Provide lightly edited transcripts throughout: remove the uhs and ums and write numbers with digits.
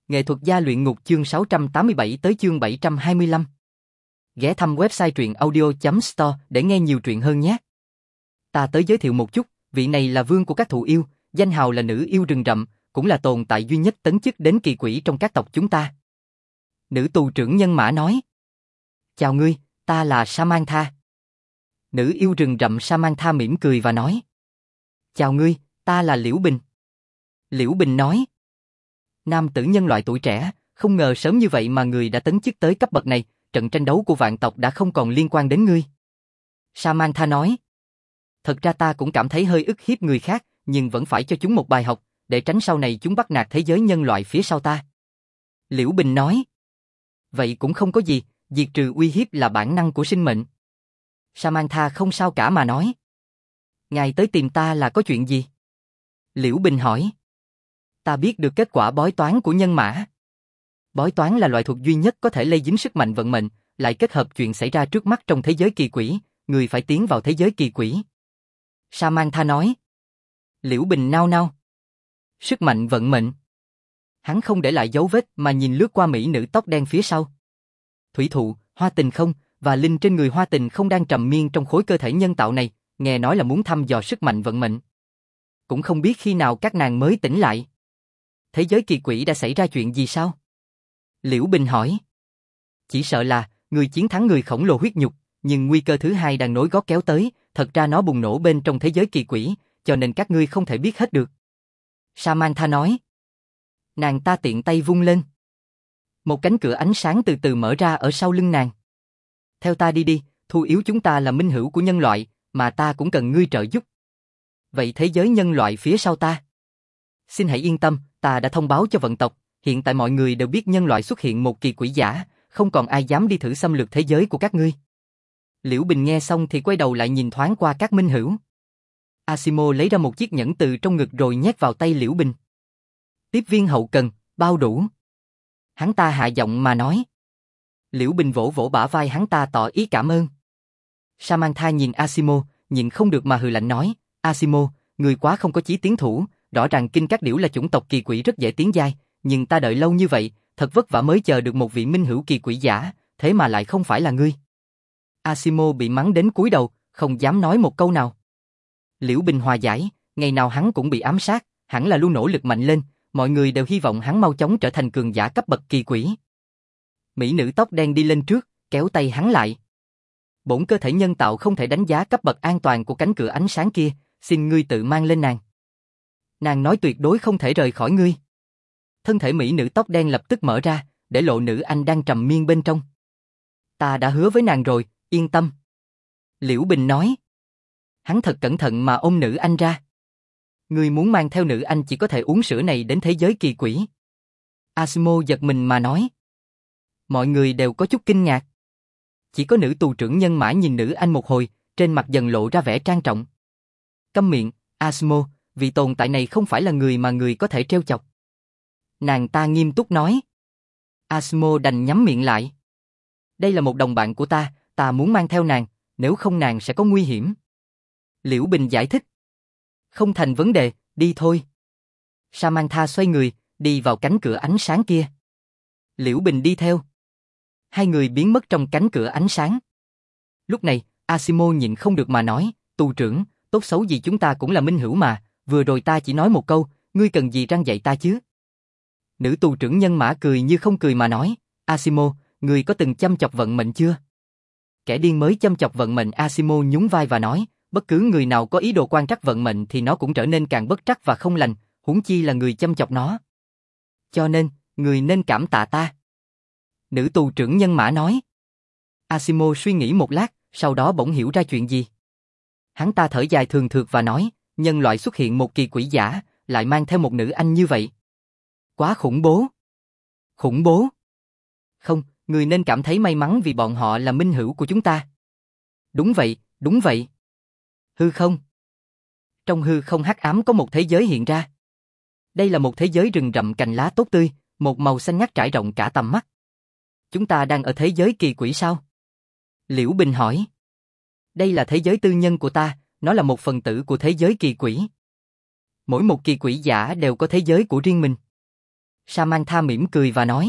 Nghệ thuật gia luyện ngục chương 687 tới chương 725. Ghé thăm website truyện audio.store để nghe nhiều truyện hơn nhé. Ta tới giới thiệu một chút, vị này là vương của các thụ yêu, danh hào là nữ yêu rừng rậm, cũng là tồn tại duy nhất tấn chức đến kỳ quỷ trong các tộc chúng ta. Nữ tù trưởng nhân mã nói. Chào ngươi, ta là Samantha. Nữ yêu rừng rậm Samantha mỉm cười và nói. Chào ngươi, ta là Liễu Bình. Liễu Bình nói. Nam tử nhân loại tuổi trẻ, không ngờ sớm như vậy mà người đã tấn chức tới cấp bậc này, trận tranh đấu của vạn tộc đã không còn liên quan đến ngươi. Samantha nói. Thật ra ta cũng cảm thấy hơi ức hiếp người khác, nhưng vẫn phải cho chúng một bài học, để tránh sau này chúng bắt nạt thế giới nhân loại phía sau ta. Liễu Bình nói. Vậy cũng không có gì, diệt trừ uy hiếp là bản năng của sinh mệnh. Samantha không sao cả mà nói. Ngài tới tìm ta là có chuyện gì? Liễu Bình hỏi. Ta biết được kết quả bói toán của nhân mã. Bói toán là loại thuật duy nhất có thể lây dính sức mạnh vận mệnh, lại kết hợp chuyện xảy ra trước mắt trong thế giới kỳ quỷ, người phải tiến vào thế giới kỳ quỷ. Samantha nói. Liễu Bình nao nao. Sức mạnh vận mệnh. Hắn không để lại dấu vết mà nhìn lướt qua mỹ nữ tóc đen phía sau. Thủy thụ, hoa tình không, và linh trên người hoa tình không đang trầm miên trong khối cơ thể nhân tạo này, nghe nói là muốn thăm dò sức mạnh vận mệnh. Cũng không biết khi nào các nàng mới tỉnh lại. Thế giới kỳ quỷ đã xảy ra chuyện gì sao? Liễu Bình hỏi. Chỉ sợ là, người chiến thắng người khổng lồ huyết nhục, nhưng nguy cơ thứ hai đang nối gót kéo tới, thật ra nó bùng nổ bên trong thế giới kỳ quỷ, cho nên các ngươi không thể biết hết được. Samantha nói. Nàng ta tiện tay vung lên. Một cánh cửa ánh sáng từ từ mở ra ở sau lưng nàng. Theo ta đi đi, Thu Yếu chúng ta là minh hữu của nhân loại, mà ta cũng cần ngươi trợ giúp. Vậy thế giới nhân loại phía sau ta? Xin hãy yên tâm, ta đã thông báo cho vận tộc, hiện tại mọi người đều biết nhân loại xuất hiện một kỳ quỷ giả, không còn ai dám đi thử xâm lược thế giới của các ngươi. Liễu Bình nghe xong thì quay đầu lại nhìn thoáng qua các minh hữu. Asimo lấy ra một chiếc nhẫn từ trong ngực rồi nhét vào tay Liễu Bình. Tiếp viên hậu cần, bao đủ. Hắn ta hạ giọng mà nói. Liễu Bình vỗ vỗ bả vai hắn ta tỏ ý cảm ơn. Samantha nhìn Asimo, nhìn không được mà hừ lạnh nói. Asimo, người quá không có chí tiến thủ, rõ ràng Kinh Các Điểu là chủng tộc kỳ quỷ rất dễ tiến giai, nhưng ta đợi lâu như vậy, thật vất vả mới chờ được một vị minh hữu kỳ quỷ giả, thế mà lại không phải là ngươi. Asimo bị mắng đến cúi đầu, không dám nói một câu nào. Liễu Bình hòa giải, ngày nào hắn cũng bị ám sát, hẳn là luôn nỗ lực mạnh lên, mọi người đều hy vọng hắn mau chóng trở thành cường giả cấp bậc kỳ quỷ. Mỹ nữ tóc đen đi lên trước, kéo tay hắn lại. Bổn cơ thể nhân tạo không thể đánh giá cấp bậc an toàn của cánh cửa ánh sáng kia, xin ngươi tự mang lên nàng. Nàng nói tuyệt đối không thể rời khỏi ngươi. Thân thể mỹ nữ tóc đen lập tức mở ra, để lộ nữ anh đang trầm miên bên trong. Ta đã hứa với nàng rồi, yên tâm. Liễu Bình nói. Hắn thật cẩn thận mà ôm nữ anh ra. Ngươi muốn mang theo nữ anh chỉ có thể uống sữa này đến thế giới kỳ quỷ. Asimo giật mình mà nói. Mọi người đều có chút kinh ngạc. Chỉ có nữ tù trưởng nhân mã nhìn nữ anh một hồi, trên mặt dần lộ ra vẻ trang trọng. Câm miệng, Asimo, vì tồn tại này không phải là người mà người có thể trêu chọc. Nàng ta nghiêm túc nói. Asimo đành nhắm miệng lại. Đây là một đồng bạn của ta muốn mang theo nàng, nếu không nàng sẽ có nguy hiểm. Liễu Bình giải thích. Không thành vấn đề, đi thôi. Samantha xoay người, đi vào cánh cửa ánh sáng kia. Liễu Bình đi theo. Hai người biến mất trong cánh cửa ánh sáng. Lúc này, Asimo nhịn không được mà nói, tù trưởng, tốt xấu gì chúng ta cũng là minh hữu mà, vừa rồi ta chỉ nói một câu, ngươi cần gì răn dạy ta chứ? Nữ tù trưởng nhân mã cười như không cười mà nói, Asimo, ngươi có từng chăm chọc vận mệnh chưa? Kẻ điên mới chăm chọc vận mệnh. Asimo nhún vai và nói, bất cứ người nào có ý đồ quan trắc vận mệnh thì nó cũng trở nên càng bất trắc và không lành, huống chi là người chăm chọc nó. Cho nên, người nên cảm tạ ta. Nữ tù trưởng nhân mã nói. Asimo suy nghĩ một lát, sau đó bỗng hiểu ra chuyện gì. Hắn ta thở dài thường thượt và nói, nhân loại xuất hiện một kỳ quỷ giả, lại mang theo một nữ anh như vậy. Quá khủng bố. Khủng bố. Không, người nên cảm thấy may mắn vì bọn họ là minh hữu của chúng ta. Đúng vậy, đúng vậy. Hư không. Trong hư không hắc ám có một thế giới hiện ra. Đây là một thế giới rừng rậm cành lá tốt tươi, một màu xanh ngắt trải rộng cả tầm mắt. Chúng ta đang ở thế giới kỳ quỷ sao? Liễu Bình hỏi. Đây là thế giới tư nhân của ta, nó là một phần tử của thế giới kỳ quỷ. Mỗi một kỳ quỷ giả đều có thế giới của riêng mình. Samantha mỉm cười và nói.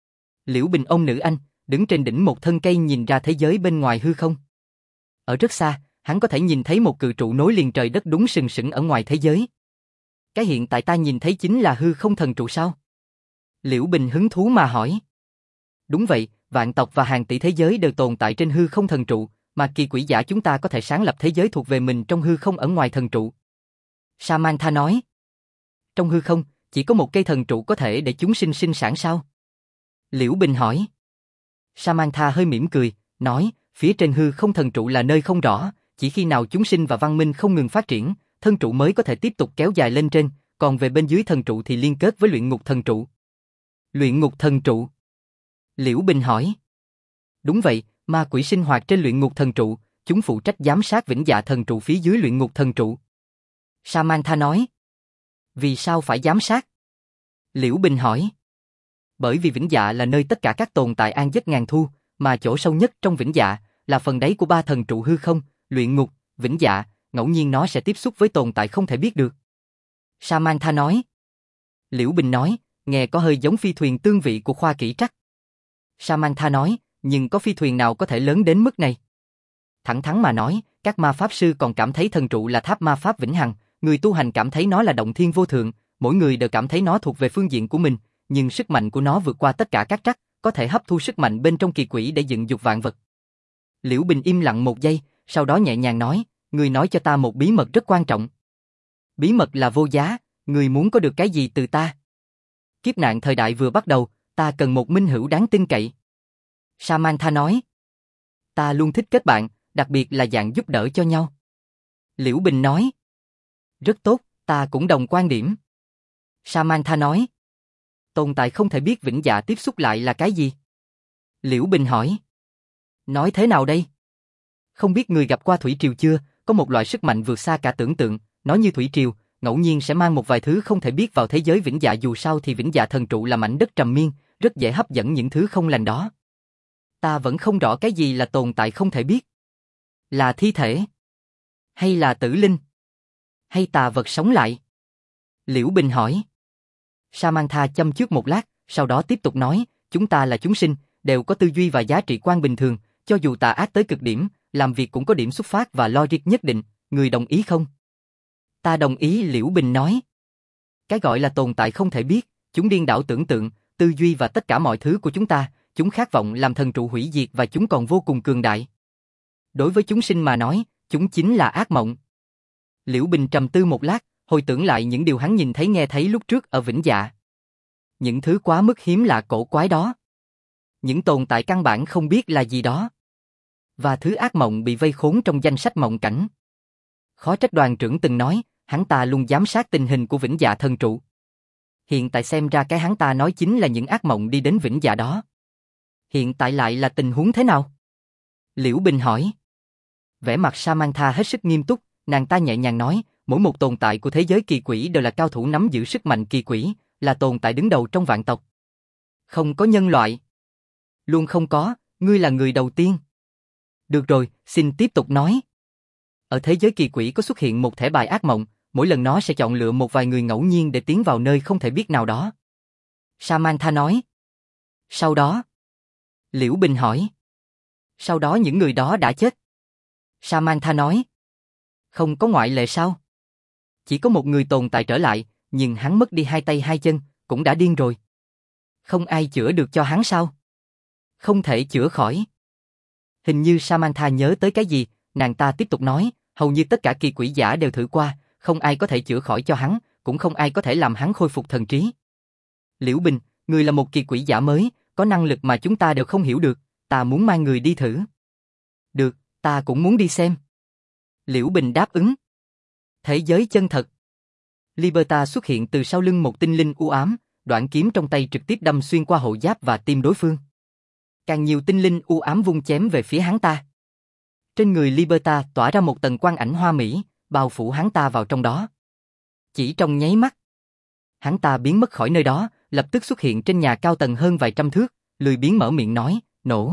Liễu Bình ôm nữ anh, đứng trên đỉnh một thân cây nhìn ra thế giới bên ngoài hư không. Ở rất xa, hắn có thể nhìn thấy một cự trụ nối liền trời đất đúng sừng sững ở ngoài thế giới. Cái hiện tại ta nhìn thấy chính là hư không thần trụ sao? Liễu Bình hứng thú mà hỏi. Đúng vậy, vạn tộc và hàng tỷ thế giới đều tồn tại trên hư không thần trụ, mà kỳ quỷ giả chúng ta có thể sáng lập thế giới thuộc về mình trong hư không ở ngoài thần trụ. Samantha nói. Trong hư không, chỉ có một cây thần trụ có thể để chúng sinh sinh sản sao? Liễu Bình hỏi. Samantha hơi mỉm cười, nói, phía trên hư không thần trụ là nơi không rõ, chỉ khi nào chúng sinh và văn minh không ngừng phát triển, thân trụ mới có thể tiếp tục kéo dài lên trên, còn về bên dưới thần trụ thì liên kết với luyện ngục thần trụ. Luyện ngục thần trụ? Liễu Bình hỏi. Đúng vậy, ma quỷ sinh hoạt trên luyện ngục thần trụ, chúng phụ trách giám sát vĩnh dạ thần trụ phía dưới luyện ngục thần trụ. Samantha nói. Vì sao phải giám sát? Liễu Bình hỏi. Bởi vì vĩnh dạ là nơi tất cả các tồn tại an giấc ngàn thu, mà chỗ sâu nhất trong vĩnh dạ là phần đáy của ba thần trụ hư không, luyện ngục, vĩnh dạ, ngẫu nhiên nó sẽ tiếp xúc với tồn tại không thể biết được. Samantha nói. Liễu Bình nói, nghe có hơi giống phi thuyền tương vị của khoa kỹ trắc. Samantha nói, nhưng có phi thuyền nào có thể lớn đến mức này? Thẳng thắn mà nói, các ma pháp sư còn cảm thấy thần trụ là tháp ma pháp vĩnh hằng, người tu hành cảm thấy nó là động thiên vô thượng, mỗi người đều cảm thấy nó thuộc về phương diện của mình, nhưng sức mạnh của nó vượt qua tất cả các trắc, có thể hấp thu sức mạnh bên trong kỳ quỷ để dựng dục vạn vật. Liễu Bình im lặng một giây, sau đó nhẹ nhàng nói, người nói cho ta một bí mật rất quan trọng. Bí mật là vô giá, người muốn có được cái gì từ ta? Kiếp nạn thời đại vừa bắt đầu, ta cần một minh hữu đáng tin cậy. Samantha nói. Ta luôn thích kết bạn, đặc biệt là dạng giúp đỡ cho nhau. Liễu Bình nói. Rất tốt, ta cũng đồng quan điểm. Samantha nói. Tồn tại không thể biết vĩnh dạ tiếp xúc lại là cái gì? Liễu Bình hỏi. Nói thế nào đây? Không biết người gặp qua thủy triều chưa, có một loại sức mạnh vượt xa cả tưởng tượng, nó như thủy triều, ngẫu nhiên sẽ mang một vài thứ không thể biết vào thế giới vĩnh dạ, dù sao thì vĩnh dạ thần trụ là mảnh đất trầm miên, rất dễ hấp dẫn những thứ không lành đó. Ta vẫn không rõ cái gì là tồn tại không thể biết. Là thi thể? Hay là tử linh? Hay tà vật sống lại? Liễu Bình hỏi. Samantha châm chước một lát, sau đó tiếp tục nói, chúng ta là chúng sinh, đều có tư duy và giá trị quan bình thường, cho dù tà ác tới cực điểm, làm việc cũng có điểm xuất phát và logic nhất định, người đồng ý không? Ta đồng ý, Liễu Bình nói. Cái gọi là tồn tại không thể biết, chúng điên đảo tưởng tượng, tư duy và tất cả mọi thứ của chúng ta, chúng khát vọng làm thần trụ hủy diệt và chúng còn vô cùng cường đại. Đối với chúng sinh mà nói, chúng chính là ác mộng. Liễu Bình trầm tư một lát, hồi tưởng lại những điều hắn nhìn thấy nghe thấy lúc trước ở vĩnh dạ. Những thứ quá mức hiếm lạ cổ quái đó. Những tồn tại căn bản không biết là gì đó. Và thứ ác mộng bị vây khốn trong danh sách mộng cảnh. Khó trách đoàn trưởng từng nói, hắn ta luôn giám sát tình hình của vĩnh dạ thần trụ. Hiện tại xem ra cái hắn ta nói chính là những ác mộng đi đến vĩnh dạ đó. Hiện tại lại là tình huống thế nào? Liễu Bình hỏi. Vẻ mặt Samantha hết sức nghiêm túc, nàng ta nhẹ nhàng nói, mỗi một tồn tại của thế giới kỳ quỷ đều là cao thủ nắm giữ sức mạnh kỳ quỷ, là tồn tại đứng đầu trong vạn tộc. Không có nhân loại. Luôn không có, ngươi là người đầu tiên. Được rồi, xin tiếp tục nói. Ở thế giới kỳ quỷ có xuất hiện một thẻ bài ác mộng, mỗi lần nó sẽ chọn lựa một vài người ngẫu nhiên để tiến vào nơi không thể biết nào đó. Samantha nói. Sau đó? Liễu Bình hỏi. Sau đó những người đó đã chết. Samantha nói. Không có ngoại lệ sao? Chỉ có một người tồn tại trở lại, nhưng hắn mất đi hai tay hai chân, cũng đã điên rồi. Không ai chữa được cho hắn sao? Không thể chữa khỏi. Hình như Samantha nhớ tới cái gì, nàng ta tiếp tục nói, hầu như tất cả kỳ quỷ giả đều thử qua, không ai có thể chữa khỏi cho hắn, cũng không ai có thể làm hắn khôi phục thần trí. Liễu Bình, người là một kỳ quỷ giả mới, có năng lực mà chúng ta đều không hiểu được, ta muốn mang người đi thử. Được, ta cũng muốn đi xem. Liễu Bình đáp ứng. Thế giới chân thật. Liberta xuất hiện từ sau lưng một tinh linh u ám, đoạn kiếm trong tay trực tiếp đâm xuyên qua hộ giáp và tim đối phương. Càng nhiều tinh linh u ám vung chém về phía hắn ta. Trên người Liberta tỏa ra một tầng quang ảnh hoa mỹ, bao phủ hắn ta vào trong đó. Chỉ trong nháy mắt, hắn ta biến mất khỏi nơi đó, lập tức xuất hiện trên nhà cao tầng hơn vài trăm thước, lười biếng mở miệng nói, nổ.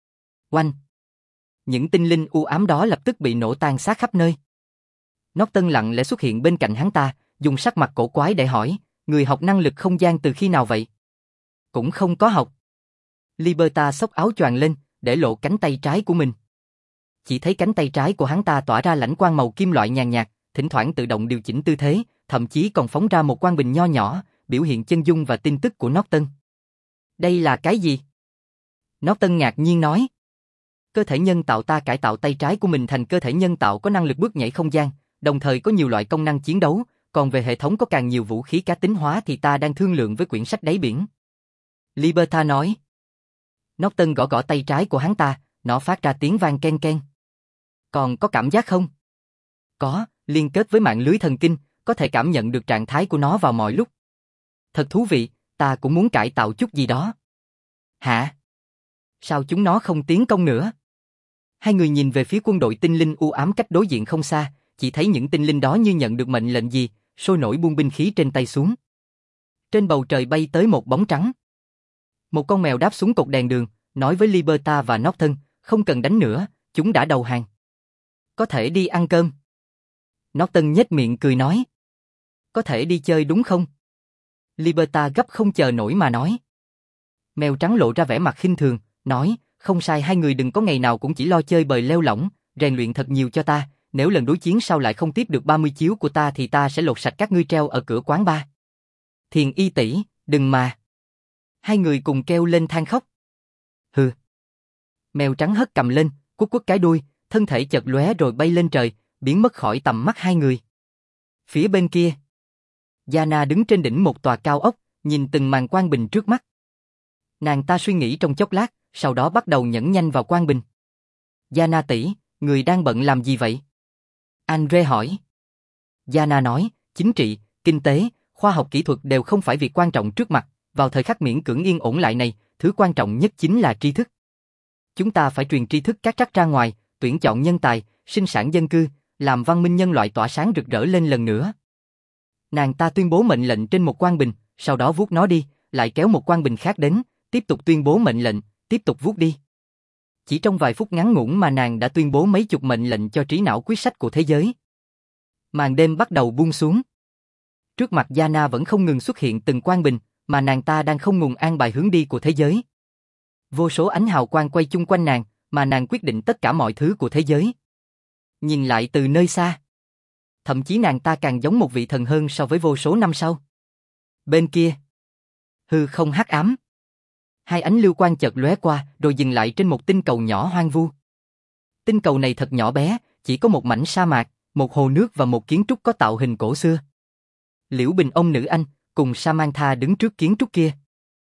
Oanh! Những tinh linh u ám đó lập tức bị nổ tan xác khắp nơi. Norton lặng lẽ xuất hiện bên cạnh hắn ta, dùng sắc mặt cổ quái để hỏi, người học năng lực không gian từ khi nào vậy? Cũng không có học. Liberta xốc áo choàng lên, để lộ cánh tay trái của mình. Chỉ thấy cánh tay trái của hắn ta tỏa ra lãnh quang màu kim loại nhàn nhạt, thỉnh thoảng tự động điều chỉnh tư thế, thậm chí còn phóng ra một quang bình nho nhỏ, biểu hiện chân dung và tin tức của Norton. Đây là cái gì? Norton ngạc nhiên nói. Cơ thể nhân tạo, ta cải tạo tay trái của mình thành cơ thể nhân tạo có năng lực bước nhảy không gian, đồng thời có nhiều loại công năng chiến đấu, còn về hệ thống có càng nhiều vũ khí cá tính hóa thì ta đang thương lượng với quyển sách đáy biển. Liberta nói. Norton gõ gõ tay trái của hắn ta, nó phát ra tiếng vang ken ken. Còn có cảm giác không? Có, liên kết với mạng lưới thần kinh, có thể cảm nhận được trạng thái của nó vào mọi lúc. Thật thú vị, ta cũng muốn cải tạo chút gì đó. Hả? Sao chúng nó không tiến công nữa? Hai người nhìn về phía quân đội tinh linh u ám cách đối diện không xa, chỉ thấy những tinh linh đó như nhận được mệnh lệnh gì, sôi nổi buông binh khí trên tay xuống. Trên bầu trời bay tới một bóng trắng. Một con mèo đáp xuống cột đèn đường, nói với Liberta và Norton, không cần đánh nữa, chúng đã đầu hàng. Có thể đi ăn cơm. Norton nhếch miệng cười nói. Có thể đi chơi đúng không? Liberta gấp không chờ nổi mà nói. Mèo trắng lộ ra vẻ mặt khinh thường, nói, không sai, hai người đừng có ngày nào cũng chỉ lo chơi bời leo lỏng, rèn luyện thật nhiều cho ta, nếu lần đối chiến sau lại không tiếp được 30 chiếu của ta thì ta sẽ lột sạch các ngươi treo ở cửa quán bar. Thiền y tỷ, đừng mà. Hai người cùng kêu lên than khóc. Hừ. Mèo trắng hất cầm lên, quất quất cái đuôi, thân thể chợt lóe rồi bay lên trời, biến mất khỏi tầm mắt hai người. Phía bên kia, Yana đứng trên đỉnh một tòa cao ốc, nhìn từng màn quang bình trước mắt. Nàng ta suy nghĩ trong chốc lát, sau đó bắt đầu nhẫn nhanh vào quang bình. Yana tỷ, người đang bận làm gì vậy? Andre hỏi. Yana nói, chính trị, kinh tế, khoa học kỹ thuật đều không phải việc quan trọng trước mặt, vào thời khắc miễn cưỡng yên ổn lại này, thứ quan trọng nhất chính là tri thức. Chúng ta phải truyền tri thức các trắc ra ngoài, tuyển chọn nhân tài, sinh sản dân cư, làm văn minh nhân loại tỏa sáng rực rỡ lên lần nữa. Nàng ta tuyên bố mệnh lệnh trên một quang bình, sau đó vuốt nó đi, lại kéo một quang bình khác đến, tiếp tục tuyên bố mệnh lệnh, tiếp tục vuốt đi. Chỉ trong vài phút ngắn ngủn mà nàng đã tuyên bố mấy chục mệnh lệnh cho trí não quyết sách của thế giới. Màn đêm bắt đầu buông xuống. Trước mặt Yana vẫn không ngừng xuất hiện từng quang bình, mà nàng ta đang không ngừng an bài hướng đi của thế giới. Vô số ánh hào quang quay chung quanh nàng, mà nàng quyết định tất cả mọi thứ của thế giới. Nhìn lại từ nơi xa, thậm chí nàng ta càng giống một vị thần hơn so với vô số năm sau. Bên kia, hư không hắc ám. Hai ánh lưu quang chợt lóe qua, rồi dừng lại trên một tinh cầu nhỏ hoang vu. Tinh cầu này thật nhỏ bé, chỉ có một mảnh sa mạc, một hồ nước và một kiến trúc có tạo hình cổ xưa. Liễu Bình ông nữ anh, cùng Samantha đứng trước kiến trúc kia.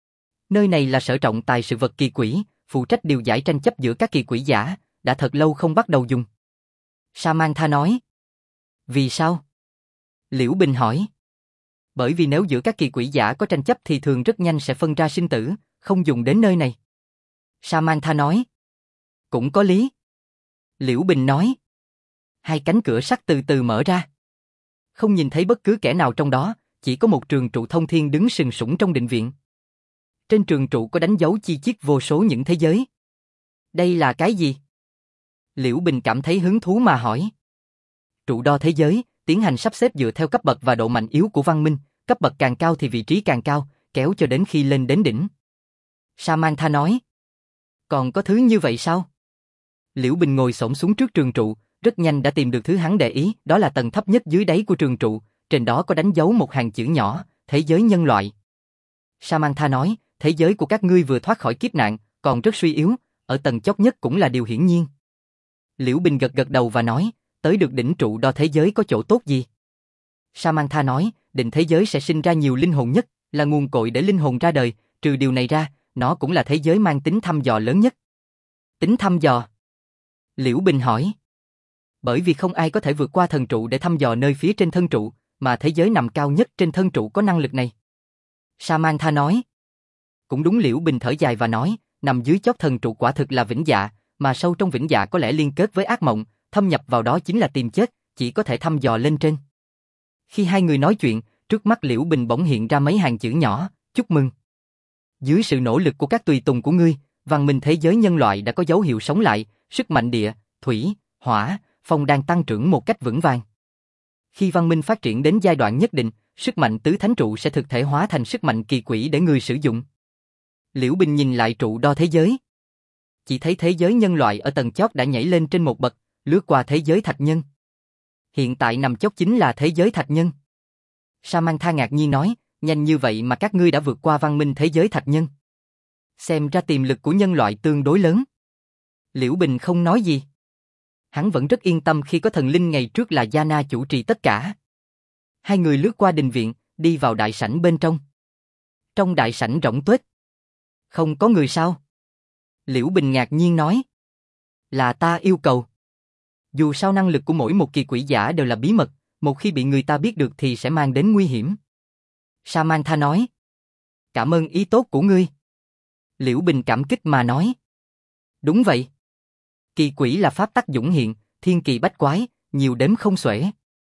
Nơi này là sở trọng tài sự vật kỳ quỷ, phụ trách điều giải tranh chấp giữa các kỳ quỷ giả, đã thật lâu không bắt đầu dùng. Samantha nói. Vì sao? Liễu Bình hỏi. Bởi vì nếu giữa các kỳ quỷ giả có tranh chấp thì thường rất nhanh sẽ phân ra sinh tử, không dùng đến nơi này. Samantha nói. Cũng có lý. Liễu Bình nói. Hai cánh cửa sắt từ từ mở ra. Không nhìn thấy bất cứ kẻ nào trong đó, chỉ có một trường trụ thông thiên đứng sừng sững trong định viện. Trên trường trụ có đánh dấu chi chít vô số những thế giới. Đây là cái gì? Liễu Bình cảm thấy hứng thú mà hỏi. Trụ đo thế giới, tiến hành sắp xếp dựa theo cấp bậc và độ mạnh yếu của văn minh, cấp bậc càng cao thì vị trí càng cao, kéo cho đến khi lên đến đỉnh. Samantha nói. Còn có thứ như vậy sao? Liễu Bình ngồi xổm xuống trước trường trụ, rất nhanh đã tìm được thứ hắn để ý, đó là tầng thấp nhất dưới đáy của trường trụ, trên đó có đánh dấu một hàng chữ nhỏ, thế giới nhân loại. Samantha nói, thế giới của các ngươi vừa thoát khỏi kiếp nạn, còn rất suy yếu, ở tầng chót nhất cũng là điều hiển nhiên. Liễu Bình gật gật đầu và nói, tới được đỉnh trụ đo thế giới có chỗ tốt gì? Samantha nói, đỉnh thế giới sẽ sinh ra nhiều linh hồn nhất, là nguồn cội để linh hồn ra đời, trừ điều này ra, nó cũng là thế giới mang tính thăm dò lớn nhất. Tính thăm dò? Liễu Bình hỏi. Bởi vì không ai có thể vượt qua thần trụ để thăm dò nơi phía trên thân trụ, mà thế giới nằm cao nhất trên thân trụ có năng lực này. Samantha nói. Cũng đúng. Liễu Bình thở dài và nói, nằm dưới chót thần trụ quả thực là vĩnh dạ, mà sâu trong vĩnh dạ có lẽ liên kết với ác mộng, thâm nhập vào đó chính là tìm chết, chỉ có thể thăm dò lên trên. Khi hai người nói chuyện, trước mắt Liễu Bình bỗng hiện ra mấy hàng chữ nhỏ, chúc mừng. Dưới sự nỗ lực của các tùy tùng của ngươi, văn minh thế giới nhân loại đã có dấu hiệu sống lại, sức mạnh địa, thủy, hỏa, phong đang tăng trưởng một cách vững vàng. Khi văn minh phát triển đến giai đoạn nhất định, sức mạnh tứ thánh trụ sẽ thực thể hóa thành sức mạnh kỳ quỷ để người sử dụng. Liễu Bình nhìn lại trụ đo thế giới. Chỉ thấy thế giới nhân loại ở tầng chót đã nhảy lên trên một bậc, lướt qua thế giới thạch nhân. Hiện tại nằm chót chính là thế giới thạch nhân. Samantha ngạc nhiên nói, nhanh như vậy mà các ngươi đã vượt qua văn minh thế giới thạch nhân. Xem ra tiềm lực của nhân loại tương đối lớn. Liễu Bình không nói gì. Hắn vẫn rất yên tâm khi có thần linh ngày trước là Yana chủ trì tất cả. Hai người lướt qua đình viện, đi vào đại sảnh bên trong. Trong đại sảnh rỗng tuếch. Không có người sao? Liễu Bình ngạc nhiên nói. Là ta yêu cầu. Dù sao năng lực của mỗi một kỳ quỷ giả đều là bí mật, một khi bị người ta biết được thì sẽ mang đến nguy hiểm. Samantha nói. Cảm ơn ý tốt của ngươi. Liễu Bình cảm kích mà nói. Đúng vậy. Kỳ quỷ là pháp tắc dũng hiện, thiên kỳ bách quái, nhiều đếm không xuể.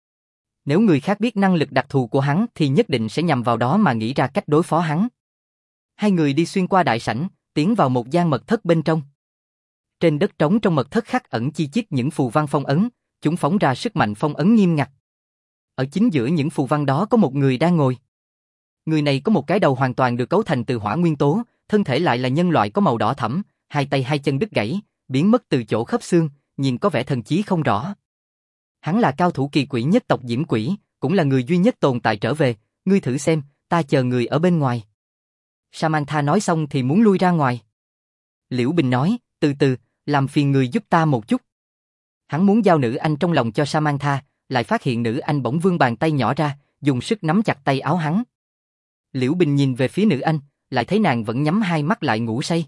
Nếu người khác biết năng lực đặc thù của hắn thì nhất định sẽ nhằm vào đó mà nghĩ ra cách đối phó hắn. Hai người đi xuyên qua đại sảnh, tiến vào một gian mật thất bên trong. Trên đất trống trong mật thất khắc ẩn chi chít những phù văn phong ấn, chúng phóng ra sức mạnh phong ấn nghiêm ngặt. Ở chính giữa những phù văn đó có một người đang ngồi. Người này có một cái đầu hoàn toàn được cấu thành từ hỏa nguyên tố, thân thể lại là nhân loại có màu đỏ thẫm, hai tay hai chân đứt gãy, biến mất từ chỗ khớp xương, nhìn có vẻ thần trí không rõ. Hắn là cao thủ kỳ quỷ nhất tộc Diễm Quỷ, cũng là người duy nhất tồn tại trở về, ngươi thử xem, ta chờ người ở bên ngoài. Samantha nói xong thì muốn lui ra ngoài. Liễu Bình nói, từ từ, làm phiền người giúp ta một chút. Hắn muốn giao nữ anh trong lòng cho Samantha, lại phát hiện nữ anh bỗng vươn bàn tay nhỏ ra, dùng sức nắm chặt tay áo hắn. Liễu Bình nhìn về phía nữ anh, lại thấy nàng vẫn nhắm hai mắt lại ngủ say.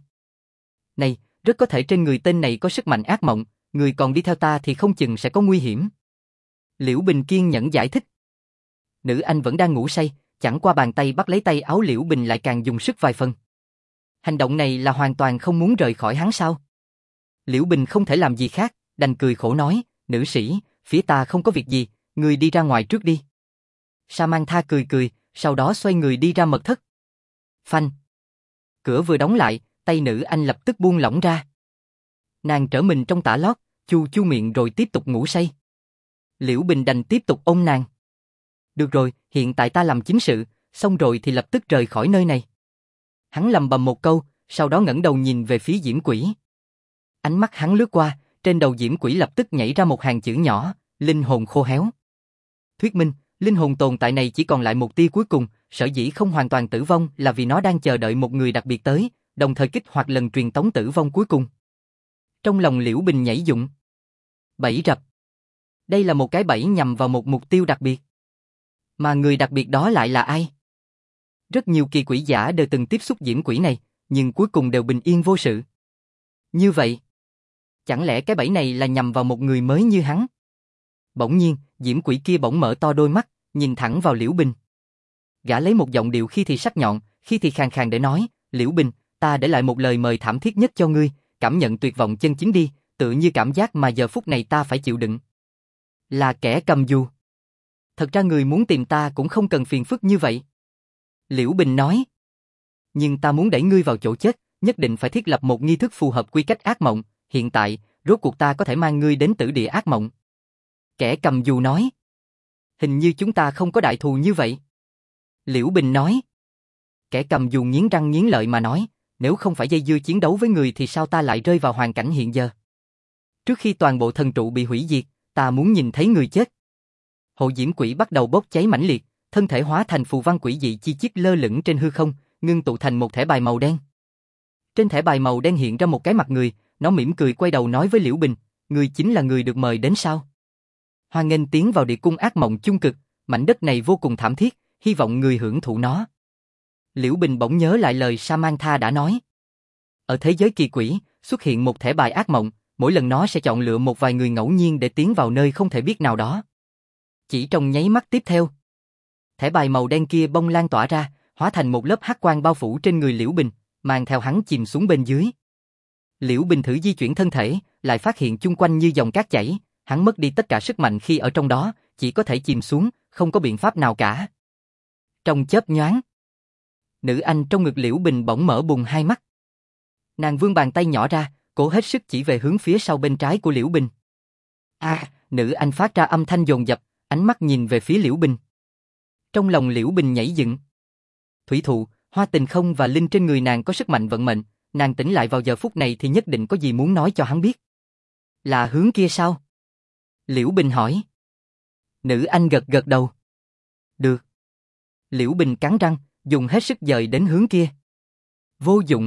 Này, rất có thể trên người tên này có sức mạnh ác mộng, người còn đi theo ta thì không chừng sẽ có nguy hiểm. Liễu Bình kiên nhẫn giải thích. Nữ anh vẫn đang ngủ say, chẳng qua bàn tay bắt lấy tay áo Liễu Bình lại càng dùng sức vài phần. Hành động này là hoàn toàn không muốn rời khỏi hắn sao? Liễu Bình không thể làm gì khác, đành cười khổ nói, nữ sĩ, phía ta không có việc gì, người đi ra ngoài trước đi. Samantha cười cười, sau đó xoay người đi ra mật thất. Phanh. Cửa vừa đóng lại, tay nữ anh lập tức buông lỏng ra. Nàng trở mình trong tã lót, chu chu miệng rồi tiếp tục ngủ say. Liễu Bình đành tiếp tục ôm nàng. Được rồi, hiện tại ta làm chính sự, xong rồi thì lập tức rời khỏi nơi này. Hắn lầm bầm một câu, sau đó ngẩng đầu nhìn về phía Diễm Quỷ. Ánh mắt hắn lướt qua, trên đầu Diễm Quỷ lập tức nhảy ra một hàng chữ nhỏ, linh hồn khô héo. Thuyết minh, linh hồn tồn tại này chỉ còn lại một tia cuối cùng, sở dĩ không hoàn toàn tử vong là vì nó đang chờ đợi một người đặc biệt tới, đồng thời kích hoạt lần truyền tống tử vong cuối cùng. Trong lòng Liễu Bình nhảy dựng. Bẫy rập. Đây là một cái bẫy nhằm vào một mục tiêu đặc biệt. Mà người đặc biệt đó lại là ai? Rất nhiều kỳ quỷ giả đều từng tiếp xúc Diễm Quỷ này, nhưng cuối cùng đều bình yên vô sự. Như vậy, chẳng lẽ cái bẫy này là nhằm vào một người mới như hắn? Bỗng nhiên, Diễm Quỷ kia bỗng mở to đôi mắt, nhìn thẳng vào Liễu Bình. Gã lấy một giọng điệu khi thì sắc nhọn, khi thì khàn khàn để nói, Liễu Bình, ta để lại một lời mời thảm thiết nhất cho ngươi, cảm nhận tuyệt vọng chân chính đi, tự như cảm giác mà giờ phút này ta phải chịu đựng. Là kẻ cầm dù. Thật ra người muốn tìm ta cũng không cần phiền phức như vậy. Liễu Bình nói. Nhưng ta muốn đẩy ngươi vào chỗ chết, nhất định phải thiết lập một nghi thức phù hợp quy cách ác mộng, hiện tại, rốt cuộc ta có thể mang ngươi đến tử địa ác mộng. Kẻ cầm dù nói. Hình như chúng ta không có đại thù như vậy. Liễu Bình nói. Kẻ cầm dù nghiến răng nghiến lợi mà nói, nếu không phải dây dưa chiến đấu với người thì sao ta lại rơi vào hoàn cảnh hiện giờ? Trước khi toàn bộ thần trụ bị hủy diệt, ta muốn nhìn thấy người chết. Hộ Diễm Quỷ bắt đầu bốc cháy mãnh liệt, thân thể hóa thành phù văn quỷ dị chi chít lơ lửng trên hư không, ngưng tụ thành một thẻ bài màu đen. Trên thẻ bài màu đen hiện ra một cái mặt người, nó mỉm cười quay đầu nói với Liễu Bình, người chính là người được mời đến sao? Hoan nghênh tiến vào địa cung ác mộng chung cực, mảnh đất này vô cùng thảm thiết, hy vọng người hưởng thụ nó. Liễu Bình bỗng nhớ lại lời Samantha đã nói. Ở thế giới kỳ quỷ, xuất hiện một thẻ bài ác mộng, mỗi lần nó sẽ chọn lựa một vài người ngẫu nhiên để tiến vào nơi không thể biết nào đó. Chỉ trong nháy mắt tiếp theo, thẻ bài màu đen kia bông lan tỏa ra, hóa thành một lớp hắc quang bao phủ trên người Liễu Bình, mang theo hắn chìm xuống bên dưới. Liễu Bình thử di chuyển thân thể, lại phát hiện chung quanh như dòng cát chảy, hắn mất đi tất cả sức mạnh khi ở trong đó, chỉ có thể chìm xuống, không có biện pháp nào cả. Trong chớp nhoáng, nữ anh trong ngực Liễu Bình bỗng mở bùng hai mắt. Nàng vươn bàn tay nhỏ ra, cố hết sức chỉ về hướng phía sau bên trái của Liễu Bình. Nữ anh phát ra âm thanh dồn dập, ánh mắt nhìn về phía Liễu Bình. Trong lòng Liễu Bình nhảy dựng. Thủy Thụ, Hoa Tình Không và Linh trên người nàng có sức mạnh vận mệnh, nàng tỉnh lại vào giờ phút này thì nhất định có gì muốn nói cho hắn biết. Là hướng kia sao? Liễu Bình hỏi. Nữ anh gật gật đầu. Được. Liễu Bình cắn răng, dùng hết sức dời đến hướng kia. Vô dụng.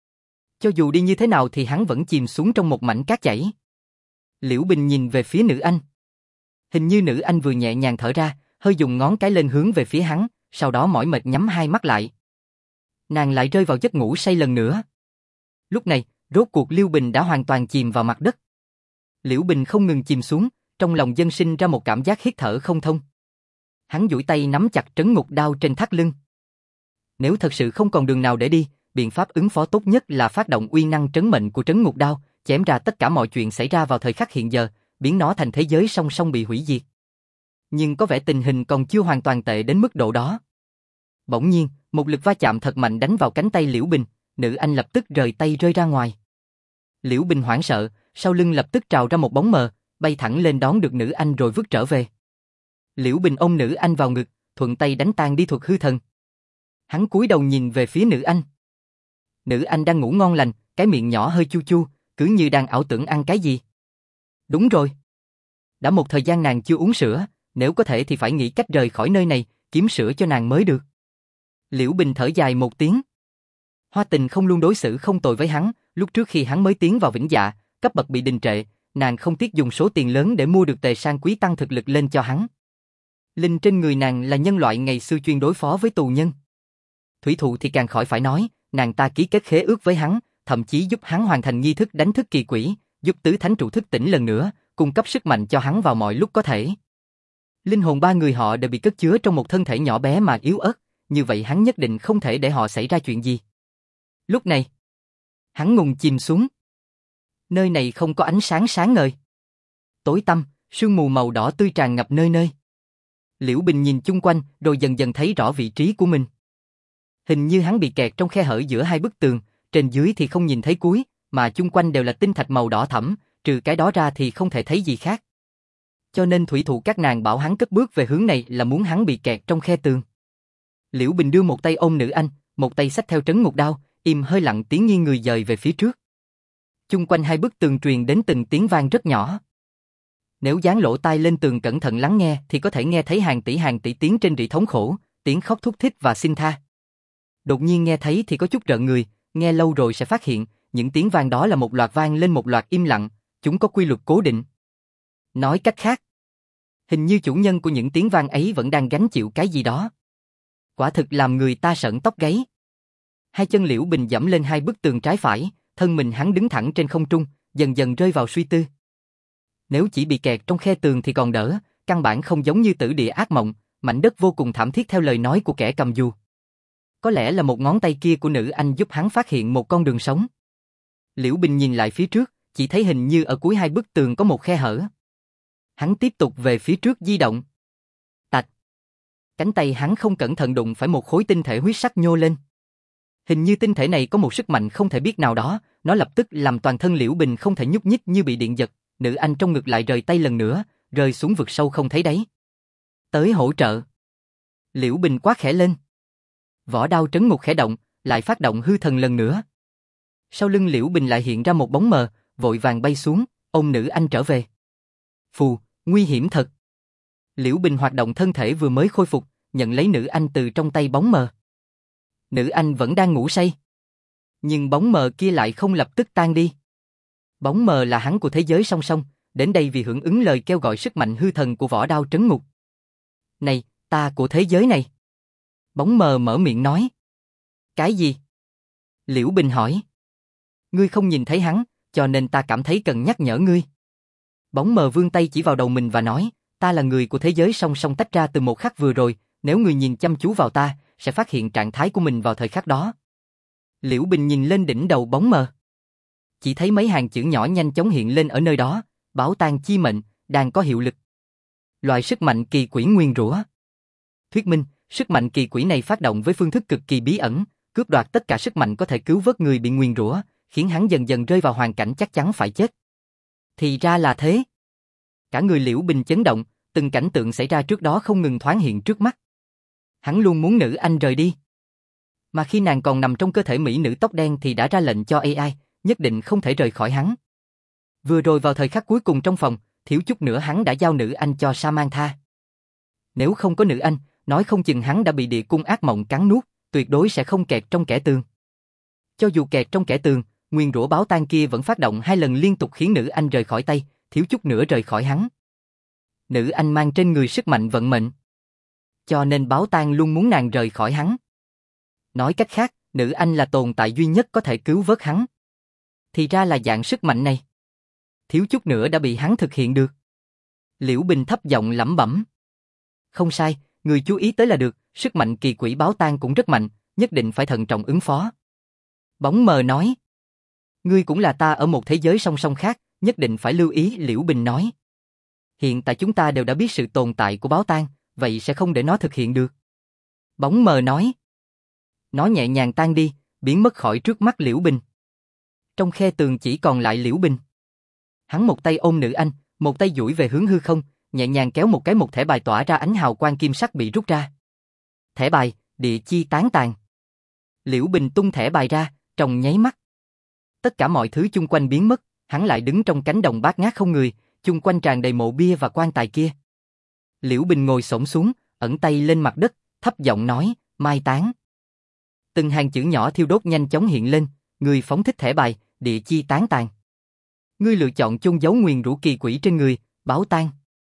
Cho dù đi như thế nào thì hắn vẫn chìm xuống trong một mảnh cát chảy. Liễu Bình nhìn về phía nữ anh. Hình như nữ anh vừa nhẹ nhàng thở ra, hơi dùng ngón cái lên hướng về phía hắn, sau đó mỏi mệt nhắm hai mắt lại. Nàng lại rơi vào giấc ngủ say lần nữa. Lúc này, rốt cuộc Liễu Bình đã hoàn toàn chìm vào mặt đất. Liễu Bình không ngừng chìm xuống, trong lòng dâng sinh ra một cảm giác hít thở không thông. Hắn duỗi tay nắm chặt trấn ngục đao trên thắt lưng. Nếu thật sự không còn đường nào để đi, biện pháp ứng phó tốt nhất là phát động uy năng trấn mệnh của trấn ngục đao, chém ra tất cả mọi chuyện xảy ra vào thời khắc hiện giờ, biến nó thành thế giới song song bị hủy diệt. Nhưng có vẻ tình hình còn chưa hoàn toàn tệ đến mức độ đó. Bỗng nhiên, một lực va chạm thật mạnh đánh vào cánh tay Liễu Bình, nữ anh lập tức rời tay rơi ra ngoài. Liễu Bình hoảng sợ, sau lưng lập tức trào ra một bóng mờ, bay thẳng lên đón được nữ anh rồi vứt trở về. Liễu Bình ôm nữ anh vào ngực, thuận tay đánh tan đi thuật hư thần. Hắn cúi đầu nhìn về phía nữ anh. Nữ anh đang ngủ ngon lành, cái miệng nhỏ hơi chu chu, cứ như đang ảo tưởng ăn cái gì. Đúng rồi. Đã một thời gian nàng chưa uống sữa, nếu có thể thì phải nghĩ cách rời khỏi nơi này, kiếm sữa cho nàng mới được. Liễu Bình thở dài một tiếng. Hoa Tình không luôn đối xử không tồi với hắn, lúc trước khi hắn mới tiến vào Vĩnh Dạ, cấp bậc bị đình trệ, nàng không tiếc dùng số tiền lớn để mua được tề sang quý tăng thực lực lên cho hắn. Linh trên người nàng là nhân loại ngày xưa chuyên đối phó với tù nhân. Thủy Thụ thì càng khỏi phải nói, nàng ta ký kết khế ước với hắn, thậm chí giúp hắn hoàn thành nghi thức đánh thức kỳ quỷ, giúp tứ thánh trụ thức tỉnh lần nữa, cung cấp sức mạnh cho hắn vào mọi lúc có thể. Linh hồn ba người họ đều bị cất chứa trong một thân thể nhỏ bé mà yếu ớt, như vậy hắn nhất định không thể để họ xảy ra chuyện gì. Lúc này, hắn ngùng chìm xuống. Nơi này không có ánh sáng sáng ngời. Tối tăm, sương mù màu đỏ tươi tràn ngập nơi nơi. Liễu Bình nhìn chung quanh rồi dần dần thấy rõ vị trí của mình. Hình như hắn bị kẹt trong khe hở giữa hai bức tường, trên dưới thì không nhìn thấy cuối, mà chung quanh đều là tinh thạch màu đỏ thẫm, trừ cái đó ra thì không thể thấy gì khác. Cho nên Thủy Thụ các nàng bảo hắn cất bước về hướng này là muốn hắn bị kẹt trong khe tường. Liễu Bình đưa một tay ôm nữ anh, một tay xách theo trấn ngục đao, im hơi lặng tiếng nghiêng người dời về phía trước. Chung quanh hai bức tường truyền đến từng tiếng vang rất nhỏ. Nếu dán lỗ tai lên tường cẩn thận lắng nghe thì có thể nghe thấy hàng tỷ tiếng trên rỉ thống khổ, tiếng khóc thút thít và xin tha. Đột nhiên nghe thấy thì có chút rợn người, nghe lâu rồi sẽ phát hiện, những tiếng vang đó là một loạt vang lên một loạt im lặng, chúng có quy luật cố định. Nói cách khác, hình như chủ nhân của những tiếng vang ấy vẫn đang gánh chịu cái gì đó. Quả thực làm người ta sởn tóc gáy. Hai chân Liễu Bình dẫm lên hai bức tường trái phải, thân mình hắn đứng thẳng trên không trung, dần dần rơi vào suy tư. Nếu chỉ bị kẹt trong khe tường thì còn đỡ, căn bản không giống như tử địa ác mộng, mảnh đất vô cùng thảm thiết theo lời nói của kẻ cầm dù. Có lẽ là một ngón tay kia của nữ anh giúp hắn phát hiện một con đường sống. Liễu Bình nhìn lại phía trước, chỉ thấy hình như ở cuối hai bức tường có một khe hở. Hắn tiếp tục về phía trước di động. Tạch. Cánh tay hắn không cẩn thận đụng phải một khối tinh thể huyết sắc nhô lên. Hình như tinh thể này có một sức mạnh không thể biết nào đó, nó lập tức làm toàn thân Liễu Bình không thể nhúc nhích như bị điện giật, nữ anh trong ngực lại rời tay lần nữa, rơi xuống vực sâu không thấy đáy. Tới hỗ trợ. Liễu Bình quát khẽ lên. Vỏ đao trấn ngục khẽ động, lại phát động hư thần lần nữa. Sau lưng Liễu Bình lại hiện ra một bóng mờ, vội vàng bay xuống, ôm nữ anh trở về. Phù, nguy hiểm thật. Liễu Bình hoạt động thân thể vừa mới khôi phục, nhận lấy nữ anh từ trong tay bóng mờ. Nữ anh vẫn đang ngủ say. Nhưng bóng mờ kia lại không lập tức tan đi. Bóng mờ là hắn của thế giới song song, đến đây vì hưởng ứng lời kêu gọi sức mạnh hư thần của vỏ đao trấn ngục. Này, ta của thế giới này. Bóng mờ mở miệng nói. Cái gì? Liễu Bình hỏi. Ngươi không nhìn thấy hắn, cho nên ta cảm thấy cần nhắc nhở ngươi. Bóng mờ vươn tay chỉ vào đầu mình và nói, ta là người của thế giới song song tách ra từ một khắc vừa rồi, nếu ngươi nhìn chăm chú vào ta, sẽ phát hiện trạng thái của mình vào thời khắc đó. Liễu Bình nhìn lên đỉnh đầu bóng mờ. Chỉ thấy mấy hàng chữ nhỏ nhanh chóng hiện lên ở nơi đó, bảo tàng chi mệnh, đang có hiệu lực. Loại sức mạnh kỳ quỷ nguyền rủa. Thuyết minh, sức mạnh kỳ quỷ này phát động với phương thức cực kỳ bí ẩn, cướp đoạt tất cả sức mạnh có thể cứu vớt người bị nguyền rủa, khiến hắn dần dần rơi vào hoàn cảnh chắc chắn phải chết. Thì ra là thế. Cả người Liễu Bình chấn động, từng cảnh tượng xảy ra trước đó không ngừng thoáng hiện trước mắt. Hắn luôn muốn nữ anh rời đi. Mà khi nàng còn nằm trong cơ thể mỹ nữ tóc đen thì đã ra lệnh cho AI, nhất định không thể rời khỏi hắn. Vừa rồi vào thời khắc cuối cùng trong phòng, thiếu chút nữa hắn đã giao nữ anh cho Samantha. Nếu không có nữ anh, nói không chừng hắn đã bị địa cung ác mộng cắn nuốt, tuyệt đối sẽ không kẹt trong kẽ tường. Cho dù kẹt trong kẽ tường, nguyên rủa báo tang kia vẫn phát động 2 lần liên tục khiến nữ anh rời khỏi tay, thiếu chút nữa rời khỏi hắn. Nữ anh mang trên người sức mạnh vận mệnh. Cho nên báo tang luôn muốn nàng rời khỏi hắn. Nói cách khác, nữ anh là tồn tại duy nhất có thể cứu vớt hắn. Thì ra là dạng sức mạnh này. Thiếu chút nữa đã bị hắn thực hiện được. Liễu Bình thấp giọng lẩm bẩm. Không sai, người chú ý tới là được, sức mạnh kỳ quỷ báo tang cũng rất mạnh, nhất định phải thận trọng ứng phó. Bóng mờ nói. Ngươi cũng là ta ở một thế giới song song khác, nhất định phải lưu ý, Liễu Bình nói. Hiện tại chúng ta đều đã biết sự tồn tại của báo tang, vậy sẽ không để nó thực hiện được. Bóng mờ nói. Nó nhẹ nhàng tan đi, biến mất khỏi trước mắt Liễu Bình. Trong khe tường chỉ còn lại Liễu Bình. Hắn một tay ôm nữ anh, một tay duỗi về hướng hư không, nhẹ nhàng kéo một thẻ bài tỏa ra ánh hào quang kim sắc bị rút ra. Thẻ bài, địa chi tán tàn. Liễu Bình tung thẻ bài ra, trong nháy mắt. Tất cả mọi thứ chung quanh biến mất, hắn lại đứng trong cánh đồng bát ngát không người, chung quanh tràn đầy mộ bia và quan tài kia. Liễu Bình ngồi xổm xuống, ẩn tay lên mặt đất, thấp giọng nói, mai táng. Từng hàng chữ nhỏ thiêu đốt nhanh chóng hiện lên, người phóng thích thẻ bài, địa chi tán tàn. Ngươi lựa chọn chôn giấu nguyền rủa kỳ quỷ trên người, báo tang.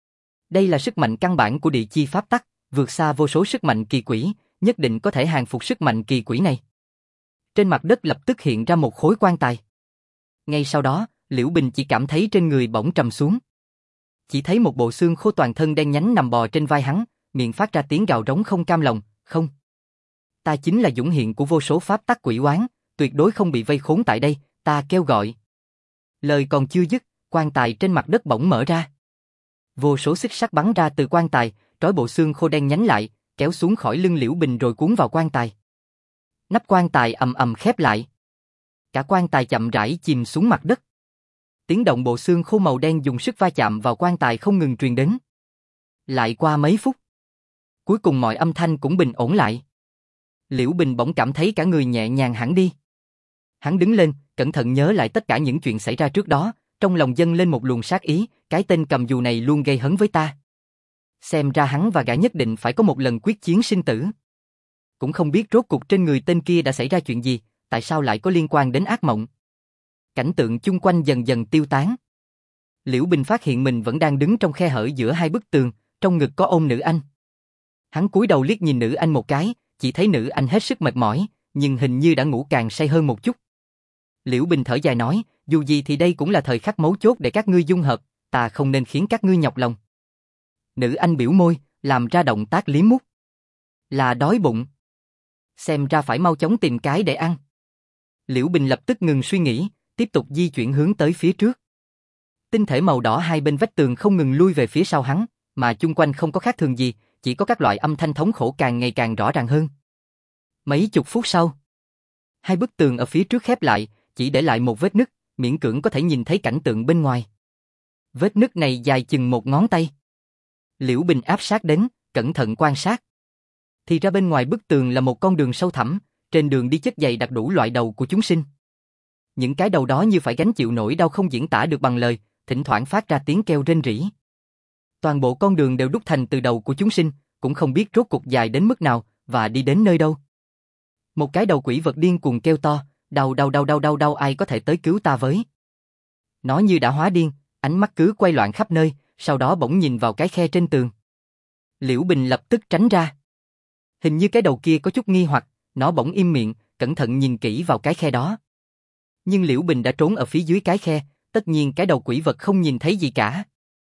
Đây là sức mạnh căn bản của địa chi pháp tắc, vượt xa vô số sức mạnh kỳ quỷ, nhất định có thể hàng phục sức mạnh kỳ quỷ này. Trên mặt đất lập tức hiện ra một khối quan tài. Ngay sau đó, Liễu Bình chỉ cảm thấy trên người bỗng trầm xuống. Chỉ thấy một bộ xương khô toàn thân đen nhánh nằm bò trên vai hắn, miệng phát ra tiếng gào rống không cam lòng, không. Ta chính là dũng hiện của vô số pháp tắc quỷ oán, tuyệt đối không bị vây khốn tại đây, ta kêu gọi. Lời còn chưa dứt, quan tài trên mặt đất bỗng mở ra. Vô số xích sắt bắn ra từ quan tài, trói bộ xương khô đen nhánh lại, kéo xuống khỏi lưng Liễu Bình rồi cuốn vào quan tài. Nắp quan tài ầm ầm khép lại. Cả quan tài chậm rãi chìm xuống mặt đất. Tiếng động bộ xương khô màu đen dùng sức va chạm vào quan tài không ngừng truyền đến. Lại qua mấy phút, cuối cùng mọi âm thanh cũng bình ổn lại. Liễu Bình bỗng cảm thấy cả người nhẹ nhàng hẳn đi. Hắn đứng lên, cẩn thận nhớ lại tất cả những chuyện xảy ra trước đó, trong lòng dâng lên một luồng sát ý, cái tên cầm dù này luôn gây hấn với ta. Xem ra hắn và gã nhất định phải có một lần quyết chiến sinh tử. Cũng không biết rốt cuộc trên người tên kia đã xảy ra chuyện gì, tại sao lại có liên quan đến ác mộng. Cảnh tượng chung quanh dần dần tiêu tán. Liễu Bình phát hiện mình vẫn đang đứng trong khe hở giữa hai bức tường, trong ngực có ôm nữ anh. Hắn cúi đầu liếc nhìn nữ anh một cái, chỉ thấy nữ anh hết sức mệt mỏi, nhưng hình như đã ngủ càng say hơn một chút. Liễu Bình thở dài nói, dù gì thì đây cũng là thời khắc mấu chốt để các ngươi dung hợp, ta không nên khiến các ngươi nhọc lòng. Nữ anh biểu môi, làm ra động tác liếm mút. Là đói bụng. Xem ra phải mau chóng tìm cái để ăn. Liễu Bình lập tức ngừng suy nghĩ, tiếp tục di chuyển hướng tới phía trước. Tinh thể màu đỏ hai bên vách tường không ngừng lui về phía sau hắn, mà chung quanh không có khác thường gì, chỉ có các loại âm thanh thống khổ càng ngày càng rõ ràng hơn. Mấy chục phút sau, hai bức tường ở phía trước khép lại, chỉ để lại một vết nứt, miễn cưỡng có thể nhìn thấy cảnh tượng bên ngoài. Vết nứt này dài chừng một ngón tay. Liễu Bình áp sát đến, cẩn thận quan sát. Thì ra bên ngoài bức tường là một con đường sâu thẳm, trên đường đi chất dày đặc đủ loại đầu của chúng sinh. Những cái đầu đó như phải gánh chịu nỗi đau không diễn tả được bằng lời, thỉnh thoảng phát ra tiếng kêu rên rỉ. Toàn bộ con đường đều đúc thành từ đầu của chúng sinh, cũng không biết rốt cuộc dài đến mức nào và đi đến nơi đâu. Một cái đầu quỷ vật điên cuồng kêu to, đau, ai có thể tới cứu ta với. Nó như đã hóa điên, ánh mắt cứ quay loạn khắp nơi, sau đó bỗng nhìn vào cái khe trên tường. Liễu Bình lập tức tránh ra. Hình như cái đầu kia có chút nghi hoặc, nó bỗng im miệng, cẩn thận nhìn kỹ vào cái khe đó. Nhưng Liễu Bình đã trốn ở phía dưới cái khe, tất nhiên cái đầu quỷ vật không nhìn thấy gì cả.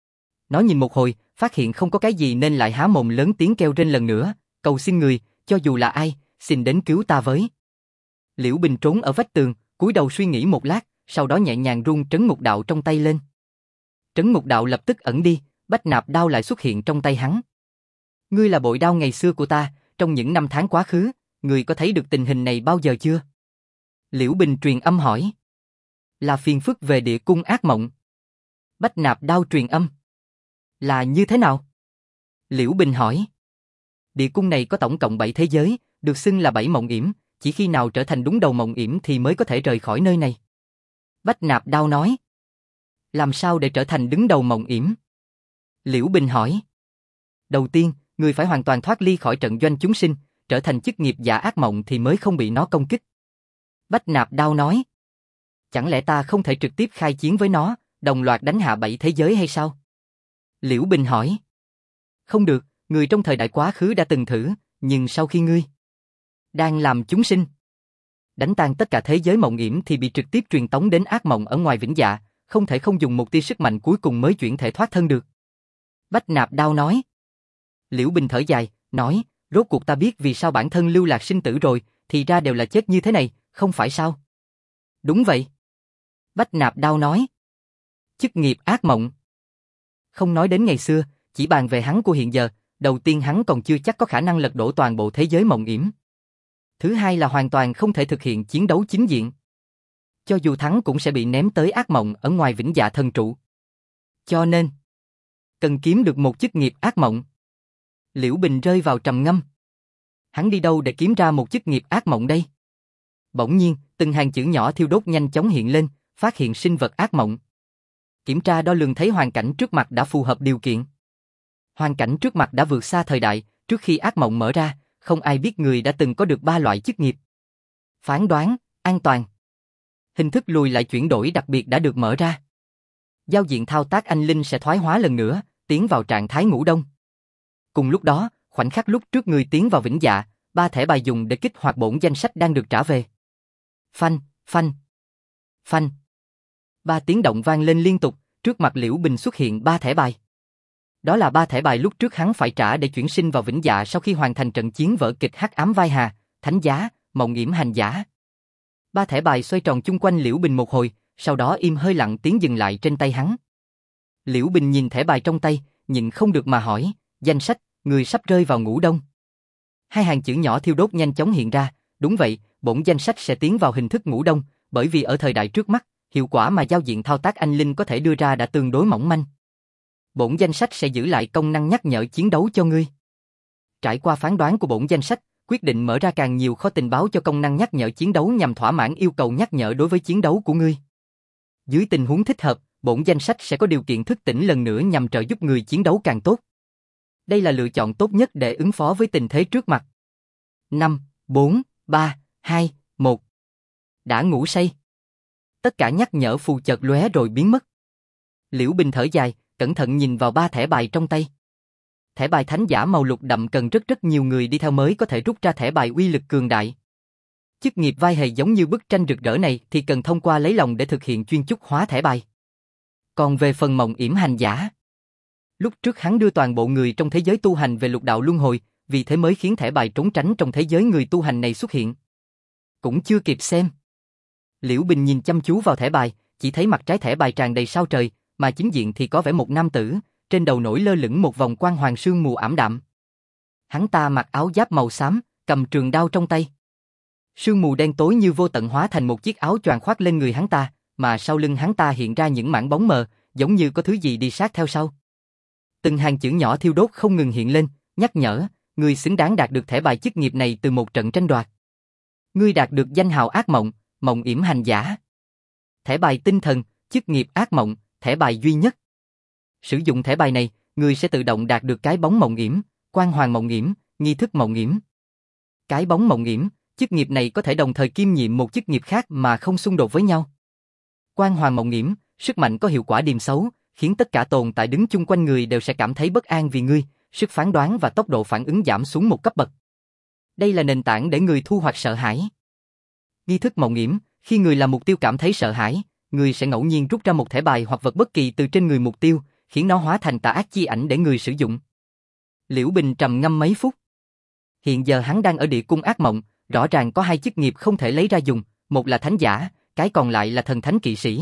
Nó nhìn một hồi, phát hiện không có cái gì nên lại há mồm lớn tiếng kêu rên lần nữa, cầu xin người, cho dù là ai, xin đến cứu ta với. Liễu Bình trốn ở vách tường, cúi đầu suy nghĩ một lát, sau đó nhẹ nhàng rung trấn ngục đạo trong tay lên. Trấn ngục đạo lập tức ẩn đi, bách nạp đao lại xuất hiện trong tay hắn. Ngươi là bội đao ngày xưa của ta, trong những năm tháng quá khứ, ngươi có thấy được tình hình này bao giờ chưa? Liễu Bình truyền âm hỏi. Là phiền phức về địa cung ác mộng. Bách nạp đao truyền âm. Là như thế nào? Liễu Bình hỏi. Địa cung này có tổng cộng 7 thế giới, được xưng là 7 mộng yểm, chỉ khi nào trở thành đúng đầu mộng yểm thì mới có thể rời khỏi nơi này. Bách Nạp Đao nói. Làm sao để trở thành đứng đầu mộng yểm? Liễu Bình hỏi. Đầu tiên, người phải hoàn toàn thoát ly khỏi trận doanh chúng sinh, trở thành chức nghiệp giả ác mộng thì mới không bị nó công kích. Bách Nạp Đao nói. Chẳng lẽ ta không thể trực tiếp khai chiến với nó, đồng loạt đánh hạ 7 thế giới hay sao? Liễu Bình hỏi. Không được, người trong thời đại quá khứ đã từng thử, nhưng sau khi ngươi đang làm chúng sinh đánh tan tất cả thế giới mộng yểm thì bị trực tiếp truyền tống đến ác mộng ở ngoài vĩnh dạ, không thể không dùng một tia sức mạnh cuối cùng mới chuyển thể thoát thân được. Bách Nạp Đao nói. Liễu Bình thở dài, nói, rốt cuộc ta biết vì sao bản thân lưu lạc sinh tử rồi, thì ra đều là chết như thế này, không phải sao? Đúng vậy. Bách Nạp Đao nói. Chức nghiệp ác mộng. Không nói đến ngày xưa, chỉ bàn về hắn của hiện giờ, đầu tiên hắn còn chưa chắc có khả năng lật đổ toàn bộ thế giới mộng yểm. Thứ hai là hoàn toàn không thể thực hiện chiến đấu chính diện. Cho dù thắng cũng sẽ bị ném tới ác mộng ở ngoài vĩnh dạ thần trụ. Cho nên, cần kiếm được một chức nghiệp ác mộng. Liễu Bình rơi vào trầm ngâm. Hắn đi đâu để kiếm ra một chức nghiệp ác mộng đây? Bỗng nhiên, từng hàng chữ nhỏ thiêu đốt nhanh chóng hiện lên, phát hiện sinh vật ác mộng. Kiểm tra đo lường thấy hoàn cảnh trước mặt đã phù hợp điều kiện. Hoàn cảnh trước mặt đã vượt xa thời đại, trước khi ác mộng mở ra, không ai biết người đã từng có được 3 loại chức nghiệp. Phán đoán, an toàn. Hình thức lùi lại chuyển đổi đặc biệt đã được mở ra. Giao diện thao tác anh linh sẽ thoái hóa lần nữa, tiến vào trạng thái ngủ đông. Cùng lúc đó, khoảnh khắc lúc trước người tiến vào vĩnh dạ, 3 thẻ bài dùng để kích hoạt bổn danh sách đang được trả về. Phanh, phanh, phanh. 3 tiếng động vang lên liên tục, trước mặt Liễu Bình xuất hiện 3 thẻ bài. Đó là 3 thẻ bài lúc trước hắn phải trả để chuyển sinh vào vĩnh dạ sau khi hoàn thành trận chiến vở kịch Hắc Ám Vai Hà, Thánh Giá, Mộng Yểm Hành Giả. 3 thẻ bài xoay tròn chung quanh Liễu Bình một hồi, sau đó im hơi lặng tiếng dừng lại trên tay hắn. Liễu Bình nhìn thẻ bài trong tay, nhịn không được mà hỏi, danh sách, người sắp rơi vào ngủ đông. 2 hàng chữ nhỏ thiêu đốt nhanh chóng hiện ra, đúng vậy, bổn danh sách sẽ tiến vào hình thức ngủ đông, bởi vì ở thời đại trước mắt, hiệu quả mà giao diện thao tác anh linh có thể đưa ra đã tương đối mỏng manh. Bổn danh sách sẽ giữ lại công năng nhắc nhở chiến đấu cho ngươi. Trải qua phán đoán của bổn danh sách, quyết định mở ra càng nhiều kho tình báo cho công năng nhắc nhở chiến đấu nhằm thỏa mãn yêu cầu nhắc nhở đối với chiến đấu của ngươi. Dưới tình huống thích hợp, bổn danh sách sẽ có điều kiện thức tỉnh lần nữa nhằm trợ giúp người chiến đấu càng tốt. Đây là lựa chọn tốt nhất để ứng phó với tình thế trước mặt. 5, 4, 3, 2, 1. Đã ngủ say. Tất cả nhắc nhở phù chợt lóe rồi biến mất. Liễu Bình thở dài, cẩn thận nhìn vào 3 thẻ bài trong tay. Thẻ bài thánh giả màu lục đậm cần rất nhiều người đi theo mới có thể rút ra thẻ bài uy lực cường đại. Chức nghiệp vai hề giống như bức tranh rực rỡ này thì cần thông qua lấy lòng để thực hiện chuyên chúc hóa thẻ bài. Còn về phần mộng yểm hành giả, lúc trước hắn đưa toàn bộ người trong thế giới tu hành về lục đạo luân hồi, vì thế mới khiến thẻ bài trốn tránh trong thế giới người tu hành này xuất hiện. Cũng chưa kịp xem. Liễu Bình nhìn chăm chú vào thẻ bài, chỉ thấy mặt trái thẻ bài tràn đầy sao trời, mà chính diện thì có vẻ một nam tử, trên đầu nổi lơ lửng một vòng quang hoàng sương mù ảm đạm. Hắn ta mặc áo giáp màu xám, cầm trường đao trong tay. Sương mù đen tối như vô tận hóa thành một chiếc áo choàng khoác lên người hắn ta, mà sau lưng hắn ta hiện ra những mảng bóng mờ, giống như có thứ gì đi sát theo sau. Từng hàng chữ nhỏ thiêu đốt không ngừng hiện lên, nhắc nhở, người xứng đáng đạt được thẻ bài chức nghiệp này từ một trận tranh đoạt. Ngươi đạt được danh hào ác mộng, mộng yểm hành giả. Thẻ bài tinh thần, chức nghiệp ác mộng, thẻ bài duy nhất. Sử dụng thẻ bài này, người sẽ tự động đạt được cái bóng mộng yểm, quang hoàng mộng yểm, nghi thức mộng yểm. Cái bóng mộng yểm, chức nghiệp này có thể đồng thời kiêm nhiệm một chức nghiệp khác mà không xung đột với nhau. Quang hoàng mộng yểm, sức mạnh có hiệu quả điềm xấu, khiến tất cả tồn tại đứng chung quanh người đều sẽ cảm thấy bất an vì ngươi, sức phán đoán và tốc độ phản ứng giảm xuống một cấp bậc. Đây là nền tảng để người thu hoạch sợ hãi. Nghi thức mộng yểm, khi người làm mục tiêu cảm thấy sợ hãi, người sẽ ngẫu nhiên rút ra một thẻ bài hoặc vật bất kỳ từ trên người mục tiêu, khiến nó hóa thành tà ác chi ảnh để người sử dụng. Liễu Bình trầm ngâm mấy phút. Hiện giờ hắn đang ở địa cung ác mộng, rõ ràng có 2 chức nghiệp không thể lấy ra dùng, một là thánh giả, cái còn lại là thần thánh kỵ sĩ.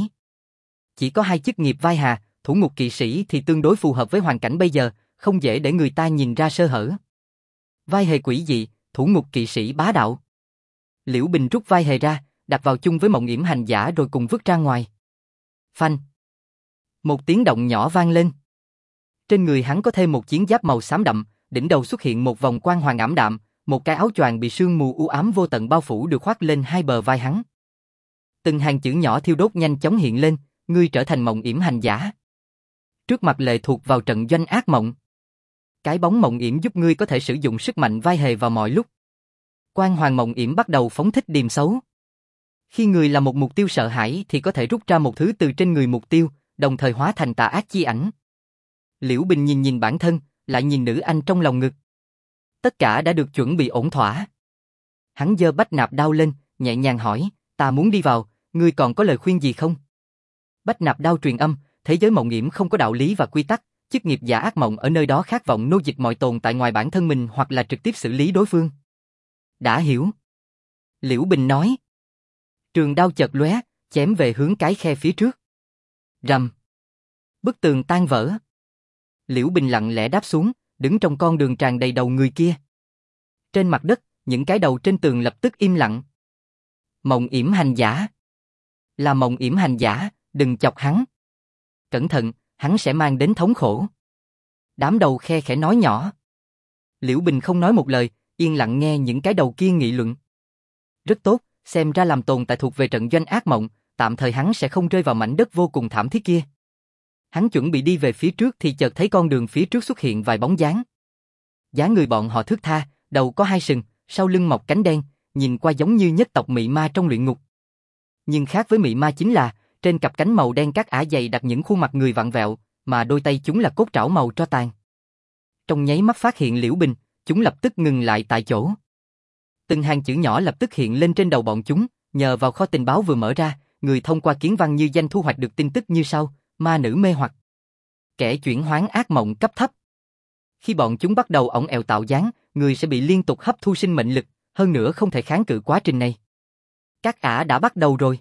Chỉ có 2 chức nghiệp vai hà, thủ ngục kỵ sĩ thì tương đối phù hợp với hoàn cảnh bây giờ, không dễ để người ta nhìn ra sơ hở. Vai hề quỷ dị, thủ ngục kỵ sĩ bá đạo. Liễu Bình rút vai hề ra, đặt vào chung với mộng yểm hành giả rồi cùng vứt ra ngoài. Phanh. Một tiếng động nhỏ vang lên. Trên người hắn có thêm một chiến giáp màu xám đậm, đỉnh đầu xuất hiện một vòng quang hoàng ảm đạm, một cái áo choàng bị sương mù u ám vô tận bao phủ được khoác lên hai bờ vai hắn. Từng hàng chữ nhỏ thiêu đốt nhanh chóng hiện lên, ngươi trở thành Mộng Yểm hành giả. Trước mặt lệ thuộc vào trận doanh ác mộng. Cái bóng Mộng Yểm giúp ngươi có thể sử dụng sức mạnh vai hề vào mọi lúc. Quang hoàng Mộng Yểm bắt đầu phóng thích điềm xấu. Khi người là một mục tiêu sợ hãi thì có thể rút ra một thứ từ trên người mục tiêu, đồng thời hóa thành tà ác chi ảnh. Liễu Bình nhìn bản thân, lại nhìn nữ anh trong lòng ngực. Tất cả đã được chuẩn bị ổn thỏa. Hắn giơ bách nạp đao lên, nhẹ nhàng hỏi, ta muốn đi vào, ngươi còn có lời khuyên gì không? Bách nạp đao truyền âm, thế giới Mộng Yểm không có đạo lý và quy tắc, chức nghiệp giả ác mộng ở nơi đó khát vọng nô dịch mọi tồn tại ngoài bản thân mình hoặc là trực tiếp xử lý đối phương. Đã hiểu. Liễu Bình nói. Trường đao chợt lóe, chém về hướng cái khe phía trước. Rầm. Bức tường tan vỡ. Liễu Bình lặng lẽ đáp xuống, đứng trong con đường tràn đầy đầu người kia. Trên mặt đất, những cái đầu trên tường lập tức im lặng. Mộng Yểm hành giả. Là Mộng Yểm hành giả, đừng chọc hắn. Cẩn thận, hắn sẽ mang đến thống khổ. Đám đầu khe khẽ nói nhỏ. Liễu Bình không nói một lời, yên lặng nghe những cái đầu kia nghị luận. Rất tốt, xem ra làm tồn tại thuộc về trận doanh ác mộng, tạm thời hắn sẽ không rơi vào mảnh đất vô cùng thảm thiết kia. Hắn chuẩn bị đi về phía trước thì chợt thấy con đường phía trước xuất hiện vài bóng dáng. Dáng người bọn họ thướt tha, đầu có hai sừng, sau lưng mọc cánh đen, nhìn qua giống như nhất tộc mị ma trong luyện ngục. Nhưng khác với mị ma chính là, trên cặp cánh màu đen các ả dày đặt những khuôn mặt người vặn vẹo, mà đôi tay chúng là cốt trảo màu tro tàn. Trong nháy mắt phát hiện Liễu Bình, chúng lập tức ngừng lại tại chỗ. Từng hàng chữ nhỏ lập tức hiện lên trên đầu bọn chúng, nhờ vào kho tình báo vừa mở ra, người thông qua kiến văn như danh thu hoạch được tin tức như sau: ma nữ mê hoặc, kẻ chuyển hoán ác mộng cấp thấp. Khi bọn chúng bắt đầu ỏng ẹo tạo dáng, người sẽ bị liên tục hấp thu sinh mệnh lực, hơn nữa không thể kháng cự quá trình này. Các ả đã bắt đầu rồi.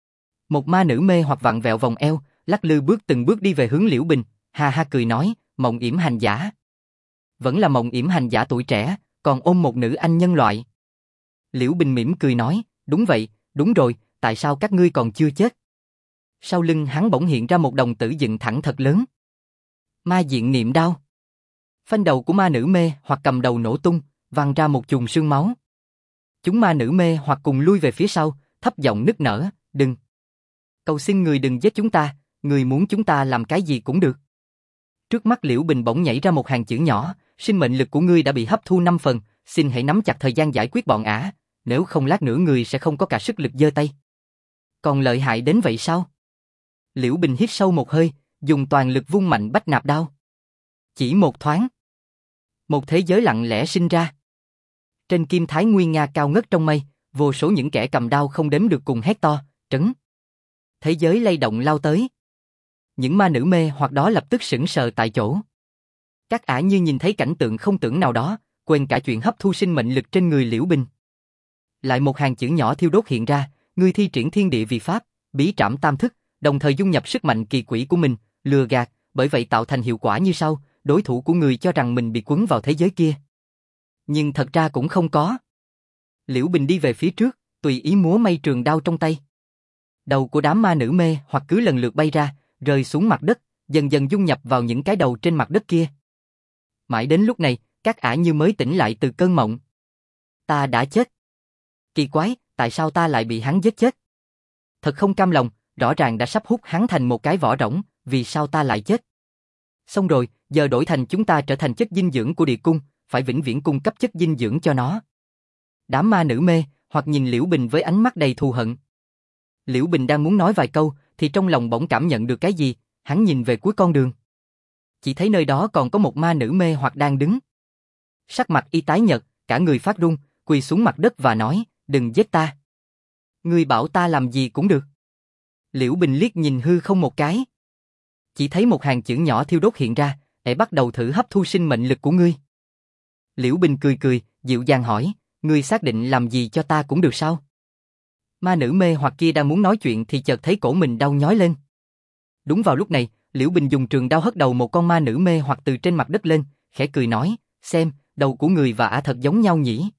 Một ma nữ mê hoặc vặn vẹo vòng eo, lắc lư từng bước đi về hướng Liễu Bình, ha ha cười nói, Mộng Yểm hành giả. Vẫn là Mộng Yểm hành giả tuổi trẻ, còn ôm một nữ anh nhân loại. Liễu Bình mỉm cười nói, đúng vậy, đúng rồi, tại sao các ngươi còn chưa chết? Sau lưng hắn bỗng hiện ra một đồng tử dựng thẳng thật lớn. Ma diện niệm đao. Phanh đầu của ma nữ mê hoặc cầm đầu nổ tung, văng ra một chùm sương máu. Chúng ma nữ mê hoặc cùng lui về phía sau, thấp giọng nức nở, đừng. Cầu xin người đừng giết chúng ta, người muốn chúng ta làm cái gì cũng được. Trước mắt Liễu Bình bỗng nhảy ra một hàng chữ nhỏ, sinh mệnh lực của ngươi đã bị hấp thu 5 phần, xin hãy nắm chặt thời gian giải quyết bọn ả, nếu không lát nữa người sẽ không có cả sức lực giơ tay. Còn lợi hại đến vậy sao? Liễu Bình hít sâu một hơi, dùng toàn lực vung mạnh bách nạp đao. Chỉ một thoáng, một thế giới lặng lẽ sinh ra. Trên kim thái nguyên nga cao ngất trong mây, vô số những kẻ cầm đao không đếm được cùng hét to, trấn. Thế giới lay động lao tới. Những ma nữ mê hoặc đó lập tức sững sờ tại chỗ. Các ả như nhìn thấy cảnh tượng không tưởng nào đó, quên cả chuyện hấp thu sinh mệnh lực trên người Liễu Bình. Lại một hàng chữ nhỏ thiêu đốt hiện ra, ngươi thi triển thiên địa vì pháp, bí trảm tam thức, đồng thời dung nhập sức mạnh kỳ quỷ của mình, lừa gạt, bởi vậy tạo thành hiệu quả như sau, đối thủ của người cho rằng mình bị quấn vào thế giới kia. Nhưng thật ra cũng không có. Liễu Bình đi về phía trước, tùy ý múa may trường đao trong tay. Đầu của đám ma nữ mê hoặc cứ lần lượt bay ra, rơi xuống mặt đất, dần dần dung nhập vào những cái đầu trên mặt đất kia. Mãi đến lúc này, các ả như mới tỉnh lại từ cơn mộng. Ta đã chết. Kỳ quái, tại sao ta lại bị hắn giết chết? Thật không cam lòng, rõ ràng đã sắp hút hắn thành một cái vỏ rỗng, vì sao ta lại chết? Xong rồi, giờ đổi thành chúng ta trở thành chất dinh dưỡng của địa cung, phải vĩnh viễn cung cấp chất dinh dưỡng cho nó. Đám ma nữ mê, hoặc nhìn Liễu Bình với ánh mắt đầy thù hận. Liễu Bình đang muốn nói vài câu, thì trong lòng bỗng cảm nhận được cái gì, hắn nhìn về cuối con đường. Chỉ thấy nơi đó còn có một ma nữ mê hoặc đang đứng. Sắc mặt y tái nhợt, cả người phát run, quỳ xuống mặt đất và nói, đừng giết ta. Ngươi bảo ta làm gì cũng được. Liễu Bình liếc nhìn hư không một cái. Chỉ thấy một hàng chữ nhỏ thiêu đốt hiện ra, để bắt đầu thử hấp thu sinh mệnh lực của ngươi. Liễu Bình cười, dịu dàng hỏi, ngươi xác định làm gì cho ta cũng được sao? Ma nữ mê hoặc kia đang muốn nói chuyện thì chợt thấy cổ mình đau nhói lên. Đúng vào lúc này, Liễu Bình dùng trường đao hất đầu một con ma nữ mê hoặc từ trên mặt đất lên, khẽ cười nói, xem, đầu của người và ả thật giống nhau nhỉ.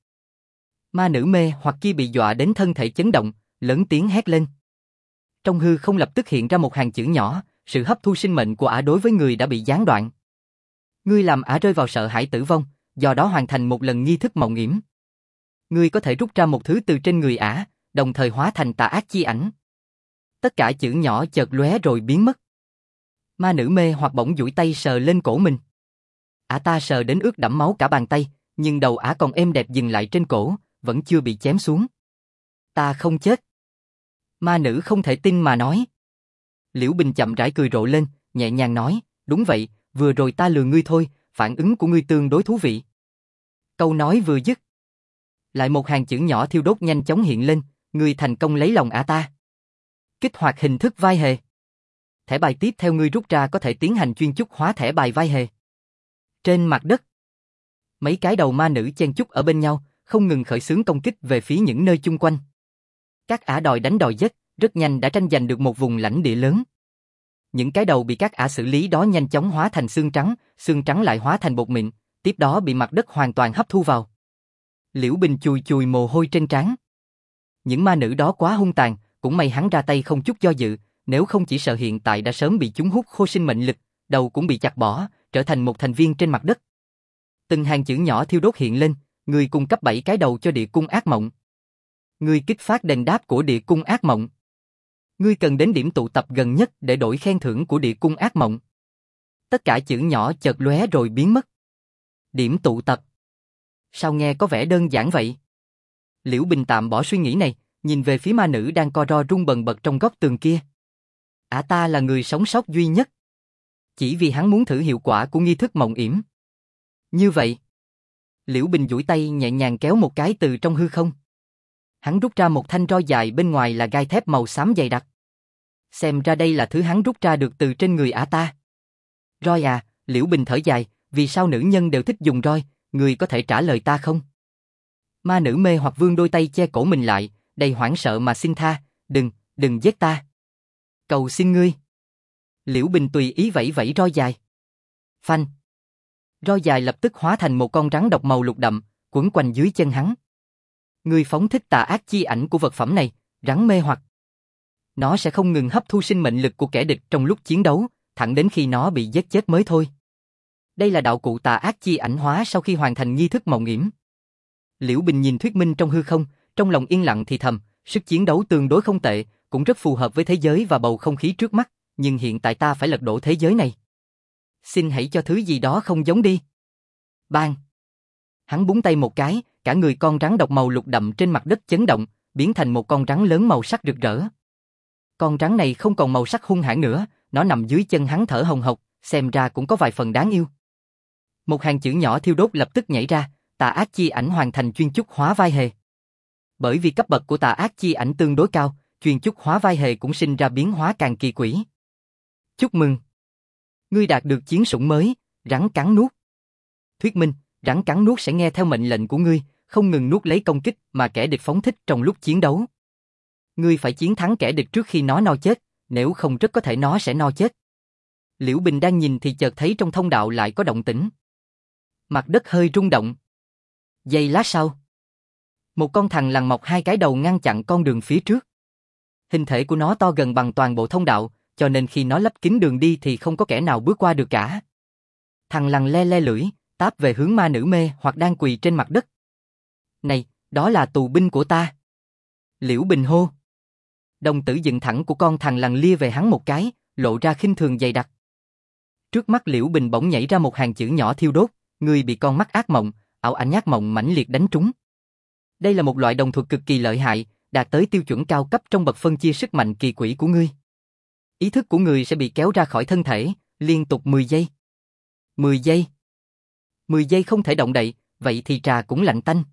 Ma nữ mê hoặc kia bị dọa đến thân thể chấn động, lớn tiếng hét lên. Trong hư không lập tức hiện ra một hàng chữ nhỏ, sự hấp thu sinh mệnh của ả đối với người đã bị gián đoạn. Ngươi làm ả rơi vào sợ hãi tử vong, do đó hoàn thành một lần nghi thức mộng yểm. Ngươi có thể rút ra một thứ từ trên người ả, đồng thời hóa thành tà ác chi ảnh. Tất cả chữ nhỏ chợt lóe rồi biến mất. Ma nữ mê hoặc bỗng duỗi tay sờ lên cổ mình. Ả ta sờ đến ướt đẫm máu cả bàn tay, nhưng đầu ả còn êm đẹp dừng lại trên cổ, vẫn chưa bị chém xuống. Ta không chết. Ma nữ không thể tin mà nói. Liễu Bình chậm rãi cười rộ lên, nhẹ nhàng nói, đúng vậy, vừa rồi ta lừa ngươi thôi, phản ứng của ngươi tương đối thú vị. Câu nói vừa dứt, lại một hàng chữ nhỏ thiêu đốt nhanh chóng hiện lên, ngươi thành công lấy lòng ả ta. Kích hoạt hình thức vai hề. Thẻ bài tiếp theo ngươi rút ra có thể tiến hành chuyên chúc hóa thẻ bài vai hề. Trên mặt đất, mấy cái đầu ma nữ chen chúc ở bên nhau, không ngừng khởi xướng công kích về phía những nơi chung quanh. Các ả đòi đánh đòi giết, rất nhanh đã tranh giành được một vùng lãnh địa lớn. Những cái đầu bị các ả xử lý đó nhanh chóng hóa thành xương trắng lại hóa thành bột mịn, tiếp đó bị mặt đất hoàn toàn hấp thu vào. Liễu Bình chùi chùi mồ hôi trên trán. Những ma nữ đó quá hung tàn, cũng may hắn ra tay không chút do dự, nếu không chỉ sợ hiện tại đã sớm bị chúng hút khô sinh mệnh lực, đầu cũng bị chặt bỏ, trở thành một thành viên trên mặt đất. Từng hàng chữ nhỏ thiêu đốt hiện lên, người cung cấp 7 cái đầu cho địa cung ác mộng. Ngươi kích phát đền đáp của địa cung ác mộng. Ngươi cần đến điểm tụ tập gần nhất để đổi khen thưởng của địa cung ác mộng. Tất cả chữ nhỏ chợt lóe rồi biến mất. Điểm tụ tập. Sao nghe có vẻ đơn giản vậy? Liễu Bình tạm bỏ suy nghĩ này, nhìn về phía ma nữ đang co ro rung bần bật trong góc tường kia. Ả ta là người sống sót duy nhất. Chỉ vì hắn muốn thử hiệu quả của nghi thức mộng yểm. Như vậy, Liễu Bình duỗi tay nhẹ nhàng kéo một cái từ trong hư không. Hắn rút ra một thanh roi dài, bên ngoài là gai thép màu xám dày đặc. Xem ra đây là thứ hắn rút ra được từ trên người ả ta. Roi à, Liễu Bình thở dài, vì sao nữ nhân đều thích dùng roi, người có thể trả lời ta không? Ma nữ mê hoặc vươn đôi tay che cổ mình lại, đầy hoảng sợ mà xin tha, đừng giết ta. Cầu xin ngươi. Liễu Bình tùy ý vẫy vẫy roi dài. Phanh. Roi dài lập tức hóa thành một con rắn độc màu lục đậm, quấn quanh dưới chân hắn. Ngươi phóng thích tà ác chi ảnh của vật phẩm này, rắn mê hoặc. Nó sẽ không ngừng hấp thu sinh mệnh lực của kẻ địch trong lúc chiến đấu, thẳng đến khi nó bị giết chết mới thôi. Đây là đạo cụ tà ác chi ảnh hóa sau khi hoàn thành nghi thức mộng yểm. Liễu Bình nhìn thuyết minh trong hư không, trong lòng yên lặng thì thầm, sức chiến đấu tương đối không tệ, cũng rất phù hợp với thế giới và bầu không khí trước mắt, nhưng hiện tại ta phải lật đổ thế giới này. Xin hãy cho thứ gì đó không giống đi. Bang! Hắn búng tay một cái, cả người con rắn độc màu lục đậm trên mặt đất chấn động, biến thành một con rắn lớn màu sắc rực rỡ. Con rắn này không còn màu sắc hung hãn nữa, nó nằm dưới chân hắn thở hồng hộc, xem ra cũng có vài phần đáng yêu. Một hàng chữ nhỏ thiêu đốt lập tức nhảy ra, tà ác chi ảnh hoàn thành chuyên chúc hóa vai hề. Bởi vì cấp bậc của tà ác chi ảnh tương đối cao, chuyên chúc hóa vai hề cũng sinh ra biến hóa càng kỳ quỷ. Chúc mừng! Ngươi đạt được chiến sủng mới, rắn cắn nuốt. Thuyết minh, rắn cắn nuốt sẽ nghe theo mệnh lệnh của ngươi, không ngừng nuốt lấy công kích mà kẻ địch phóng thích trong lúc chiến đấu. Ngươi phải chiến thắng kẻ địch trước khi nó no chết, nếu không rất có thể nó sẽ no chết. Liễu Bình đang nhìn thì chợt thấy trong thông đạo lại có động tĩnh. Mặt đất hơi rung động. Giây lát sau, một con thằn lằn mọc hai cái đầu ngăn chặn con đường phía trước. Hình thể của nó to gần bằng toàn bộ thông đạo, cho nên khi nó lấp kín đường đi thì không có kẻ nào bước qua được cả. Thằn lằn le le lưỡi, táp về hướng ma nữ mê hoặc đang quỳ trên mặt đất. Này, đó là tù binh của ta. Liễu Bình hô. Đồng tử dựng thẳng của con thằn lằn lia về hắn một cái, lộ ra khinh thường dày đặc. Trước mắt Liễu Bình bỗng nhảy ra một hàng chữ nhỏ thiêu đốt, ngươi bị con mắt ác mộng, ảo ảnh ác mộng mãnh liệt đánh trúng. Đây là một loại đồng thuật cực kỳ lợi hại, đạt tới tiêu chuẩn cao cấp trong bậc phân chia sức mạnh kỳ quỷ của ngươi. Ý thức của ngươi sẽ bị kéo ra khỏi thân thể, liên tục 10 giây. 10 giây. 10 giây không thể động đậy, vậy thì trà cũng lạnh tanh.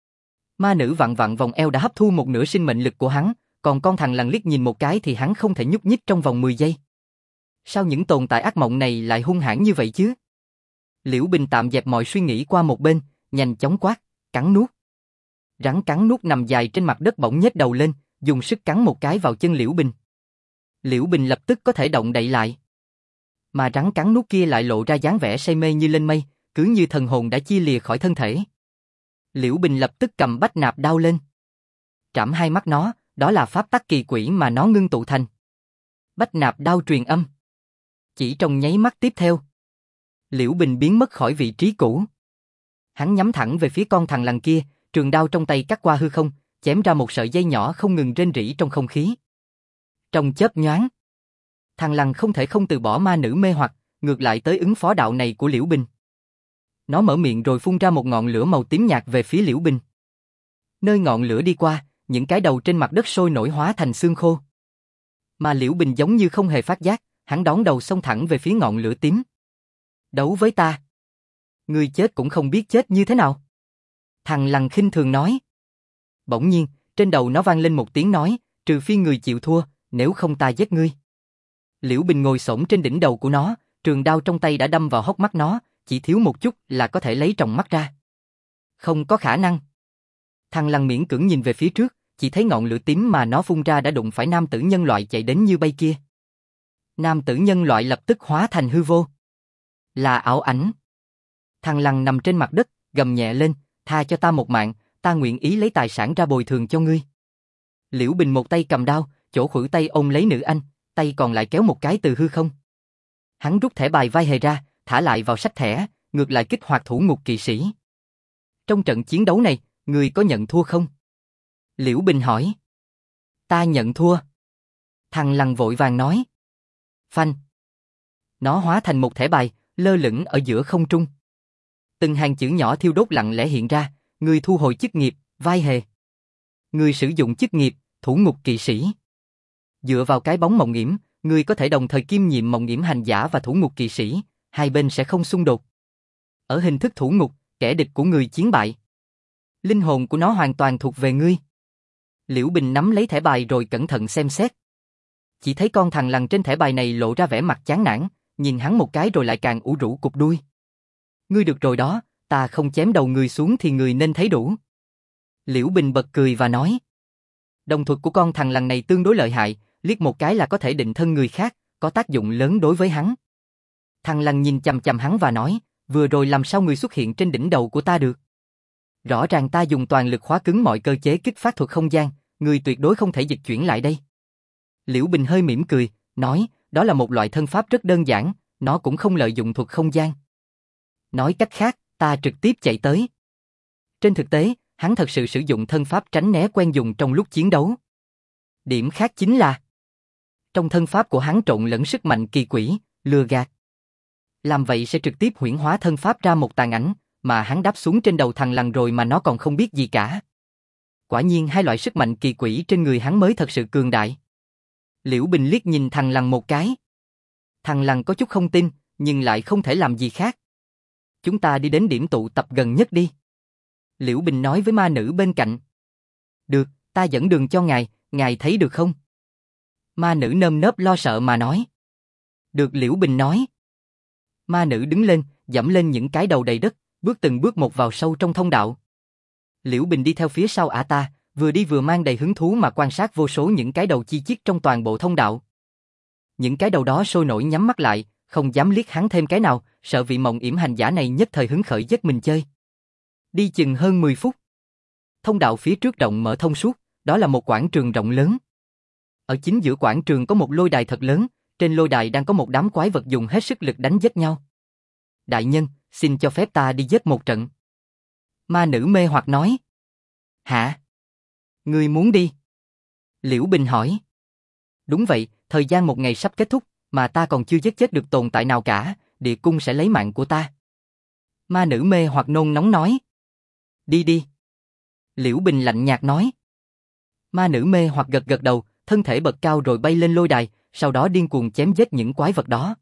Ma nữ vặn vặn vòng eo đã hấp thu một nửa sinh mệnh lực của hắn, còn con thằn lằn liếc nhìn một cái thì hắn không thể nhúc nhích trong vòng 10 giây. Sao những tồn tại ác mộng này lại hung hãn như vậy chứ? Liễu Bình tạm dẹp mọi suy nghĩ qua một bên, nhanh chóng quát, cắn nuốt. Rắn cắn nuốt nằm dài trên mặt đất bỗng nhếch đầu lên, dùng sức cắn một cái vào chân Liễu Bình. Liễu Bình lập tức có thể động đậy lại. Mà rắn cắn nuốt kia lại lộ ra dáng vẻ say mê như lên mây, cứ như thần hồn đã chia lìa khỏi thân thể. Liễu Bình lập tức cầm bách nạp đao lên. Trảm hai mắt nó, đó là pháp tắc kỳ quỷ mà nó ngưng tụ thành. Bách nạp đao truyền âm. Chỉ trong nháy mắt tiếp theo, Liễu Bình biến mất khỏi vị trí cũ. Hắn nhắm thẳng về phía con thằn lằn kia, trường đao trong tay cắt qua hư không, chém ra một sợi dây nhỏ không ngừng rên rỉ trong không khí. Trong chớp nhoáng, thằn lằn không thể không từ bỏ ma nữ mê hoặc, ngược lại tới ứng phó đạo này của Liễu Bình. Nó mở miệng rồi phun ra một ngọn lửa màu tím nhạt về phía Liễu Bình. Nơi ngọn lửa đi qua, những cái đầu trên mặt đất sôi nổi hóa thành xương khô. Mà Liễu Bình giống như không hề phát giác, hắn đón đầu xông thẳng về phía ngọn lửa tím. Đấu với ta. Ngươi chết cũng không biết chết như thế nào. Thằn lằn khinh thường nói. Bỗng nhiên, trên đầu nó vang lên một tiếng nói, trừ phi người chịu thua, nếu không ta giết ngươi. Liễu Bình ngồi xổm trên đỉnh đầu của nó, trường đao trong tay đã đâm vào hốc mắt nó, chỉ thiếu một chút là có thể lấy tròng mắt ra. Không có khả năng. Thằn lằn miễn cưỡng nhìn về phía trước, chỉ thấy ngọn lửa tím mà nó phun ra đã đụng phải nam tử nhân loại chạy đến như bay kia. Nam tử nhân loại lập tức hóa thành hư vô. Là ảo ảnh. Thằn lằn nằm trên mặt đất, gầm nhẹ lên, tha cho ta một mạng, ta nguyện ý lấy tài sản ra bồi thường cho ngươi. Liễu Bình một tay cầm đao, chỗ khuỷu tay ôm lấy nữ anh, tay còn lại kéo một cái từ hư không. Hắn rút thẻ bài vai hề ra, thả lại vào sách thẻ, ngược lại kích hoạt thủ ngục kỵ sĩ. Trong trận chiến đấu này, ngươi có nhận thua không? Liễu Bình hỏi. Ta nhận thua. Thằn lằn vội vàng nói. Phanh. Nó hóa thành một thẻ bài, lơ lửng ở giữa không trung. Từng hàng chữ nhỏ thiêu đốt lặng lẽ hiện ra, ngươi thu hồi chức nghiệp, vai hề. Ngươi sử dụng chức nghiệp, thủ ngục kỵ sĩ. Dựa vào cái bóng mộng yểm, ngươi có thể đồng thời kiêm nhiệm mộng yểm hành giả và thủ ngục kỵ sĩ, hai bên sẽ không xung đột. Ở hình thức thủ ngục, kẻ địch của ngươi chiến bại. Linh hồn của nó hoàn toàn thuộc về ngươi. Liễu Bình nắm lấy thẻ bài rồi cẩn thận xem xét. Chỉ thấy con thằn lằn trên thẻ bài này lộ ra vẻ mặt chán nản, nhìn hắn một cái rồi lại càng ủ rũ cụp đuôi. Ngươi được rồi đó, ta không chém đầu ngươi xuống thì ngươi nên thấy đủ. Liễu Bình bật cười và nói. Đồng thuật của con thằn lằn này tương đối lợi hại, liếc một cái là có thể định thân người khác, có tác dụng lớn đối với hắn. Thằn lằn nhìn chằm chằm hắn và nói, vừa rồi làm sao ngươi xuất hiện trên đỉnh đầu của ta được? Rõ ràng ta dùng toàn lực khóa cứng mọi cơ chế kích phát thuật không gian, ngươi tuyệt đối không thể dịch chuyển lại đây. Liễu Bình hơi mỉm cười, nói, đó là một loại thân pháp rất đơn giản, nó cũng không lợi dụng thuật không gian. Nói cách khác, ta trực tiếp chạy tới. Trên thực tế, hắn thật sự sử dụng thân pháp tránh né quen dùng trong lúc chiến đấu. Điểm khác chính là, trong thân pháp của hắn trộn lẫn sức mạnh kỳ quỷ, lừa gạt. Làm vậy sẽ trực tiếp huyễn hóa thân pháp ra một tàn ảnh, mà hắn đáp xuống trên đầu thằn lằn rồi mà nó còn không biết gì cả. Quả nhiên hai loại sức mạnh kỳ quỷ trên người hắn mới thật sự cường đại. Liễu Bình liếc nhìn thằn lằn một cái. Thằn lằn có chút không tin, nhưng lại không thể làm gì khác. Chúng ta đi đến điểm tụ tập gần nhất đi. Liễu Bình nói với ma nữ bên cạnh. Được, ta dẫn đường cho ngài thấy được không? Ma nữ nơm nớp lo sợ mà nói. Được, Liễu Bình nói. Ma nữ đứng lên, dẫm lên những cái đầu đầy đất, bước từng bước một vào sâu trong thông đạo. Liễu Bình đi theo phía sau ả ta, vừa đi vừa mang đầy hứng thú mà quan sát vô số những cái đầu chi chít trong toàn bộ thông đạo. Những cái đầu đó sôi nổi nhắm mắt lại, không dám liếc hắn thêm cái nào, sợ vị mộng yểm hành giả này nhất thời hứng khởi dắt mình chơi. Đi chừng hơn 10 phút. Thông đạo phía trước rộng mở thông suốt, đó là một quảng trường rộng lớn. Ở chính giữa quảng trường có một lôi đài thật lớn, trên lôi đài đang có một đám quái vật dùng hết sức lực đánh giết nhau. Đại nhân, xin cho phép ta đi giết một trận. Ma nữ mê hoặc nói. Hả? Ngươi muốn đi? Liễu Bình hỏi. Đúng vậy, thời gian một ngày sắp kết thúc, mà ta còn chưa giết chết được tồn tại nào cả, địa cung sẽ lấy mạng của ta. Ma nữ mê hoặc nôn nóng nói. Đi đi. Liễu Bình lạnh nhạt nói. Ma nữ mê hoặc gật gật đầu, thân thể bật cao rồi bay lên lôi đài, sau đó điên cuồng chém giết những quái vật đó.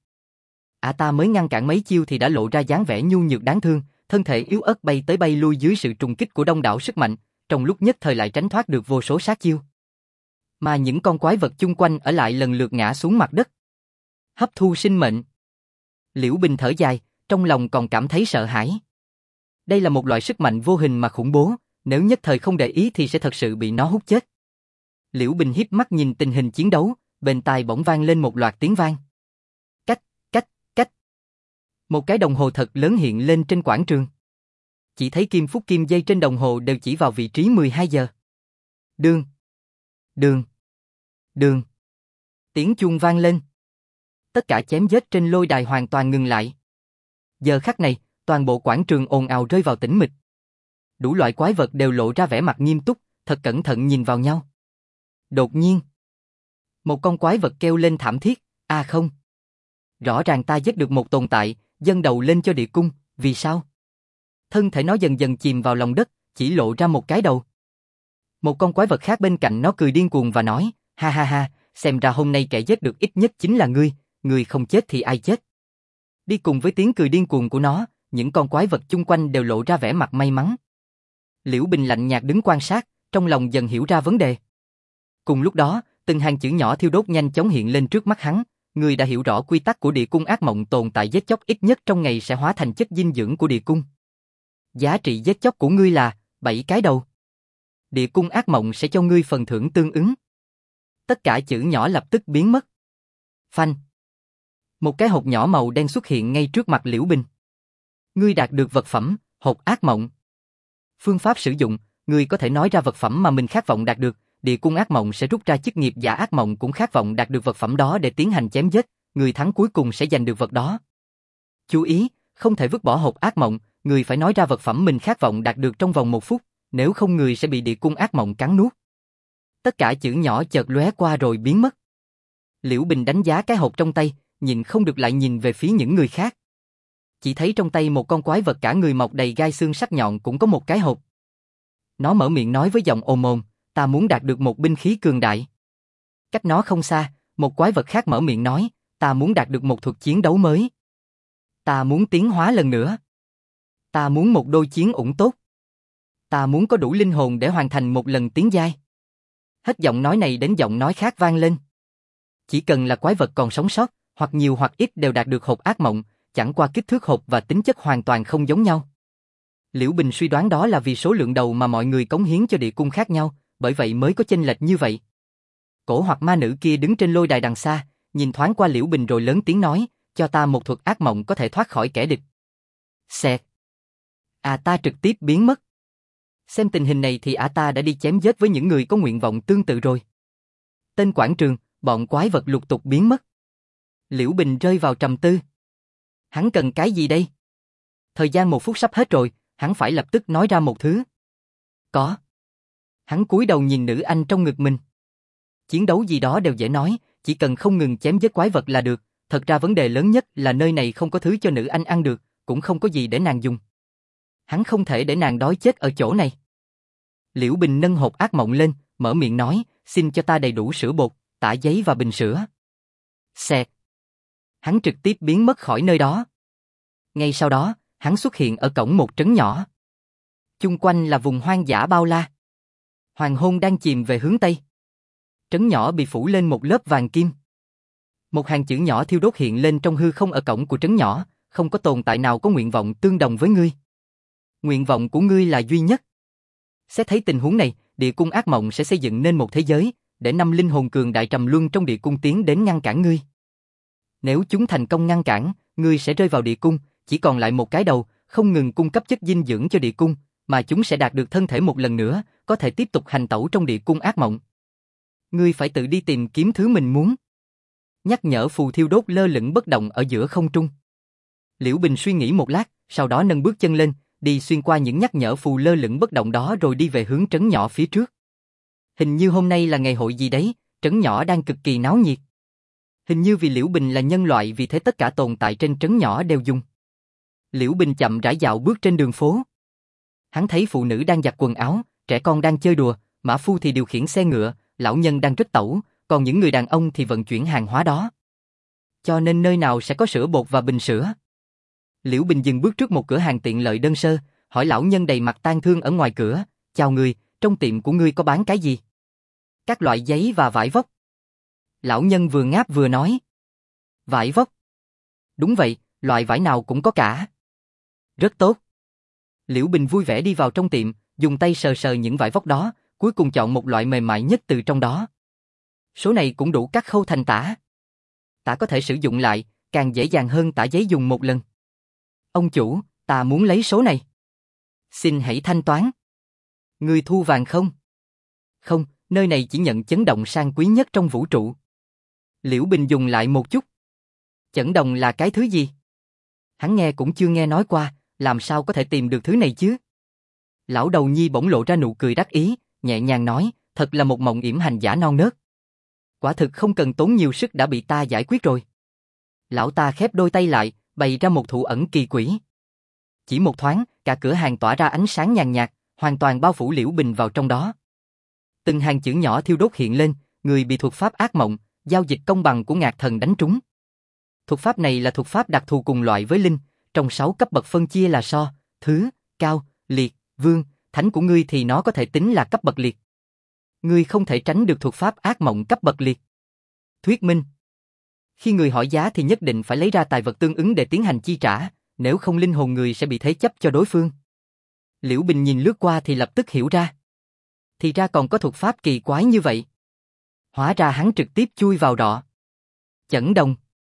Ta mới ngăn cản mấy chiêu thì đã lộ ra dáng vẻ nhu nhược đáng thương, thân thể yếu ớt bay tới bay lui dưới sự trùng kích của đông đảo sức mạnh, trong lúc nhất thời lại tránh thoát được vô số sát chiêu. Mà những con quái vật chung quanh ở lại lần lượt ngã xuống mặt đất. Hấp thu sinh mệnh. Liễu Bình thở dài, trong lòng còn cảm thấy sợ hãi. Đây là một loại sức mạnh vô hình mà khủng bố, nếu nhất thời không để ý thì sẽ thật sự bị nó hút chết. Liễu Bình híp mắt nhìn tình hình chiến đấu, bên tai bỗng vang lên một loạt tiếng vang. Cách, cách, cách. Một cái đồng hồ thật lớn hiện lên trên quảng trường. Chỉ thấy kim phút kim giây trên đồng hồ đều chỉ vào vị trí 12 giờ. Đường, đường, đường. Tiếng chuông vang lên. Tất cả chém giết trên lôi đài hoàn toàn ngừng lại. Giờ khắc này, toàn bộ quảng trường ồn ào rơi vào tĩnh mịch. Đủ loại quái vật đều lộ ra vẻ mặt nghiêm túc, thật cẩn thận nhìn vào nhau. Đột nhiên, một con quái vật kêu lên thảm thiết, à không. Rõ ràng ta giết được một tồn tại, dâng đầu lên cho địa cung, vì sao? Thân thể nó dần dần chìm vào lòng đất, chỉ lộ ra một cái đầu. Một con quái vật khác bên cạnh nó cười điên cuồng và nói, ha ha ha, xem ra hôm nay kẻ giết được ít nhất chính là ngươi không chết thì ai chết? Đi cùng với tiếng cười điên cuồng của nó, những con quái vật chung quanh đều lộ ra vẻ mặt may mắn. Liễu Bình lạnh nhạt đứng quan sát, trong lòng dần hiểu ra vấn đề. Cùng lúc đó, từng hàng chữ nhỏ thiêu đốt nhanh chóng hiện lên trước mắt hắn, người đã hiểu rõ quy tắc của địa cung ác mộng tồn tại giết chóc ít nhất trong ngày sẽ hóa thành chất dinh dưỡng của địa cung. Giá trị giết chóc của ngươi là 7 cái đầu. Địa cung ác mộng sẽ cho ngươi phần thưởng tương ứng. Tất cả chữ nhỏ lập tức biến mất. Phanh. Một cái hộp nhỏ màu đen xuất hiện ngay trước mặt Liễu Bình. Ngươi đạt được vật phẩm, hộp ác mộng. Phương pháp sử dụng, ngươi có thể nói ra vật phẩm mà mình khát vọng đạt được, địa cung ác mộng sẽ rút ra chức nghiệp giả ác mộng cũng khát vọng đạt được vật phẩm đó để tiến hành chém giết, người thắng cuối cùng sẽ giành được vật đó. Chú ý, không thể vứt bỏ hộp ác mộng, người phải nói ra vật phẩm mình khát vọng đạt được trong vòng 1 phút, nếu không người sẽ bị địa cung ác mộng cắn nuốt. Tất cả chữ nhỏ chợt lóe qua rồi biến mất. Liễu Bình đánh giá cái hộp trong tay, nhìn không được lại nhìn về phía những người khác. Chỉ thấy trong tay một con quái vật cả người mọc đầy gai xương sắc nhọn cũng có một cái hộp. Nó mở miệng nói với giọng ồm ồm, ta muốn đạt được một binh khí cường đại. Cách nó không xa, một quái vật khác mở miệng nói, ta muốn đạt được một thuật chiến đấu mới. Ta muốn tiến hóa lần nữa. Ta muốn một đôi chiến ủng tốt. Ta muốn có đủ linh hồn để hoàn thành một lần tiến giai. Hết giọng nói này đến giọng nói khác vang lên. Chỉ cần là quái vật còn sống sót, hoặc nhiều hoặc ít đều đạt được hộp ác mộng, chẳng qua kích thước hộp và tính chất hoàn toàn không giống nhau. Liễu Bình suy đoán đó là vì số lượng đầu mà mọi người cống hiến cho địa cung khác nhau, bởi vậy mới có chênh lệch như vậy. Cổ hoặc ma nữ kia đứng trên lôi đài đằng xa, nhìn thoáng qua Liễu Bình rồi lớn tiếng nói, cho ta một thuật ác mộng có thể thoát khỏi kẻ địch. Xẹt. Ta trực tiếp biến mất. Xem tình hình này thì ta đã đi chém giết với những người có nguyện vọng tương tự rồi. Tên quảng trường, bọn quái vật lục tục biến mất. Liễu Bình rơi vào trầm tư. Hắn cần cái gì đây? Thời gian 1 phút sắp hết rồi, hắn phải lập tức nói ra một thứ. Có. Hắn cúi đầu nhìn nữ anh trong ngực mình. Chiến đấu gì đó đều dễ nói, chỉ cần không ngừng chém giết quái vật là được. Thật ra vấn đề lớn nhất là nơi này không có thứ cho nữ anh ăn được, cũng không có gì để nàng dùng. Hắn không thể để nàng đói chết ở chỗ này. Liễu Bình nâng hộp ác mộng lên, mở miệng nói, xin cho ta đầy đủ sữa bột, tã giấy và bình sữa. Xẹt. Hắn trực tiếp biến mất khỏi nơi đó. Ngay sau đó, hắn xuất hiện ở cổng một trấn nhỏ. Chung quanh là vùng hoang dã bao la. Hoàng hôn đang chìm về hướng Tây. Trấn nhỏ bị phủ lên một lớp vàng kim. Một hàng chữ nhỏ thiêu đốt hiện lên trong hư không ở cổng của trấn nhỏ, không có tồn tại nào có nguyện vọng tương đồng với ngươi. Nguyện vọng của ngươi là duy nhất. Xét thấy tình huống này, địa cung ác mộng sẽ xây dựng nên một thế giới, để 5 linh hồn cường đại trầm luân trong địa cung tiến đến ngăn cản ngươi. Nếu chúng thành công ngăn cản, ngươi sẽ rơi vào địa cung, chỉ còn lại một cái đầu, không ngừng cung cấp chất dinh dưỡng cho địa cung, mà chúng sẽ đạt được thân thể một lần nữa, có thể tiếp tục hành tẩu trong địa cung ác mộng. Ngươi phải tự đi tìm kiếm thứ mình muốn. Nhắc nhở phù thiêu đốt lơ lửng bất động ở giữa không trung. Liễu Bình suy nghĩ một lát, sau đó nâng bước chân lên, đi xuyên qua những nhắc nhở phù lơ lửng bất động đó rồi đi về hướng trấn nhỏ phía trước. Hình như hôm nay là ngày hội gì đấy, trấn nhỏ đang cực kỳ náo nhiệt. Hình như vì Liễu Bình là nhân loại vì thế tất cả tồn tại trên trấn nhỏ đều dùng. Liễu Bình chậm rãi dạo bước trên đường phố. Hắn thấy phụ nữ đang giặt quần áo, trẻ con đang chơi đùa, mã phu thì điều khiển xe ngựa, lão nhân đang rết tẩu, còn những người đàn ông thì vận chuyển hàng hóa đó. Cho nên nơi nào sẽ có sữa bột và bình sữa? Liễu Bình dừng bước trước một cửa hàng tiện lợi đơn sơ, hỏi lão nhân đầy mặt tang thương ở ngoài cửa, chào người, trong tiệm của ngươi có bán cái gì? Các loại giấy và vải vóc. Lão nhân vừa ngáp vừa nói. Vải vóc? Đúng vậy, loại vải nào cũng có cả. Rất tốt. Liễu Bình vui vẻ đi vào trong tiệm, dùng tay sờ sờ những vải vóc đó, cuối cùng chọn một loại mềm mại nhất từ trong đó. Số này cũng đủ cắt khâu thành tã. Tã có thể sử dụng lại, càng dễ dàng hơn tã giấy dùng một lần. Ông chủ, ta muốn lấy số này. Xin hãy thanh toán. Ngươi thu vàng không? Không, nơi này chỉ nhận chấn động sang quý nhất trong vũ trụ. Liễu Bình dùng lại một chút. Chấn đồng là cái thứ gì? Hắn nghe cũng chưa nghe nói qua, làm sao có thể tìm được thứ này chứ? Lão đầu nhi bỗng lộ ra nụ cười đắc ý, nhẹ nhàng nói, thật là một mộng yểm hành giả non nớt. Quả thực không cần tốn nhiều sức đã bị ta giải quyết rồi. Lão ta khép đôi tay lại, bày ra một thủ ẩn kỳ quỷ. Chỉ một thoáng, cả cửa hàng tỏa ra ánh sáng nhàn nhạt, hoàn toàn bao phủ Liễu Bình vào trong đó. Từng hàng chữ nhỏ thiêu đốt hiện lên, người bị thuật pháp ác mộng, giao dịch công bằng của Ngạc Thần đánh trúng. Thuật pháp này là thuật pháp đặc thù cùng loại với linh, trong 6 cấp bậc phân chia là so, thứ, cao, liệt, vương, thánh của ngươi thì nó có thể tính là cấp bậc liệt. Ngươi không thể tránh được thuật pháp ác mộng cấp bậc liệt. Thuyết minh. Khi người hỏi giá thì nhất định phải lấy ra tài vật tương ứng để tiến hành chi trả, nếu không linh hồn người sẽ bị thế chấp cho đối phương. Liễu Bình nhìn lướt qua thì lập tức hiểu ra. Thì ra còn có thuật pháp kỳ quái như vậy. Hóa ra hắn trực tiếp chui vào đọ. Chẩn đồng.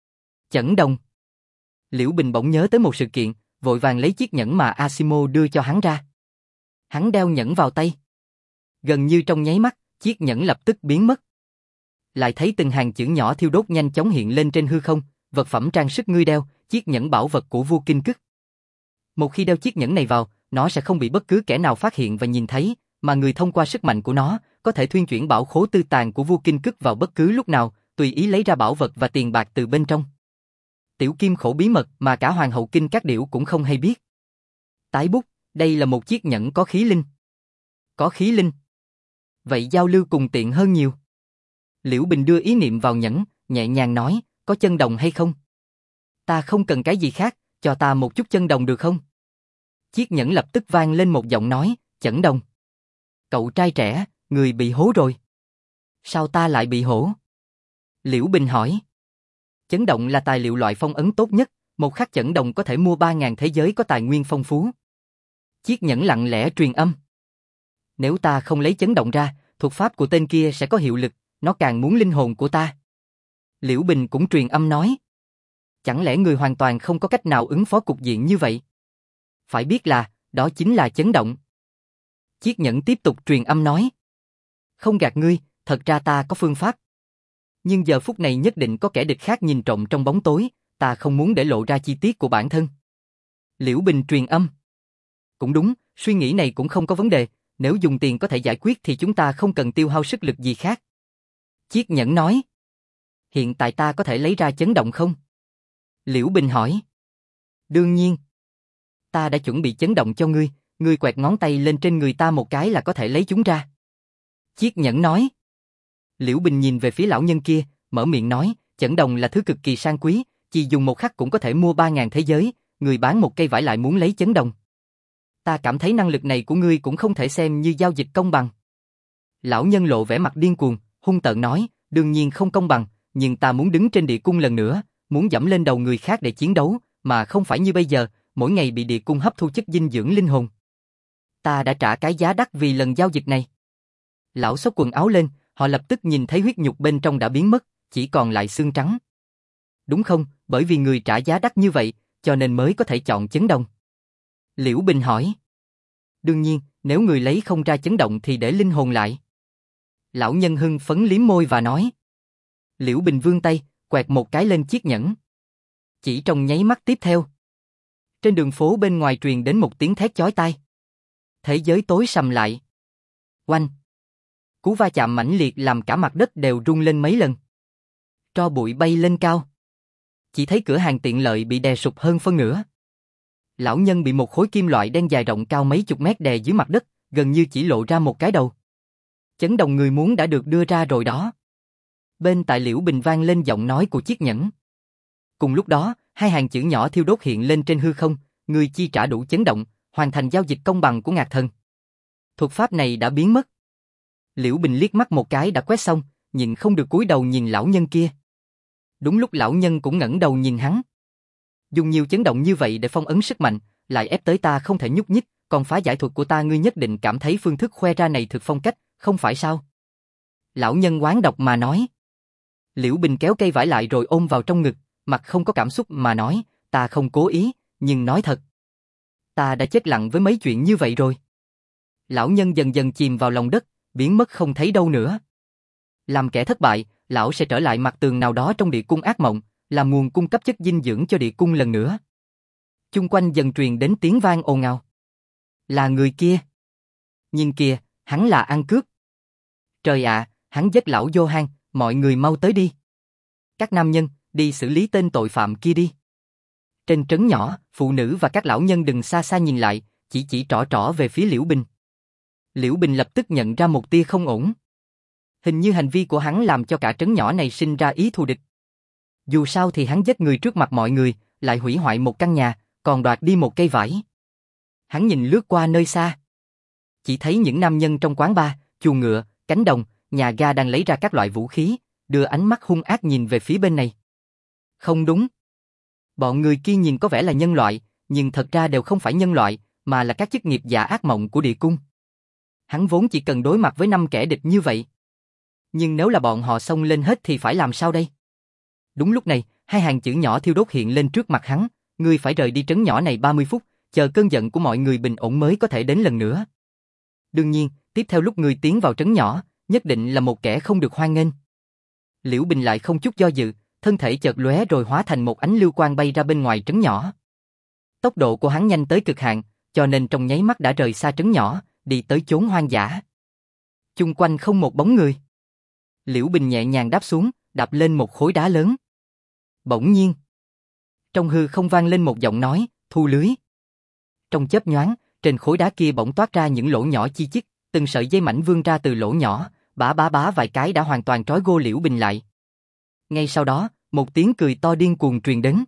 Chẩn đồng. Liễu Bình bỗng nhớ tới một sự kiện, vội vàng lấy chiếc nhẫn mà Asimo đưa cho hắn ra. Hắn đeo nhẫn vào tay. Gần như trong nháy mắt, chiếc nhẫn lập tức biến mất. Lại thấy từng hàng chữ nhỏ thiêu đốt nhanh chóng hiện lên trên hư không, vật phẩm trang sức ngươi đeo, chiếc nhẫn bảo vật của vua Kinh Cức. Một khi đeo chiếc nhẫn này vào, nó sẽ không bị bất cứ kẻ nào phát hiện và nhìn thấy, mà người thông qua sức mạnh của nó, có thể thuyên chuyển bảo khố tư tàng của vua Kinh Cức vào bất cứ lúc nào, tùy ý lấy ra bảo vật và tiền bạc từ bên trong. Tiểu kim khổ bí mật mà cả Hoàng hậu Kinh Các Điểu cũng không hay biết. Tái bút, đây là một chiếc nhẫn có khí linh. Có khí linh. Vậy giao lưu cùng tiện hơn nhiều. Liễu Bình đưa ý niệm vào nhẫn, nhẹ nhàng nói, có chân đồng hay không? Ta không cần cái gì khác, cho ta một chút chân đồng được không? Chiếc nhẫn lập tức vang lên một giọng nói, Chẩn đồng. Cậu trai trẻ, người bị hố rồi. Sao ta lại bị hố? Liễu Bình hỏi. Chấn động là tài liệu loại phong ấn tốt nhất, một khắc chấn đồng có thể mua 3.000 thế giới có tài nguyên phong phú. Chiếc nhẫn lặng lẽ truyền âm. Nếu ta không lấy chấn động ra, thuật pháp của tên kia sẽ có hiệu lực, nó càng muốn linh hồn của ta. Liễu Bình cũng truyền âm nói. Chẳng lẽ người hoàn toàn không có cách nào ứng phó cục diện như vậy? Phải biết là, đó chính là chấn động. Chiếc nhẫn tiếp tục truyền âm nói. Không gạt ngươi, thật ra ta có phương pháp. Nhưng giờ phút này nhất định có kẻ địch khác nhìn trộm trong bóng tối, ta không muốn để lộ ra chi tiết của bản thân. Liễu Bình truyền âm. Cũng đúng, suy nghĩ này cũng không có vấn đề, nếu dùng tiền có thể giải quyết thì chúng ta không cần tiêu hao sức lực gì khác. Chiếc nhẫn nói. Hiện tại ta có thể lấy ra chấn động không? Liễu Bình hỏi. Đương nhiên. Ta đã chuẩn bị chấn động cho ngươi, ngươi quẹt ngón tay lên trên người ta một cái là có thể lấy chúng ra. Chiếc nhẫn nói. Liễu Bình nhìn về phía lão nhân kia, mở miệng nói, chấn đồng là thứ cực kỳ sang quý, chỉ dùng một khắc cũng có thể mua 3.000 thế giới, người bán một cây vải lại muốn lấy chấn đồng. Ta cảm thấy năng lực này của ngươi cũng không thể xem như giao dịch công bằng. Lão nhân lộ vẻ mặt điên cuồng, hung tợn nói, đương nhiên không công bằng, nhưng ta muốn đứng trên địa cung lần nữa, muốn dẫm lên đầu người khác để chiến đấu, mà không phải như bây giờ, mỗi ngày bị địa cung hấp thu chất dinh dưỡng linh hồn. Ta đã trả cái giá đắt vì lần giao dịch này. Lão xốc quần áo lên, họ lập tức nhìn thấy huyết nhục bên trong đã biến mất, chỉ còn lại xương trắng. Đúng không, bởi vì người trả giá đắt như vậy, cho nên mới có thể chọn chấn động. Liễu Bình hỏi. Đương nhiên, nếu người lấy không ra chấn động thì để linh hồn lại. Lão nhân hưng phấn liếm môi và nói. Liễu Bình vươn tay, quẹt một cái lên chiếc nhẫn. Chỉ trong nháy mắt tiếp theo. Trên đường phố bên ngoài truyền đến một tiếng thét chói tai. Thế giới tối sầm lại. Oanh! Cú va chạm mãnh liệt làm cả mặt đất đều rung lên mấy lần. Tro bụi bay lên cao. Chỉ thấy cửa hàng tiện lợi bị đè sụp hơn phân nửa. Lão nhân bị một khối kim loại đen dài rộng cao mấy chục mét đè dưới mặt đất, gần như chỉ lộ ra một cái đầu. Chấn động người muốn đã được đưa ra rồi đó. Bên tại Liễu Bình vang lên giọng nói của chiếc nhẫn. Cùng lúc đó, hai hàng chữ nhỏ thiêu đốt hiện lên trên hư không, người chi trả đủ chấn động, hoàn thành giao dịch công bằng của Ngạc Thần. Thuật pháp này đã biến mất. Liễu Bình liếc mắt một cái đã quét xong, nhìn không được cúi đầu nhìn lão nhân kia. Đúng lúc lão nhân cũng ngẩng đầu nhìn hắn. Dùng nhiều chấn động như vậy để phong ấn sức mạnh, lại ép tới ta không thể nhúc nhích, còn phá giải thuật của ta ngươi nhất định cảm thấy phương thức khoe ra này thực phong cách, không phải sao? Lão nhân oán độc mà nói. Liễu Bình kéo cây vải lại rồi ôm vào trong ngực, mặt không có cảm xúc mà nói, ta không cố ý, nhưng nói thật. Ta đã chết lặng với mấy chuyện như vậy rồi. Lão nhân dần dần chìm vào lòng đất, biến mất không thấy đâu nữa. Làm kẻ thất bại, lão sẽ trở lại mặt tường nào đó trong địa cung ác mộng, làm nguồn cung cấp chất dinh dưỡng cho địa cung lần nữa. Chung quanh dần truyền đến tiếng vang ồn ào. Là người kia. Nhìn kìa, hắn là ăn cướp. Trời ạ, hắn giết lão Johan, mọi người mau tới đi. Các nam nhân, đi xử lý tên tội phạm kia đi. Trên trấn nhỏ, phụ nữ và các lão nhân đừng xa xa nhìn lại, chỉ trỏ trỏ về phía Liễu Bình. Liễu Bình lập tức nhận ra một tia không ổn. Hình như hành vi của hắn làm cho cả trấn nhỏ này sinh ra ý thù địch. Dù sao thì hắn giết người trước mặt mọi người, lại hủy hoại một căn nhà, còn đoạt đi một cây vải. Hắn nhìn lướt qua nơi xa. Chỉ thấy những nam nhân trong quán bar, chuồng ngựa, cánh đồng, nhà ga đang lấy ra các loại vũ khí, đưa ánh mắt hung ác nhìn về phía bên này. Không đúng. Bọn người kia nhìn có vẻ là nhân loại, nhưng thật ra đều không phải nhân loại, mà là các chức nghiệp giả ác mộng của địa cung. Hắn vốn chỉ cần đối mặt với 5 kẻ địch như vậy. Nhưng nếu là bọn họ xông lên hết thì phải làm sao đây? Đúng lúc này, 2 hàng chữ nhỏ thiêu đốt hiện lên trước mặt hắn, ngươi phải rời đi trấn nhỏ này 30 phút, chờ cơn giận của mọi người bình ổn mới có thể đến lần nữa. Đương nhiên, tiếp theo lúc ngươi tiến vào trấn nhỏ, nhất định là một kẻ không được hoan nghênh. Liễu Bình lại không chút do dự, thân thể chợt lóe rồi hóa thành một ánh lưu quang bay ra bên ngoài trấn nhỏ. Tốc độ của hắn nhanh tới cực hạn, cho nên trong nháy mắt đã rời xa trấn nhỏ, đi tới chốn hoang dã. Chung quanh không một bóng người. Liễu Bình nhẹ nhàng đáp xuống, đạp lên một khối đá lớn. Bỗng nhiên, trong hư không vang lên một giọng nói, thu lưới. Trong chớp nhoáng, trên khối đá kia bỗng toát ra những lỗ nhỏ chi chít, từng sợi dây mảnh vươn ra từ lỗ nhỏ, bá vài cái đã hoàn toàn trói gô Liễu Bình lại. Ngay sau đó, một tiếng cười to điên cuồng truyền đến.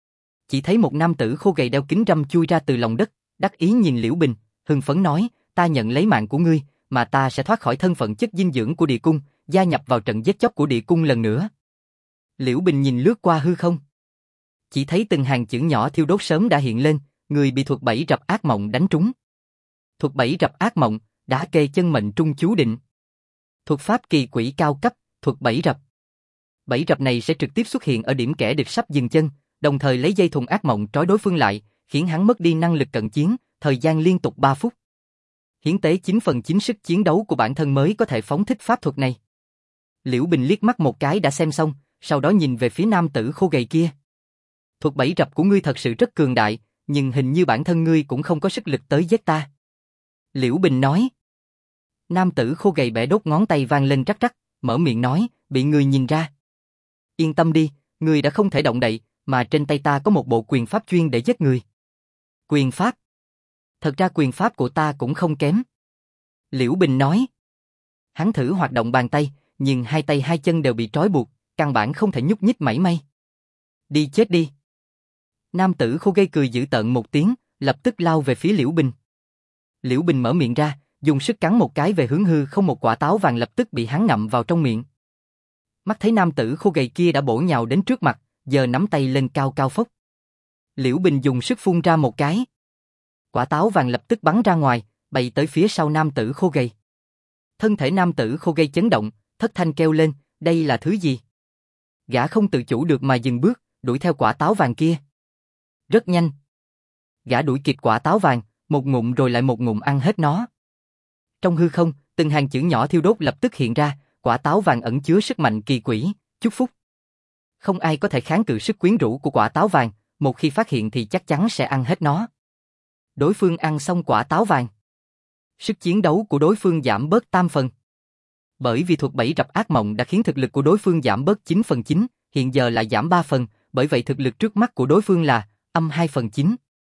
Chỉ thấy một nam tử khô gầy đeo kính râm chui ra từ lòng đất, đắc ý nhìn Liễu Bình, hưng phấn nói, ta nhận lấy mạng của ngươi, mà ta sẽ thoát khỏi thân phận chất dinh dưỡng của địa cung, gia nhập vào trận giết chóc của địa cung lần nữa. Liễu Bình nhìn lướt qua hư không. Chỉ thấy từng hàng chữ nhỏ thiêu đốt sớm đã hiện lên, người bị thuật bẫy rập ác mộng đánh trúng. Thuật bẫy rập ác mộng, đã kê chân mệnh trung chú định. Thuật pháp kỳ quỷ cao cấp, thuật bẫy rập. Bẫy rập này sẽ trực tiếp xuất hiện ở điểm kẻ địch sắp dừng chân, đồng thời lấy dây thun ác mộng trói đối phương lại, khiến hắn mất đi năng lực cận chiến, thời gian liên tục 3 phút. Hiến tế 9/9 sức chiến đấu của bản thân mới có thể phóng thích pháp thuật này. Liễu Bình liếc mắt một cái đã xem xong, sau đó nhìn về phía nam tử khô gầy kia. Thuật bẫy rập của ngươi thật sự rất cường đại, nhưng hình như bản thân ngươi cũng không có sức lực tới giết ta. Liễu Bình nói. Nam tử khô gầy bẻ đốt ngón tay vang lên rắc rắc, mở miệng nói, bị người nhìn ra. Yên tâm đi, ngươi đã không thể động đậy, mà trên tay ta có một bộ quyền pháp chuyên để giết người. Quyền pháp? Thật ra quyền pháp của ta cũng không kém. Liễu Bình nói. Hắn thử hoạt động bàn tay, nhưng hai tay hai chân đều bị trói buộc, căn bản không thể nhúc nhích mảy may. Đi chết đi. Nam tử khô gầy cười dữ tợn một tiếng, lập tức lao về phía Liễu Bình. Liễu Bình mở miệng ra, dùng sức cắn một cái về hướng hư không, một quả táo vàng lập tức bị hắn ngậm vào trong miệng. Mắt thấy nam tử khô gầy kia đã bổ nhào đến trước mặt, giờ nắm tay lên cao cao phốc. Liễu Bình dùng sức phun ra một cái. Quả táo vàng lập tức bắn ra ngoài, bay tới phía sau nam tử khô gầy. Thân thể nam tử khô gầy chấn động, thất thanh kêu lên, đây là thứ gì? Gã không tự chủ được mà dừng bước, đuổi theo quả táo vàng kia. Rất nhanh. Gã đuổi kịp quả táo vàng, một ngụm rồi lại một ngụm ăn hết nó. Trong hư không, từng hàng chữ nhỏ thiêu đốt lập tức hiện ra, quả táo vàng ẩn chứa sức mạnh kỳ quỷ, chúc phúc. Không ai có thể kháng cự sức quyến rũ của quả táo vàng, một khi phát hiện thì chắc chắn sẽ ăn hết nó. Đối phương ăn xong quả táo vàng. Sức chiến đấu của đối phương giảm bớt tam phần. Bởi vì thuật bẫy rập ác mộng đã khiến thực lực của đối phương giảm bớt 9/9, hiện giờ lại giảm 3 phần, bởi vậy thực lực trước mắt của đối phương là âm 2/9.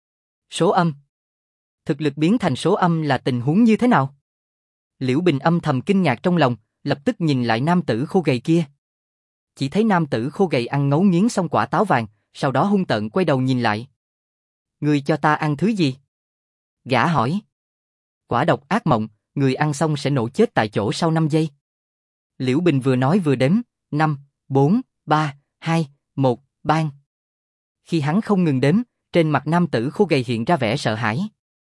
Số âm. Thực lực biến thành số âm là tình huống như thế nào? Liễu Bình âm thầm kinh ngạc trong lòng, lập tức nhìn lại nam tử khô gầy kia. Chỉ thấy nam tử khô gầy ăn ngấu nghiến xong quả táo vàng, sau đó hung tợn quay đầu nhìn lại. Ngươi cho ta ăn thứ gì? Gã hỏi. Quả độc ác mộng, người ăn xong sẽ nổ chết tại chỗ sau 5 giây. Liễu Bình vừa nói vừa đếm, 5, 4, 3, 2, 1, bang. Khi hắn không ngừng đếm, trên mặt nam tử khô gầy hiện ra vẻ sợ hãi.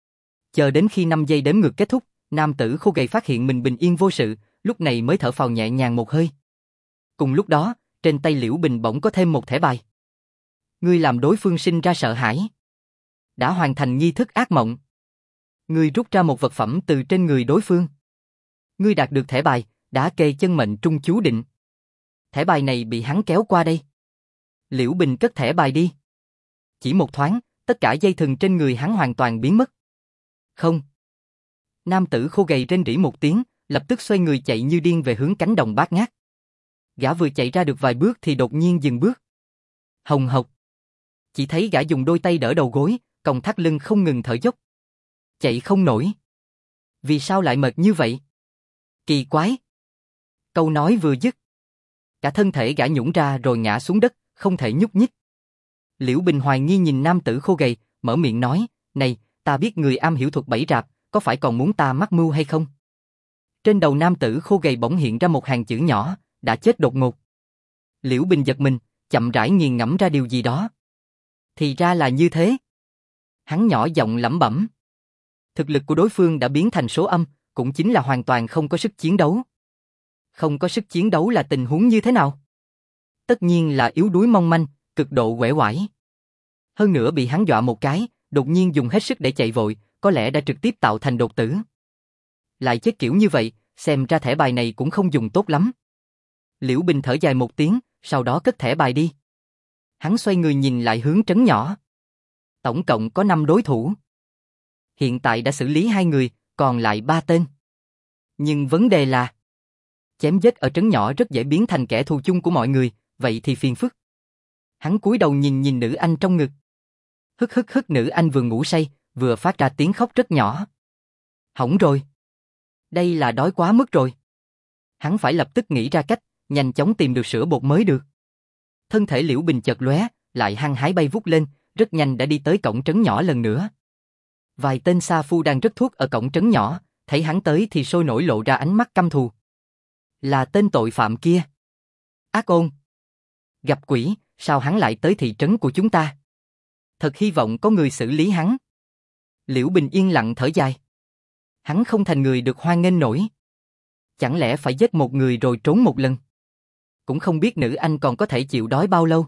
Chờ đến khi 5 giây đếm ngược kết thúc, nam tử khô gầy phát hiện mình bình yên vô sự, lúc này mới thở phào nhẹ nhàng một hơi. Cùng lúc đó, trên tay Liễu Bình bỗng có thêm một thẻ bài. Ngươi làm đối phương sinh ra sợ hãi. Đã hoàn thành nghi thức ác mộng. Ngươi rút ra một vật phẩm từ trên người đối phương. Ngươi đạt được thẻ bài, đã kê chân mệnh trung chú định. Thẻ bài này bị hắn kéo qua đây. Liễu Bình cất thẻ bài đi. Chỉ một thoáng, tất cả dây thừng trên người hắn hoàn toàn biến mất. Không. Nam tử khô gầy rên rỉ một tiếng, lập tức xoay người chạy như điên về hướng cánh đồng bát ngát. Gã vừa chạy ra được vài bước thì đột nhiên dừng bước. Hồng hộc. Chỉ thấy gã dùng đôi tay đỡ đầu gối, còng thắt lưng không ngừng thở dốc. Chạy không nổi. Vì sao lại mệt như vậy? Kỳ quái. Câu nói vừa dứt, cả thân thể gã nhũn ra rồi ngã xuống đất, không thể nhúc nhích. Liễu Bình hoài nghi nhìn nam tử khô gầy, mở miệng nói, này, ta biết người am hiểu thuật bẫy rạp, có phải còn muốn ta mắc mưu hay không? Trên đầu nam tử khô gầy bỗng hiện ra một hàng chữ nhỏ, đã chết đột ngột. Liễu Bình giật mình, chậm rãi nghiền ngẫm ra điều gì đó. Thì ra là như thế. Hắn nhỏ giọng lẩm bẩm. Thực lực của đối phương đã biến thành số âm, cũng chính là hoàn toàn không có sức chiến đấu. Không có sức chiến đấu là tình huống như thế nào? Tất nhiên là yếu đuối mong manh, cực độ uể oải. Hơn nữa bị hắn dọa một cái, đột nhiên dùng hết sức để chạy vội, có lẽ đã trực tiếp tạo thành đột tử. Lại chết kiểu như vậy, xem ra thẻ bài này cũng không dùng tốt lắm. Liễu Bình thở dài một tiếng, sau đó cất thẻ bài đi. Hắn xoay người nhìn lại hướng trấn nhỏ. Tổng cộng có 5 đối thủ. Hiện tại đã xử lý 2 người, còn lại 3 tên. Nhưng vấn đề là chém giết ở trấn nhỏ rất dễ biến thành kẻ thù chung của mọi người, vậy thì phiền phức. Hắn cúi đầu nhìn nhìn nữ anh trong ngực. Hức nữ anh vừa ngủ say, vừa phát ra tiếng khóc rất nhỏ. Hỏng rồi. Đây là đói quá mức rồi. Hắn phải lập tức nghĩ ra cách, nhanh chóng tìm được sữa bột mới được. Thân thể Liễu Bình chợt lóe, lại hăng hái bay vút lên, rất nhanh đã đi tới cổng trấn nhỏ lần nữa. Vài tên sa phu đang rớt thuốc ở cổng trấn nhỏ, thấy hắn tới thì sôi nổi lộ ra ánh mắt căm thù. Là tên tội phạm kia. Ác ôn. Gặp quỷ, sao hắn lại tới thị trấn của chúng ta? Thật hy vọng có người xử lý hắn. Liễu Bình yên lặng thở dài. Hắn không thành người được hoan nghênh nổi. Chẳng lẽ phải giết một người rồi trốn một lần? Cũng không biết nữ anh còn có thể chịu đói bao lâu.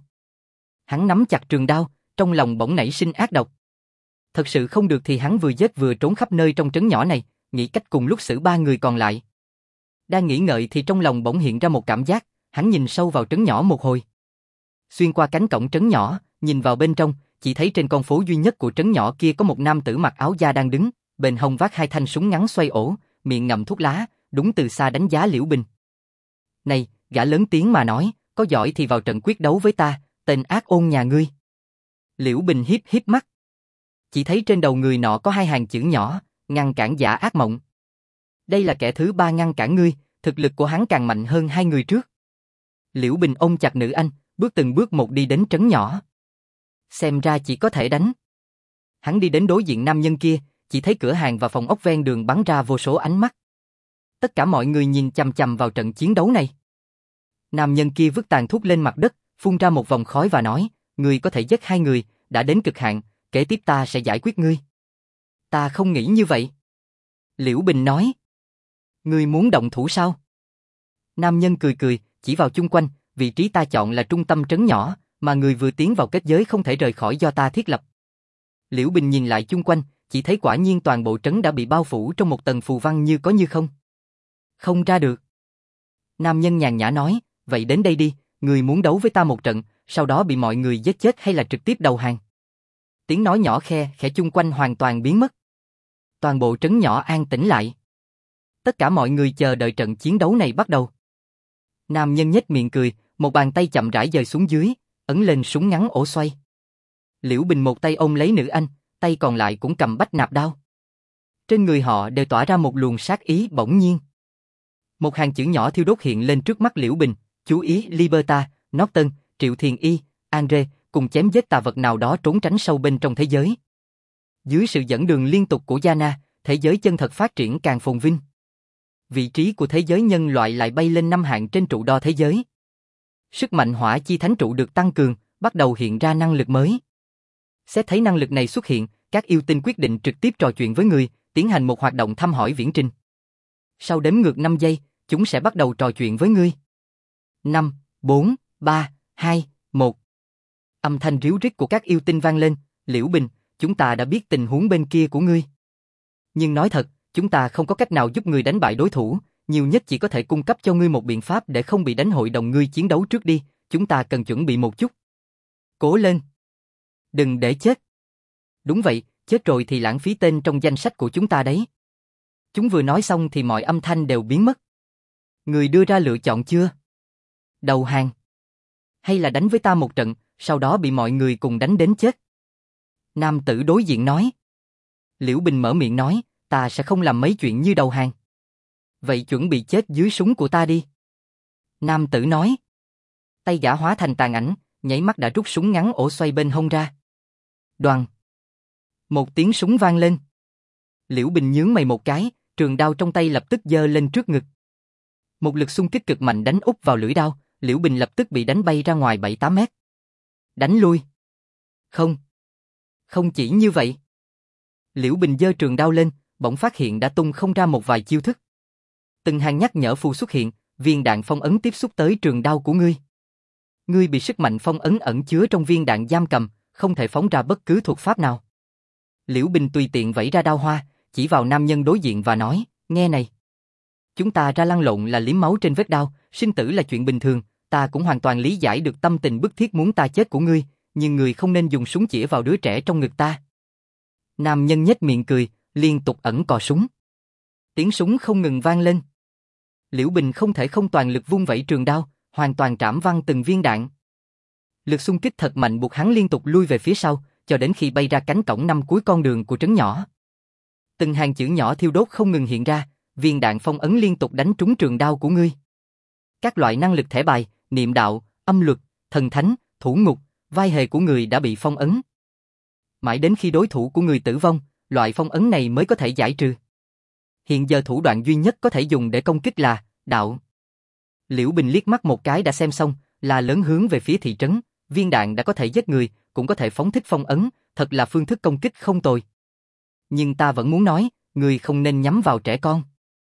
Hắn nắm chặt trường đao, trong lòng bỗng nảy sinh ác độc. Thật sự không được thì hắn vừa giết vừa trốn khắp nơi trong trấn nhỏ này, nghĩ cách cùng lúc xử 3 người còn lại. Đang nghĩ ngợi thì trong lòng bỗng hiện ra một cảm giác, hắn nhìn sâu vào trấn nhỏ một hồi. Xuyên qua cánh cổng trấn nhỏ, nhìn vào bên trong, chỉ thấy trên con phố duy nhất của trấn nhỏ kia có một nam tử mặc áo da đang đứng, bên hông vác 2 thanh súng ngắn xoay ổ, miệng ngậm thuốc lá, đúng từ xa đánh giá Liễu Bình. Này, gã lớn tiếng mà nói, có giỏi thì vào trận quyết đấu với ta, tên ác ôn nhà ngươi. Liễu Bình hiếp hiếp mắt. Chỉ thấy trên đầu người nọ có 2 hàng chữ nhỏ, ngăn cản giả ác mộng. Đây là kẻ thứ 3 ngăn cản ngươi, thực lực của hắn càng mạnh hơn 2 người trước. Liễu Bình ôm chặt nữ anh, bước từng bước một đi đến trấn nhỏ. Xem ra chỉ có thể đánh. Hắn đi đến đối diện nam nhân kia, chỉ thấy cửa hàng và phòng ốc ven đường bắn ra vô số ánh mắt. Tất cả mọi người nhìn chằm chằm vào trận chiến đấu này. Nam nhân kia vứt tàn thuốc lên mặt đất, phun ra một vòng khói và nói, ngươi có thể giết 2 người, đã đến cực hạn, kế tiếp ta sẽ giải quyết ngươi. Ta không nghĩ như vậy. Liễu Bình nói. Ngươi muốn động thủ sao? Nam nhân cười cười, chỉ vào chung quanh, vị trí ta chọn là trung tâm trấn nhỏ, mà người vừa tiến vào kết giới không thể rời khỏi do ta thiết lập. Liễu Bình nhìn lại chung quanh, chỉ thấy quả nhiên toàn bộ trấn đã bị bao phủ trong một tầng phù văn như có như không. Không ra được. Nam nhân nhàn nhã nói, vậy đến đây đi, người muốn đấu với ta một trận, sau đó bị mọi người giết chết hay là trực tiếp đầu hàng? Tiếng nói nhỏ khe khẽ chung quanh hoàn toàn biến mất. Toàn bộ trấn nhỏ an tĩnh lại. Tất cả mọi người chờ đợi trận chiến đấu này bắt đầu. Nam nhân nhếch miệng cười, một bàn tay chậm rãi dời xuống dưới, ấn lên súng ngắn ổ xoay. Liễu Bình một tay ôm lấy nữ anh, tay còn lại cũng cầm bách nạp đao. Trên người họ đều tỏa ra một luồng sát ý bỗng nhiên. Một hàng chữ nhỏ thiêu đốt hiện lên trước mắt Liễu Bình, chú ý Liberta, Norton, Triệu Thiền Y, Andre, cùng chém giết tà vật nào đó trốn tránh sâu bên trong thế giới. Dưới sự dẫn đường liên tục của Yana, thế giới chân thật phát triển càng phồn vinh. Vị trí của thế giới nhân loại lại bay lên 5 hạng trên trụ đo thế giới. Sức mạnh hỏa chi thánh trụ được tăng cường, bắt đầu hiện ra năng lực mới. Xét thấy năng lực này xuất hiện, các yêu tinh quyết định trực tiếp trò chuyện với người, tiến hành một hoạt động thăm hỏi viễn trình. Sau đếm ngược 5 giây, chúng sẽ bắt đầu trò chuyện với ngươi. 5, 4, 3, 2, 1. Âm thanh ríu rít của các yêu tinh vang lên, Liễu Bình, chúng ta đã biết tình huống bên kia của ngươi. Nhưng nói thật, chúng ta không có cách nào giúp ngươi đánh bại đối thủ, nhiều nhất chỉ có thể cung cấp cho ngươi một biện pháp để không bị đánh hội đồng ngươi chiến đấu trước đi, chúng ta cần chuẩn bị một chút. Cố lên. Đừng để chết. Đúng vậy, chết rồi thì lãng phí tên trong danh sách của chúng ta đấy. Chúng vừa nói xong thì mọi âm thanh đều biến mất. Người đưa ra lựa chọn chưa? Đầu hàng. Hay là đánh với ta một trận, sau đó bị mọi người cùng đánh đến chết? Nam tử đối diện nói. Liễu Bình mở miệng nói, ta sẽ không làm mấy chuyện như đầu hàng. Vậy chuẩn bị chết dưới súng của ta đi. Nam tử nói. Tay gã hóa thành tàn ảnh, nháy mắt đã rút súng ngắn ổ xoay bên hông ra. Đoàng. Một tiếng súng vang lên. Liễu Bình nhướng mày một cái, trường đao trong tay lập tức giơ lên trước ngực. Một lực xung kích cực mạnh đánh úp vào lưỡi đao, Liễu Bình lập tức bị đánh bay ra ngoài 7-8 mét. Đánh lui. Không. Không chỉ như vậy. Liễu Bình giơ trường đao lên, bỗng phát hiện đã tung không ra một vài chiêu thức. Từng hàng nhắc nhở phù xuất hiện, viên đạn phong ấn tiếp xúc tới trường đao của ngươi. Ngươi bị sức mạnh phong ấn ẩn chứa trong viên đạn giam cầm, không thể phóng ra bất cứ thuật pháp nào. Liễu Bình tùy tiện vẫy ra đao hoa, chỉ vào nam nhân đối diện và nói, nghe này. Chúng ta ra lăn lộn là liếm máu trên vết đao, sinh tử là chuyện bình thường, ta cũng hoàn toàn lý giải được tâm tình bức thiết muốn ta chết của ngươi, nhưng ngươi không nên dùng súng chĩa vào đứa trẻ trong ngực ta. Nam nhân nhếch miệng cười, liên tục ẩn cò súng. Tiếng súng không ngừng vang lên. Liễu Bình không thể không toàn lực vung vẩy trường đao, hoàn toàn trảm văng từng viên đạn. Lực xung kích thật mạnh buộc hắn liên tục lui về phía sau, cho đến khi bay ra cánh cổng năm cuối con đường của trấn nhỏ. Từng hàng chữ nhỏ thiêu đốt không ngừng hiện ra, viên đạn phong ấn liên tục đánh trúng trường đao của ngươi. Các loại năng lực thẻ bài, niệm đạo, âm luật, thần thánh, thủ ngục, vai hề của người đã bị phong ấn. Mãi đến khi đối thủ của người tử vong, loại phong ấn này mới có thể giải trừ. Hiện giờ thủ đoạn duy nhất có thể dùng để công kích là đạo. Liễu Bình liếc mắt một cái đã xem xong, là lớn hướng về phía thị trấn, viên đạn đã có thể giết người, cũng có thể phóng thích phong ấn, thật là phương thức công kích không tồi. Nhưng ta vẫn muốn nói, người không nên nhắm vào trẻ con.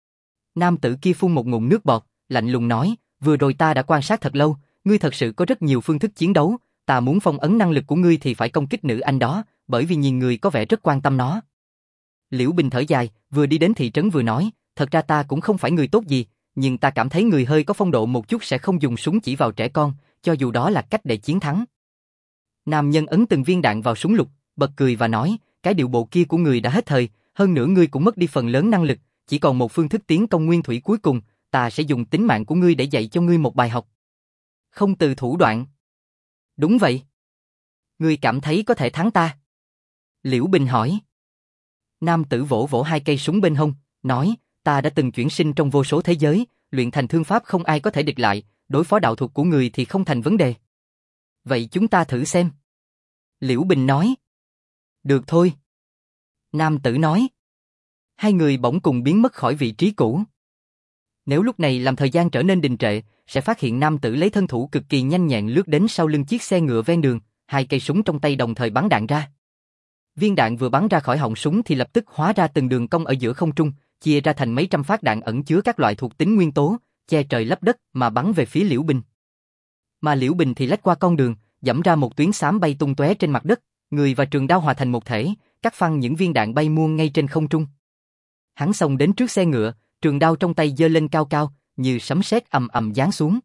Nam tử kia phun một ngụm nước bọt, lạnh lùng nói, vừa rồi ta đã quan sát thật lâu, ngươi thật sự có rất nhiều phương thức chiến đấu, ta muốn phong ấn năng lực của ngươi thì phải công kích nữ anh đó, bởi vì nhìn người có vẻ rất quan tâm nó. Liễu Bình thở dài, vừa đi đến thị trấn vừa nói, thật ra ta cũng không phải người tốt gì, nhưng ta cảm thấy người hơi có phong độ một chút sẽ không dùng súng chỉ vào trẻ con, cho dù đó là cách để chiến thắng. Nam nhân ấn từng viên đạn vào súng lục, bật cười và nói, cái điệu bộ kia của người đã hết thời, hơn nữa ngươi cũng mất đi phần lớn năng lực, chỉ còn một phương thức tiến công nguyên thủy cuối cùng, ta sẽ dùng tính mạng của ngươi để dạy cho ngươi một bài học. Không từ thủ đoạn. Đúng vậy. Ngươi cảm thấy có thể thắng ta? Liễu Bình hỏi. Nam tử vỗ vỗ hai cây súng bên hông, nói, ta đã từng chuyển sinh trong vô số thế giới, luyện thành thương pháp không ai có thể địch lại, đối phó đạo thuật của người thì không thành vấn đề. Vậy chúng ta thử xem. Liễu Bình nói. Được thôi. Nam tử nói. Hai người bỗng cùng biến mất khỏi vị trí cũ. Nếu lúc này làm thời gian trở nên đình trệ, sẽ phát hiện nam tử lấy thân thủ cực kỳ nhanh nhẹn lướt đến sau lưng chiếc xe ngựa ven đường, hai cây súng trong tay đồng thời bắn đạn ra. Viên đạn vừa bắn ra khỏi họng súng thì lập tức hóa ra từng đường cong ở giữa không trung, chia ra thành mấy trăm phát đạn ẩn chứa các loại thuộc tính nguyên tố, che trời lấp đất mà bắn về phía Liễu Bình. Mà Liễu Bình thì lách qua con đường, giẫm ra một tuyến xám bay tung tóe trên mặt đất, người và trường đao hòa thành một thể, cắt phăng những viên đạn bay muôn ngay trên không trung. Hắn xông đến trước xe ngựa, trường đao trong tay giơ lên cao cao, như sấm sét ầm ầm giáng xuống.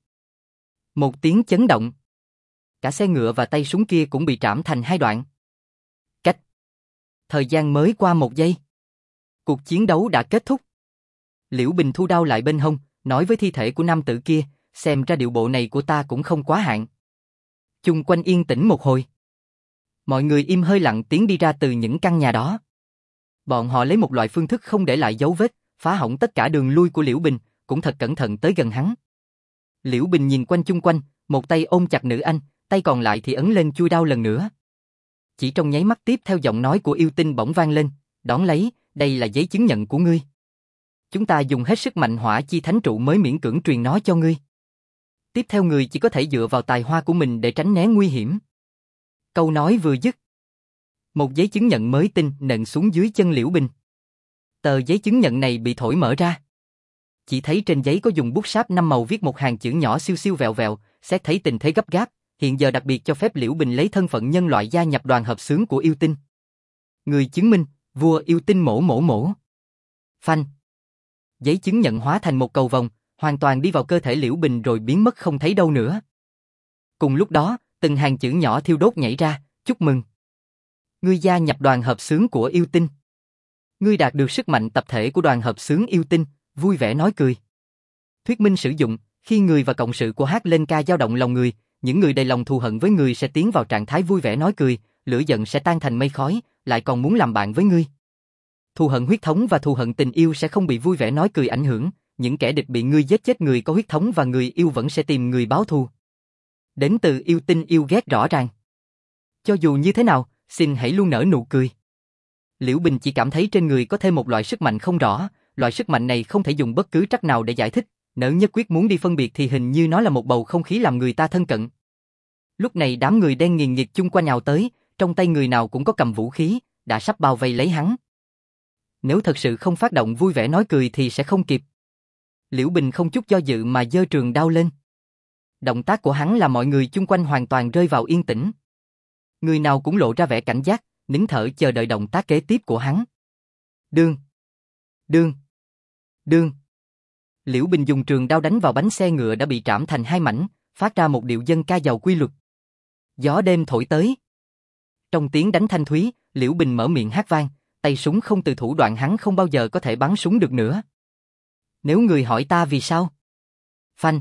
Một tiếng chấn động. Cả xe ngựa và tay súng kia cũng bị trảm thành hai đoạn. Cách. Thời gian mới qua một giây. Cuộc chiến đấu đã kết thúc. Liễu Bình thu đao lại bên hông, nói với thi thể của nam tử kia, xem ra điệu bộ này của ta cũng không quá hạn. Chung quanh yên tĩnh một hồi. Mọi người im hơi lặng tiến đi ra từ những căn nhà đó. Bọn họ lấy một loại phương thức không để lại dấu vết, phá hỏng tất cả đường lui của Liễu Bình, cũng thật cẩn thận tới gần hắn. Liễu Bình nhìn quanh chung quanh, một tay ôm chặt nữ anh, tay còn lại thì ấn lên chuôi đao lần nữa. Chỉ trong nháy mắt tiếp theo giọng nói của yêu tinh bỗng vang lên, đón lấy, đây là giấy chứng nhận của ngươi. Chúng ta dùng hết sức mạnh hỏa chi thánh trụ mới miễn cưỡng truyền nó cho ngươi. Tiếp theo người chỉ có thể dựa vào tài hoa của mình để tránh né nguy hiểm. Câu nói vừa dứt. Một giấy chứng nhận mới tinh nện xuống dưới chân Liễu Bình. Tờ giấy chứng nhận này bị thổi mở ra. Chỉ thấy trên giấy có dùng bút sáp 5 màu viết một hàng chữ nhỏ xiu xiu vẹo vẹo, xét thấy tình thế gấp gáp, hiện giờ đặc biệt cho phép Liễu Bình lấy thân phận nhân loại gia nhập đoàn hợp xướng của yêu tinh. Người chứng minh, vua yêu tinh mổ mổ mổ. Phanh. Giấy chứng nhận hóa thành một cầu vồng, hoàn toàn đi vào cơ thể Liễu Bình rồi biến mất không thấy đâu nữa. Cùng lúc đó, từng hàng chữ nhỏ thiêu đốt nhảy ra, chúc mừng. Ngươi gia nhập đoàn hợp xướng của yêu tinh. Ngươi đạt được sức mạnh tập thể của đoàn hợp xướng yêu tinh, vui vẻ nói cười. Thuyết minh sử dụng, khi người và cộng sự của hát lên ca dao động lòng người, những người đầy lòng thù hận với người sẽ tiến vào trạng thái vui vẻ nói cười, lửa giận sẽ tan thành mây khói, lại còn muốn làm bạn với ngươi. Thù hận huyết thống và thù hận tình yêu sẽ không bị vui vẻ nói cười ảnh hưởng, những kẻ địch bị ngươi giết chết người có huyết thống và người yêu vẫn sẽ tìm người báo thù. Đến từ yêu tinh yêu ghét rõ ràng. Cho dù như thế nào, xin hãy luôn nở nụ cười. Liễu Bình chỉ cảm thấy trên người có thêm một loại sức mạnh không rõ, loại sức mạnh này không thể dùng bất cứ trắc nào để giải thích, nếu nhất quyết muốn đi phân biệt thì hình như nó là một bầu không khí làm người ta thân cận. Lúc này đám người đen nghiền nghiệt chung quanh nhào tới, trong tay người nào cũng có cầm vũ khí, đã sắp bao vây lấy hắn. Nếu thật sự không phát động vui vẻ nói cười thì sẽ không kịp. Liễu Bình không chút do dự mà giơ trường đao lên. Động tác của hắn làm mọi người chung quanh hoàn toàn rơi vào yên tĩnh. Người nào cũng lộ ra vẻ cảnh giác, nín thở chờ đợi động tác kế tiếp của hắn. Đương, đương, đương. Liễu Bình dùng trường đao đánh vào bánh xe ngựa đã bị trảm thành hai mảnh, phát ra một điệu dân ca giàu quy luật. Gió đêm thổi tới. Trong tiếng đánh thanh thúy, Liễu Bình mở miệng hát vang, tay súng không từ thủ đoạn hắn không bao giờ có thể bắn súng được nữa. Nếu người hỏi ta vì sao? Phanh.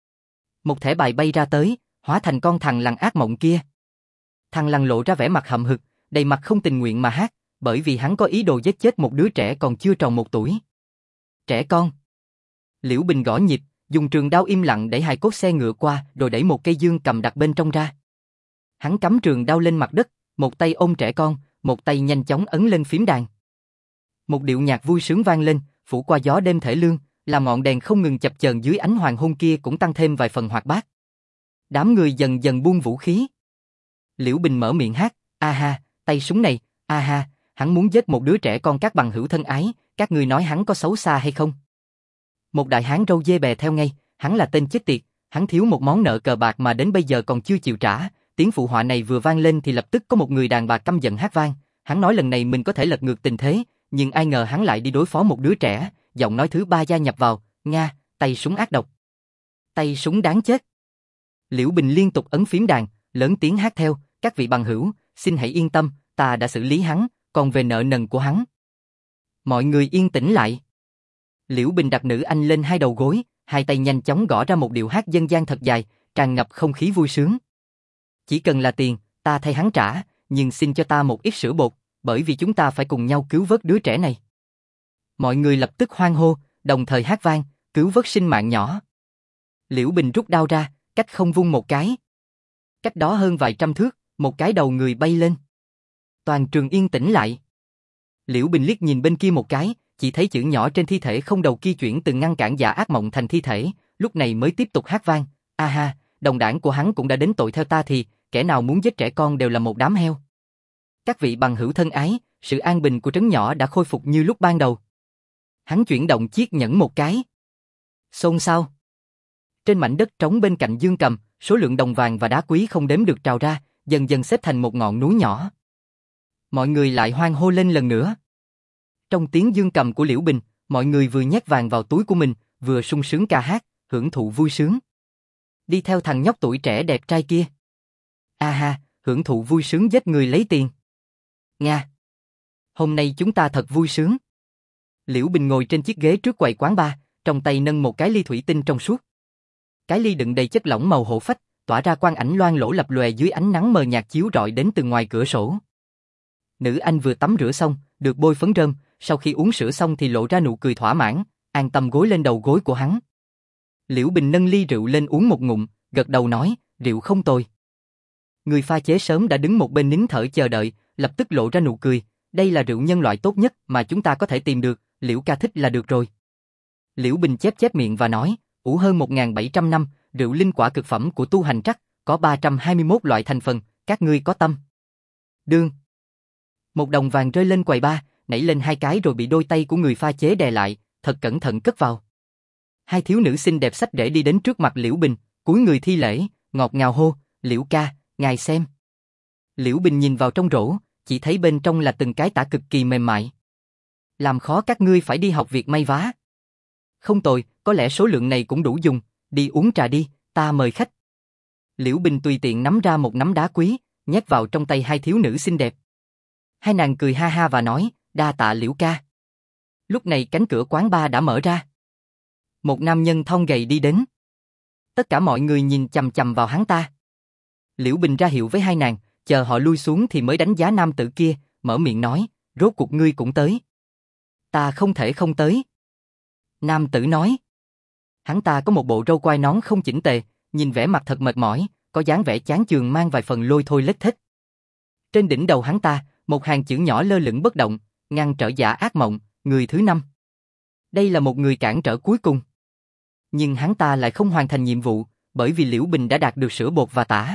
Một thẻ bài bay ra tới, hóa thành con thằng lằn ác mộng kia. Thằng lằn lộ ra vẻ mặt hậm hực, đầy mặt không tình nguyện mà hát, bởi vì hắn có ý đồ giết chết một đứa trẻ còn chưa tròn 1 tuổi. Trẻ con. Liễu Bình gõ nhịp, dùng trường đao im lặng đẩy hai cốt xe ngựa qua, rồi đẩy một cây dương cầm đặt bên trong ra. Hắn cắm trường đao lên mặt đất, một tay ôm trẻ con, một tay nhanh chóng ấn lên phím đàn. Một điệu nhạc vui sướng vang lên, phủ qua gió đêm thể lương, làm ngọn đèn không ngừng chập chờn dưới ánh hoàng hôn kia cũng tăng thêm vài phần hoạt bát. Đám người dần dần buông vũ khí. Liễu Bình mở miệng hát, a ha, tay súng này, a ha, hắn muốn giết một đứa trẻ con các bằng hữu thân ái, các ngươi nói hắn có xấu xa hay không? Một đại hán râu dê bè theo ngay, hắn là tên chết tiệt, hắn thiếu một món nợ cờ bạc mà đến bây giờ còn chưa chịu trả. Tiếng phụ họa này vừa vang lên thì lập tức có một người đàn bà căm giận hát vang, hắn nói lần này mình có thể lật ngược tình thế, nhưng ai ngờ hắn lại đi đối phó một đứa trẻ, giọng nói thứ ba gia nhập vào, Nga, tay súng ác độc. Tay súng đáng chết. Liễu Bình liên tục ấn phím đàn, lớn tiếng hát theo, các vị bằng hữu, xin hãy yên tâm, ta đã xử lý hắn, còn về nợ nần của hắn. Mọi người yên tĩnh lại. Liễu Bình đặt nữ anh lên hai đầu gối, hai tay nhanh chóng gõ ra một điệu hát dân gian thật dài, tràn ngập không khí vui sướng. Chỉ cần là tiền, ta thay hắn trả, nhưng xin cho ta một ít sữa bột, bởi vì chúng ta phải cùng nhau cứu vớt đứa trẻ này. Mọi người lập tức hoan hô, đồng thời hát vang, cứu vớt sinh mạng nhỏ. Liễu Bình rút đao ra, cách không vung một cái. Cách đó hơn vài trăm thước, một cái đầu người bay lên. Toàn trường yên tĩnh lại. Liễu Bình liếc nhìn bên kia một cái, chỉ thấy chữ nhỏ trên thi thể không đầu kia chuyển từ ngăn cản giả ác mộng thành thi thể, lúc này mới tiếp tục hát vang, a ha, đồng đảng của hắn cũng đã đến tội theo ta thì, kẻ nào muốn giết trẻ con đều là một đám heo. Các vị bằng hữu thân ái, sự an bình của trấn nhỏ đã khôi phục như lúc ban đầu. Hắn chuyển động chiếc nhẫn một cái. Xôn xao. Trên mảnh đất trống bên cạnh dương cầm, số lượng đồng vàng và đá quý không đếm được trào ra, dần dần xếp thành một ngọn núi nhỏ. Mọi người lại hoan hô lên lần nữa. Trong tiếng dương cầm của Liễu Bình, mọi người vừa nhét vàng vào túi của mình, vừa sung sướng ca hát, hưởng thụ vui sướng. Đi theo thằng nhóc tuổi trẻ đẹp trai kia. A ha, hưởng thụ vui sướng giết người lấy tiền. Nga. Hôm nay chúng ta thật vui sướng. Liễu Bình ngồi trên chiếc ghế trước quầy quán bar, trong tay nâng một cái ly thủy tinh trong suốt. Cái ly đựng đầy chất lỏng màu hổ phách, tỏa ra quang ảnh loang lổ lập lòe dưới ánh nắng mờ nhạt chiếu rọi đến từ ngoài cửa sổ. Nữ anh vừa tắm rửa xong, được bôi phấn rơm, sau khi uống sữa xong thì lộ ra nụ cười thỏa mãn, an tâm gối lên đầu gối của hắn. Liễu Bình nâng ly rượu lên uống một ngụm, gật đầu nói, rượu không tồi. Người pha chế sớm đã đứng một bên nín thở chờ đợi, lập tức lộ ra nụ cười, đây là rượu nhân loại tốt nhất mà chúng ta có thể tìm được, Liễu ca thích là được rồi. Liễu Bình chép chép miệng và nói, ủ hơn 1.700 năm, rượu linh quả cực phẩm của tu hành trắc, có 321 loại thành phần, các ngươi có tâm. Đương. Một đồng vàng rơi lên quầy bar, nảy lên hai cái rồi bị đôi tay của người pha chế đè lại, thật cẩn thận cất vào. Hai thiếu nữ xinh đẹp xách để đi đến trước mặt Liễu Bình, cúi người thi lễ, ngọt ngào hô, Liễu ca, ngài xem. Liễu Bình nhìn vào trong rổ, chỉ thấy bên trong là từng cái tả cực kỳ mềm mại. Làm khó các ngươi phải đi học việc may vá. Không tồi, có lẽ số lượng này cũng đủ dùng, đi uống trà đi, ta mời khách. Liễu Bình tùy tiện nắm ra một nắm đá quý, nhét vào trong tay hai thiếu nữ xinh đẹp. Hai nàng cười ha ha và nói, đa tạ Liễu ca. Lúc này cánh cửa quán bar đã mở ra. Một nam nhân thon gầy đi đến. Tất cả mọi người nhìn chằm chằm vào hắn ta. Liễu Bình ra hiệu với hai nàng, chờ họ lui xuống thì mới đánh giá nam tử kia, mở miệng nói, rốt cuộc ngươi cũng tới. Ta không thể không tới. Nam tử nói. Hắn ta có một bộ râu quai nón không chỉnh tề, nhìn vẻ mặt thật mệt mỏi, có dáng vẻ chán chường mang vài phần lôi thôi lết thết. Trên đỉnh đầu hắn ta, một hàng chữ nhỏ lơ lửng bất động, ngăn trở giả ác mộng, người thứ 5. Đây là một người cản trở cuối cùng. Nhưng hắn ta lại không hoàn thành nhiệm vụ, bởi vì Liễu Bình đã đạt được sữa bột và tả.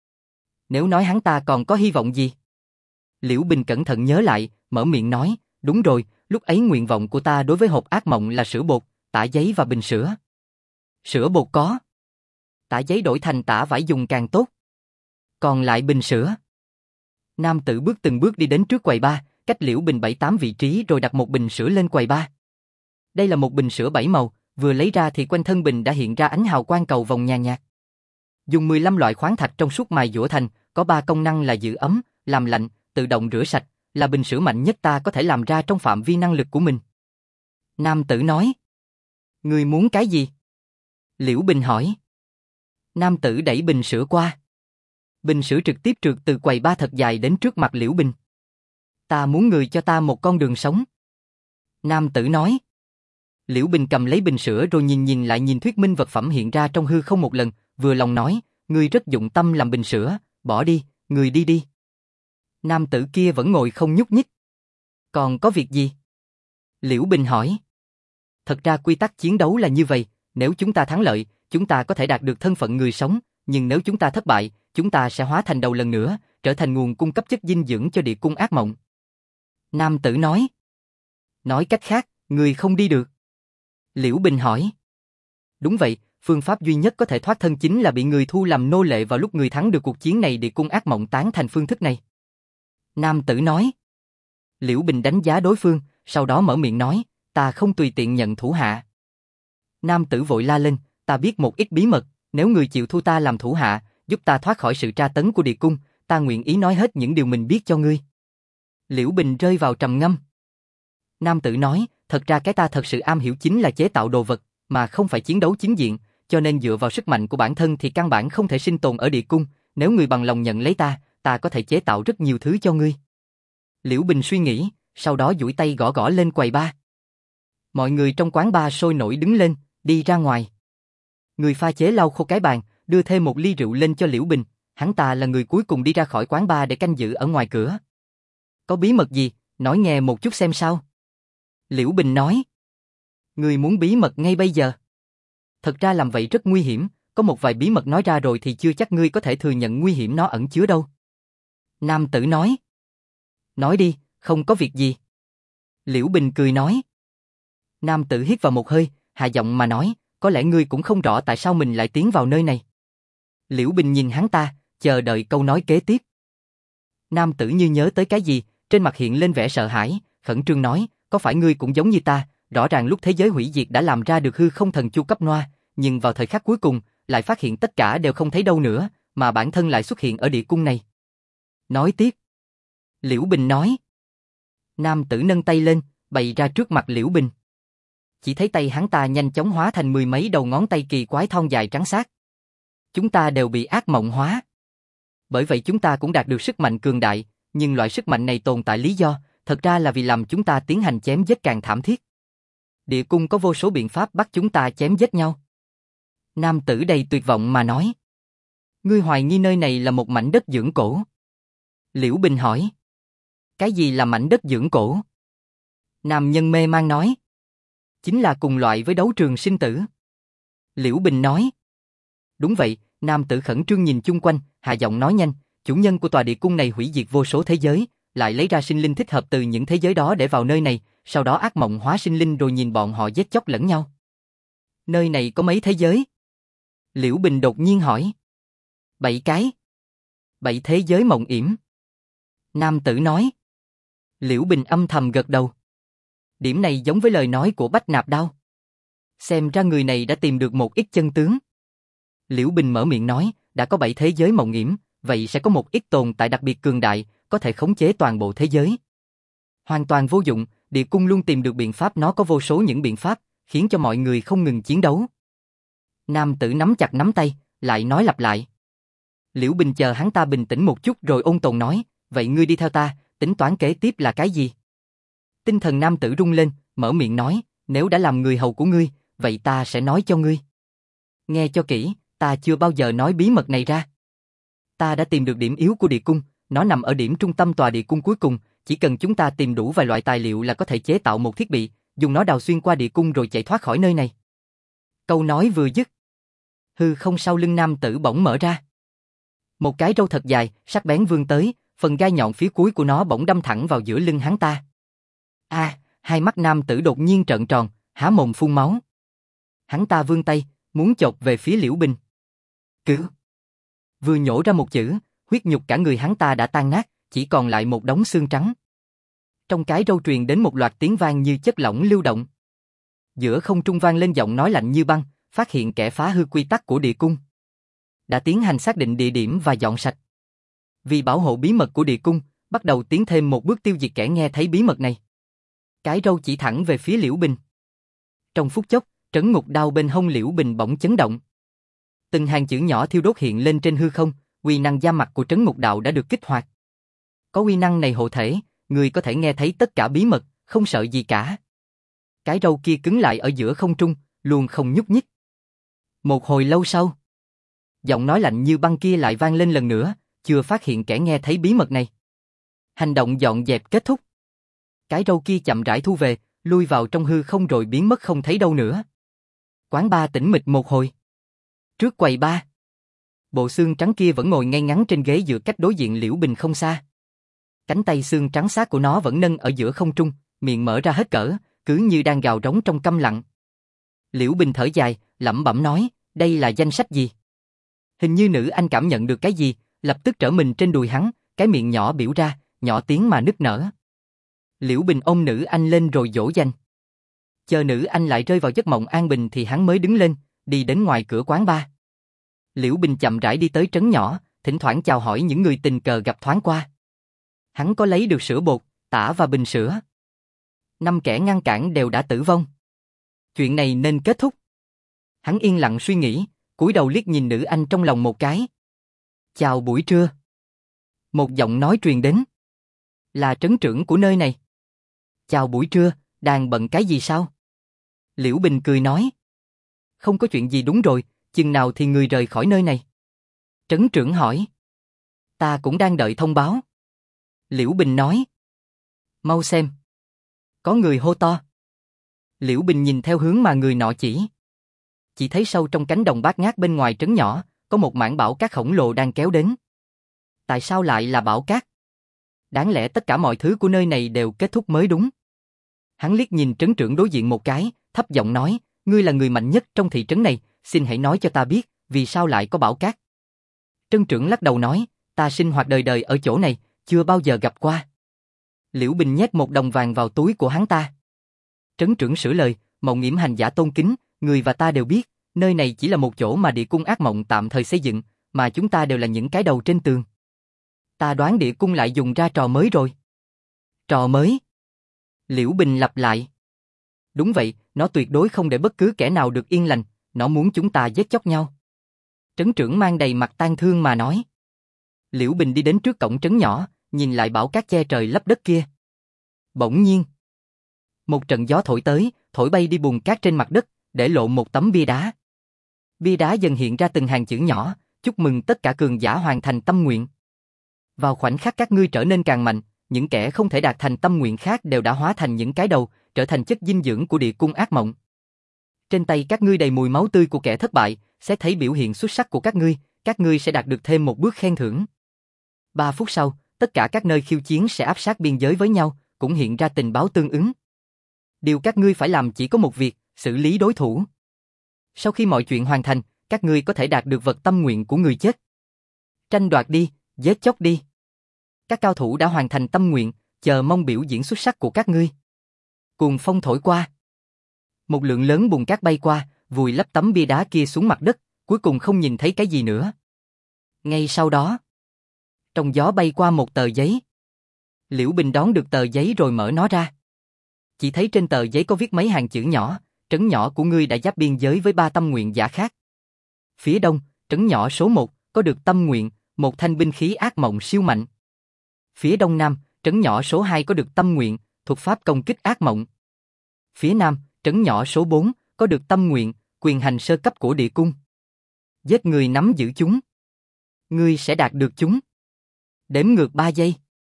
Nếu nói hắn ta còn có hy vọng gì? Liễu Bình cẩn thận nhớ lại, mở miệng nói, đúng rồi, lúc ấy nguyện vọng của ta đối với hộp ác mộng là sữa bột, tả giấy và bình sữa. Sữa bột có. Tả giấy đổi thành tả vải dùng càng tốt. Còn lại bình sữa. Nam tử bước từng bước đi đến trước quầy bar, cách Liễu Bình 7-8 vị trí rồi đặt một bình sữa lên quầy bar. Đây là một bình sữa 7 màu, vừa lấy ra thì quanh thân bình đã hiện ra ánh hào quang cầu vồng nhàn nhạt. Dùng 15 loại khoáng thạch trong suốt mài dũa thành, có 3 công năng là giữ ấm, làm lạnh, tự động rửa sạch, là bình sữa mạnh nhất ta có thể làm ra trong phạm vi năng lực của mình. Nam tử nói. Ngươi muốn cái gì? Liễu Bình hỏi. Nam tử đẩy bình sữa qua. Bình sữa trực tiếp trượt từ quầy bar thật dài đến trước mặt Liễu Bình. Ta muốn người cho ta một con đường sống. Nam tử nói. Liễu Bình cầm lấy bình sữa rồi nhìn lại nhìn thuyết minh vật phẩm hiện ra trong hư không một lần, vừa lòng nói, ngươi rất dụng tâm làm bình sữa, bỏ đi, ngươi đi đi. Nam tử kia vẫn ngồi không nhúc nhích. Còn có việc gì? Liễu Bình hỏi. Thật ra quy tắc chiến đấu là như vậy, nếu chúng ta thắng lợi, chúng ta có thể đạt được thân phận người sống, nhưng nếu chúng ta thất bại, chúng ta sẽ hóa thành đầu lần nữa, trở thành nguồn cung cấp chất dinh dưỡng cho địa cung ác mộng. Nam tử nói. Nói cách khác, người không đi được. Liễu Bình hỏi. Đúng vậy, phương pháp duy nhất có thể thoát thân chính là bị người thu làm nô lệ vào lúc người thắng được cuộc chiến này, địa cung ác mộng tán thành phương thức này. Nam tử nói. Liễu Bình đánh giá đối phương, sau đó mở miệng nói, ta không tùy tiện nhận thủ hạ. Nam tử vội la lên, ta biết một ít bí mật, nếu người chịu thu ta làm thủ hạ, giúp ta thoát khỏi sự tra tấn của địa cung, ta nguyện ý nói hết những điều mình biết cho ngươi. Liễu Bình rơi vào trầm ngâm. Nam tử nói, thật ra cái ta thật sự am hiểu chính là chế tạo đồ vật, mà không phải chiến đấu chính diện, cho nên dựa vào sức mạnh của bản thân thì căn bản không thể sinh tồn ở địa cung, nếu ngươi bằng lòng nhận lấy ta có thể chế tạo rất nhiều thứ cho ngươi. Liễu Bình suy nghĩ, sau đó duỗi tay gõ gõ lên quầy bar. Mọi người trong quán bar sôi nổi đứng lên, đi ra ngoài. Người pha chế lau khô cái bàn, đưa thêm một ly rượu lên cho Liễu Bình, hắn ta là người cuối cùng đi ra khỏi quán bar để canh giữ ở ngoài cửa. Có bí mật gì, nói nghe một chút xem sao. Liễu Bình nói. Người muốn bí mật ngay bây giờ. Thật ra làm vậy rất nguy hiểm, có một vài bí mật nói ra rồi thì chưa chắc ngươi có thể thừa nhận nguy hiểm nó ẩn chứa đâu. Nam tử nói. Nói đi, không có việc gì. Liễu Bình cười nói. Nam tử hít vào một hơi, hạ giọng mà nói, có lẽ ngươi cũng không rõ tại sao mình lại tiến vào nơi này. Liễu Bình nhìn hắn ta, chờ đợi câu nói kế tiếp. Nam tử như nhớ tới cái gì, trên mặt hiện lên vẻ sợ hãi, khẩn trương nói, có phải ngươi cũng giống như ta, rõ ràng lúc thế giới hủy diệt đã làm ra được hư không thần chu cấp noa, nhưng vào thời khắc cuối cùng, lại phát hiện tất cả đều không thấy đâu nữa, mà bản thân lại xuất hiện ở địa cung này. Nói tiếp. Liễu Bình nói. Nam tử nâng tay lên, bày ra trước mặt Liễu Bình. Chỉ thấy tay hắn ta nhanh chóng hóa thành 10 mấy đầu ngón tay kỳ quái thon dài trắng xát. Chúng ta đều bị ác mộng hóa. Bởi vậy chúng ta cũng đạt được sức mạnh cường đại, nhưng loại sức mạnh này tồn tại lý do, thật ra là vì làm chúng ta tiến hành chém giết càng thảm thiết. Địa cung có vô số biện pháp bắt chúng ta chém giết nhau. Nam tử đầy tuyệt vọng mà nói. Ngươi hoài nghi nơi này là một mảnh đất dưỡng cổ. Liễu Bình hỏi. Cái gì là mảnh đất dưỡng cổ? Nam nhân mê man nói. Chính là cùng loại với đấu trường sinh tử. Liễu Bình nói. Đúng vậy, nam tử khẩn trương nhìn chung quanh, hạ giọng nói nhanh, chủ nhân của tòa địa cung này hủy diệt vô số thế giới, lại lấy ra sinh linh thích hợp từ những thế giới đó để vào nơi này, sau đó ác mộng hóa sinh linh rồi nhìn bọn họ giết chóc lẫn nhau. Nơi này có mấy thế giới? Liễu Bình đột nhiên hỏi. 7 cái. 7 thế giới mộng yểm. Nam tử nói. Liễu Bình âm thầm gật đầu. Điểm này giống với lời nói của Bách Nạp Đao. Xem ra người này đã tìm được một ít chân tướng. Liễu Bình mở miệng nói, đã có 7 thế giới mộng yểm, vậy sẽ có một ít tồn tại đặc biệt cường đại, có thể khống chế toàn bộ thế giới. Hoàn toàn vô dụng, địa cung luôn tìm được biện pháp, nó có vô số những biện pháp, khiến cho mọi người không ngừng chiến đấu. Nam tử nắm chặt nắm tay, lại nói lặp lại. Liễu Bình chờ hắn ta bình tĩnh một chút rồi ôn tồn nói, vậy ngươi đi theo ta, tính toán kế tiếp là cái gì? Tinh thần nam tử rung lên, mở miệng nói, nếu đã làm người hầu của ngươi, vậy ta sẽ nói cho ngươi. Nghe cho kỹ, ta chưa bao giờ nói bí mật này ra. Ta đã tìm được điểm yếu của địa cung, nó nằm ở điểm trung tâm tòa địa cung cuối cùng, chỉ cần chúng ta tìm đủ vài loại tài liệu là có thể chế tạo một thiết bị, dùng nó đào xuyên qua địa cung rồi chạy thoát khỏi nơi này. Câu nói vừa dứt, hư không sau lưng nam tử bỗng mở ra. Một cái râu thật dài, sắc bén vươn tới, phần gai nhọn phía cuối của nó bỗng đâm thẳng vào giữa lưng hắn ta. Hai mắt nam tử đột nhiên trợn tròn, há mồm phun máu. Hắn ta vươn tay, muốn chộp về phía Liễu Bình. Cứu! Vừa nhổ ra một chữ, huyết nhục cả người hắn ta đã tan nát, chỉ còn lại một đống xương trắng. Trong cái râu truyền đến một loạt tiếng vang như chất lỏng lưu động. Giữa không trung vang lên giọng nói lạnh như băng, phát hiện kẻ phá hư quy tắc của địa cung. Đã tiến hành xác định địa điểm và dọn sạch. Vì bảo hộ bí mật của địa cung, bắt đầu tiến thêm một bước tiêu diệt kẻ nghe thấy bí mật này. Cái râu chỉ thẳng về phía Liễu Bình. Trong phút chốc, trấn ngục đao bên hông Liễu Bình bỗng chấn động. Từng hàng chữ nhỏ thiêu đốt hiện lên trên hư không, uy năng da mặt của trấn ngục đạo đã được kích hoạt. Có uy năng này hộ thể, người có thể nghe thấy tất cả bí mật, không sợ gì cả. Cái râu kia cứng lại ở giữa không trung, luôn không nhúc nhích. Một hồi lâu sau, giọng nói lạnh như băng kia lại vang lên lần nữa, chưa phát hiện kẻ nghe thấy bí mật này. Hành động dọn dẹp kết thúc. Cái râu kia chậm rãi thu về, lui vào trong hư không rồi biến mất không thấy đâu nữa. Quán bar tĩnh mịch một hồi. Trước quầy bar, bộ xương trắng kia vẫn ngồi ngay ngắn trên ghế dựa cách đối diện Liễu Bình không xa. Cánh tay xương trắng xát của nó vẫn nâng ở giữa không trung, miệng mở ra hết cỡ, cứ như đang gào rống trong câm lặng. Liễu Bình thở dài, lẩm bẩm nói, đây là danh sách gì? Hình như nữ anh cảm nhận được cái gì, lập tức trở mình trên đùi hắn, cái miệng nhỏ biểu ra, nhỏ tiếng mà nức nở. Liễu Bình ôm nữ anh lên rồi dỗ dành. Chờ nữ anh lại rơi vào giấc mộng an bình thì hắn mới đứng lên, đi đến ngoài cửa quán bar. Liễu Bình chậm rãi đi tới trấn nhỏ, thỉnh thoảng chào hỏi những người tình cờ gặp thoáng qua. Hắn có lấy được sữa bột, tả và bình sữa. 5 kẻ ngăn cản đều đã tử vong. Chuyện này nên kết thúc. Hắn yên lặng suy nghĩ, cúi đầu liếc nhìn nữ anh trong lòng một cái. Chào buổi trưa. Một giọng nói truyền đến. Là trấn trưởng của nơi này. Chào buổi trưa, đang bận cái gì sao? Liễu Bình cười nói. Không có chuyện gì, đúng rồi, chừng nào thì người rời khỏi nơi này? Trấn trưởng hỏi. Ta cũng đang đợi thông báo. Liễu Bình nói. Mau xem. Có người hô to. Liễu Bình nhìn theo hướng mà người nọ chỉ thấy sâu trong cánh đồng bát ngát bên ngoài trấn nhỏ, có một mảng bão cát khổng lồ đang kéo đến. Tại sao lại là bão cát? Đáng lẽ tất cả mọi thứ của nơi này đều kết thúc mới đúng. Hắn liếc nhìn trấn trưởng đối diện một cái, thấp giọng nói, ngươi là người mạnh nhất trong thị trấn này, xin hãy nói cho ta biết, vì sao lại có bão cát. Trấn trưởng lắc đầu nói, ta sinh hoạt đời đời ở chỗ này, chưa bao giờ gặp qua. Liễu Bình nhét 1 đồng vàng vào túi của hắn ta. Trấn trưởng sửa lời, Mộng Nghiễm hành giả tôn kính, người và ta đều biết, nơi này chỉ là một chỗ mà địa cung ác mộng tạm thời xây dựng, mà chúng ta đều là những cái đầu trên tường. Ta đoán địa cung lại dùng ra trò mới rồi. Trò mới? Liễu Bình lặp lại. Đúng vậy, nó tuyệt đối không để bất cứ kẻ nào được yên lành, nó muốn chúng ta giết chóc nhau. Trấn trưởng mang đầy mặt tang thương mà nói. Liễu Bình đi đến trước cổng trấn nhỏ, nhìn lại bão cát che trời lấp đất kia. Bỗng nhiên, một trận gió thổi tới, thổi bay đi bùn cát trên mặt đất, để lộ một tấm bia đá. Bia đá dần hiện ra từng hàng chữ nhỏ, chúc mừng tất cả cường giả hoàn thành tâm nguyện. Vào khoảnh khắc các ngươi trở nên càng mạnh, những kẻ không thể đạt thành tâm nguyện khác đều đã hóa thành những cái đầu, trở thành chất dinh dưỡng của địa cung ác mộng. Trên tay các ngươi đầy mùi máu tươi của kẻ thất bại, sẽ thấy biểu hiện xuất sắc của các ngươi sẽ đạt được thêm một bước khen thưởng. 3 phút sau, tất cả các nơi khiêu chiến sẽ áp sát biên giới với nhau, cũng hiện ra tình báo tương ứng. Điều các ngươi phải làm chỉ có một việc, xử lý đối thủ. Sau khi mọi chuyện hoàn thành, các ngươi có thể đạt được vật tâm nguyện của người chết. Tranh đoạt đi, giết chóc đi. Các cao thủ đã hoàn thành tâm nguyện, chờ mong biểu diễn xuất sắc của các ngươi. Cuồng phong thổi qua. Một lượng lớn bùn cát bay qua, vùi lấp tấm bia đá kia xuống mặt đất, cuối cùng không nhìn thấy cái gì nữa. Ngay sau đó, Trong gió bay qua một tờ giấy. Liễu Bình đón được tờ giấy rồi mở nó ra. Chỉ thấy trên tờ giấy có viết mấy hàng chữ nhỏ, trấn nhỏ của ngươi đã giáp biên giới với 3 tâm nguyện giả khác. Phía đông, trấn nhỏ số 1, có được tâm nguyện, một thanh binh khí ác mộng siêu mạnh. Phía đông nam, trấn nhỏ số 2 có được tâm nguyện, thuật pháp công kích ác mộng. Phía nam, trấn nhỏ số 4, có được tâm nguyện, quyền hành sơ cấp của địa cung. Giết người nắm giữ chúng. Ngươi sẽ đạt được chúng. Đếm ngược 3 giây.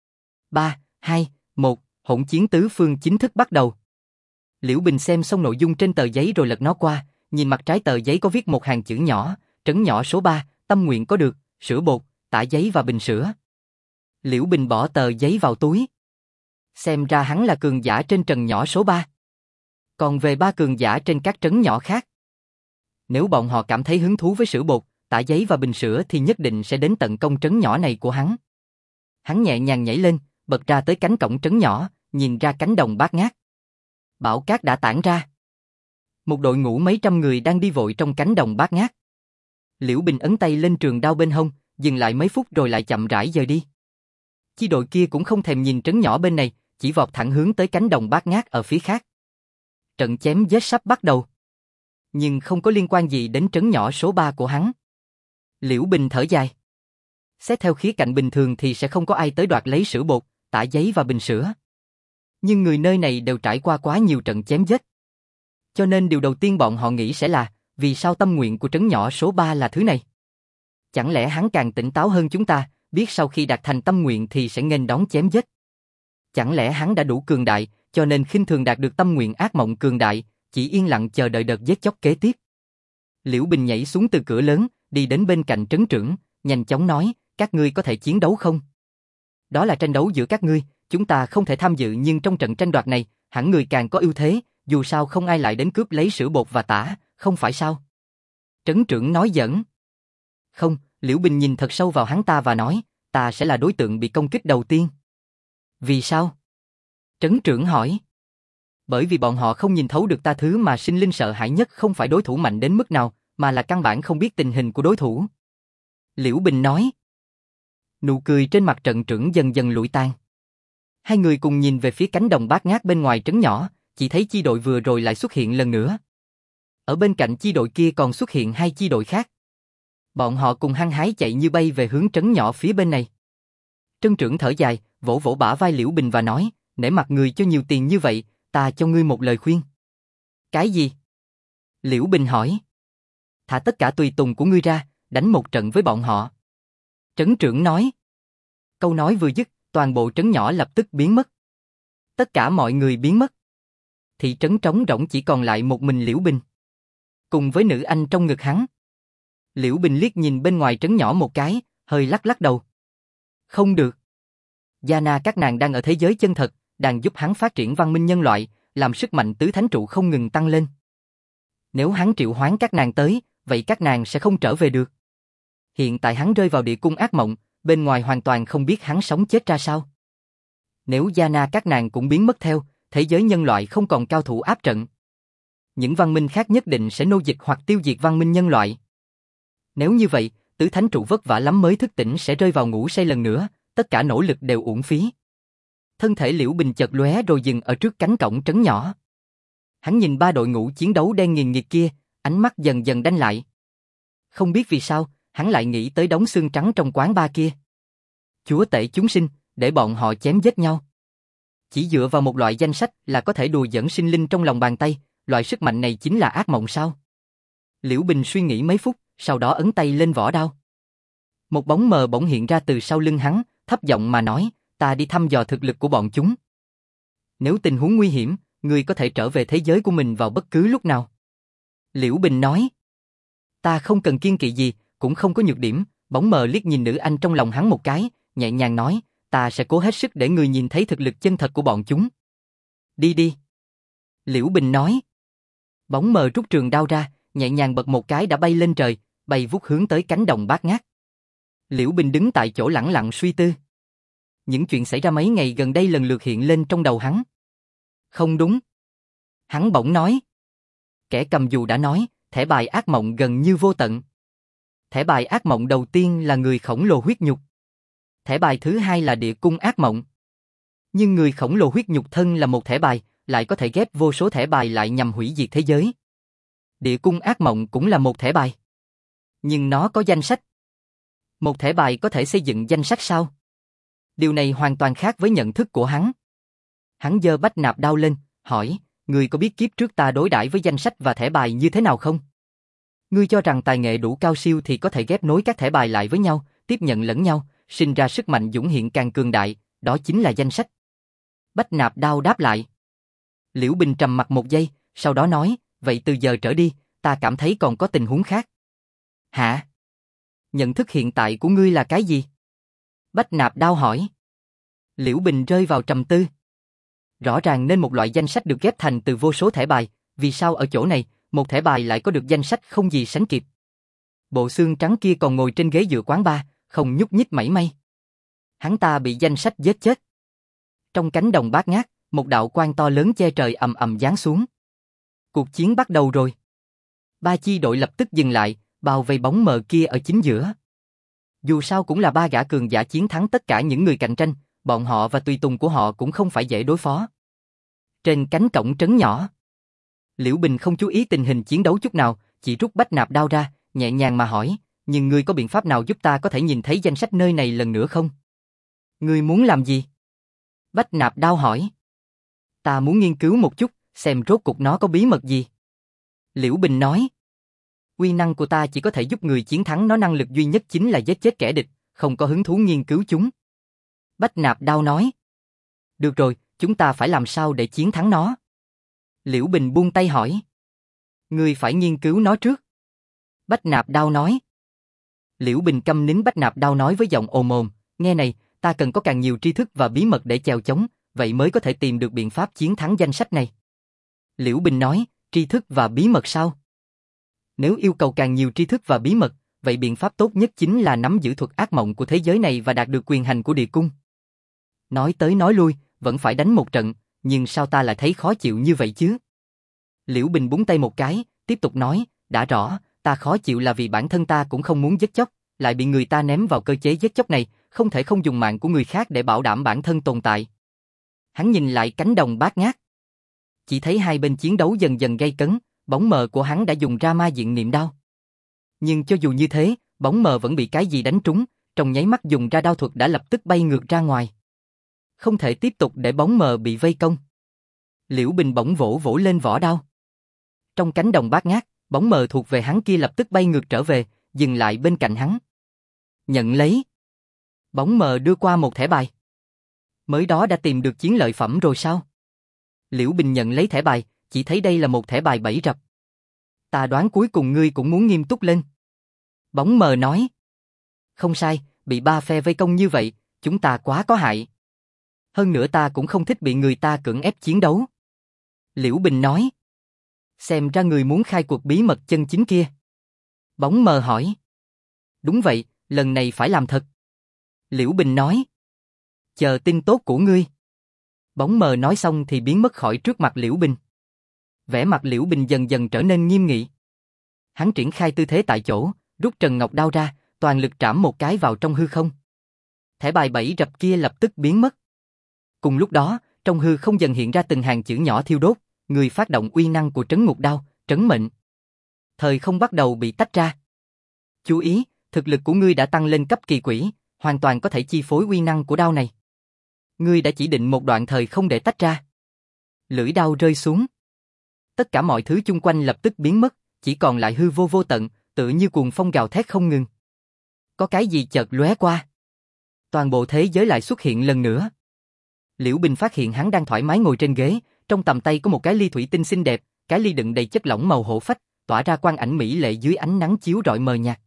3, 2, 1, hỗn chiến tứ phương chính thức bắt đầu. Liễu Bình xem xong nội dung trên tờ giấy rồi lật nó qua, nhìn mặt trái tờ giấy có viết một hàng chữ nhỏ, trấn nhỏ số 3, tâm nguyện có được, sữa bột, tả giấy và bình sữa. Liễu Bình bỏ tờ giấy vào túi. Xem ra hắn là cường giả trên trần nhỏ số 3. Còn về 3 cường giả trên các trấn nhỏ khác, nếu bọn họ cảm thấy hứng thú với sữa bột, tả giấy và bình sữa thì nhất định sẽ đến tận công trấn nhỏ này của hắn. Hắn nhẹ nhàng nhảy lên, bật ra tới cánh cổng trấn nhỏ, nhìn ra cánh đồng bát ngát. Bão cát đã tản ra. Một đội ngũ mấy trăm người đang đi vội trong cánh đồng bát ngát. Liễu Bình ấn tay lên trường đao bên hông, dừng lại mấy phút rồi lại chậm rãi dời đi. Chi đội kia cũng không thèm nhìn trấn nhỏ bên này, chỉ vọt thẳng hướng tới cánh đồng bát ngát ở phía khác. Trận chém giết sắp bắt đầu. Nhưng không có liên quan gì đến trấn nhỏ số 3 của hắn. Liễu Bình thở dài. Xét theo khía cạnh bình thường thì sẽ không có ai tới đoạt lấy sữa bột, tả giấy và bình sữa. Nhưng người nơi này đều trải qua quá nhiều trận chém giết. Cho nên điều đầu tiên bọn họ nghĩ sẽ là, vì sao tâm nguyện của trấn nhỏ số 3 là thứ này? Chẳng lẽ hắn càng tỉnh táo hơn chúng ta, biết sau khi đạt thành tâm nguyện thì sẽ nghênh đón chém giết? Chẳng lẽ hắn đã đủ cường đại, cho nên khinh thường đạt được tâm nguyện ác mộng cường đại, chỉ yên lặng chờ đợi đợt giết chóc kế tiếp? Liễu Bình nhảy xuống từ cửa lớn, đi đến bên cạnh trấn trưởng, nhanh chóng nói, các ngươi có thể chiến đấu không? Đó là tranh đấu giữa các ngươi, chúng ta không thể tham dự, nhưng trong trận tranh đoạt này, hẳn người càng có ưu thế, dù sao không ai lại đến cướp lấy sữa bột và tả, không phải sao? Trấn trưởng nói giỡn. Không, Liễu Bình nhìn thật sâu vào hắn ta và nói, ta sẽ là đối tượng bị công kích đầu tiên. Vì sao? Trấn trưởng hỏi. Bởi vì bọn họ không nhìn thấu được ta, thứ mà sinh linh sợ hãi nhất không phải đối thủ mạnh đến mức nào, mà là căn bản không biết tình hình của đối thủ. Liễu Bình nói. Nụ cười trên mặt trận trưởng dần dần lụi tan. Hai người cùng nhìn về phía cánh đồng bát ngát bên ngoài trấn nhỏ, chỉ thấy chi đội vừa rồi lại xuất hiện lần nữa. Ở bên cạnh chi đội kia còn xuất hiện 2 chi đội khác. Bọn họ cùng hăng hái chạy như bay về hướng trấn nhỏ phía bên này. Trấn trưởng thở dài, vỗ vỗ bả vai Liễu Bình và nói, nể mặt người cho nhiều tiền như vậy, ta cho ngươi một lời khuyên. Cái gì? Liễu Bình hỏi. Thả tất cả tùy tùng của ngươi ra, đánh một trận với bọn họ. Trấn trưởng nói. Câu nói vừa dứt, toàn bộ trấn nhỏ lập tức biến mất. Tất cả mọi người biến mất. Thị trấn trống rỗng chỉ còn lại một mình Liễu Bình. Cùng với nữ anh trong ngực hắn. Liễu Bình liếc nhìn bên ngoài trấn nhỏ một cái, hơi lắc lắc đầu. Không được. Yana các nàng đang ở thế giới chân thật, đang giúp hắn phát triển văn minh nhân loại, làm sức mạnh tứ thánh trụ không ngừng tăng lên. Nếu hắn triệu hoán các nàng tới, vậy các nàng sẽ không trở về được. Hiện tại hắn rơi vào địa cung ác mộng, bên ngoài hoàn toàn không biết hắn sống chết ra sao. Nếu Yana các nàng cũng biến mất theo, thế giới nhân loại không còn cao thủ áp trận. Những văn minh khác nhất định sẽ nô dịch hoặc tiêu diệt văn minh nhân loại. Nếu như vậy, tứ thánh trụ vất vả lắm mới thức tỉnh sẽ rơi vào ngủ say lần nữa, tất cả nỗ lực đều uổng phí. Thân thể Liễu Bình chợt lóe rồi dừng ở trước cánh cổng trấn nhỏ. Hắn nhìn 3 đội ngũ chiến đấu đen nghiền nghịt kia, ánh mắt dần dần đanh lại. Không biết vì sao, hắn lại nghĩ tới đống xương trắng trong quán bar kia. Chúa tể chúng sinh, để bọn họ chém giết nhau. Chỉ dựa vào một loại danh sách là có thể đùa dẫn sinh linh trong lòng bàn tay, loại sức mạnh này chính là ác mộng sao? Liễu Bình suy nghĩ mấy phút, sau đó ấn tay lên vỏ đao. Một bóng mờ bỗng hiện ra từ sau lưng hắn, thấp giọng mà nói, ta đi thăm dò thực lực của bọn chúng. Nếu tình huống nguy hiểm, ngươi có thể trở về thế giới của mình vào bất cứ lúc nào. Liễu Bình nói, ta không cần kiêng kỵ gì, cũng không có nhược điểm. Bóng mờ liếc nhìn nữ anh trong lòng hắn một cái, nhẹ nhàng nói, ta sẽ cố hết sức để ngươi nhìn thấy thực lực chân thật của bọn chúng. Đi đi. Liễu Bình nói. Bóng mờ rút trường đao ra, nhẹ nhàng bật một cái đã bay lên trời, bay vút hướng tới cánh đồng bát ngát. Liễu Bình đứng tại chỗ lẳng lặng suy tư. Những chuyện xảy ra mấy ngày gần đây lần lượt hiện lên trong đầu hắn. Không đúng. Hắn bỗng nói. Kẻ cầm dù đã nói, thẻ bài ác mộng gần như vô tận. Thẻ bài ác mộng đầu tiên là người khổng lồ huyết nhục. Thẻ bài thứ hai là địa cung ác mộng. Nhưng người khổng lồ huyết nhục thân là một thẻ bài, lại có thể ghép vô số thẻ bài lại nhằm hủy diệt thế giới. Địa cung ác mộng cũng là một thẻ bài. Nhưng nó có danh sách. Một thẻ bài có thể xây dựng danh sách sao? Điều này hoàn toàn khác với nhận thức của hắn. Hắn giơ bách nạp đao lên, hỏi, ngươi có biết kiếp trước ta đối đãi với danh sách và thẻ bài như thế nào không? Ngươi cho rằng tài nghệ đủ cao siêu thì có thể ghép nối các thẻ bài lại với nhau, tiếp nhận lẫn nhau, sinh ra sức mạnh dũng hiện càng cường đại, đó chính là danh sách. Bách nạp đao đáp lại. Liễu Bình trầm mặc một giây, sau đó nói, vậy từ giờ trở đi, ta cảm thấy còn có tình huống khác. Hả? Nhận thức hiện tại của ngươi là cái gì? Bách nạp đao hỏi. Liễu Bình rơi vào trầm tư. Rõ ràng nên một loại danh sách được ghép thành từ vô số thẻ bài, vì sao ở chỗ này, một thẻ bài lại có được danh sách không gì sánh kịp. Bộ xương trắng kia còn ngồi trên ghế dựa quán bar, không nhúc nhích mảy may. Hắn ta bị danh sách giết chết. Trong cánh đồng bát ngát, một đạo quang to lớn che trời ầm ầm giáng xuống. Cuộc chiến bắt đầu rồi. Ba chi đội lập tức dừng lại, bao vây bóng mờ kia ở chính giữa. Dù sao cũng là ba gã cường giả chiến thắng tất cả những người cạnh tranh, bọn họ và tùy tùng của họ cũng không phải dễ đối phó. Trên cánh cổng trấn nhỏ, Liễu Bình không chú ý tình hình chiến đấu chút nào, chỉ rút bách nạp đao ra, nhẹ nhàng mà hỏi, nhưng ngươi có biện pháp nào giúp ta có thể nhìn thấy danh sách nơi này lần nữa không? Ngươi muốn làm gì? Bách nạp đao hỏi. Ta muốn nghiên cứu một chút, xem rốt cuộc nó có bí mật gì. Liễu Bình nói. Uy năng của ta chỉ có thể giúp người chiến thắng nó, năng lực duy nhất chính là giết chết kẻ địch, không có hứng thú nghiên cứu chúng. Bách nạp đao nói. Được rồi, chúng ta phải làm sao để chiến thắng nó? Liễu Bình buông tay hỏi. Ngươi phải nghiên cứu nó trước. Bách nạp đao nói. Liễu Bình câm nín. Bách nạp đao nói với giọng ồm ồm, nghe này, ta cần có càng nhiều tri thức và bí mật để chèo chống, vậy mới có thể tìm được biện pháp chiến thắng danh sách này. Liễu Bình nói, tri thức và bí mật sao? Nếu yêu cầu càng nhiều tri thức và bí mật, vậy biện pháp tốt nhất chính là nắm giữ thuật ác mộng của thế giới này và đạt được quyền hành của địa cung. Nói tới nói lui, vẫn phải đánh một trận, nhưng sao ta lại thấy khó chịu như vậy chứ? Liễu Bình búng tay một cái, tiếp tục nói, đã rõ, ta khó chịu là vì bản thân ta cũng không muốn giết chóc, lại bị người ta ném vào cơ chế giết chóc này, không thể không dùng mạng của người khác để bảo đảm bản thân tồn tại. Hắn nhìn lại cánh đồng bát ngát. Chỉ thấy hai bên chiến đấu dần dần gay cấn, bóng mờ của hắn đã dùng ra ma diện niệm đao. Nhưng cho dù như thế, bóng mờ vẫn bị cái gì đánh trúng, trong nháy mắt dùng ra đao thuật đã lập tức bay ngược ra ngoài. Không thể tiếp tục để bóng mờ bị vây công. Liễu Bình bỗng vỗ vỗ lên vỏ đao. Trong cánh đồng bát ngát, bóng mờ thuộc về hắn kia lập tức bay ngược trở về, dừng lại bên cạnh hắn. Nhận lấy. Bóng mờ đưa qua một thẻ bài. Mới đó đã tìm được chiến lợi phẩm rồi sao? Liễu Bình nhận lấy thẻ bài, chỉ thấy đây là một thẻ bài 7 rập. Ta đoán cuối cùng ngươi cũng muốn nghiêm túc lên. Bóng mờ nói. Không sai, bị ba phe vây công như vậy, chúng ta quá có hại. Hơn nữa ta cũng không thích bị người ta cưỡng ép chiến đấu. Liễu Bình nói. Xem ra người muốn khai cuộc bí mật chân chính kia. Bóng mờ hỏi. Đúng vậy, lần này phải làm thật. Liễu Bình nói. Chờ tin tốt của ngươi. Bóng mờ nói xong thì biến mất khỏi trước mặt Liễu Bình. Vẻ mặt Liễu Bình dần dần trở nên nghiêm nghị. Hắn triển khai tư thế tại chỗ, rút Trần Ngọc đao ra, toàn lực trảm một cái vào trong hư không. Thẻ bài 7 rập kia lập tức biến mất. Cùng lúc đó, trong hư không dần hiện ra từng hàng chữ nhỏ thiêu đốt, người phát động uy năng của trấn ngục đao, trấn mệnh. Thời không bắt đầu bị tách ra. Chú ý, thực lực của ngươi đã tăng lên cấp kỳ quỷ, hoàn toàn có thể chi phối uy năng của đao này. Ngươi đã chỉ định một đoạn thời không để tách ra. Lưỡi đao rơi xuống. Tất cả mọi thứ chung quanh lập tức biến mất, chỉ còn lại hư vô vô tận, tựa như cuồng phong gào thét không ngừng. Có cái gì chợt lóe qua. Toàn bộ thế giới lại xuất hiện lần nữa. Liễu Bình phát hiện hắn đang thoải mái ngồi trên ghế, trong tầm tay có một cái ly thủy tinh xinh đẹp, cái ly đựng đầy chất lỏng màu hổ phách, tỏa ra quang ảnh mỹ lệ dưới ánh nắng chiếu rọi mờ nhạt.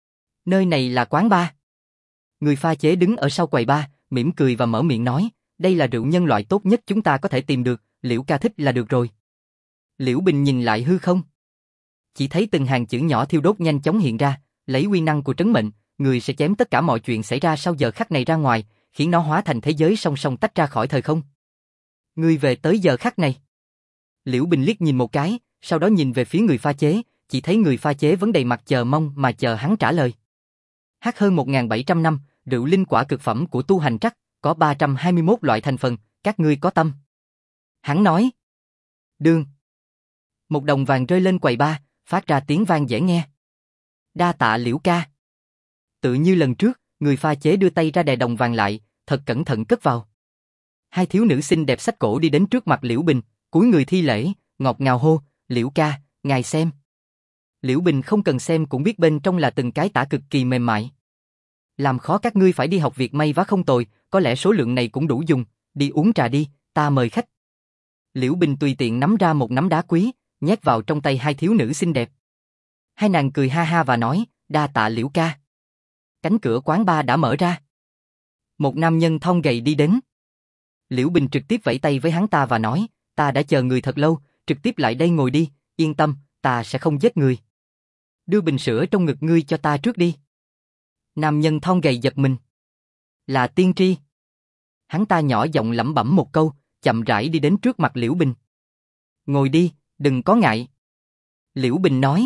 Nơi này là quán bar. Người pha chế đứng ở sau quầy bar, mỉm cười và mở miệng nói, đây là rượu nhân loại tốt nhất chúng ta có thể tìm được, Liễu ca thích là được rồi. Liễu Bình nhìn lại hư không. Chỉ thấy từng hàng chữ nhỏ thiêu đốt nhanh chóng hiện ra, lấy uy năng của trấn mệnh, người sẽ chém tất cả mọi chuyện xảy ra sau giờ khắc này ra ngoài, khiến nó hóa thành thế giới song song tách ra khỏi thời không. Ngươi về tới giờ khắc này. Liễu Bình liếc nhìn một cái, sau đó nhìn về phía người pha chế, chỉ thấy người pha chế vẫn đầy mặt chờ mong mà chờ hắn trả lời. Hát hơn 1700 năm, rượu linh quả cực phẩm của tu hành trắc, có 321 loại thành phần, các ngươi có tâm. Hắn nói. Đương. Một đồng vàng rơi lên quầy ba, phát ra tiếng vang dễ nghe. Đa tạ Liễu ca. Tự như lần trước, người pha chế đưa tay ra đè đồng vàng lại, thật cẩn thận cất vào. Hai thiếu nữ xinh đẹp xách cổ đi đến trước mặt Liễu Bình, cúi người thi lễ, ngọt ngào hô, Liễu ca, ngài xem. Liễu Bình không cần xem cũng biết bên trong là từng cái tả cực kỳ mềm mại. Làm khó các ngươi phải đi học việc may vá không tồi, có lẽ số lượng này cũng đủ dùng, đi uống trà đi, ta mời khách. Liễu Bình tùy tiện nắm ra một nắm đá quý, nhét vào trong tay hai thiếu nữ xinh đẹp. Hai nàng cười ha ha và nói, đa tạ Liễu ca. Cánh cửa quán bar đã mở ra. Một nam nhân thon gầy đi đến. Liễu Bình trực tiếp vẫy tay với hắn ta và nói, ta đã chờ người thật lâu, trực tiếp lại đây ngồi đi, yên tâm, ta sẽ không giết người. Đưa bình sữa trong ngực ngươi cho ta trước đi. Nam nhân thon gầy giật mình. Là Tiên Tri. Hắn ta nhỏ giọng lẩm bẩm một câu, chậm rãi đi đến trước mặt Liễu Bình. Ngồi đi, đừng có ngại. Liễu Bình nói.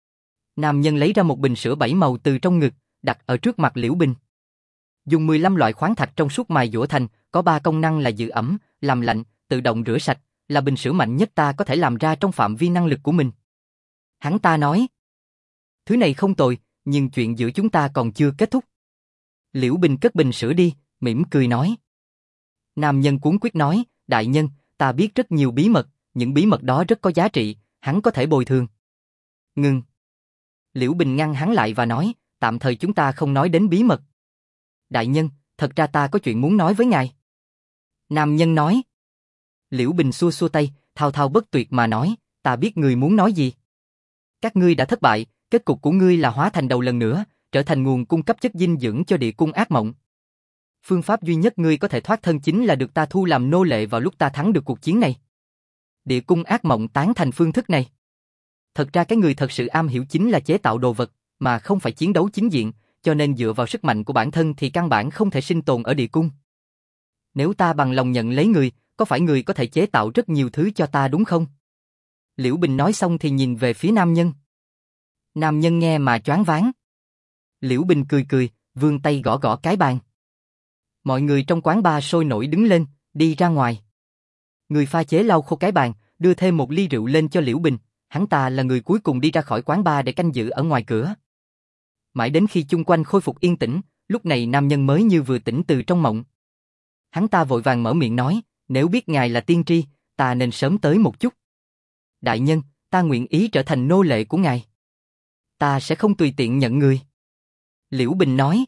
Nam nhân lấy ra một bình sữa 7 màu từ trong ngực, đặt ở trước mặt Liễu Bình. Dùng 15 loại khoáng thạch trong suốt mài dũa thành, có 3 công năng là giữ ẩm, làm lạnh, tự động rửa sạch, là bình sữa mạnh nhất ta có thể làm ra trong phạm vi năng lực của mình. Hắn ta nói. Thứ này không tồi, nhưng chuyện giữa chúng ta còn chưa kết thúc. Liễu Bình cất bình sữa đi, mỉm cười nói. Nam nhân cuống quyết nói, đại nhân, ta biết rất nhiều bí mật, những bí mật đó rất có giá trị, hắn có thể bồi thường. Ngừng. Liễu Bình ngăn hắn lại và nói, tạm thời chúng ta không nói đến bí mật. Đại nhân, thật ra ta có chuyện muốn nói với ngài. Nam nhân nói. Liễu Bình xua xua tay, thao thao bất tuyệt mà nói, ta biết người muốn nói gì. Các ngươi đã thất bại, kết cục của ngươi là hóa thành đầu lần nữa, trở thành nguồn cung cấp chất dinh dưỡng cho địa cung ác mộng. Phương pháp duy nhất ngươi có thể thoát thân chính là được ta thu làm nô lệ vào lúc ta thắng được cuộc chiến này. Địa cung ác mộng tán thành phương thức này. Thật ra cái người thật sự am hiểu chính là chế tạo đồ vật, mà không phải chiến đấu chính diện, cho nên dựa vào sức mạnh của bản thân thì căn bản không thể sinh tồn ở địa cung. Nếu ta bằng lòng nhận lấy người, có phải người có thể chế tạo rất nhiều thứ cho ta đúng không? Liễu Bình nói xong thì nhìn về phía nam nhân. Nam nhân nghe mà choáng váng. Liễu Bình cười cười, vươn tay gõ gõ cái bàn. Mọi người trong quán bar sôi nổi đứng lên, đi ra ngoài. Người pha chế lau khô cái bàn, đưa thêm một ly rượu lên cho Liễu Bình. Hắn ta là người cuối cùng đi ra khỏi quán bar để canh giữ ở ngoài cửa. Mãi đến khi chung quanh khôi phục yên tĩnh, lúc này nam nhân mới như vừa tỉnh từ trong mộng. Hắn ta vội vàng mở miệng nói, nếu biết ngài là tiên tri, ta nên sớm tới một chút. Đại nhân, ta nguyện ý trở thành nô lệ của ngài. Ta sẽ không tùy tiện nhận người. Liễu Bình nói.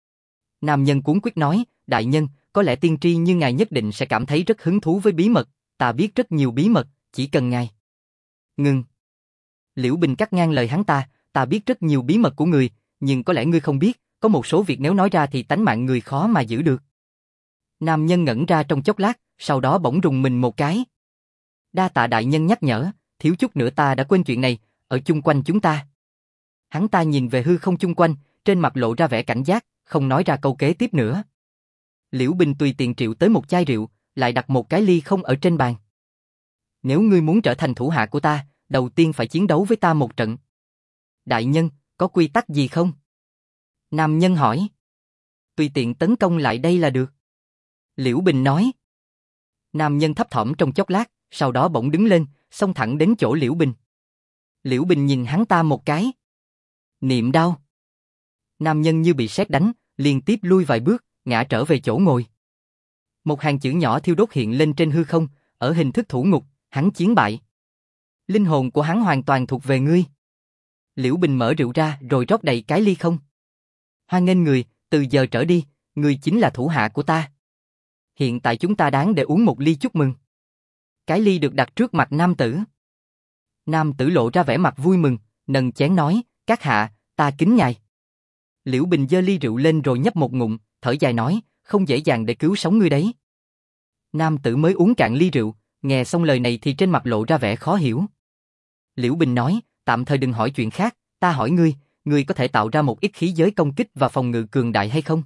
Nam nhân cuống quyết nói, đại nhân, có lẽ tiên tri như ngài nhất định sẽ cảm thấy rất hứng thú với bí mật, ta biết rất nhiều bí mật, chỉ cần ngài. Ngừng. Liễu Bình cắt ngang lời hắn ta biết rất nhiều bí mật của người, nhưng có lẽ ngươi không biết, có một số việc nếu nói ra thì tánh mạng người khó mà giữ được. Nam nhân ngẩn ra trong chốc lát, sau đó bỗng rùng mình một cái. Đa tạ đại nhân nhắc nhở, thiếu chút nữa ta đã quên chuyện này, ở chung quanh chúng ta. Hắn ta nhìn về hư không chung quanh, trên mặt lộ ra vẻ cảnh giác, không nói ra câu kế tiếp nữa. Liễu Bình tùy tiện triệu tới một chai rượu, lại đặt một cái ly không ở trên bàn. Nếu ngươi muốn trở thành thủ hạ của ta, đầu tiên phải chiến đấu với ta một trận. Đại nhân, có quy tắc gì không? Nam nhân hỏi. Tùy tiện tấn công lại đây là được. Liễu Bình nói. Nam nhân thấp thỏm trong chốc lát, sau đó bỗng đứng lên, xông thẳng đến chỗ Liễu Bình. Liễu Bình nhìn hắn ta một cái. Niệm đao. Nam nhân như bị sét đánh, liên tiếp lui vài bước, ngã trở về chỗ ngồi. Một hàng chữ nhỏ thiêu đốt hiện lên trên hư không, ở hình thức thủ ngục, hắn chiến bại. Linh hồn của hắn hoàn toàn thuộc về ngươi. Liễu Bình mở rượu ra rồi rót đầy cái ly không. Hoan nghênh người, từ giờ trở đi, ngươi chính là thủ hạ của ta. Hiện tại chúng ta đáng để uống một ly chúc mừng. Cái ly được đặt trước mặt nam tử. Nam tử lộ ra vẻ mặt vui mừng, nâng chén nói, các hạ, ta kính ngài. Liễu Bình giơ ly rượu lên rồi nhấp một ngụm, thở dài nói, không dễ dàng để cứu sống ngươi đấy. Nam tử mới uống cạn ly rượu, nghe xong lời này thì trên mặt lộ ra vẻ khó hiểu. Liễu Bình nói, tạm thời đừng hỏi chuyện khác, ta hỏi ngươi có thể tạo ra một ít khí giới công kích và phòng ngự cường đại hay không?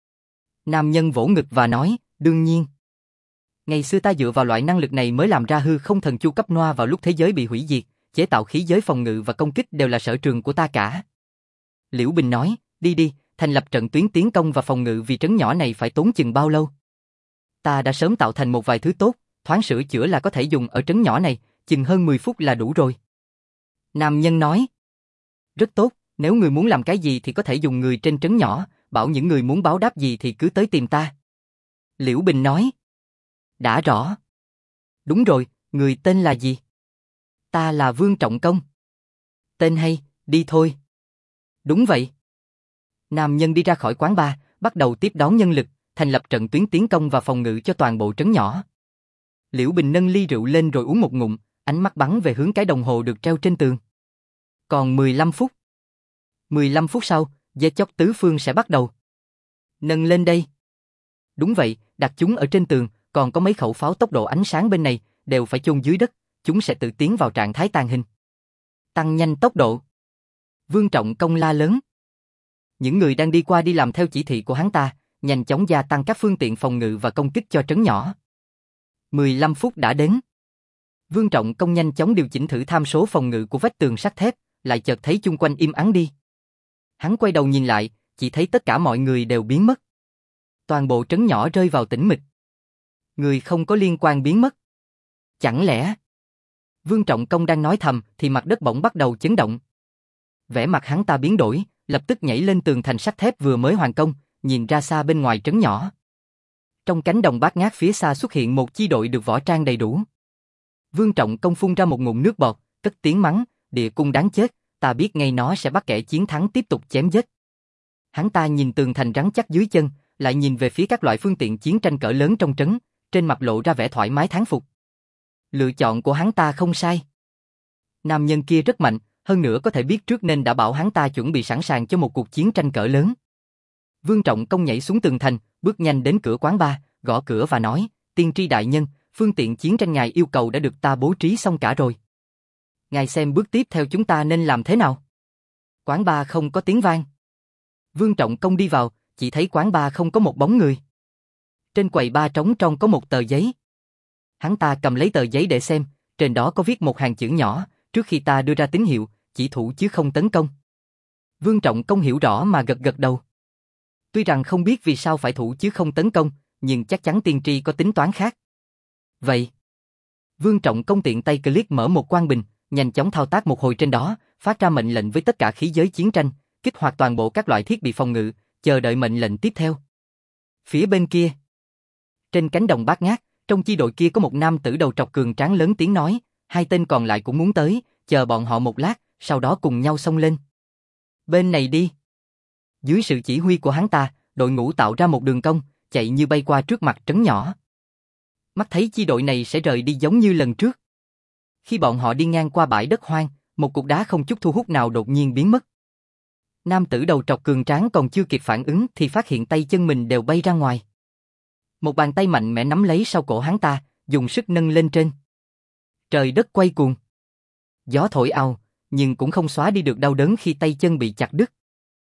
Nam nhân vỗ ngực và nói, đương nhiên. Ngày xưa ta dựa vào loại năng lực này mới làm ra hư không thần chu cấp Noa vào lúc thế giới bị hủy diệt, chế tạo khí giới phòng ngự và công kích đều là sở trường của ta cả. Liễu Bình nói, đi đi, thành lập trận tuyến tiến công và phòng ngự vì trấn nhỏ này phải tốn chừng bao lâu? Ta đã sớm tạo thành một vài thứ tốt, thoáng sửa chữa là có thể dùng ở trấn nhỏ này, chừng hơn 10 phút là đủ rồi. Nam nhân nói. Rất tốt, nếu người muốn làm cái gì thì có thể dùng người trên trấn nhỏ, bảo những người muốn báo đáp gì thì cứ tới tìm ta. Liễu Bình nói. Đã rõ. Đúng rồi, người tên là gì? Ta là Vương Trọng Công. Tên hay, đi thôi. Đúng vậy. Nam nhân đi ra khỏi quán bar, bắt đầu tiếp đón nhân lực, thành lập trận tuyến tiến công và phòng ngự cho toàn bộ trấn nhỏ. Liễu Bình nâng ly rượu lên rồi uống một ngụm, ánh mắt bắn về hướng cái đồng hồ được treo trên tường. Còn 15 phút. 15 phút sau, giết chóc tứ phương sẽ bắt đầu. Nâng lên đây. Đúng vậy, đặt chúng ở trên tường, còn có mấy khẩu pháo tốc độ ánh sáng bên này, đều phải chôn dưới đất, chúng sẽ tự tiến vào trạng thái tàng hình. Tăng nhanh tốc độ. Vương Trọng Công la lớn. Những người đang đi qua đi làm theo chỉ thị của hắn ta, nhanh chóng gia tăng các phương tiện phòng ngự và công kích cho trấn nhỏ. 15 phút đã đến. Vương Trọng Công nhanh chóng điều chỉnh thử tham số phòng ngự của vách tường sắt thép, lại chợt thấy chung quanh im ắng đi. Hắn quay đầu nhìn lại, chỉ thấy tất cả mọi người đều biến mất. Toàn bộ trấn nhỏ rơi vào tĩnh mịch. Người không có liên quan biến mất. Chẳng lẽ... Vương Trọng Công đang nói thầm thì mặt đất bỗng bắt đầu chấn động. Vẻ mặt hắn ta biến đổi, lập tức nhảy lên tường thành sắt thép vừa mới hoàn công, nhìn ra xa bên ngoài trấn nhỏ. Trong cánh đồng bát ngát phía xa xuất hiện một chi đội được võ trang đầy đủ. Vương Trọng Công phun ra một ngụm nước bọt, cất tiếng mắng, địa cung đáng chết, ta biết ngay nó sẽ bắt kẻ chiến thắng tiếp tục chém giết. Hắn ta nhìn tường thành rắn chắc dưới chân, lại nhìn về phía các loại phương tiện chiến tranh cỡ lớn trong trấn, trên mặt lộ ra vẻ thoải mái thán phục. Lựa chọn của hắn ta không sai. Nam nhân kia rất mạnh, hơn nữa có thể biết trước nên đã bảo hắn ta chuẩn bị sẵn sàng cho một cuộc chiến tranh cỡ lớn. Vương Trọng Công nhảy xuống tường thành, bước nhanh đến cửa quán bar, gõ cửa và nói, tiên tri đại nhân, phương tiện chiến tranh ngài yêu cầu đã được ta bố trí xong cả rồi. Ngài xem bước tiếp theo chúng ta nên làm thế nào? Quán bar không có tiếng vang. Vương Trọng Công đi vào, chỉ thấy quán bar không có một bóng người. Trên quầy bar trống trông có một tờ giấy. Hắn ta cầm lấy tờ giấy để xem, trên đó có viết một hàng chữ nhỏ, trước khi ta đưa ra tín hiệu, chỉ thủ chứ không tấn công. Vương Trọng Công hiểu rõ mà gật gật đầu. Tuy rằng không biết vì sao phải thủ chứ không tấn công, nhưng chắc chắn tiên tri có tính toán khác. Vậy, Vương Trọng Công tiện tay click mở một quan bình, nhanh chóng thao tác một hồi trên đó, phát ra mệnh lệnh với tất cả khí giới chiến tranh, kích hoạt toàn bộ các loại thiết bị phòng ngự, chờ đợi mệnh lệnh tiếp theo. Phía bên kia, trên cánh đồng bát ngát, trong chi đội kia có một nam tử đầu trọc cường tráng lớn tiếng nói, hai tên còn lại cũng muốn tới, chờ bọn họ một lát, sau đó cùng nhau xông lên. Bên này đi. Dưới sự chỉ huy của hắn ta, đội ngũ tạo ra một đường cong, chạy như bay qua trước mặt trấn nhỏ. Mắt thấy chi đội này sẽ rời đi giống như lần trước. Khi bọn họ đi ngang qua bãi đất hoang, một cục đá không chút thu hút nào đột nhiên biến mất. Nam tử đầu trọc cường tráng còn chưa kịp phản ứng thì phát hiện tay chân mình đều bay ra ngoài. Một bàn tay mạnh mẽ nắm lấy sau cổ hắn ta, dùng sức nâng lên trên. Trời đất quay cuồng. Gió thổi ào, nhưng cũng không xóa đi được đau đớn khi tay chân bị chặt đứt.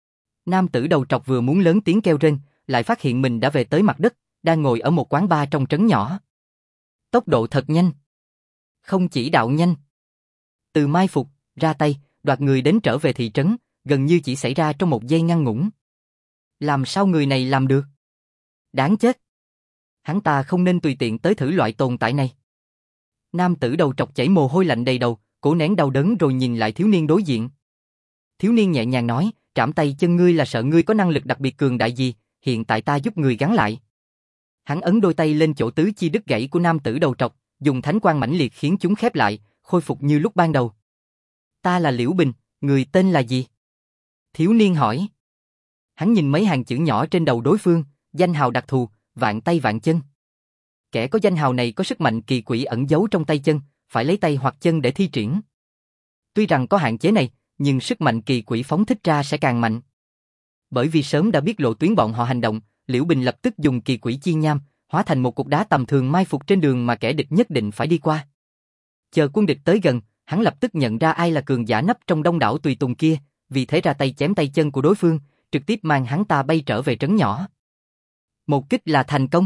Nam tử đầu trọc vừa muốn lớn tiếng kêu rên, lại phát hiện mình đã về tới mặt đất, đang ngồi ở một quán bar trong trấn nhỏ. Tốc độ thật nhanh. Không chỉ đạo nhanh. Từ mai phục, ra tay, đoạt người đến trở về thị trấn, gần như chỉ xảy ra trong một giây ngắn ngủn. Làm sao người này làm được? Đáng chết. Hắn ta không nên tùy tiện tới thử loại tồn tại này. Nam tử đầu trọc chảy mồ hôi lạnh đầy đầu, cố nén đau đớn rồi nhìn lại thiếu niên đối diện. Thiếu niên nhẹ nhàng nói, trảm tay chân ngươi là sợ ngươi có năng lực đặc biệt cường đại gì, hiện tại ta giúp người gắn lại. Hắn ấn đôi tay lên chỗ tứ chi đứt gãy của nam tử đầu trọc, dùng thánh quang mãnh liệt khiến chúng khép lại, khôi phục như lúc ban đầu. Ta là Liễu Bình, người tên là gì? Thiếu niên hỏi. Hắn nhìn mấy hàng chữ nhỏ trên đầu đối phương, danh hào đặc thù, vạn tay vạn chân. Kẻ có danh hào này có sức mạnh kỳ quỷ ẩn giấu trong tay chân, phải lấy tay hoặc chân để thi triển. Tuy rằng có hạn chế này, nhưng sức mạnh kỳ quỷ phóng thích ra sẽ càng mạnh. Bởi vì sớm đã biết lộ tuyến bọn họ hành động, Liễu Bình lập tức dùng kỳ quỷ chi nham, hóa thành một cục đá tầm thường mai phục trên đường mà kẻ địch nhất định phải đi qua. Chờ quân địch tới gần, hắn lập tức nhận ra ai là cường giả nấp trong đông đảo tùy tùng kia, vì thế ra tay chém tay chân của đối phương, trực tiếp mang hắn ta bay trở về trấn nhỏ. Một kích là thành công.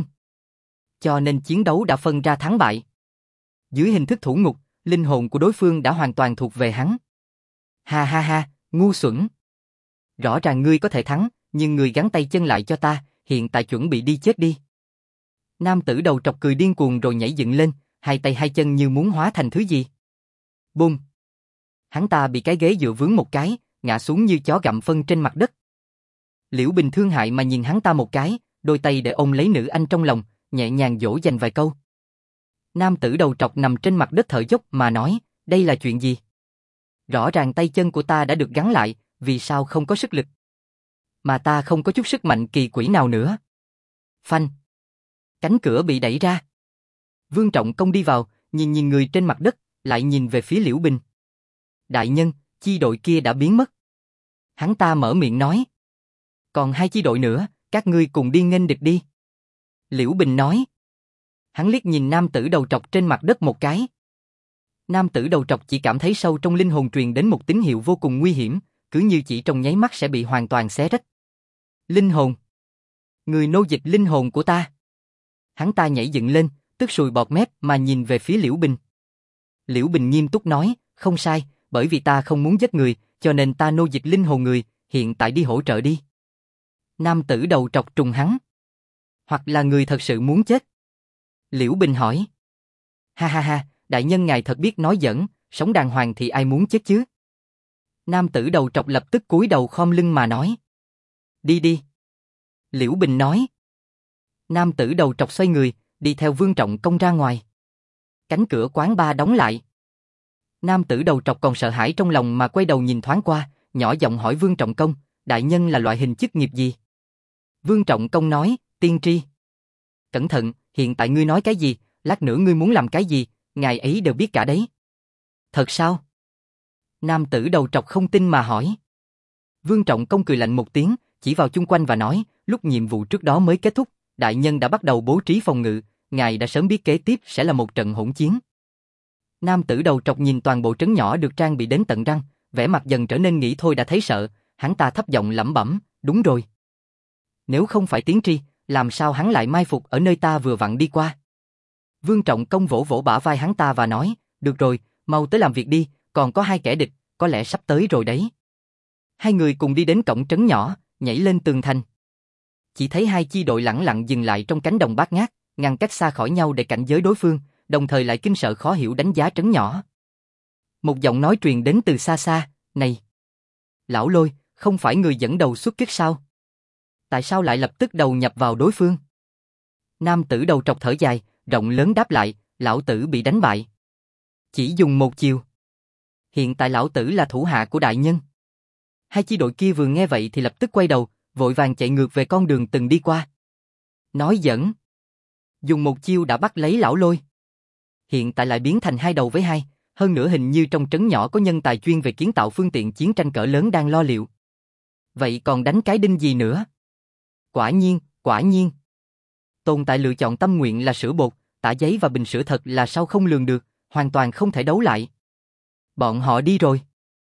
Cho nên chiến đấu đã phân ra thắng bại. Dưới hình thức thủ ngục, linh hồn của đối phương đã hoàn toàn thuộc về hắn. Ha ha ha, ngu xuẩn. Rõ ràng ngươi có thể thắng, nhưng người gắn tay chân lại cho ta, hiện tại chuẩn bị đi chết đi. Nam tử đầu trọc cười điên cuồng rồi nhảy dựng lên, hai tay hai chân như muốn hóa thành thứ gì. Bùm! Hắn ta bị cái ghế dựa vướng một cái, ngã xuống như chó gặm phân trên mặt đất. Liễu Bình thương hại mà nhìn hắn ta một cái, đôi tay để ôm lấy nữ anh trong lòng, nhẹ nhàng dỗ dành vài câu. Nam tử đầu trọc nằm trên mặt đất thở dốc mà nói, đây là chuyện gì? Rõ ràng tay chân của ta đã được gắn lại, vì sao không có sức lực? Mà ta không có chút sức mạnh kỳ quỷ nào nữa. Phanh! Cánh cửa bị đẩy ra. Vương Trọng Công đi vào, nhìn người trên mặt đất, lại nhìn về phía Liễu Bình. Đại nhân, chi đội kia đã biến mất. Hắn ta mở miệng nói. Còn hai chi đội nữa, các ngươi cùng đi nghênh địch đi. Liễu Bình nói. Hắn liếc nhìn nam tử đầu trọc trên mặt đất một cái. Nam tử đầu trọc chỉ cảm thấy sâu trong linh hồn truyền đến một tín hiệu vô cùng nguy hiểm, cứ như chỉ trong nháy mắt sẽ bị hoàn toàn xé rách. Linh hồn. Người nô dịch linh hồn của ta. Hắn ta nhảy dựng lên, tức sùi bọt mép mà nhìn về phía Liễu Bình. Liễu Bình nghiêm túc nói, không sai, bởi vì ta không muốn giết người, cho nên ta nô dịch linh hồn người, hiện tại đi hỗ trợ đi. Nam tử đầu trọc trùng hắn. Hoặc là người thật sự muốn chết? Liễu Bình hỏi. Ha ha ha, đại nhân ngài thật biết nói giỡn, sống đàng hoàng thì ai muốn chết chứ? Nam tử đầu trọc lập tức cúi đầu khom lưng mà nói. Đi đi. Liễu Bình nói. Nam tử đầu trọc xoay người, đi theo Vương Trọng Công ra ngoài. Cánh cửa quán bar đóng lại. Nam tử đầu trọc còn sợ hãi trong lòng mà quay đầu nhìn thoáng qua, nhỏ giọng hỏi Vương Trọng Công, đại nhân là loại hình chức nghiệp gì? Vương Trọng Công nói, tiên tri. Cẩn thận, hiện tại ngươi nói cái gì, lát nữa ngươi muốn làm cái gì, ngài ấy đều biết cả đấy. Thật sao? Nam tử đầu trọc không tin mà hỏi. Vương Trọng Công cười lạnh một tiếng, chỉ vào chung quanh và nói, lúc nhiệm vụ trước đó mới kết thúc, đại nhân đã bắt đầu bố trí phòng ngự, ngài đã sớm biết kế tiếp sẽ là một trận hỗn chiến. Nam tử đầu trọc nhìn toàn bộ trấn nhỏ được trang bị đến tận răng, vẻ mặt dần trở nên nghĩ thôi đã thấy sợ, hắn ta thấp giọng lẩm bẩm, đúng rồi. Nếu không phải tiến tri, làm sao hắn lại mai phục ở nơi ta vừa vặn đi qua? Vương Trọng Công vỗ vỗ bả vai hắn ta và nói, được rồi, mau tới làm việc đi, còn có hai kẻ địch, có lẽ sắp tới rồi đấy. Hai người cùng đi đến cổng trấn nhỏ, nhảy lên tường thành. Chỉ thấy hai chi đội lẳng lặng dừng lại trong cánh đồng bát ngát, ngăn cách xa khỏi nhau để cảnh giới đối phương, đồng thời lại kinh sợ khó hiểu đánh giá trấn nhỏ. Một giọng nói truyền đến từ xa xa, này! Lão Lôi, không phải người dẫn đầu xuất kích sao? Tại sao lại lập tức đầu nhập vào đối phương? Nam tử đầu trọc thở dài, rộng lớn đáp lại, lão tử bị đánh bại. Chỉ dùng một chiều. Hiện tại lão tử là thủ hạ của đại nhân. Hai chi đội kia vừa nghe vậy thì lập tức quay đầu, vội vàng chạy ngược về con đường từng đi qua. Nói giỡn. Dùng một chiêu đã bắt lấy lão Lôi. Hiện tại lại biến thành hai đầu với hai, hơn nữa hình như trong trấn nhỏ có nhân tài chuyên về kiến tạo phương tiện chiến tranh cỡ lớn đang lo liệu. Vậy còn đánh cái đinh gì nữa? Quả nhiên, quả nhiên. Tồn tại lựa chọn tâm nguyện là sữa bột, tả giấy và bình sữa thật là sao không lường được, hoàn toàn không thể đấu lại. Bọn họ đi rồi.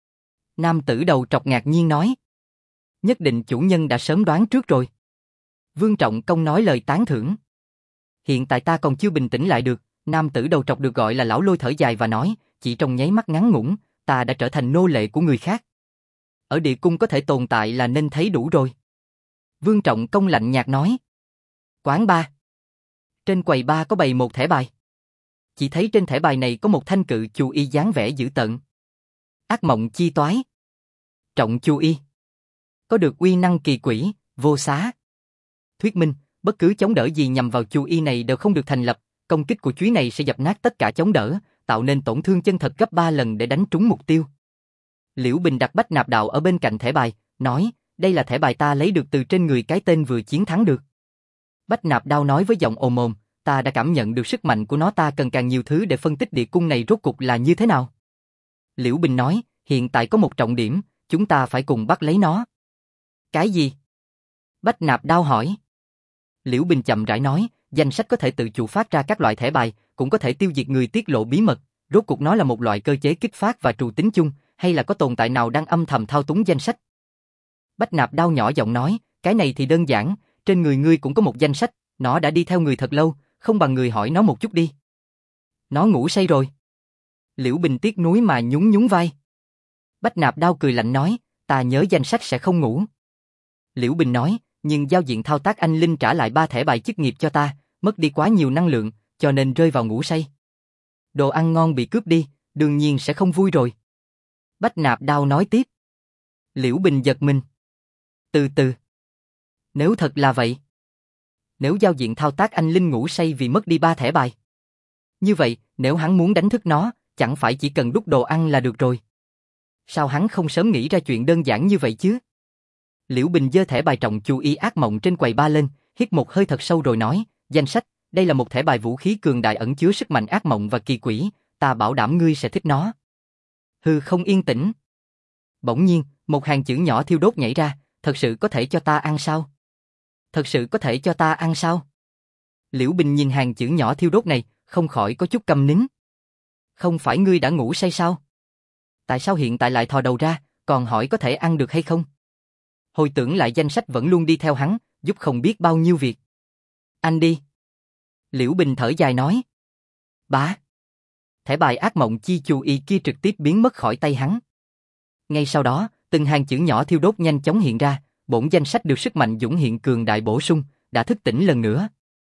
Nam tử đầu trọc ngạc nhiên nói. Nhất định chủ nhân đã sớm đoán trước rồi. Vương Trọng Công nói lời tán thưởng. Hiện tại ta còn chưa bình tĩnh lại được, nam tử đầu trọc được gọi là lão Lôi thở dài và nói, chỉ trong nháy mắt ngắn ngủn, ta đã trở thành nô lệ của người khác. Ở địa cung có thể tồn tại là nên thấy đủ rồi. Vương Trọng Công lạnh nhạt nói. Quán bar. Trên quầy bar có bày một thẻ bài. Chỉ thấy trên thẻ bài này có một thanh cự chu y dáng vẻ dữ tợn. Ác mộng chi toái. Trọng chu y. Có được uy năng kỳ quỷ, vô xá. Thuyết minh, bất cứ chống đỡ gì nhằm vào chu y này đều không được thành lập, công kích của chuối này sẽ dập nát tất cả chống đỡ, tạo nên tổn thương chân thật gấp 3 lần để đánh trúng mục tiêu. Liễu Bình đặt bách nạp đạo ở bên cạnh thẻ bài, nói, đây là thẻ bài ta lấy được từ trên người cái tên vừa chiến thắng được. Bách nạp đao nói với giọng ồm ồm, ta đã cảm nhận được sức mạnh của nó, ta cần càng nhiều thứ để phân tích địa cung này rốt cục là như thế nào. Liễu Bình nói, hiện tại có một trọng điểm, chúng ta phải cùng bắt lấy nó. Cái gì? Bách nạp đao hỏi. Liễu Bình chậm rãi nói, danh sách có thể tự chủ phát ra các loại thẻ bài, cũng có thể tiêu diệt người tiết lộ bí mật, rốt cuộc nó là một loại cơ chế kích phát và trù tính chung, hay là có tồn tại nào đang âm thầm thao túng danh sách? Bách nạp đao nhỏ giọng nói, cái này thì đơn giản, trên người ngươi cũng có một danh sách, nó đã đi theo người thật lâu, không bằng người hỏi nó một chút đi. Nó ngủ say rồi. Liễu Bình tiếc nuối mà nhún nhún vai. Bách nạp đao cười lạnh nói, ta nhớ danh sách sẽ không ngủ. Liễu Bình nói, nhưng giao diện thao tác anh Linh trả lại 3 thẻ bài chức nghiệp cho ta, mất đi quá nhiều năng lượng, cho nên rơi vào ngủ say. Đồ ăn ngon bị cướp đi, đương nhiên sẽ không vui rồi. Bách Nạp Đao nói tiếp. Liễu Bình giật mình. Từ từ. Nếu thật là vậy. Nếu giao diện thao tác anh Linh ngủ say vì mất đi 3 thẻ bài. Như vậy, nếu hắn muốn đánh thức nó, chẳng phải chỉ cần đút đồ ăn là được rồi. Sao hắn không sớm nghĩ ra chuyện đơn giản như vậy chứ? Liễu Bình giơ thẻ bài trọng chú ý ác mộng trên quầy ba lên, hít một hơi thật sâu rồi nói, danh sách, đây là một thẻ bài vũ khí cường đại ẩn chứa sức mạnh ác mộng và kỳ quỷ, ta bảo đảm ngươi sẽ thích nó. Hư không yên tĩnh. Bỗng nhiên, một hàng chữ nhỏ thiêu đốt nhảy ra, thật sự có thể cho ta ăn sao? Thật sự có thể cho ta ăn sao? Liễu Bình nhìn hàng chữ nhỏ thiêu đốt này, không khỏi có chút câm nín. Không phải ngươi đã ngủ say sao? Tại sao hiện tại lại thò đầu ra, còn hỏi có thể ăn được hay không? Hồi tưởng lại danh sách vẫn luôn đi theo hắn, giúp không biết bao nhiêu việc. Anh đi. Liễu Bình thở dài nói. Bá. Thẻ bài ác mộng chi chú ý kia trực tiếp biến mất khỏi tay hắn. Ngay sau đó, từng hàng chữ nhỏ thiêu đốt nhanh chóng hiện ra, bổn danh sách được sức mạnh dũng hiện cường đại bổ sung, đã thức tỉnh lần nữa.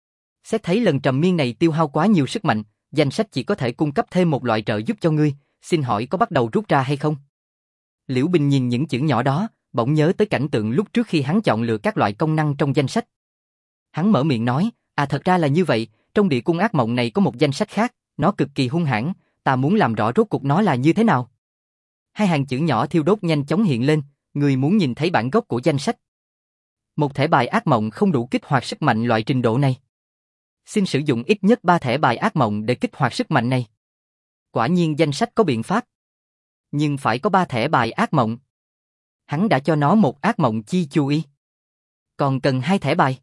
Xét thấy lần trầm miên này tiêu hao quá nhiều sức mạnh, danh sách chỉ có thể cung cấp thêm một loại trợ giúp cho ngươi, xin hỏi có bắt đầu rút ra hay không? Liễu Bình nhìn những chữ nhỏ đó, bỗng nhớ tới cảnh tượng lúc trước khi hắn chọn lựa các loại công năng trong danh sách. Hắn mở miệng nói, thật ra là như vậy, trong địa cung ác mộng này có một danh sách khác, nó cực kỳ hung hãn, ta muốn làm rõ rốt cuộc nó là như thế nào. Hai hàng chữ nhỏ thiêu đốt nhanh chóng hiện lên, người muốn nhìn thấy bản gốc của danh sách. Một thẻ bài ác mộng không đủ kích hoạt sức mạnh loại trình độ này. Xin sử dụng ít nhất 3 thẻ bài ác mộng để kích hoạt sức mạnh này. Quả nhiên danh sách có biện pháp. Nhưng phải có 3 thẻ bài ác mộng. Hắn đã cho nó một ác mộng chi chú ý. Còn cần 2 thẻ bài.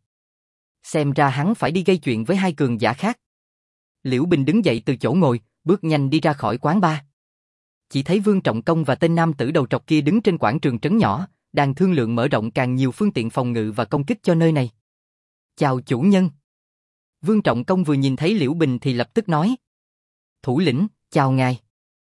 Xem ra hắn phải đi gây chuyện với 2 cường giả khác. Liễu Bình đứng dậy từ chỗ ngồi, bước nhanh đi ra khỏi quán bar. Chỉ thấy Vương Trọng Công và tên nam tử đầu trọc kia đứng trên quảng trường trấn nhỏ, đang thương lượng mở rộng càng nhiều phương tiện phòng ngự và công kích cho nơi này. Chào chủ nhân. Vương Trọng Công vừa nhìn thấy Liễu Bình thì lập tức nói. Thủ lĩnh, chào ngài.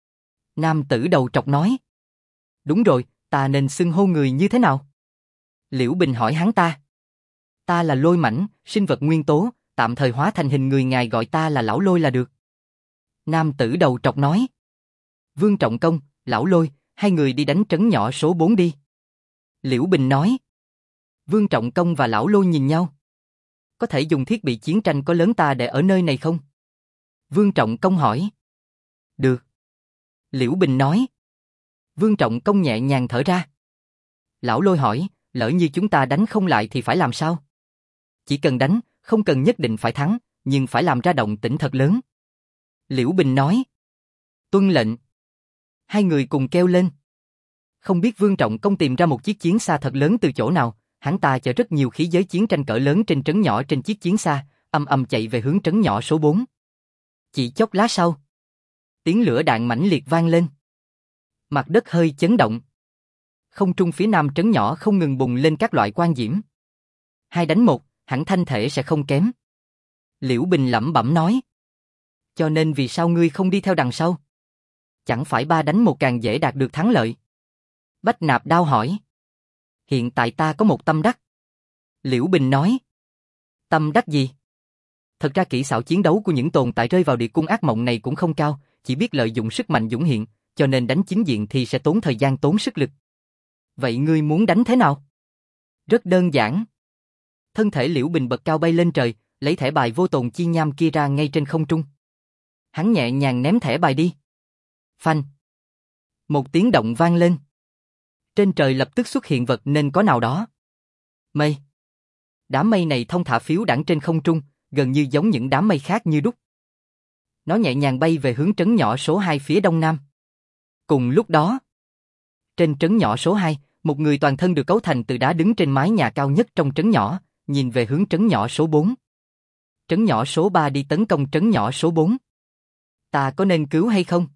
Nam tử đầu trọc nói. Đúng rồi, ta nên xưng hô người như thế nào? Liễu Bình hỏi hắn ta. Ta là Lôi Mãnh, sinh vật nguyên tố, tạm thời hóa thành hình người, ngài gọi ta là Lão Lôi là được. Nam tử đầu trọc nói. Vương Trọng Công, Lão Lôi, hai người đi đánh trấn nhỏ số 4 đi. Liễu Bình nói. Vương Trọng Công và Lão Lôi nhìn nhau. Có thể dùng thiết bị chiến tranh có lớn ta để ở nơi này không? Vương Trọng Công hỏi. Được. Liễu Bình nói. Vương Trọng Công nhẹ nhàng thở ra. Lão Lôi hỏi, lỡ như chúng ta đánh không lại thì phải làm sao? Chỉ cần đánh, không cần nhất định phải thắng, nhưng phải làm ra động tĩnh thật lớn. Liễu Bình nói. Tuân lệnh. Hai người cùng kêu lên. Không biết Vương Trọng Công tìm ra một chiếc chiến xa thật lớn từ chỗ nào, hắn ta chở rất nhiều khí giới chiến tranh cỡ lớn trên trấn nhỏ trên chiếc chiến xa, ầm ầm chạy về hướng trấn nhỏ số 4. Chỉ chốc lát sau, tiếng lửa đạn mãnh liệt vang lên. Mặt đất hơi chấn động. Không trung phía nam trấn nhỏ không ngừng bùng lên các loại quang diễm. 2 đánh 1, hẳn thanh thể sẽ không kém. Liễu Bình lẩm bẩm nói. Cho nên vì sao ngươi không đi theo đằng sau? Chẳng phải 3 đánh 1 càng dễ đạt được thắng lợi? Bách Nạp Đao hỏi. Hiện tại ta có một tâm đắc. Liễu Bình nói. Tâm đắc gì? Thật ra kỹ xảo chiến đấu của những tồn tại rơi vào địa cung ác mộng này cũng không cao, chỉ biết lợi dụng sức mạnh dũng hiện, cho nên đánh chính diện thì sẽ tốn thời gian tốn sức lực. Vậy ngươi muốn đánh thế nào? Rất đơn giản. Thân thể Liễu Bình bật cao bay lên trời, lấy thẻ bài vô tồn chi nham kia ra ngay trên không trung. Hắn nhẹ nhàng ném thẻ bài đi. Phanh. Một tiếng động vang lên. Trên trời lập tức xuất hiện vật nên có nào đó. Mây. Đám mây này thong thả phiếu đãng trên không trung, gần như giống những đám mây khác như đúc. Nó nhẹ nhàng bay về hướng trấn nhỏ số 2 phía đông nam. Cùng lúc đó, trên trấn nhỏ số 2, một người toàn thân được cấu thành từ đá đứng trên mái nhà cao nhất trong trấn nhỏ, nhìn về hướng trấn nhỏ số 4. Trấn nhỏ số 3 đi tấn công trấn nhỏ số 4. Ta có nên cứu hay không?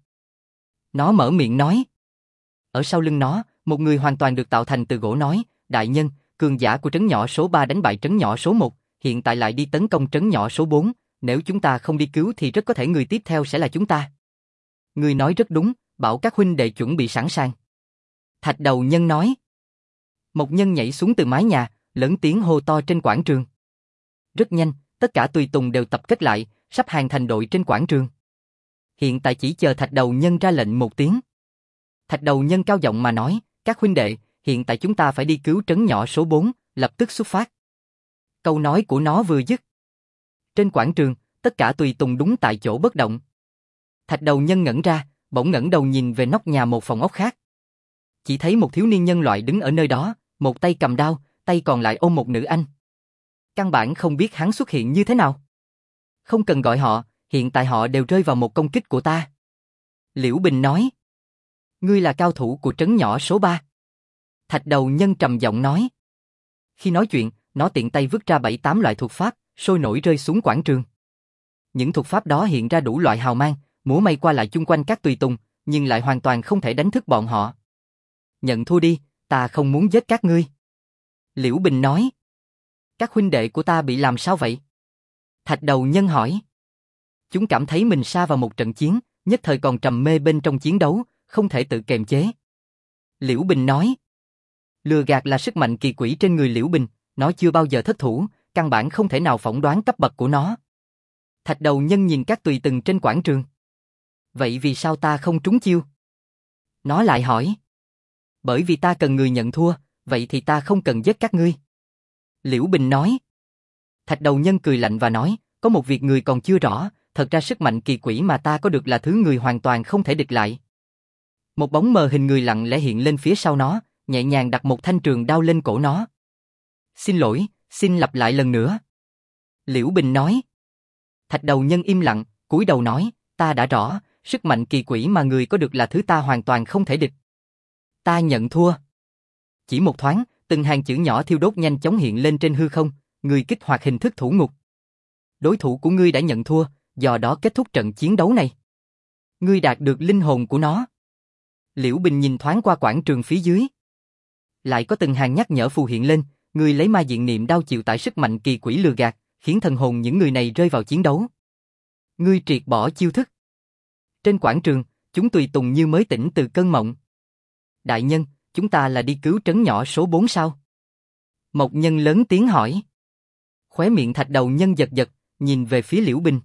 Nó mở miệng nói. Ở sau lưng nó, một người hoàn toàn được tạo thành từ gỗ nói, đại nhân, cường giả của trấn nhỏ số 3 đánh bại trấn nhỏ số 1, hiện tại lại đi tấn công trấn nhỏ số 4, nếu chúng ta không đi cứu thì rất có thể người tiếp theo sẽ là chúng ta. Người nói rất đúng, bảo các huynh đệ chuẩn bị sẵn sàng. Thạch đầu nhân nói. Một nhân nhảy xuống từ mái nhà, lớn tiếng hô to trên quảng trường. Rất nhanh, tất cả tùy tùng đều tập kết lại, sắp hàng thành đội trên quảng trường. Hiện tại chỉ chờ Thạch Đầu Nhân ra lệnh một tiếng. Thạch Đầu Nhân cao giọng mà nói, các huynh đệ, hiện tại chúng ta phải đi cứu trấn nhỏ số 4, lập tức xuất phát. Câu nói của nó vừa dứt. Trên quảng trường, tất cả tùy tùng đúng tại chỗ bất động. Thạch Đầu Nhân ngẩn ra, bỗng ngẩng đầu nhìn về nóc nhà một phòng ốc khác. Chỉ thấy một thiếu niên nhân loại đứng ở nơi đó, một tay cầm đao, tay còn lại ôm một nữ anh. Căn bản không biết hắn xuất hiện như thế nào. Không cần gọi họ, hiện tại họ đều rơi vào một công kích của ta. Liễu Bình nói. Ngươi là cao thủ của trấn nhỏ số 3. Thạch Đầu Nhân trầm giọng nói. Khi nói chuyện, nó tiện tay vứt ra 7-8 loại thuật pháp, sôi nổi rơi xuống quảng trường. Những thuật pháp đó hiện ra đủ loại hào mang, múa may qua lại chung quanh các tùy tùng, nhưng lại hoàn toàn không thể đánh thức bọn họ. Nhận thua đi, ta không muốn giết các ngươi. Liễu Bình nói. Các huynh đệ của ta bị làm sao vậy? Thạch Đầu Nhân hỏi. Chúng cảm thấy mình sa vào một trận chiến, nhất thời còn trầm mê bên trong chiến đấu, không thể tự kiềm chế. Liễu Bình nói. Lừa gạt là sức mạnh kỳ quỷ trên người Liễu Bình, nó chưa bao giờ thất thủ, căn bản không thể nào phỏng đoán cấp bậc của nó. Thạch Đầu Nhân nhìn các tùy tùng trên quảng trường. Vậy vì sao ta không trúng chiêu? Nó lại hỏi. Bởi vì ta cần người nhận thua, vậy thì ta không cần giết các ngươi. Liễu Bình nói. Thạch Đầu Nhân cười lạnh và nói, có một việc người còn chưa rõ, thật ra sức mạnh kỳ quỷ mà ta có được là thứ người hoàn toàn không thể địch lại. Một bóng mờ hình người lặng lẽ hiện lên phía sau nó, nhẹ nhàng đặt một thanh trường đao lên cổ nó. Xin lỗi, xin lặp lại lần nữa. Liễu Bình nói. Thạch Đầu Nhân im lặng, cúi đầu nói, ta đã rõ, sức mạnh kỳ quỷ mà người có được là thứ ta hoàn toàn không thể địch. Ta nhận thua. Chỉ một thoáng, từng hàng chữ nhỏ thiêu đốt nhanh chóng hiện lên trên hư không, người kích hoạt hình thức thủ ngục. Đối thủ của ngươi đã nhận thua, do đó kết thúc trận chiến đấu này. Ngươi đạt được linh hồn của nó. Liễu Bình nhìn thoáng qua quảng trường phía dưới. Lại có từng hàng nhắc nhở phù hiện lên, ngươi lấy ma diện niệm đao chịu tải sức mạnh kỳ quỷ lừa gạt, khiến thần hồn những người này rơi vào chiến đấu. Ngươi triệt bỏ chiêu thức. Trên quảng trường, chúng tùy tùng như mới tỉnh từ cơn mộng. Đại nhân, chúng ta là đi cứu trấn nhỏ số 4 sao? Một nhân lớn tiếng hỏi. Khóe miệng Thạch Đầu Nhân giật giật, nhìn về phía Liễu Bình.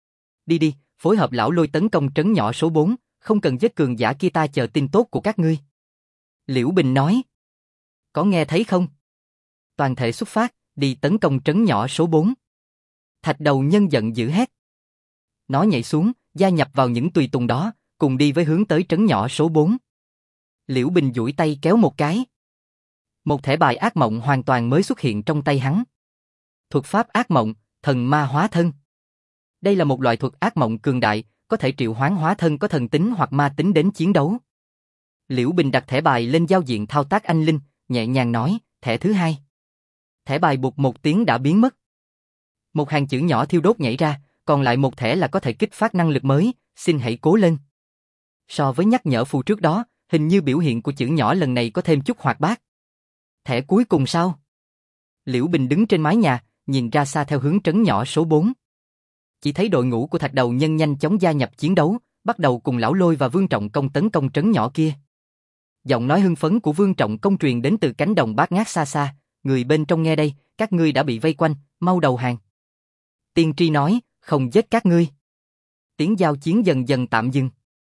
Đi đi, phối hợp lão Lôi tấn công trấn nhỏ số 4, không cần giết cường giả kia, ta chờ tin tốt của các ngươi. Liễu Bình nói. Có nghe thấy không? Toàn thể xuất phát, đi tấn công trấn nhỏ số 4. Thạch Đầu Nhân giận dữ hét. Nó nhảy xuống, gia nhập vào những tùy tùng đó, cùng đi với hướng tới trấn nhỏ số 4. Liễu Bình duỗi tay kéo một cái. Một thẻ bài ác mộng hoàn toàn mới xuất hiện trong tay hắn. Thuật pháp ác mộng, thần ma hóa thân. Đây là một loại thuật ác mộng cường đại, có thể triệu hoán hóa thân có thần tính hoặc ma tính đến chiến đấu. Liễu Bình đặt thẻ bài lên giao diện thao tác anh linh, nhẹ nhàng nói, thẻ thứ 2. Thẻ bài bụp một tiếng đã biến mất. Một hàng chữ nhỏ thiêu đốt nhảy ra, còn lại một thẻ là có thể kích phát năng lực mới, xin hãy cố lên. So với nhắc nhở phù trước đó, hình như biểu hiện của chữ nhỏ lần này có thêm chút hoạt bát. Thẻ cuối cùng sao? Liễu Bình đứng trên mái nhà, nhìn ra xa theo hướng trấn nhỏ số 4. Chỉ thấy đội ngũ của Thạch Đầu Nhân nhanh chóng gia nhập chiến đấu, bắt đầu cùng lão Lôi và Vương Trọng Công tấn công trấn nhỏ kia. Giọng nói hưng phấn của Vương Trọng Công truyền đến từ cánh đồng bát ngát xa xa, người bên trong nghe đây, các ngươi đã bị vây quanh, mau đầu hàng. Tiên tri nói, không giết các ngươi. Tiếng giao chiến dần dần tạm dừng.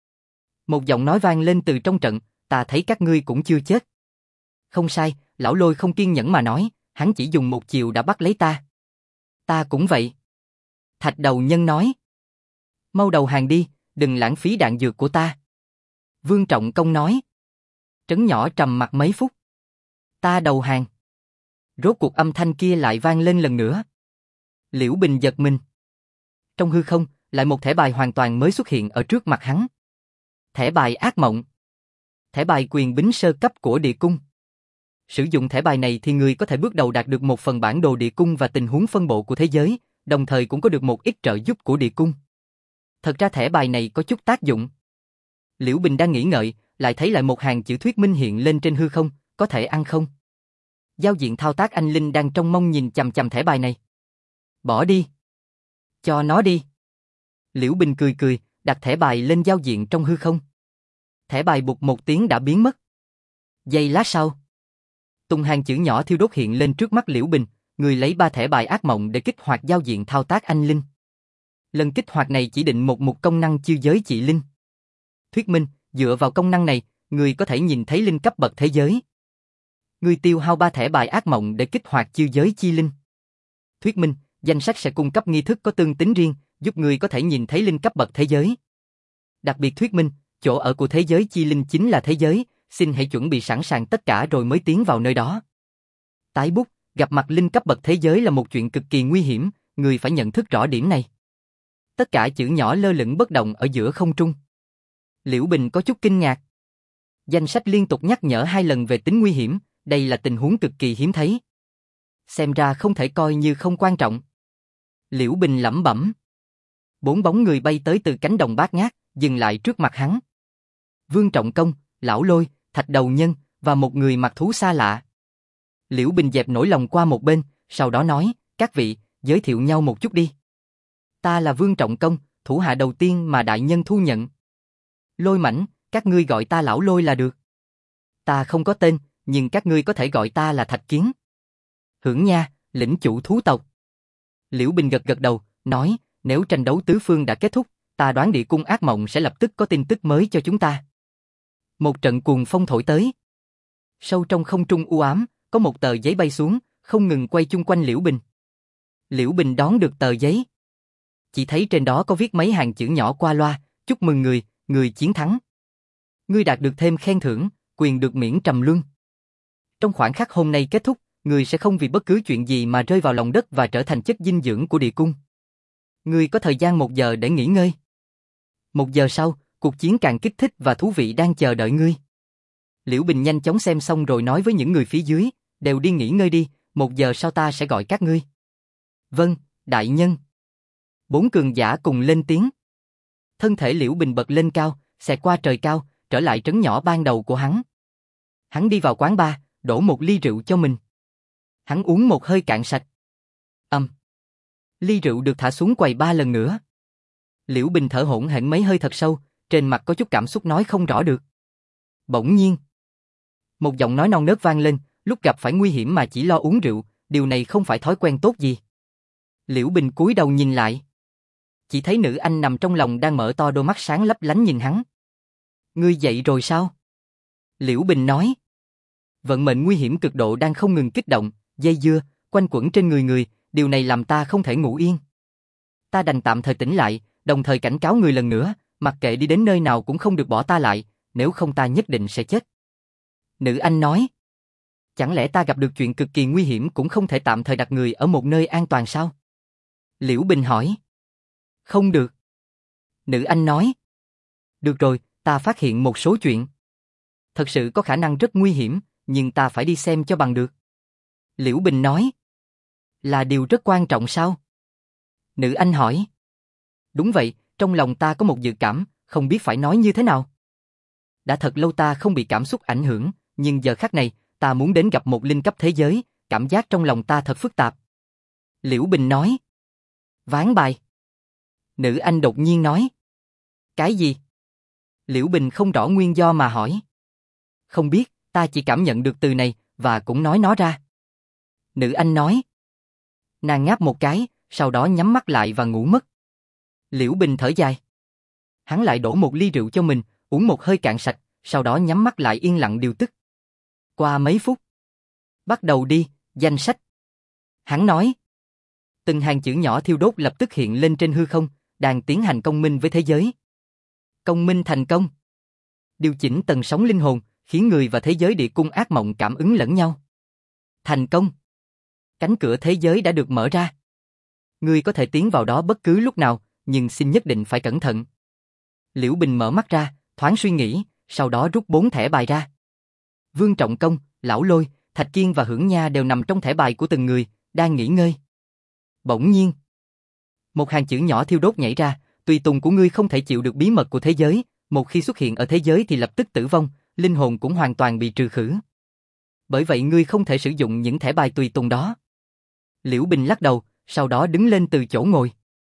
Một giọng nói vang lên từ trong trận, ta thấy các ngươi cũng chưa chết. Không sai, lão Lôi không kiên nhẫn mà nói, hắn chỉ dùng một chiều đã bắt lấy ta. Ta cũng vậy. Thạch Đầu Nhân nói. Mau đầu hàng đi, đừng lãng phí đạn dược của ta. Vương Trọng Công nói. Trấn nhỏ trầm mặc mấy phút. Ta đầu hàng. Rốt cuộc âm thanh kia lại vang lên lần nữa. Liễu Bình giật mình. Trong hư không, lại một thẻ bài hoàn toàn mới xuất hiện ở trước mặt hắn. Thẻ bài ác mộng. Thẻ bài quyền bính sơ cấp của địa cung. Sử dụng thẻ bài này thì người có thể bước đầu đạt được một phần bản đồ địa cung và tình huống phân bộ của thế giới, đồng thời cũng có được một ít trợ giúp của địa cung. Thật ra thẻ bài này có chút tác dụng. Liễu Bình đang nghĩ ngợi, lại thấy lại một hàng chữ thuyết minh hiện lên trên hư không, có thể ăn không? Giao diện thao tác anh linh đang trông mong nhìn chằm chằm thẻ bài này. Bỏ đi. Cho nó đi. Liễu Bình cười cười, đặt thẻ bài lên giao diện trong hư không. Thẻ bài bụp một tiếng đã biến mất. Giây lát sau, Từng hàng chữ nhỏ thiêu đốt hiện lên trước mắt Liễu Bình, người lấy 3 thẻ bài ác mộng để kích hoạt giao diện thao tác anh linh. Lần kích hoạt này chỉ định một mục công năng chiêu giới trị linh. Thuyết minh, dựa vào công năng này, người có thể nhìn thấy linh cấp bậc thế giới. Người tiêu hao 3 thẻ bài ác mộng để kích hoạt chiêu giới chi linh. Thuyết minh, danh sách sẽ cung cấp nghi thức có tương tính riêng, giúp người có thể nhìn thấy linh cấp bậc thế giới. Đặc biệt thuyết minh, chỗ ở của thế giới chi linh chính là thế giới, xin hãy chuẩn bị sẵn sàng tất cả rồi mới tiến vào nơi đó. Tái bút, gặp mặt linh cấp bậc thế giới là một chuyện cực kỳ nguy hiểm, người phải nhận thức rõ điểm này. Tất cả chữ nhỏ lơ lửng bất động ở giữa không trung. Liễu Bình có chút kinh ngạc. Danh sách liên tục nhắc nhở 2 lần về tính nguy hiểm, đây là tình huống cực kỳ hiếm thấy. Xem ra không thể coi như không quan trọng. Liễu Bình lẩm bẩm. 4 bóng người bay tới từ cánh đồng bát ngát, dừng lại trước mặt hắn. Vương Trọng Công, Lão Lôi, Thạch Đầu Nhân và một người mặc thú xa lạ. Liễu Bình dẹp nỗi lòng qua một bên, sau đó nói, các vị, giới thiệu nhau một chút đi. Ta là Vương Trọng Công, thủ hạ đầu tiên mà đại nhân thu nhận. Lôi Mãnh, các ngươi gọi ta Lão Lôi là được. Ta không có tên, nhưng các ngươi có thể gọi ta là Thạch Kiến. Hưởng Nha, lĩnh chủ thú tộc. Liễu Bình gật gật đầu, nói, nếu tranh đấu tứ phương đã kết thúc, ta đoán địa cung ác mộng sẽ lập tức có tin tức mới cho chúng ta. Một trận cuồng phong thổi tới. Sâu trong không trung u ám, có một tờ giấy bay xuống, không ngừng quay chung quanh Liễu Bình. Liễu Bình đón được tờ giấy. Chỉ thấy trên đó có viết mấy hàng chữ nhỏ qua loa, chúc mừng người, người chiến thắng. Ngươi đạt được thêm khen thưởng, quyền được miễn trầm luân. Trong khoảnh khắc hôm nay kết thúc, người sẽ không vì bất cứ chuyện gì mà rơi vào lòng đất và trở thành chất dinh dưỡng của địa cung. Ngươi có thời gian 1 giờ để nghỉ ngơi. 1 giờ sau, cuộc chiến càng kích thích và thú vị đang chờ đợi ngươi. Liễu Bình nhanh chóng xem xong rồi nói với những người phía dưới, đều đi nghỉ ngơi đi, 1 giờ sau ta sẽ gọi các ngươi. Vâng, đại nhân. 4 cường giả cùng lên tiếng. Thân thể Liễu Bình bật lên cao, xẹt qua trời cao, trở lại trấn nhỏ ban đầu của hắn. Hắn đi vào quán bar, đổ một ly rượu cho mình. Hắn uống một hơi cạn sạch. Ly rượu được thả xuống quầy 3 lần nữa. Liễu Bình thở hổn hển mấy hơi thật sâu, trên mặt có chút cảm xúc nói không rõ được. Bỗng nhiên, một giọng nói non nớt vang lên, lúc gặp phải nguy hiểm mà chỉ lo uống rượu, điều này không phải thói quen tốt gì. Liễu Bình cúi đầu nhìn lại. Chỉ thấy nữ anh nằm trong lòng đang mở to đôi mắt sáng lấp lánh nhìn hắn. Ngươi dậy rồi sao? Liễu Bình nói. Vận mệnh nguy hiểm cực độ đang không ngừng kích động, dây dưa, quanh quẩn trên người, điều này làm ta không thể ngủ yên. Ta đành tạm thời tỉnh lại, đồng thời cảnh cáo người lần nữa, mặc kệ đi đến nơi nào cũng không được bỏ ta lại, nếu không ta nhất định sẽ chết. Nữ anh nói. Chẳng lẽ ta gặp được chuyện cực kỳ nguy hiểm cũng không thể tạm thời đặt người ở một nơi an toàn sao? Liễu Bình hỏi. Không được. Nữ anh nói. Được rồi, ta phát hiện một số chuyện. Thật sự có khả năng rất nguy hiểm, nhưng ta phải đi xem cho bằng được. Liễu Bình nói. Là điều rất quan trọng sao? Nữ anh hỏi. Đúng vậy, trong lòng ta có một dự cảm, không biết phải nói như thế nào. Đã thật lâu ta không bị cảm xúc ảnh hưởng, nhưng giờ khắc này, ta muốn đến gặp một linh cấp thế giới, cảm giác trong lòng ta thật phức tạp. Liễu Bình nói. Ván bài. Nữ anh đột nhiên nói. Cái gì? Liễu Bình không rõ nguyên do mà hỏi. Không biết, ta chỉ cảm nhận được từ này, và cũng nói nó ra. Nữ anh nói. Nàng ngáp một cái, sau đó nhắm mắt lại và ngủ mất. Liễu Bình thở dài. Hắn lại đổ một ly rượu cho mình, uống một hơi cạn sạch, sau đó nhắm mắt lại yên lặng điều tức. Qua mấy phút. Bắt đầu đi, danh sách. Hắn nói. Từng hàng chữ nhỏ thiêu đốt lập tức hiện lên trên hư không, đang tiến hành công minh với thế giới. Công minh thành công. Điều chỉnh tần sóng linh hồn, khiến người và thế giới địa cung ác mộng cảm ứng lẫn nhau. Thành công. Cánh cửa thế giới đã được mở ra. Ngươi có thể tiến vào đó bất cứ lúc nào, nhưng xin nhất định phải cẩn thận. Liễu Bình mở mắt ra, thoáng suy nghĩ, sau đó rút 4 thẻ bài ra. Vương Trọng Công, Lão Lôi, Thạch Kiên và Hưởng Nha đều nằm trong thẻ bài của từng người, đang nghỉ ngơi. Bỗng nhiên, một hàng chữ nhỏ thiêu đốt nhảy ra, tùy tùng của ngươi không thể chịu được bí mật của thế giới, một khi xuất hiện ở thế giới thì lập tức tử vong, linh hồn cũng hoàn toàn bị trừ khử. Bởi vậy ngươi không thể sử dụng những thẻ bài tùy tùng đó. Liễu Bình lắc đầu, sau đó đứng lên từ chỗ ngồi.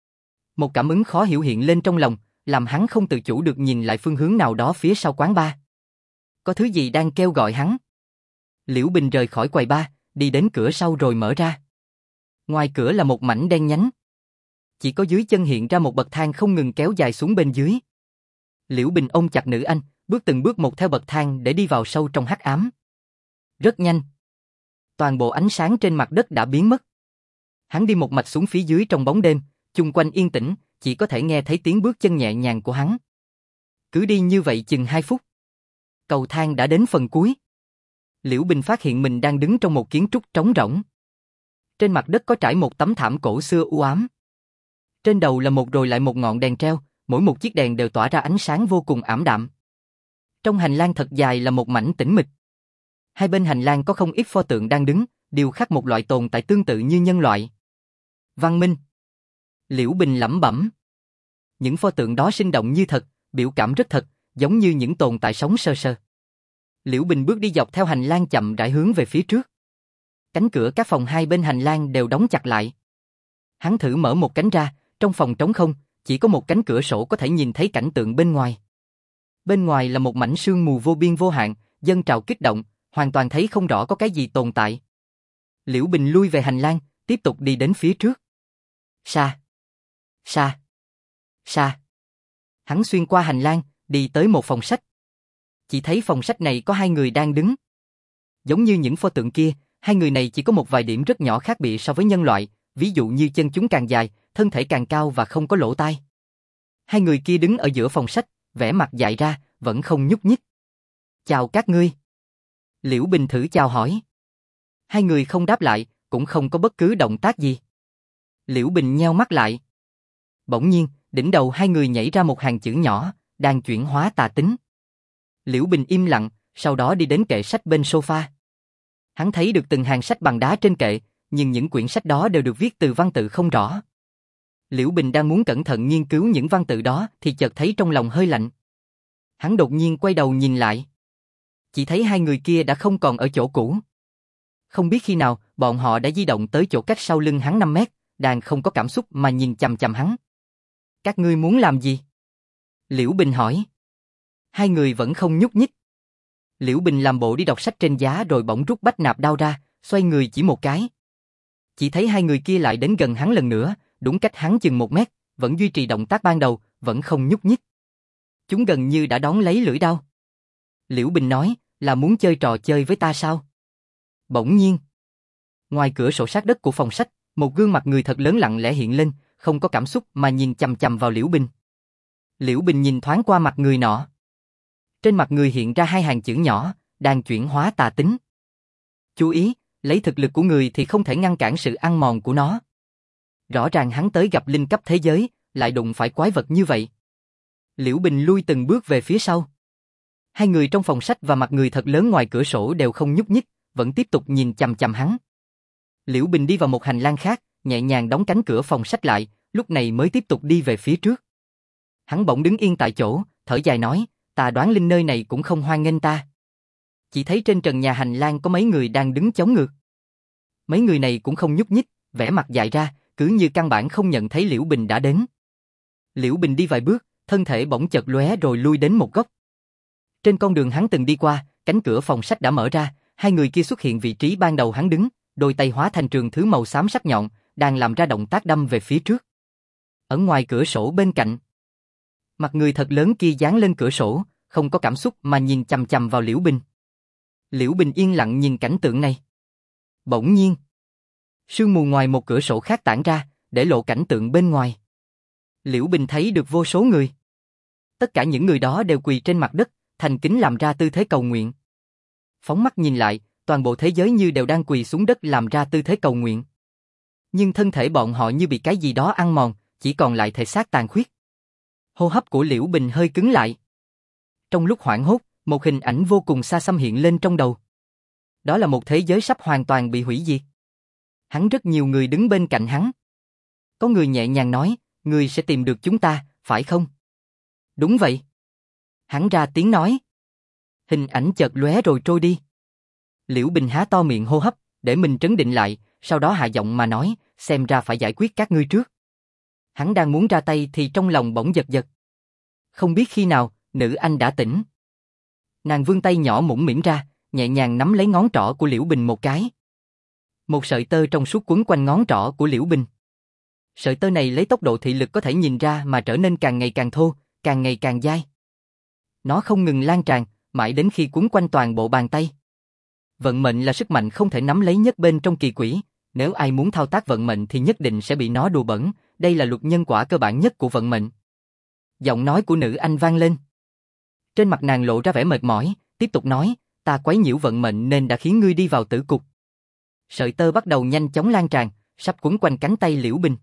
Một cảm ứng khó hiểu hiện lên trong lòng, làm hắn không tự chủ được nhìn lại phương hướng nào đó phía sau quán bar. Có thứ gì đang kêu gọi hắn. Liễu Bình rời khỏi quầy bar, đi đến cửa sau rồi mở ra. Ngoài cửa là một mảnh đen nhánh. Chỉ có dưới chân hiện ra một bậc thang không ngừng kéo dài xuống bên dưới. Liễu Bình ôm chặt nữ anh, bước từng bước một theo bậc thang để đi vào sâu trong hắc ám. Rất nhanh. Toàn bộ ánh sáng trên mặt đất đã biến mất. Hắn đi một mạch xuống phía dưới trong bóng đêm, chung quanh yên tĩnh, chỉ có thể nghe thấy tiếng bước chân nhẹ nhàng của hắn. Cứ đi như vậy chừng 2 phút. Cầu thang đã đến phần cuối. Liễu Bình phát hiện mình đang đứng trong một kiến trúc trống rỗng. Trên mặt đất có trải một tấm thảm cổ xưa u ám. Trên đầu là một rồi lại một ngọn đèn treo, mỗi một chiếc đèn đều tỏa ra ánh sáng vô cùng ảm đạm. Trong hành lang thật dài là một mảnh tĩnh mịch. Hai bên hành lang có không ít pho tượng đang đứng, điêu khắc một loại tồn tại tương tự như nhân loại. Văn minh. Liễu Bình lẩm bẩm. Những pho tượng đó sinh động như thật, biểu cảm rất thật, giống như những tồn tại sống sơ sơ. Liễu Bình bước đi dọc theo hành lang chậm rãi hướng về phía trước. Cánh cửa các phòng hai bên hành lang đều đóng chặt lại. Hắn thử mở một cánh ra, trong phòng trống không, chỉ có một cánh cửa sổ có thể nhìn thấy cảnh tượng bên ngoài. Bên ngoài là một mảnh sương mù vô biên vô hạn, dâng trào kích động, hoàn toàn thấy không rõ có cái gì tồn tại. Liễu Bình lui về hành lang, tiếp tục đi đến phía trước. Xa. Xa. Xa. Hắn xuyên qua hành lang, đi tới một phòng sách. Chỉ thấy phòng sách này có 2 người đang đứng. Giống như những pho tượng kia, 2 người này chỉ có một vài điểm rất nhỏ khác biệt so với nhân loại, ví dụ như chân chúng càng dài, thân thể càng cao và không có lỗ tai. 2 người kia đứng ở giữa phòng sách, vẻ mặt dại ra, vẫn không nhúc nhích. Chào các ngươi. Liễu Bình thử chào hỏi. 2 người không đáp lại, cũng không có bất cứ động tác gì. Liễu Bình nheo mắt lại. Bỗng nhiên, đỉnh đầu 2 người nhảy ra một hàng chữ nhỏ, đang chuyển hóa tà tính. Liễu Bình im lặng, sau đó đi đến kệ sách bên sofa. Hắn thấy được từng hàng sách bằng đá trên kệ, nhưng những quyển sách đó đều được viết từ văn tự không rõ. Liễu Bình đang muốn cẩn thận nghiên cứu những văn tự đó thì chợt thấy trong lòng hơi lạnh. Hắn đột nhiên quay đầu nhìn lại. Chỉ thấy 2 người kia đã không còn ở chỗ cũ. Không biết khi nào, bọn họ đã di động tới chỗ cách sau lưng hắn 5 mét, đang không có cảm xúc mà nhìn chằm chằm hắn. Các ngươi muốn làm gì? Liễu Bình hỏi. 2 người vẫn không nhúc nhích. Liễu Bình làm bộ đi đọc sách trên giá rồi bỗng rút bách nạp đao ra, xoay người chỉ một cái. Chỉ thấy 2 người kia lại đến gần hắn lần nữa, đúng cách hắn chừng 1 mét, vẫn duy trì động tác ban đầu, vẫn không nhúc nhích. Chúng gần như đã đón lấy lưỡi đao. Liễu Bình nói, là muốn chơi trò chơi với ta sao? Bỗng nhiên, ngoài cửa sổ sát đất của phòng sách, một gương mặt người thật lớn lặng lẽ hiện lên, không có cảm xúc mà nhìn chằm chằm vào Liễu Bình. Liễu Bình nhìn thoáng qua mặt người nọ. Trên mặt người hiện ra 2 hàng chữ nhỏ, đang chuyển hóa tà tính. Chú ý, lấy thực lực của người thì không thể ngăn cản sự ăn mòn của nó. Rõ ràng hắn tới gặp linh cấp thế giới, lại đụng phải quái vật như vậy. Liễu Bình lui từng bước về phía sau. 2 người trong phòng sách và mặt người thật lớn ngoài cửa sổ đều không nhúc nhích, vẫn tiếp tục nhìn chằm chằm hắn. Liễu Bình đi vào một hành lang khác, nhẹ nhàng đóng cánh cửa phòng sách lại, lúc này mới tiếp tục đi về phía trước. Hắn bỗng đứng yên tại chỗ, thở dài nói, ta đoán linh nơi này cũng không hoan nghênh ta. Chỉ thấy trên trần nhà hành lang có mấy người đang đứng chống ngược. Mấy người này cũng không nhúc nhích, vẻ mặt dại ra, cứ như căn bản không nhận thấy Liễu Bình đã đến. Liễu Bình đi vài bước, thân thể bỗng chợt lóe rồi lui đến một góc. Trên con đường hắn từng đi qua, cánh cửa phòng sách đã mở ra, 2 người kia xuất hiện vị trí ban đầu hắn đứng, đôi tay hóa thành trường thứ màu xám sắc nhọn, đang làm ra động tác đâm về phía trước. Ở ngoài cửa sổ bên cạnh, mặt người thật lớn kia dán lên cửa sổ, không có cảm xúc mà nhìn chằm chằm vào Liễu Bình. Liễu Bình yên lặng nhìn cảnh tượng này. Bỗng nhiên, sương mù ngoài một cửa sổ khác tản ra, để lộ cảnh tượng bên ngoài. Liễu Bình thấy được vô số người. Tất cả những người đó đều quỳ trên mặt đất, thành kính làm ra tư thế cầu nguyện. Phóng mắt nhìn lại, toàn bộ thế giới như đều đang quỳ xuống đất làm ra tư thế cầu nguyện. Nhưng thân thể bọn họ như bị cái gì đó ăn mòn, chỉ còn lại thể xác tàn khuyết. Hô hấp của Liễu Bình hơi cứng lại. Trong lúc hoảng hốt, một hình ảnh vô cùng xa xăm hiện lên trong đầu. Đó là một thế giới sắp hoàn toàn bị hủy diệt. Hắn rất nhiều người đứng bên cạnh hắn. Có người nhẹ nhàng nói, ngươi sẽ tìm được chúng ta, phải không? Đúng vậy. Hắn ra tiếng nói. Hình ảnh chợt lóe rồi trôi đi. Liễu Bình há to miệng hô hấp, để mình trấn định lại, sau đó hạ giọng mà nói, xem ra phải giải quyết các ngươi trước. Hắn đang muốn ra tay thì trong lòng bỗng giật giật. Không biết khi nào, nữ anh đã tỉnh. Nàng vươn tay nhỏ mũm mĩm ra, nhẹ nhàng nắm lấy ngón trỏ của Liễu Bình một cái. Một sợi tơ trong suốt quấn quanh ngón trỏ của Liễu Bình. Sợi tơ này lấy tốc độ thị lực có thể nhìn ra mà trở nên càng ngày càng thô, càng ngày càng dai. Nó không ngừng lan tràn, mãi đến khi quấn quanh toàn bộ bàn tay. Vận mệnh là sức mạnh không thể nắm lấy nhất bên trong kỳ quỷ, nếu ai muốn thao tác vận mệnh thì nhất định sẽ bị nó đùa bỡn, đây là luật nhân quả cơ bản nhất của vận mệnh. Giọng nói của nữ anh vang lên. Trên mặt nàng lộ ra vẻ mệt mỏi, tiếp tục nói, ta quấy nhiễu vận mệnh nên đã khiến ngươi đi vào tử cục. Sợi tơ bắt đầu nhanh chóng lan tràn, sắp quấn quanh cánh tay Liễu Bình.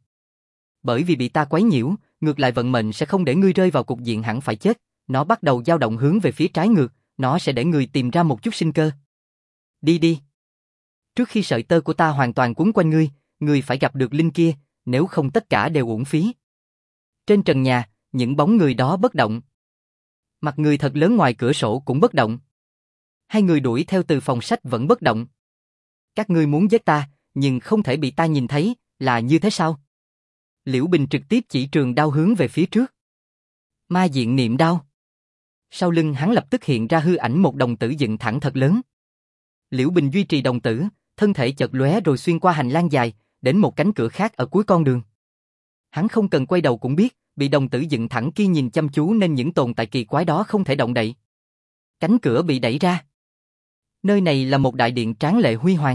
Bởi vì bị ta quấy nhiễu, ngược lại vận mệnh sẽ không để ngươi rơi vào cục diện hẳn phải chết, nó bắt đầu dao động hướng về phía trái ngược, nó sẽ để ngươi tìm ra một chút sinh cơ. Đi đi. Trước khi sợi tơ của ta hoàn toàn quấn quanh ngươi phải gặp được Linh kia, nếu không tất cả đều uổng phí. Trên trần nhà, những bóng người đó bất động. Mặt người thật lớn ngoài cửa sổ cũng bất động. Hai người đuổi theo từ phòng sách vẫn bất động. Các ngươi muốn giết ta, nhưng không thể bị ta nhìn thấy, là như thế sao? Liễu Bình trực tiếp chỉ trường đao hướng về phía trước. Ma diện niệm đao. Sau lưng hắn lập tức hiện ra hư ảnh một đồng tử dựng thẳng thật lớn. Liễu Bình duy trì đồng tử, thân thể chợt lóe rồi xuyên qua hành lang dài, đến một cánh cửa khác ở cuối con đường. Hắn không cần quay đầu cũng biết, bị đồng tử dựng thẳng kia nhìn chăm chú nên những tồn tại kỳ quái đó không thể động đậy. Cánh cửa bị đẩy ra. Nơi này là một đại điện tráng lệ huy hoàng.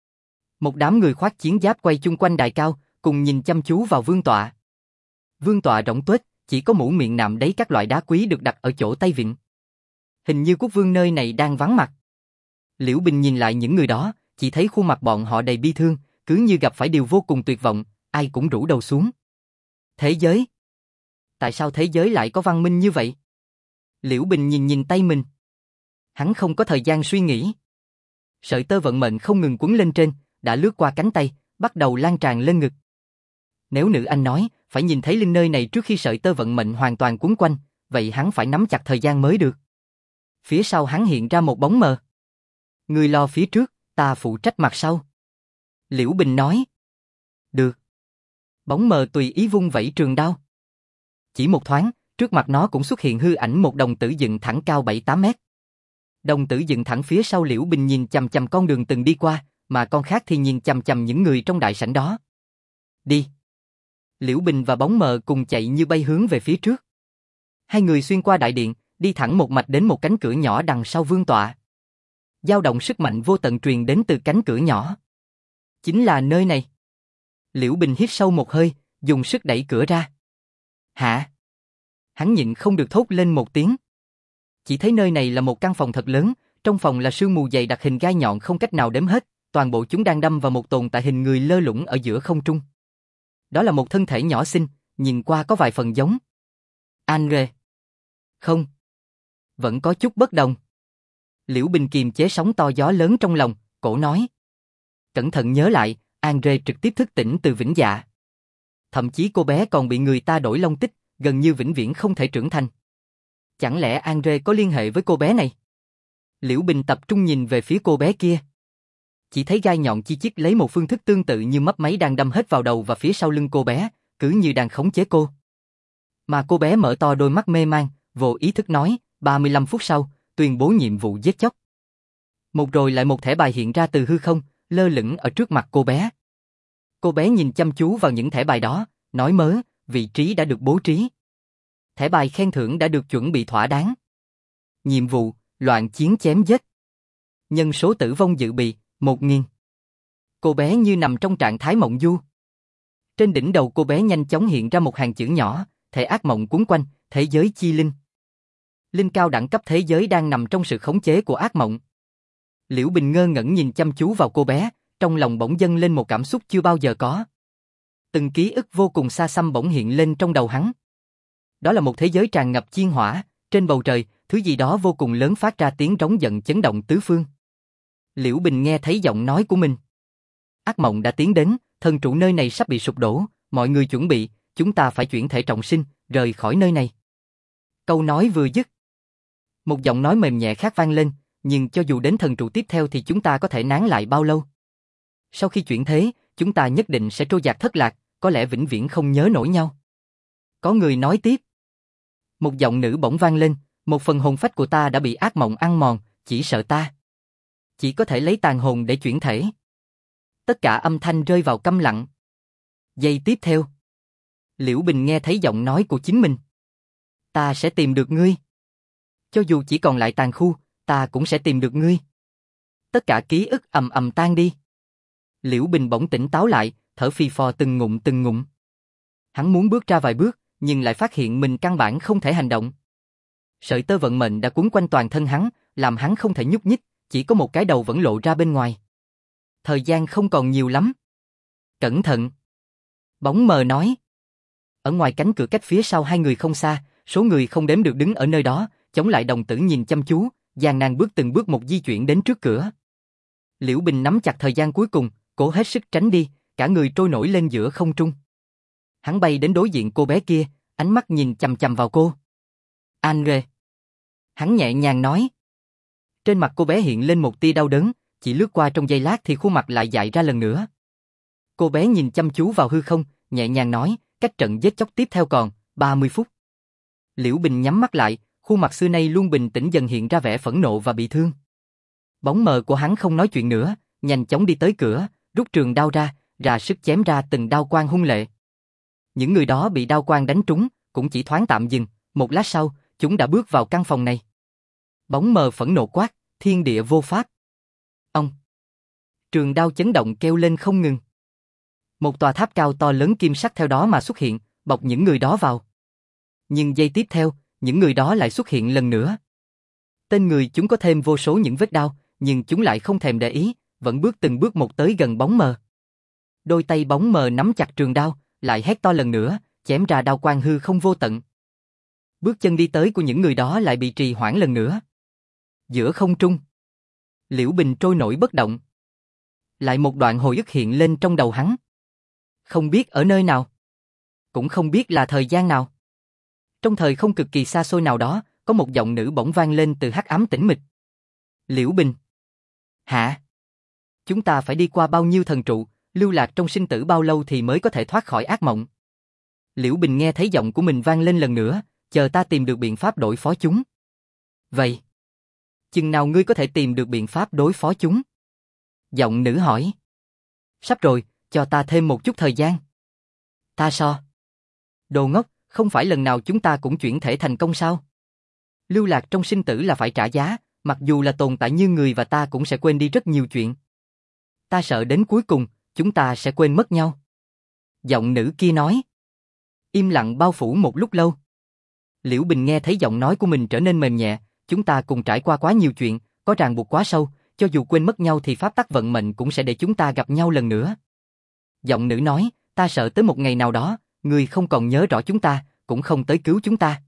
Một đám người khoác chiến giáp quay chung quanh đại cao, cùng nhìn chăm chú vào vương tọa. Vương tọa rỗng tuếch, chỉ có mũ miệng nạm đấy các loại đá quý được đặt ở chỗ tay vịn. Hình như quốc vương nơi này đang vắng mặt. Liễu Bình nhìn lại những người đó, chỉ thấy khuôn mặt bọn họ đầy bi thương, cứ như gặp phải điều vô cùng tuyệt vọng, ai cũng rũ đầu xuống. Thế giới? Tại sao thế giới lại có văn minh như vậy? Liễu Bình nhìn tay mình. Hắn không có thời gian suy nghĩ. Sợi tơ vận mệnh không ngừng quấn lên trên, đã lướt qua cánh tay, bắt đầu lan tràn lên ngực. Nếu nữ anh nói, phải nhìn thấy Linh nơi này trước khi sợi tơ vận mệnh hoàn toàn quấn quanh, vậy hắn phải nắm chặt thời gian mới được. Phía sau hắn hiện ra một bóng mờ. Ngươi lo phía trước, ta phụ trách mặt sau. Liễu Bình nói. Được. Bóng mờ tùy ý vung vẩy trường đao. Chỉ một thoáng, trước mặt nó cũng xuất hiện hư ảnh một đồng tử dựng thẳng cao 7-8 mét. Đồng tử dựng thẳng phía sau Liễu Bình nhìn chằm chằm con đường từng đi qua, mà con khác thì nhìn chằm chằm những người trong đại sảnh đó. Đi. Liễu Bình và bóng mờ cùng chạy như bay hướng về phía trước. Hai người xuyên qua đại điện, đi thẳng một mạch đến một cánh cửa nhỏ đằng sau vương tọa. Dao động sức mạnh vô tận truyền đến từ cánh cửa nhỏ. Chính là nơi này. Liễu Bình hít sâu một hơi, dùng sức đẩy cửa ra. Hả? Hắn nhịn không được thốt lên một tiếng. Chỉ thấy nơi này là một căn phòng thật lớn, trong phòng là sương mù dày đặc hình gai nhọn không cách nào đếm hết, toàn bộ chúng đang đâm vào một tồn tại hình người lơ lửng ở giữa không trung. Đó là một thân thể nhỏ xinh, nhìn qua có vài phần giống Andre. Không. Vẫn có chút bất đồng. Liễu Bình kiềm chế sóng to gió lớn trong lòng, cổ nói. Cẩn thận nhớ lại, Andre trực tiếp thức tỉnh từ vĩnh dạ. Thậm chí cô bé còn bị người ta đổi long tích, gần như vĩnh viễn không thể trưởng thành. Chẳng lẽ Andre có liên hệ với cô bé này? Liễu Bình tập trung nhìn về phía cô bé kia. Chỉ thấy gai nhọn chi chít lấy một phương thức tương tự như mấp máy đang đâm hết vào đầu và phía sau lưng cô bé, cứ như đang khống chế cô. Mà cô bé mở to đôi mắt mê man, vô ý thức nói, 35 phút sau, tuyên bố nhiệm vụ giết chóc. Một rồi lại một thẻ bài hiện ra từ hư không, lơ lửng ở trước mặt cô bé. Cô bé nhìn chăm chú vào những thẻ bài đó, nói mớ, vị trí đã được bố trí. Thẻ bài khen thưởng đã được chuẩn bị thỏa đáng. Nhiệm vụ, loạn chiến chém giết. Nhân số tử vong dự bị, 1000. Cô bé như nằm trong trạng thái mộng du. Trên đỉnh đầu cô bé nhanh chóng hiện ra một hàng chữ nhỏ, thể ác mộng cuốn quanh, thế giới chi linh. Linh cao đẳng cấp thế giới đang nằm trong sự khống chế của ác mộng. Liễu Bình ngơ ngẩn nhìn chăm chú vào cô bé, trong lòng bỗng dâng lên một cảm xúc chưa bao giờ có. Từng ký ức vô cùng xa xăm bỗng hiện lên trong đầu hắn. Đó là một thế giới tràn ngập chiên hỏa, trên bầu trời, thứ gì đó vô cùng lớn phát ra tiếng rống giận chấn động tứ phương. Liễu Bình nghe thấy giọng nói của mình. Ác mộng đã tiến đến, thần trụ nơi này sắp bị sụp đổ, mọi người chuẩn bị, chúng ta phải chuyển thể trọng sinh, rời khỏi nơi này. Câu nói vừa dứt. Một giọng nói mềm nhẹ khác vang lên, nhưng cho dù đến thần trụ tiếp theo thì chúng ta có thể nán lại bao lâu? Sau khi chuyển thế, chúng ta nhất định sẽ trôi dạt thất lạc, có lẽ vĩnh viễn không nhớ nổi nhau. Có người nói tiếp. Một giọng nữ bỗng vang lên, một phần hồn phách của ta đã bị ác mộng ăn mòn, chỉ sợ ta chỉ có thể lấy tàn hồn để chuyển thể. Tất cả âm thanh rơi vào câm lặng. Giây tiếp theo, Liễu Bình nghe thấy giọng nói của chính mình. Ta sẽ tìm được ngươi. Cho dù chỉ còn lại tàn khu, ta cũng sẽ tìm được ngươi. Tất cả ký ức ầm ầm tan đi. Liễu Bình bỗng tỉnh táo lại, thở phì phò từng ngụm từng ngụm. Hắn muốn bước ra vài bước, nhưng lại phát hiện mình căn bản không thể hành động. Sợi tơ vận mệnh đã quấn quanh toàn thân hắn, làm hắn không thể nhúc nhích, chỉ có một cái đầu vẫn lộ ra bên ngoài. Thời gian không còn nhiều lắm. Cẩn thận. Bóng mờ nói. Ở ngoài cánh cửa cách phía sau hai người không xa, số người không đếm được đứng ở nơi đó, chống lại đồng tử nhìn chăm chú, gian nan bước từng bước một di chuyển đến trước cửa. Liễu Bình nắm chặt thời gian cuối cùng, cố hết sức tránh đi, cả người trôi nổi lên giữa không trung. Hắn bay đến đối diện cô bé kia, ánh mắt nhìn chằm chằm vào cô. Anre. Hắn nhẹ nhàng nói. Trên mặt cô bé hiện lên một tia đau đớn, chỉ lướt qua trong giây lát thì khuôn mặt lại dại ra lần nữa. Cô bé nhìn chăm chú vào hư không, nhẹ nhàng nói, cách trận giết chóc tiếp theo còn 30 phút. Liễu Bình nhắm mắt lại, khuôn mặt xưa nay luôn bình tĩnh dần hiện ra vẻ phẫn nộ và bị thương. Bóng mờ của hắn không nói chuyện nữa, nhanh chóng đi tới cửa, rút trường đao ra sức chém ra từng đao quang hung lệ. Những người đó bị đao quang đánh trúng, cũng chỉ thoáng tạm dừng, một lát sau, chúng đã bước vào căn phòng này. Bóng mờ phẫn nộ quát, thiên địa vô pháp. Ông. Trường đao chấn động kêu lên không ngừng. Một tòa tháp cao to lớn kim sắc theo đó mà xuất hiện, bọc những người đó vào. Nhưng giây tiếp theo, những người đó lại xuất hiện lần nữa. Tên người chúng có thêm vô số những vết đao, nhưng chúng lại không thèm để ý, vẫn bước từng bước một tới gần bóng mờ. Đôi tay bóng mờ nắm chặt trường đao, lại hét to lần nữa, chém ra đao quang hư không vô tận. Bước chân đi tới của những người đó lại bị trì hoãn lần nữa. Giữa không trung, Liễu Bình trôi nổi bất động. Lại một đoạn hồi ức hiện lên trong đầu hắn. Không biết ở nơi nào, cũng không biết là thời gian nào. Trong thời không cực kỳ xa xôi nào đó, có một giọng nữ bỗng vang lên từ hắc ám tĩnh mịch. Liễu Bình. Hả? Chúng ta phải đi qua bao nhiêu thần trụ, lưu lạc trong sinh tử bao lâu thì mới có thể thoát khỏi ác mộng? Liễu Bình nghe thấy giọng của mình vang lên lần nữa, chờ ta tìm được biện pháp đối phó chúng. Vậy, chừng nào ngươi có thể tìm được biện pháp đối phó chúng? Giọng nữ hỏi. Sắp rồi, cho ta thêm một chút thời gian. Ta so. Đồ ngốc, không phải lần nào chúng ta cũng chuyển thể thành công sao? Lưu lạc trong sinh tử là phải trả giá, mặc dù là tồn tại như người và ta cũng sẽ quên đi rất nhiều chuyện. Ta sợ đến cuối cùng, chúng ta sẽ quên mất nhau. Giọng nữ kia nói. Im lặng bao phủ một lúc lâu. Liễu Bình nghe thấy giọng nói của mình trở nên mềm nhẹ, chúng ta cùng trải qua quá nhiều chuyện, có ràng buộc quá sâu, cho dù quên mất nhau thì pháp tắc vận mệnh cũng sẽ để chúng ta gặp nhau lần nữa. Giọng nữ nói, ta sợ tới một ngày nào đó, người không còn nhớ rõ chúng ta, cũng không tới cứu chúng ta.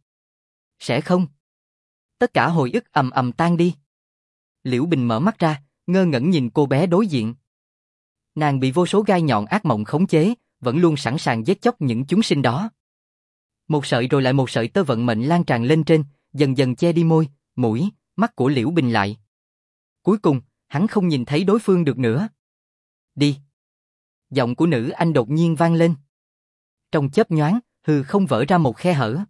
Sẽ không? Tất cả hồi ức ầm ầm tan đi. Liễu Bình mở mắt ra, ngơ ngẩn nhìn cô bé đối diện. Nàng bị vô số gai nhọn ác mộng khống chế, vẫn luôn sẵn sàng giết chóc những chúng sinh đó. Một sợi rồi lại một sợi tơ vận mệnh lan tràn lên trên, dần dần che đi môi, mũi, mắt của Liễu Bình lại. Cuối cùng, hắn không nhìn thấy đối phương được nữa. Đi. Giọng của nữ anh đột nhiên vang lên. Trong chớp nhoáng, hư không vỡ ra một khe hở.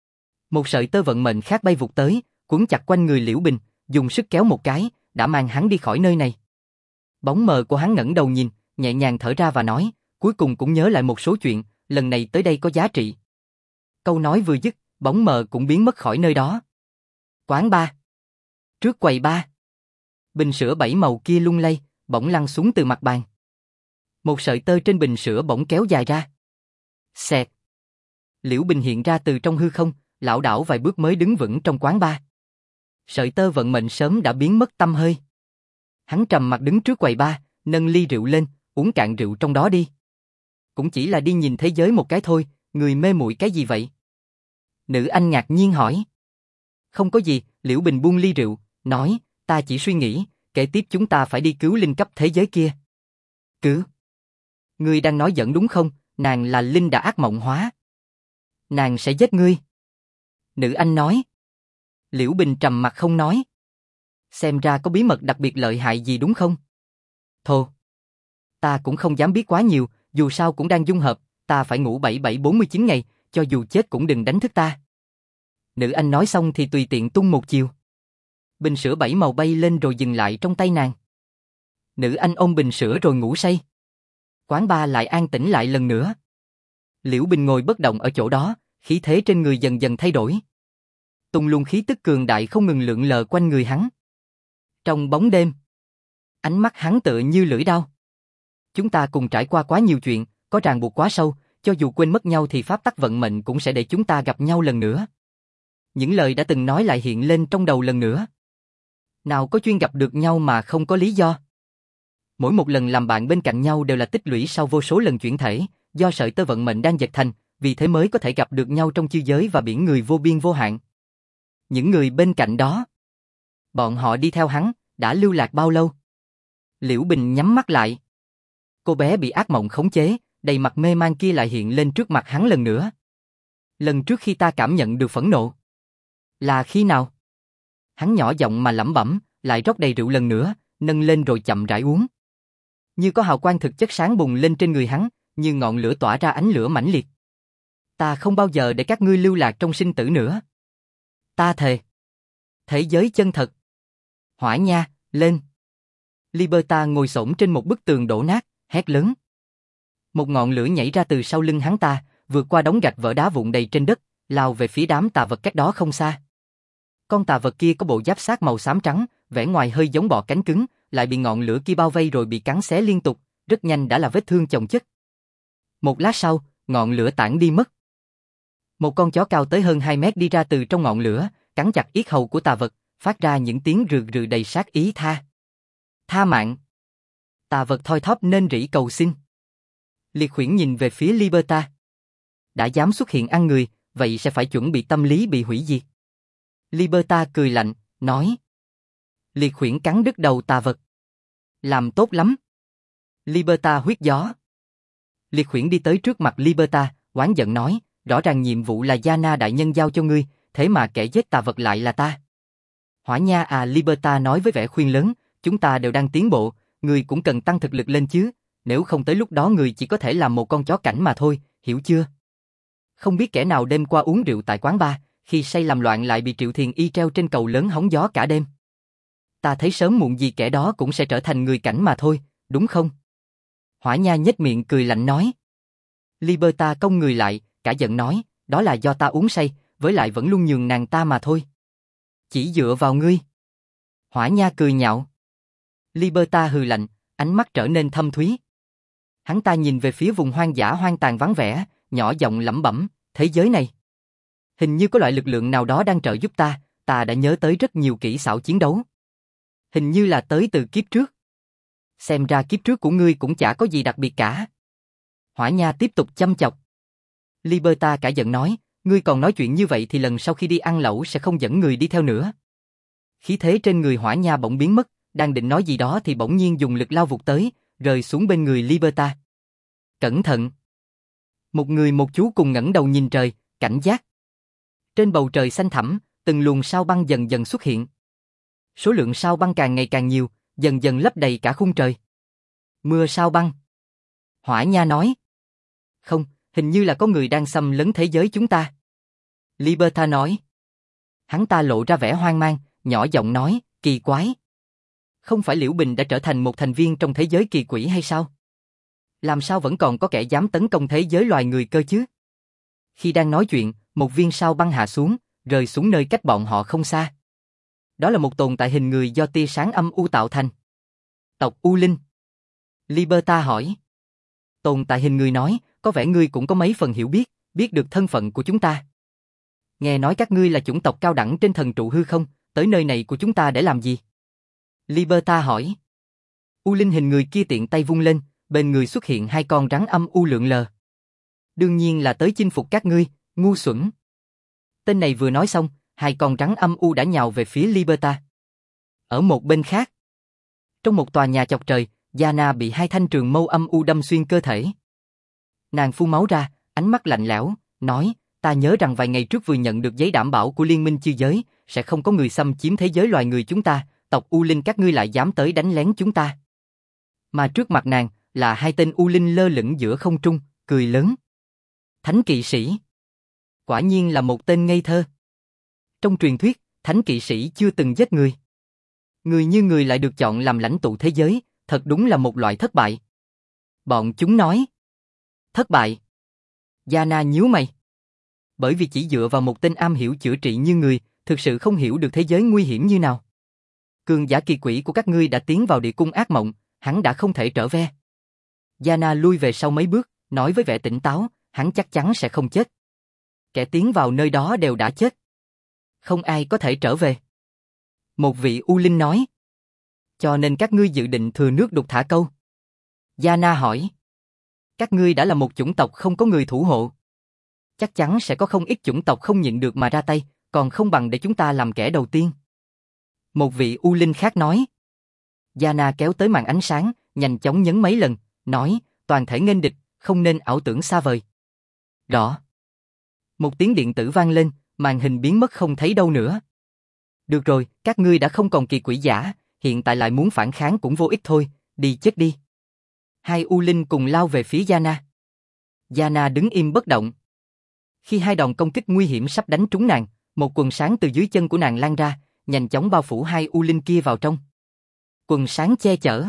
Một sợi tơ vận mệnh khác bay vụt tới, quấn chặt quanh người Liễu Bình, dùng sức kéo một cái, đã mang hắn đi khỏi nơi này. Bóng mờ của hắn ngẩng đầu nhìn, nhẹ nhàng thở ra và nói, cuối cùng cũng nhớ lại một số chuyện, lần này tới đây có giá trị. Câu nói vừa dứt, bóng mờ cũng biến mất khỏi nơi đó. Quán bar. Trước quầy bar, bình sữa 7 màu kia lung lay, bỗng lăn xuống từ mặt bàn. Một sợi tơ trên bình sữa bỗng kéo dài ra. Xẹt. Liễu Bình hiện ra từ trong hư không, lảo đảo vài bước mới đứng vững trong quán bar. Sợi tơ vận mệnh sớm đã biến mất tăm hơi. Hắn trầm mặt đứng trước quầy bar, nâng ly rượu lên, uống cạn rượu trong đó đi. Cũng chỉ là đi nhìn thế giới một cái thôi, người mê muội cái gì vậy? Nữ anh ngạc nhiên hỏi. Không có gì, Liễu Bình buông ly rượu, nói, ta chỉ suy nghĩ, kế tiếp chúng ta phải đi cứu linh cấp thế giới kia. Cứu? Ngươi đang nói giỡn đúng không? Nàng là linh đã ác mộng hóa. Nàng sẽ giết ngươi. Nữ anh nói. Liễu Bình trầm mặt không nói. Xem ra có bí mật đặc biệt lợi hại gì đúng không? Thô. Ta cũng không dám biết quá nhiều, dù sao cũng đang dung hợp, ta phải ngủ 7749 ngày, cho dù chết cũng đừng đánh thức ta. Nữ anh nói xong thì tùy tiện tung một chiều. Bình sữa 7 màu bay lên rồi dừng lại trong tay nàng. Nữ anh ôm bình sữa rồi ngủ say. Quán bar lại an tĩnh lại lần nữa. Liễu Bình ngồi bất động ở chỗ đó, khí thế trên người dần dần thay đổi. Tung luồng khí tức cường đại không ngừng lượn lờ quanh người hắn. Trong bóng đêm, ánh mắt hắn tựa như lưỡi dao. Chúng ta cùng trải qua quá nhiều chuyện, có ràng buộc quá sâu, cho dù quên mất nhau thì pháp tắc vận mệnh cũng sẽ để chúng ta gặp nhau lần nữa. Những lời đã từng nói lại hiện lên trong đầu lần nữa. Nào có chuyên gặp được nhau mà không có lý do. Mỗi một lần làm bạn bên cạnh nhau đều là tích lũy sau vô số lần chuyển thể, do sợi tơ vận mệnh đang dệt thành, vì thế mới có thể gặp được nhau trong chư giới và biển người vô biên vô hạn. Những người bên cạnh đó, bọn họ đi theo hắn, đã lưu lạc bao lâu? Liễu Bình nhắm mắt lại. Cô bé bị ác mộng khống chế, đầy mặt mê man kia lại hiện lên trước mặt hắn lần nữa. Lần trước khi ta cảm nhận được phẫn nộ. Là khi nào? Hắn nhỏ giọng mà lẩm bẩm, lại rót đầy rượu lần nữa, nâng lên rồi chậm rãi uống. Như có hào quang thực chất sáng bùng lên trên người hắn, như ngọn lửa tỏa ra ánh lửa mãnh liệt. Ta không bao giờ để các ngươi lưu lạc trong sinh tử nữa. Ta thề. Thế giới chân thật. Hỏa nha, lên. Liberta ngồi xổm trên một bức tường đổ nát, hét lớn. Một ngọn lửa nhảy ra từ sau lưng hắn ta, vượt qua đống gạch vỡ đá vụn đầy trên đất, lao về phía đám tà vật cách đó không xa. Con tà vật kia có bộ giáp xác màu xám trắng, vẻ ngoài hơi giống bọ cánh cứng, lại bị ngọn lửa kia bao vây rồi bị cắn xé liên tục, rất nhanh đã là vết thương chồng chất. Một lát sau, ngọn lửa tản đi mất. Một con chó cao tới hơn 2 mét đi ra từ trong ngọn lửa, cắn chặt yết hầu của tà vật, phát ra những tiếng rừ rừ đầy sát ý tha. Tha mạng. Tà vật thoi thóp nên rỉ cầu xin. Liệt Huyễn nhìn về phía Liberta. Đã dám xuất hiện ăn người, vậy sẽ phải chuẩn bị tâm lý bị hủy diệt. Liberta cười lạnh, nói. Liệt Huyễn cắn đứt đầu tà vật. Làm tốt lắm. Liberta huyết gió. Liệt Huyễn đi tới trước mặt Liberta, oán giận nói, rõ ràng nhiệm vụ là Yana đại nhân giao cho ngươi, thế mà kẻ giết tà vật lại là ta. Hỏa nha à, Liberta nói với vẻ khuyên lớn, chúng ta đều đang tiến bộ, ngươi cũng cần tăng thực lực lên chứ, nếu không tới lúc đó ngươi chỉ có thể làm một con chó cảnh mà thôi, hiểu chưa? Không biết kẻ nào đêm qua uống rượu tại quán bar, khi say làm loạn lại bị Triệu Thiền Y treo trên cầu lớn hóng gió cả đêm. Ta thấy sớm muộn gì kẻ đó cũng sẽ trở thành người cảnh mà thôi, đúng không? Hỏa nha nhếch miệng cười lạnh nói. Liberta cong người lại, cả giận nói, đó là do ta uống say, với lại vẫn luôn nhường nàng ta mà thôi. Chỉ dựa vào ngươi. Hỏa nha cười nhạo. Liberta hừ lạnh, ánh mắt trở nên thâm thúy. Hắn ta nhìn về phía vùng hoang dã hoang tàn vắng vẻ, nhỏ giọng lẩm bẩm, thế giới này. Hình như có loại lực lượng nào đó đang trợ giúp ta đã nhớ tới rất nhiều kỹ xảo chiến đấu. Hình như là tới từ kiếp trước. Xem ra kiếp trước của ngươi cũng chả có gì đặc biệt cả. Hỏa nha tiếp tục châm chọc. Liberta cả giận nói, ngươi còn nói chuyện như vậy thì lần sau khi đi ăn lẩu sẽ không dẫn người đi theo nữa. Khí thế trên người hỏa nha bỗng biến mất, đang định nói gì đó thì bỗng nhiên dùng lực lao vụt tới, rơi xuống bên người Liberta. Cẩn thận! Một người một chú cùng ngẩng đầu nhìn trời, cảnh giác. Trên bầu trời xanh thẳm, từng luồng sao băng dần dần xuất hiện. Số lượng sao băng càng ngày càng nhiều, dần dần lấp đầy cả khung trời. Mưa sao băng. Hỏa nha nói. Không, hình như là có người đang xâm lấn thế giới chúng ta. Liberta nói. Hắn ta lộ ra vẻ hoang mang, nhỏ giọng nói, kỳ quái. Không phải Liễu Bình đã trở thành một thành viên trong thế giới kỳ quỷ hay sao? Làm sao vẫn còn có kẻ dám tấn công thế giới loài người cơ chứ? Khi đang nói chuyện, một viên sao băng hạ xuống, rơi xuống nơi cách bọn họ không xa. Đó là một tồn tại hình người do tia sáng âm u tạo thành. Tộc U Linh. Liberta hỏi. Tồn tại hình người nói, có vẻ ngươi cũng có mấy phần hiểu biết, biết được thân phận của chúng ta. Nghe nói các ngươi là chủng tộc cao đẳng trên thần trụ hư không, tới nơi này của chúng ta để làm gì? Liberta hỏi. U Linh hình người kia tiện tay vung lên, bên người xuất hiện 2 con rắn âm u lượn lờ. Đương nhiên là tới chinh phục các ngươi, ngu xuẩn. Tên này vừa nói xong, 2 con rắn âm u đã nhào về phía Liberta. Ở một bên khác, trong một tòa nhà chọc trời, Yana bị 2 thanh trường mâu âm u đâm xuyên cơ thể. Nàng phun máu ra, ánh mắt lạnh lẽo, nói, ta nhớ rằng vài ngày trước vừa nhận được giấy đảm bảo của Liên minh chư giới, sẽ không có người xâm chiếm thế giới loài người chúng ta, tộc U Linh các ngươi lại dám tới đánh lén chúng ta. Mà trước mặt nàng, là 2 tên U Linh lơ lửng giữa không trung, cười lớn. Thánh kỵ sĩ. Quả nhiên là một tên ngây thơ. Trong truyền thuyết, thánh kỵ sĩ chưa từng giết người. Người như người lại được chọn làm lãnh tụ thế giới, thật đúng là một loại thất bại. Bọn chúng nói. Thất bại. Yana nhíu mày. Bởi vì chỉ dựa vào một tên am hiểu chữa trị như người, thực sự không hiểu được thế giới nguy hiểm như nào. Cường giả kỳ quỷ của các ngươi đã tiến vào địa cung ác mộng, hắn đã không thể trở về. Yana lui về sau mấy bước, nói với vẻ tỉnh táo, hắn chắc chắn sẽ không chết. Kẻ tiến vào nơi đó đều đã chết. Không ai có thể trở về. Một vị U Linh nói. Cho nên các ngươi dự định thừa nước đục thả câu. Yana hỏi. Các ngươi đã là một chủng tộc không có người thủ hộ. Chắc chắn sẽ có không ít chủng tộc không nhịn được mà ra tay, còn không bằng để chúng ta làm kẻ đầu tiên. Một vị U Linh khác nói. Yana kéo tới màn ánh sáng, nhanh chóng nhấn mấy lần, nói, toàn thể nghênh địch, không nên ảo tưởng xa vời. Rõ. Một tiếng điện tử vang lên, màn hình biến mất không thấy đâu nữa. Được rồi, các ngươi đã không còn kỳ quỷ giả, hiện tại lại muốn phản kháng cũng vô ích thôi, đi chết đi. Hai U Linh cùng lao về phía Yana. Yana đứng im bất động. Khi hai đòn công kích nguy hiểm sắp đánh trúng nàng, một quần sáng từ dưới chân của nàng lan ra, nhanh chóng bao phủ hai U Linh kia vào trong. Quần sáng che chở.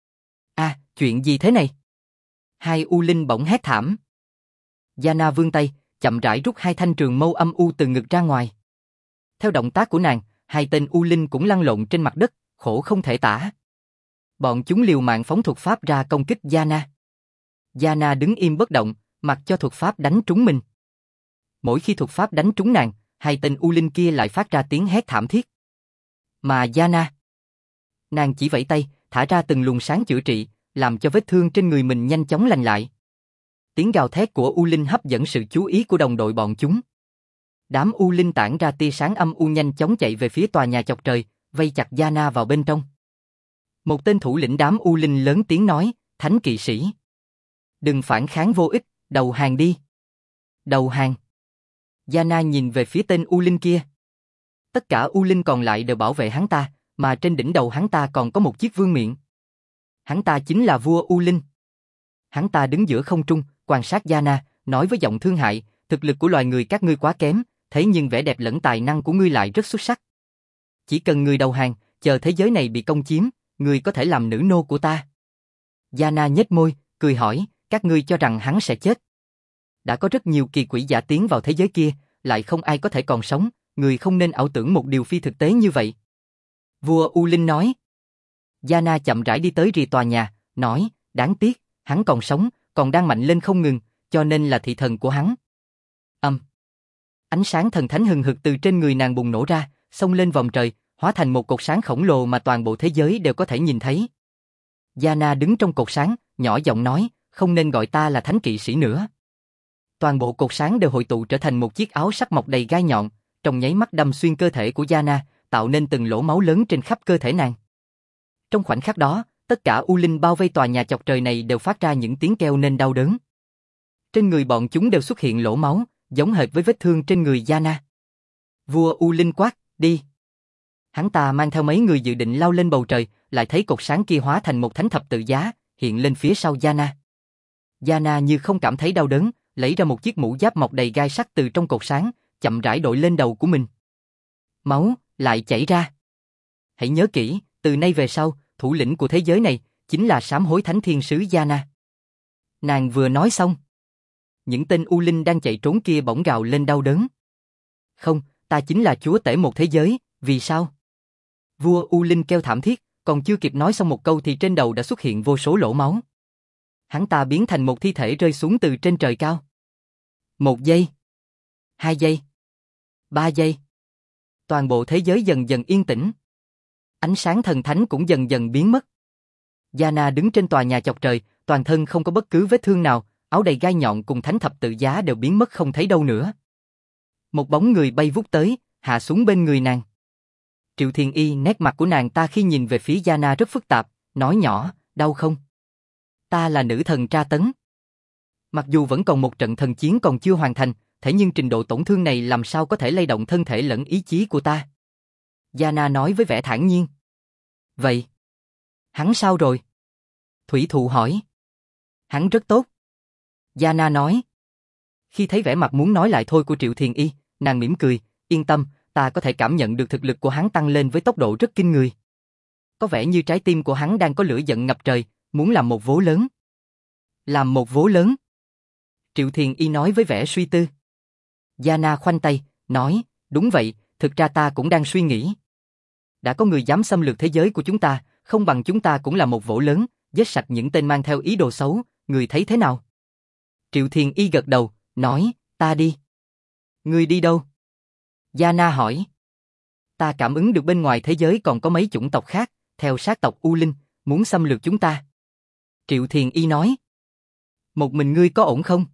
À, chuyện gì thế này? Hai U Linh bỗng hét thảm. Yana vươn tay, chậm rãi rút hai thanh trường mâu âm u từ ngực ra ngoài. Theo động tác của nàng, hai tên U Linh cũng lăn lộn trên mặt đất, khổ không thể tả. Bọn chúng liều mạng phóng thuật pháp ra công kích Yana. Yana đứng im bất động, mặc cho thuật pháp đánh trúng mình. Mỗi khi thuật pháp đánh trúng nàng, hai tên U Linh kia lại phát ra tiếng hét thảm thiết. Mà Yana, nàng chỉ vẫy tay, thả ra từng luồng sáng chữa trị, làm cho vết thương trên người mình nhanh chóng lành lại. Tiếng gào thét của U Linh hấp dẫn sự chú ý của đồng đội bọn chúng. Đám U Linh tản ra tia sáng âm u nhanh chóng chạy về phía tòa nhà chọc trời, vây chặt Yana vào bên trong. Một tên thủ lĩnh đám U Linh lớn tiếng nói, Thánh kỵ sĩ. Đừng phản kháng vô ích, đầu hàng đi. Đầu hàng. Yana nhìn về phía tên U Linh kia. Tất cả U Linh còn lại đều bảo vệ hắn ta, mà trên đỉnh đầu hắn ta còn có một chiếc vương miện. Hắn ta chính là vua U Linh. Hắn ta đứng giữa không trung, quan sát Yana, nói với giọng thương hại, thực lực của loài người các ngươi quá kém, thế nhưng vẻ đẹp lẫn tài năng của ngươi lại rất xuất sắc. Chỉ cần ngươi đầu hàng, chờ thế giới này bị công chiếm, ngươi có thể làm nữ nô của ta. Yana nhếch môi, cười hỏi, các ngươi cho rằng hắn sẽ chết. Đã có rất nhiều kỳ quỷ giả tiến vào thế giới kia, lại không ai có thể còn sống, người không nên ảo tưởng một điều phi thực tế như vậy. Vua U Linh nói. Yana chậm rãi đi tới rìa tòa nhà, nói, đáng tiếc, hắn còn sống, còn đang mạnh lên không ngừng, cho nên là thị thần của hắn. Ánh sáng thần thánh hừng hực từ trên người nàng bùng nổ ra, xông lên vòng trời, hóa thành một cột sáng khổng lồ mà toàn bộ thế giới đều có thể nhìn thấy. Yana đứng trong cột sáng, nhỏ giọng nói, không nên gọi ta là thánh kỵ sĩ nữa. Toàn bộ cột sáng đều hội tụ trở thành một chiếc áo sắt mọc đầy gai nhọn, trong nháy mắt đâm xuyên cơ thể của Yana, tạo nên từng lỗ máu lớn trên khắp cơ thể nàng. Trong khoảnh khắc đó, tất cả U Linh bao vây tòa nhà chọc trời này đều phát ra những tiếng kêu nên đau đớn. Trên người bọn chúng đều xuất hiện lỗ máu, giống hệt với vết thương trên người Yana. Vua U Linh quát, đi. Hắn ta mang theo mấy người dự định lao lên bầu trời, lại thấy cột sáng kia hóa thành một thánh thập tự giá, hiện lên phía sau Yana. Yana như không cảm thấy đau đớn, lấy ra một chiếc mũ giáp mọc đầy gai sắt từ trong cột sáng, chậm rãi đội lên đầu của mình. Máu lại chảy ra. Hãy nhớ kỹ, từ nay về sau, thủ lĩnh của thế giới này chính là sám hối thánh thiên sứ Yana. Nàng vừa nói xong, những tên U Linh đang chạy trốn kia bỗng gào lên đau đớn. Không, ta chính là chúa tể một thế giới, vì sao? Vua U Linh kêu thảm thiết, còn chưa kịp nói xong một câu thì trên đầu đã xuất hiện vô số lỗ máu. Hắn ta biến thành một thi thể rơi xuống từ trên trời cao. 1 giây, 2 giây, 3 giây. Toàn bộ thế giới dần dần yên tĩnh. Ánh sáng thần thánh cũng dần dần biến mất. Yana đứng trên tòa nhà chọc trời, toàn thân không có bất cứ vết thương nào, áo đầy gai nhọn cùng thánh thập tự giá đều biến mất không thấy đâu nữa. Một bóng người bay vút tới, hạ xuống bên người nàng. Triệu Thiền Y, nét mặt của nàng ta khi nhìn về phía Yana rất phức tạp, nói nhỏ, đau không? Ta là nữ thần tra tấn. Mặc dù vẫn còn một trận thần chiến còn chưa hoàn thành, thế nhưng trình độ tổn thương này làm sao có thể lay động thân thể lẫn ý chí của ta? Yana nói với vẻ thản nhiên. Vậy, hắn sao rồi? Thủy Thụ hỏi. Hắn rất tốt. Yana nói. Khi thấy vẻ mặt muốn nói lại thôi của Triệu Thiền Y, nàng mỉm cười, yên tâm, ta có thể cảm nhận được thực lực của hắn tăng lên với tốc độ rất kinh người. có vẻ như trái tim của hắn đang có lửa giận ngập trời, muốn làm một vố lớn. Làm một vố lớn? Triệu Thiền Y nói với vẻ suy tư. Gianna khoanh tay, nói, đúng vậy, thực ra ta cũng đang suy nghĩ. Đã có người dám xâm lược thế giới của chúng ta, không bằng chúng ta cũng là một vố lớn, giết sạch những tên mang theo ý đồ xấu, người thấy thế nào? Triệu Thiền Y gật đầu, nói, ta đi. Ngươi đi đâu? Gianna hỏi. Ta cảm ứng được bên ngoài thế giới còn có mấy chủng tộc khác, theo sát tộc U Linh, muốn xâm lược chúng ta. Triệu Thiền Y nói. Một mình ngươi có ổn không?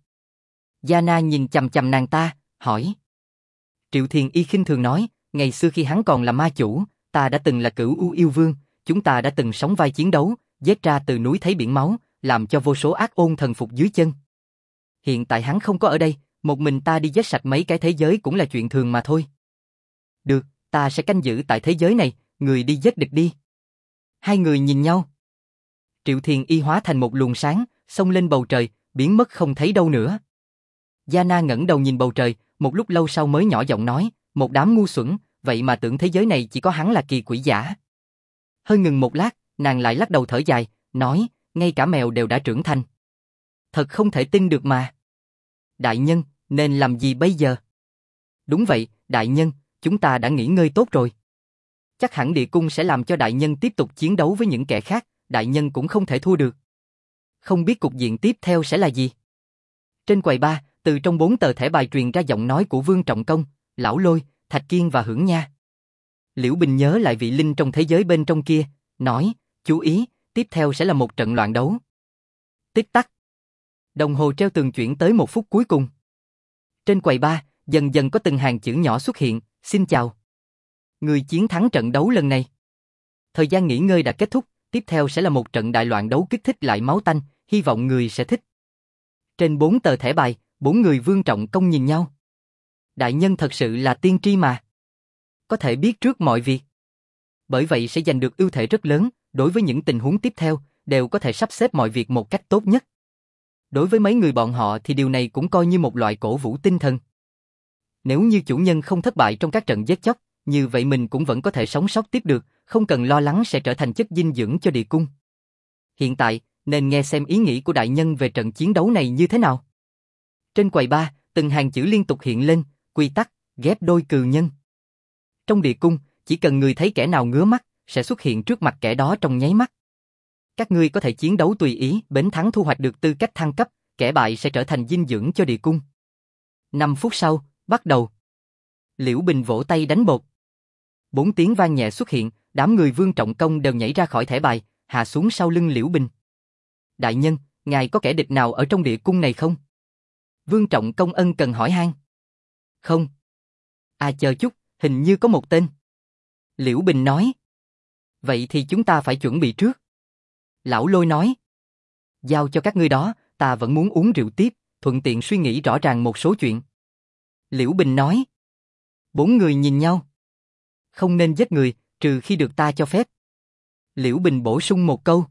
Gianna nhìn chằm chằm nàng ta, hỏi. Triệu Thiền Y khinh thường nói, ngày xưa khi hắn còn là ma chủ, ta đã từng là Cửu U Yêu Vương, chúng ta đã từng sóng vai chiến đấu, giết ra từ núi thấy biển máu, làm cho vô số ác ôn thần phục dưới chân. Hiện tại hắn không có ở đây, một mình ta đi giết sạch mấy cái thế giới cũng là chuyện thường mà thôi. Được, ta sẽ canh giữ tại thế giới này, người đi giết địch đi. Hai người nhìn nhau. Triệu Thiền Y hóa thành một luồng sáng, xông lên bầu trời, biến mất không thấy đâu nữa. Gianna ngẩng đầu nhìn bầu trời, một lúc lâu sau mới nhỏ giọng nói, một đám ngu xuẩn, vậy mà tưởng thế giới này chỉ có hắn là kỳ quỷ giả. Hơi ngừng một lát, nàng lại lắc đầu thở dài, nói, ngay cả mèo đều đã trưởng thành. Thật không thể tin được mà. Đại nhân, nên làm gì bây giờ? Đúng vậy, đại nhân, chúng ta đã nghỉ ngơi tốt rồi. Chắc hẳn địa cung sẽ làm cho đại nhân tiếp tục chiến đấu với những kẻ khác, đại nhân cũng không thể thua được. Không biết cục diện tiếp theo sẽ là gì? Trên quầy bar, từ trong 4 tờ thẻ bài truyền ra giọng nói của Vương Trọng Công, Lão Lôi, Thạch Kiên và Hưởng Nha. Liễu Bình nhớ lại vị linh trong thế giới bên trong kia, nói, chú ý, tiếp theo sẽ là một trận loạn đấu. Tích tắc. Đồng hồ treo tường chuyển tới 1 phút cuối cùng. Trên quầy bar, dần dần có từng hàng chữ nhỏ xuất hiện, xin chào. Người chiến thắng trận đấu lần này. Thời gian nghỉ ngơi đã kết thúc, tiếp theo sẽ là một trận đại loạn đấu kích thích lại máu tanh, hy vọng người sẽ thích. Trên 4 tờ thẻ bài, 4 người Vương Trọng Công nhìn nhau. Đại nhân thật sự là tiên tri mà. Có thể biết trước mọi việc. Bởi vậy sẽ giành được ưu thế rất lớn, đối với những tình huống tiếp theo, đều có thể sắp xếp mọi việc một cách tốt nhất. Đối với mấy người bọn họ thì điều này cũng coi như một loại cổ vũ tinh thần. Nếu như chủ nhân không thất bại trong các trận giết chóc, như vậy mình cũng vẫn có thể sống sót tiếp được, không cần lo lắng sẽ trở thành chất dinh dưỡng cho địa cung. Hiện tại, nên nghe xem ý nghĩ của đại nhân về trận chiến đấu này như thế nào. Trên quầy bar, từng hàng chữ liên tục hiện lên, quy tắc, ghép đôi cừu nhân. Trong địa cung, chỉ cần người thấy kẻ nào ngứa mắt, sẽ xuất hiện trước mặt kẻ đó trong nháy mắt. Các ngươi có thể chiến đấu tùy ý, bến thắng thu hoạch được tư cách thăng cấp, kẻ bại sẽ trở thành dinh dưỡng cho địa cung. 5 phút sau, bắt đầu. Liễu Bình vỗ tay đánh bột. 4 tiếng vang nhẹ xuất hiện, đám người Vương Trọng Công đều nhảy ra khỏi thẻ bài, hạ xuống sau lưng Liễu Bình. Đại nhân, ngài có kẻ địch nào ở trong địa cung này không? Vương Trọng Công ân cần hỏi han. Không. À chờ chút, hình như có một tên. Liễu Bình nói. Vậy thì chúng ta phải chuẩn bị trước. Lão Lôi nói. Giao cho các ngươi đó, ta vẫn muốn uống rượu tiếp, thuận tiện suy nghĩ rõ ràng một số chuyện. Liễu Bình nói. 4 người nhìn nhau. Không nên giết người, trừ khi được ta cho phép. Liễu Bình bổ sung một câu.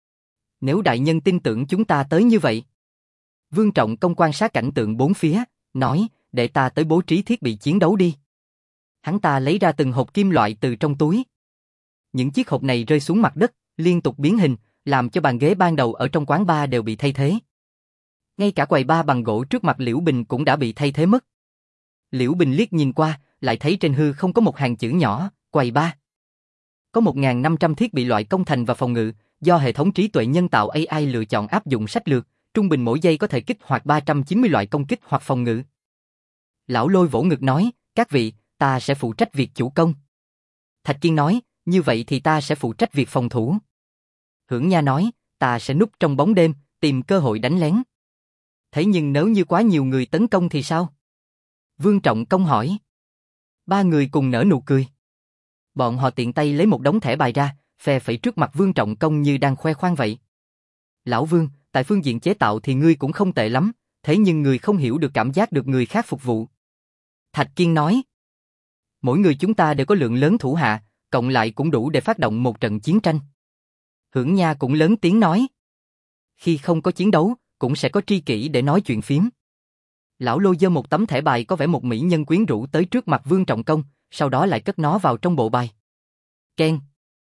Nếu đại nhân tin tưởng chúng ta tới như vậy. Vương Trọng Công quan sát cảnh tượng bốn phía, nói, để ta tới bố trí thiết bị chiến đấu đi. Hắn ta lấy ra từng hộp kim loại từ trong túi. Những chiếc hộp này rơi xuống mặt đất, liên tục biến hình, làm cho bàn ghế ban đầu ở trong quán bar đều bị thay thế. Ngay cả quầy bar bằng gỗ trước mặt Liễu Bình cũng đã bị thay thế mất. Liễu Bình liếc nhìn qua, lại thấy trên hư không có một hàng chữ nhỏ, quầy bar. Có 1.500 thiết bị loại công thành và phòng ngự, do hệ thống trí tuệ nhân tạo AI lựa chọn áp dụng sách lược, trung bình mỗi giây có thể kích hoạt 390 loại công kích hoặc phòng ngự. Lão Lôi vỗ ngực nói, các vị, ta sẽ phụ trách việc chủ công. Thạch Kiên nói, như vậy thì ta sẽ phụ trách việc phòng thủ. Hưởng Nha nói, ta sẽ núp trong bóng đêm, tìm cơ hội đánh lén. Thế nhưng nếu như quá nhiều người tấn công thì sao? Vương Trọng Công hỏi. 3 người cùng nở nụ cười. Bọn họ tiện tay lấy một đống thẻ bài ra, phe phẩy trước mặt Vương Trọng Công như đang khoe khoang vậy. Lão Vương, tại phương diện chế tạo thì ngươi cũng không tệ lắm, thế nhưng người không hiểu được cảm giác được người khác phục vụ. Thạch Kiên nói. Mỗi người chúng ta đều có lượng lớn thủ hạ, cộng lại cũng đủ để phát động một trận chiến tranh. Hưởng Nha cũng lớn tiếng nói. Khi không có chiến đấu, cũng sẽ có tri kỷ để nói chuyện phím. Lão Lôi giơ một tấm thẻ bài có vẻ một mỹ nhân quyến rũ tới trước mặt Vương Trọng Công, sau đó lại cất nó vào trong bộ bài. Ken.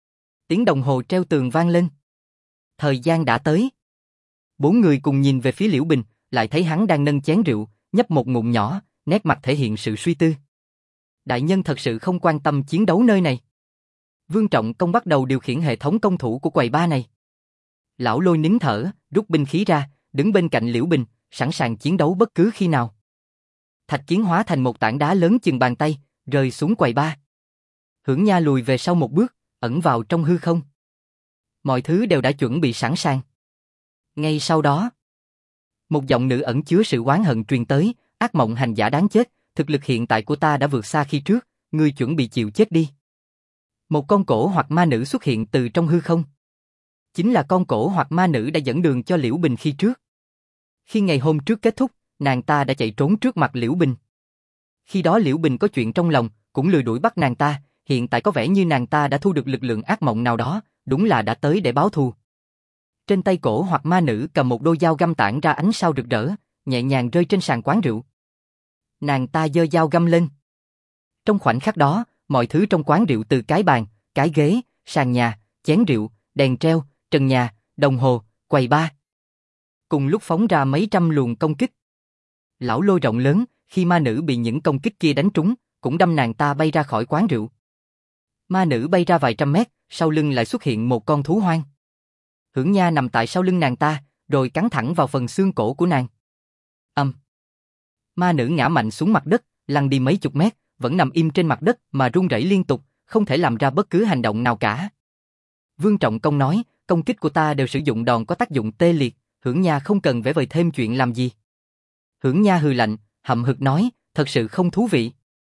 Tiếng đồng hồ treo tường vang lên. Thời gian đã tới. Bốn người cùng nhìn về phía Liễu Bình, lại thấy hắn đang nâng chén rượu, nhấp một ngụm nhỏ, nét mặt thể hiện sự suy tư. Đại nhân thật sự không quan tâm chiến đấu nơi này. Vương Trọng Công bắt đầu điều khiển hệ thống công thủ của quầy bar này. Lão Lôi nín thở, rút binh khí ra, đứng bên cạnh Liễu Bình, sẵn sàng chiến đấu bất cứ khi nào. Thạch Kiến hóa thành một tảng đá lớn chừng bàn tay, rơi xuống quầy bar. Hưởng Nha lùi về sau một bước, ẩn vào trong hư không. Mọi thứ đều đã chuẩn bị sẵn sàng. Ngay sau đó, một giọng nữ ẩn chứa sự oán hận truyền tới, ác mộng hành giả đáng chết, thực lực hiện tại của ta đã vượt xa khi trước, ngươi chuẩn bị chịu chết đi. Một con cổ hoặc ma nữ xuất hiện từ trong hư không. Chính là con cổ hoặc ma nữ đã dẫn đường cho Liễu Bình khi trước. Khi ngày hôm trước kết thúc, nàng ta đã chạy trốn trước mặt Liễu Bình. Khi đó Liễu Bình có chuyện trong lòng, cũng lười đuổi bắt nàng ta, hiện tại có vẻ như nàng ta đã thu được lực lượng ác mộng nào đó, đúng là đã tới để báo thù. Trên tay cổ hoặc ma nữ cầm một đôi dao găm tản ra ánh sao rực rỡ, nhẹ nhàng rơi trên sàn quán rượu. Nàng ta giơ dao găm lên. Trong khoảnh khắc đó, mọi thứ trong quán rượu từ cái bàn, cái ghế, sàn nhà, chén rượu, đèn treo, trần nhà, đồng hồ, quầy bar, cùng lúc phóng ra mấy trăm luồng công kích. Lão Lôi rộng lớn, khi ma nữ bị những công kích kia đánh trúng, cũng đâm nàng ta bay ra khỏi quán rượu. Ma nữ bay ra vài trăm mét, sau lưng lại xuất hiện một con thú hoang. Hưởng Nha nằm tại sau lưng nàng ta, rồi cắn thẳng vào phần xương cổ của nàng. Ma nữ ngã mạnh xuống mặt đất, lăn đi mấy chục mét, vẫn nằm im trên mặt đất mà run rẩy liên tục, không thể làm ra bất cứ hành động nào cả. Vương Trọng Công nói, công kích của ta đều sử dụng đòn có tác dụng tê liệt, Hưởng Nha không cần vẽ vời thêm chuyện làm gì. Hưởng Nha hừ lạnh, hậm hực nói, thật sự không thú vị.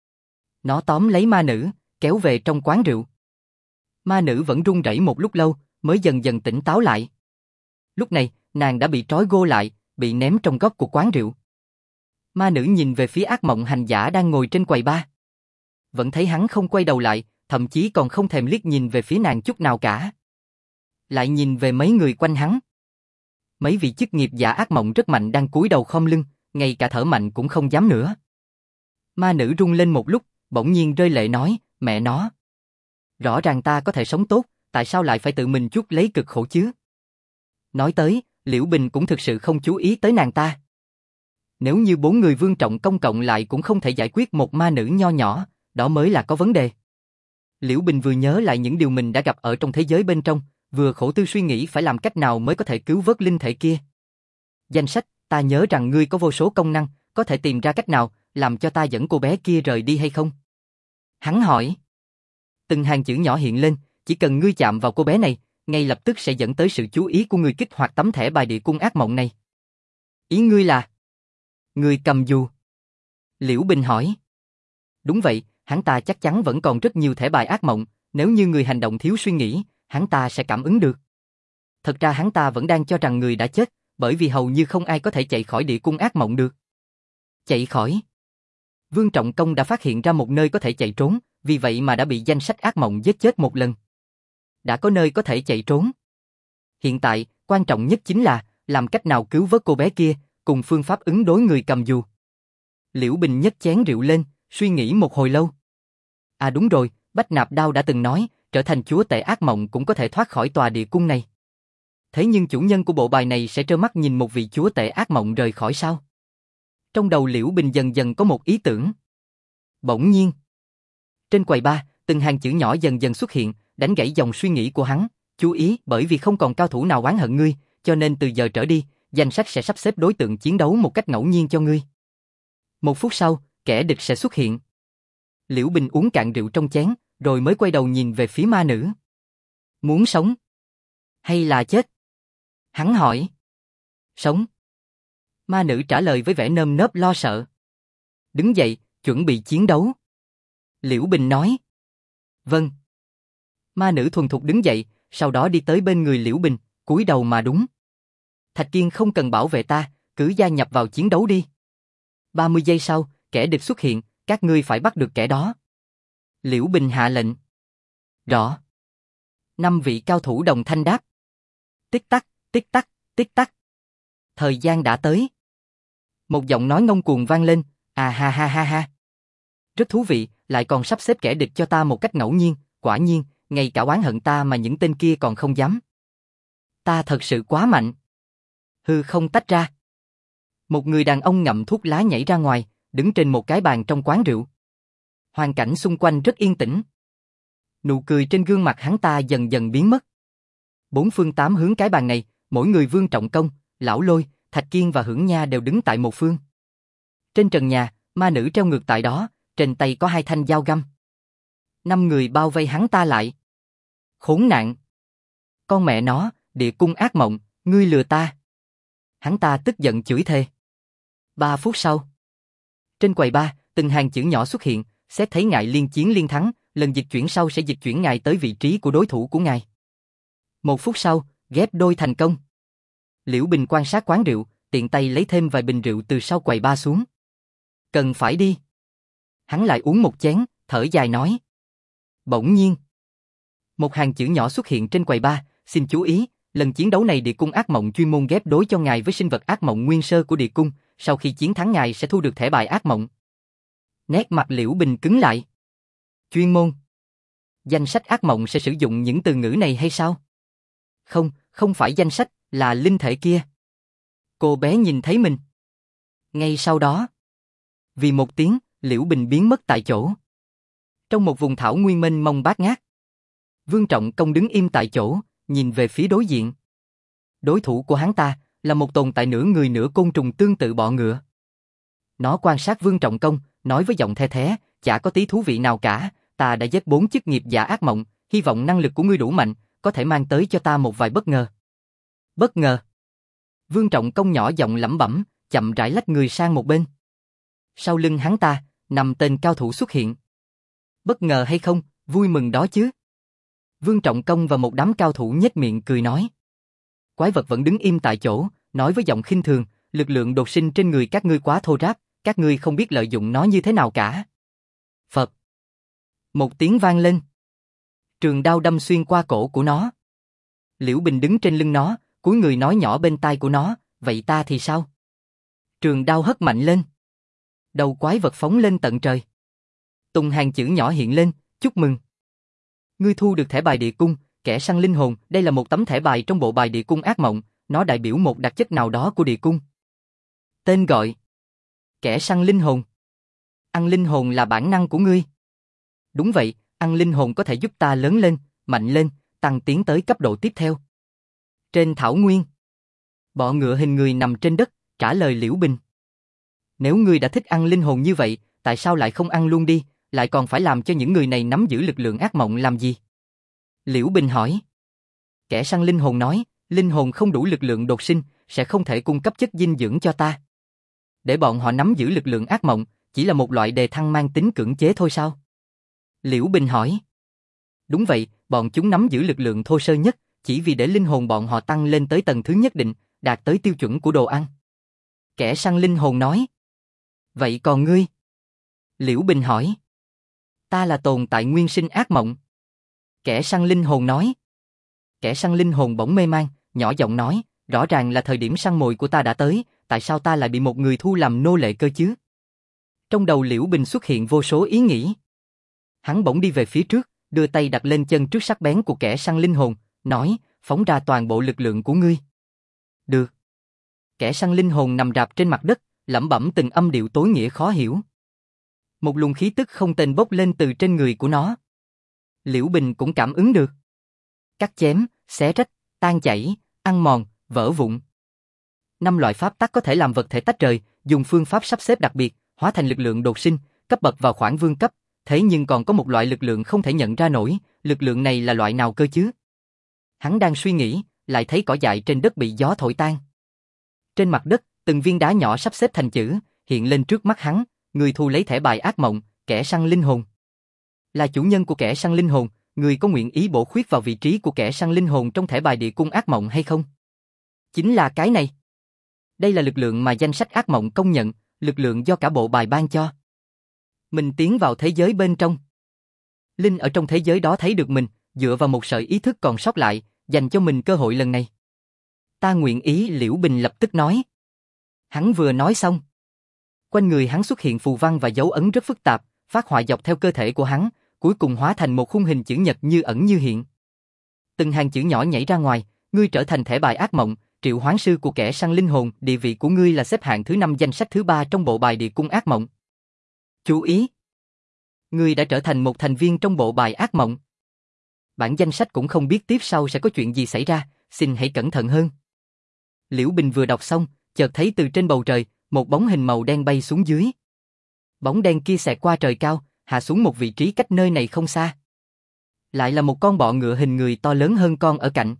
Nó tóm lấy ma nữ, kéo về trong quán rượu. Ma nữ vẫn run rẩy một lúc lâu, mới dần dần tỉnh táo lại. Lúc này, nàng đã bị trói gô lại, bị ném trong góc của quán rượu. Ma nữ nhìn về phía ác mộng hành giả đang ngồi trên quầy bar. Vẫn thấy hắn không quay đầu lại, thậm chí còn không thèm liếc nhìn về phía nàng chút nào cả. Lại nhìn về mấy người quanh hắn. Mấy vị chức nghiệp giả ác mộng rất mạnh đang cúi đầu khom lưng, ngay cả thở mạnh cũng không dám nữa. Ma nữ run lên một lúc, bỗng nhiên rơi lệ nói, mẹ nó. Rõ ràng ta có thể sống tốt, tại sao lại phải tự mình chuốc lấy cực khổ chứ? Nói tới, Liễu Bình cũng thực sự không chú ý tới nàng ta. Nếu như bốn người Vương Trọng Công cộng lại cũng không thể giải quyết một ma nữ nho nhỏ, đó mới là có vấn đề. Liễu Bình vừa nhớ lại những điều mình đã gặp ở trong thế giới bên trong, vừa khổ tư suy nghĩ phải làm cách nào mới có thể cứu vớt linh thể kia. Danh sách, ta nhớ rằng ngươi có vô số công năng, có thể tìm ra cách nào làm cho ta dẫn cô bé kia rời đi hay không? Hắn hỏi. Từng hàng chữ nhỏ hiện lên, chỉ cần ngươi chạm vào cô bé này, ngay lập tức sẽ dẫn tới sự chú ý của người kích hoạt tấm thẻ bài địa cung ác mộng này. Ý ngươi là? Người cầm dù. Liễu Bình hỏi. Đúng vậy, hắn ta chắc chắn vẫn còn rất nhiều thẻ bài ác mộng, nếu như người hành động thiếu suy nghĩ, hắn ta sẽ cảm ứng được. Thật ra hắn ta vẫn đang cho rằng người đã chết, bởi vì hầu như không ai có thể chạy khỏi địa cung ác mộng được. Chạy khỏi? Vương Trọng Công đã phát hiện ra một nơi có thể chạy trốn, vì vậy mà đã bị danh sách ác mộng giết chết một lần. Đã có nơi có thể chạy trốn. Hiện tại, quan trọng nhất chính là làm cách nào cứu vớt cô bé kia, cùng phương pháp ứng đối người cầm dù. Liễu Bình nhấc chén rượu lên, suy nghĩ một hồi lâu. À đúng rồi, Bách Nạp Đao đã từng nói, trở thành chúa tể ác mộng cũng có thể thoát khỏi tòa địa cung này. Thế nhưng chủ nhân của bộ bài này sẽ trơ mắt nhìn một vị chúa tể ác mộng rời khỏi sao? Trong đầu Liễu Bình dần dần có một ý tưởng. Bỗng nhiên, trên quầy bar, từng hàng chữ nhỏ dần dần xuất hiện, đánh gãy dòng suy nghĩ của hắn. Chú ý, bởi vì không còn cao thủ nào oán hận ngươi, cho nên từ giờ trở đi, danh sách sẽ sắp xếp đối tượng chiến đấu một cách ngẫu nhiên cho ngươi. Một phút sau, kẻ địch sẽ xuất hiện. Liễu Bình uống cạn rượu trong chén, rồi mới quay đầu nhìn về phía ma nữ. Muốn sống? Hay là chết? Hắn hỏi. Sống. Ma nữ trả lời với vẻ nơm nớp lo sợ. Đứng dậy, chuẩn bị chiến đấu. Liễu Bình nói. Vâng. Ma nữ thuần thục đứng dậy, sau đó đi tới bên người Liễu Bình, cúi đầu mà đúng. Thạch Kiên không cần bảo vệ ta, cứ gia nhập vào chiến đấu đi. 30 giây sau, kẻ địch xuất hiện, các ngươi phải bắt được kẻ đó. Liễu Bình hạ lệnh. Rõ. 5 vị cao thủ đồng thanh đáp. Tích tắc, tích tắc, tích tắc. Thời gian đã tới. Một giọng nói ngông cuồng vang lên, à ha ha ha ha. Rất thú vị, lại còn sắp xếp kẻ địch cho ta một cách ngẫu nhiên, quả nhiên, ngay cả oán hận ta mà những tên kia còn không dám. Ta thật sự quá mạnh. Hư không tách ra. Một người đàn ông ngậm thuốc lá nhảy ra ngoài, đứng trên một cái bàn trong quán rượu. Hoàn cảnh xung quanh rất yên tĩnh. Nụ cười trên gương mặt hắn ta dần dần biến mất. Bốn phương tám hướng cái bàn này, mỗi người Vương Trọng Công, Lão Lôi, Thạch Kiên và Hưởng Nha đều đứng tại một phương. Trên trần nhà, ma nữ treo ngược tại đó, trên tay có 2 thanh dao găm. 5 người bao vây hắn ta lại. Khốn nạn! Con mẹ nó, địa cung ác mộng, ngươi lừa ta! Hắn ta tức giận chửi thề. 3 phút sau, trên quầy bar, từng hàng chữ nhỏ xuất hiện, xét thấy ngài liên chiến liên thắng, lần dịch chuyển sau sẽ dịch chuyển ngài tới vị trí của đối thủ của ngài. 1 phút sau, ghép đôi thành công. Liễu Bình quan sát quán rượu, tiện tay lấy thêm vài bình rượu từ sau quầy bar xuống. Cần phải đi. Hắn lại uống một chén, thở dài nói. Bỗng nhiên, một hàng chữ nhỏ xuất hiện trên quầy bar, xin chú ý, lần chiến đấu này địa cung ác mộng chuyên môn ghép đối cho ngài với sinh vật ác mộng nguyên sơ của địa cung, sau khi chiến thắng ngài sẽ thu được thẻ bài ác mộng. Nét mặt Liễu Bình cứng lại. Chuyên môn. Danh sách ác mộng sẽ sử dụng những từ ngữ này hay sao? Không, không phải danh sách, là linh thể kia. Cô bé nhìn thấy mình. Ngay sau đó, vì một tiếng, Liễu Bình biến mất tại chỗ. Trong một vùng thảo nguyên mênh mông bát ngát, Vương Trọng Công đứng im tại chỗ, nhìn về phía đối diện. Đối thủ của hắn ta là một tồn tại nửa người nửa côn trùng tương tự bọ ngựa. Nó quan sát Vương Trọng Công, nói với giọng the thé, chả có tí thú vị nào cả, ta đã giết 4 chức nghiệp giả ác mộng, hy vọng năng lực của ngươi đủ mạnh, có thể mang tới cho ta một vài bất ngờ. Bất ngờ? Vương Trọng Công nhỏ giọng lẩm bẩm, chậm rãi lách người sang một bên. Sau lưng hắn ta, 5 tên cao thủ xuất hiện. Bất ngờ hay không, vui mừng đó chứ. Vương Trọng Công và một đám cao thủ nhếch miệng cười nói. Quái vật vẫn đứng im tại chỗ, nói với giọng khinh thường, lực lượng đột sinh trên người các ngươi quá thô ráp, các ngươi không biết lợi dụng nó như thế nào cả. Phật. Một tiếng vang lên. Trường đao đâm xuyên qua cổ của nó. Liễu Bình đứng trên lưng nó, cúi người nói nhỏ bên tai của nó, vậy ta thì sao? Trường đao hất mạnh lên. Đầu quái vật phóng lên tận trời. Từng hàng chữ nhỏ hiện lên, chúc mừng. Ngươi thu được thẻ bài địa cung, kẻ săn linh hồn, đây là một tấm thẻ bài trong bộ bài địa cung ác mộng, nó đại biểu một đặc chất nào đó của địa cung. Tên gọi: kẻ săn linh hồn. Ăn linh hồn là bản năng của ngươi. Đúng vậy, ăn linh hồn có thể giúp ta lớn lên, mạnh lên, tăng tiến tới cấp độ tiếp theo. Trên thảo nguyên, bọ ngựa hình người nằm trên đất, trả lời Liễu Bình. Nếu ngươi đã thích ăn linh hồn như vậy, tại sao lại không ăn luôn đi, lại còn phải làm cho những người này nắm giữ lực lượng ác mộng làm gì? Liễu Bình hỏi. Kẻ săn linh hồn nói, linh hồn không đủ lực lượng đột sinh, sẽ không thể cung cấp chất dinh dưỡng cho ta. Để bọn họ nắm giữ lực lượng ác mộng, chỉ là một loại đề thăng mang tính cưỡng chế thôi sao? Liễu Bình hỏi. Đúng vậy, bọn chúng nắm giữ lực lượng thô sơ nhất, chỉ vì để linh hồn bọn họ tăng lên tới tầng thứ nhất định, đạt tới tiêu chuẩn của đồ ăn. Kẻ săn linh hồn nói. Vậy còn ngươi? Liễu Bình hỏi. Ta là tồn tại nguyên sinh ác mộng. Kẻ săn linh hồn nói. Kẻ săn linh hồn bỗng mê man, nhỏ giọng nói, rõ ràng là thời điểm săn mồi của ta đã tới, tại sao ta lại bị một người thu làm nô lệ cơ chứ? Trong đầu Liễu Bình xuất hiện vô số ý nghĩ. Hắn bỗng đi về phía trước, đưa tay đặt lên chân trước sắc bén của kẻ săn linh hồn, nói, phóng ra toàn bộ lực lượng của ngươi. Được. Kẻ săn linh hồn nằm rạp trên mặt đất, lẩm bẩm từng âm điệu tối nghĩa khó hiểu. Một luồng khí tức không tên bốc lên từ trên người của nó. Liễu Bình cũng cảm ứng được. Cắt chém, xé rách, tan chảy, ăn mòn, vỡ vụn. 5 loại pháp tắc có thể làm vật thể tách rời, dùng phương pháp sắp xếp đặc biệt, hóa thành lực lượng đột sinh, cấp bậc vào khoảng vương cấp, thế nhưng còn có một loại lực lượng không thể nhận ra nổi, lực lượng này là loại nào cơ chứ? Hắn đang suy nghĩ, lại thấy cỏ dại trên đất bị gió thổi tan. Trên mặt đất, từng viên đá nhỏ sắp xếp thành chữ, hiện lên trước mắt hắn, người thu lấy thẻ bài ác mộng, kẻ săn linh hồn. Là chủ nhân của kẻ săn linh hồn, người có nguyện ý bổ khuyết vào vị trí của kẻ săn linh hồn trong thẻ bài địa cung ác mộng hay không? Chính là cái này. Đây là lực lượng mà danh sách ác mộng công nhận, lực lượng do cả bộ bài ban cho. Mình tiến vào thế giới bên trong. Linh ở trong thế giới đó thấy được mình, dựa vào một sợi ý thức còn sót lại, dành cho mình cơ hội lần này. Ta nguyện ý, Liễu Bình lập tức nói. Hắn vừa nói xong. Quanh người hắn xuất hiện phù văn và dấu ấn rất phức tạp, phát họa dọc theo cơ thể của hắn, cuối cùng hóa thành một khung hình chữ nhật như ẩn như hiện. Từng hàng chữ nhỏ nhảy ra ngoài, ngươi trở thành thẻ bài ác mộng, triệu hoán sư của kẻ săn linh hồn, địa vị của ngươi là xếp hạng thứ 5 danh sách thứ 3 trong bộ bài địa cung ác mộng. Chú ý! Ngươi đã trở thành một thành viên trong bộ bài ác mộng. Bản danh sách cũng không biết tiếp sau sẽ có chuyện gì xảy ra, xin hãy cẩn thận hơn. Liễu Bình vừa đọc xong, chợt thấy từ trên bầu trời, một bóng hình màu đen bay xuống dưới. Bóng đen kia xẹt qua trời cao, hạ xuống một vị trí cách nơi này không xa. Lại là một con bọ ngựa hình người to lớn hơn con ở cạnh.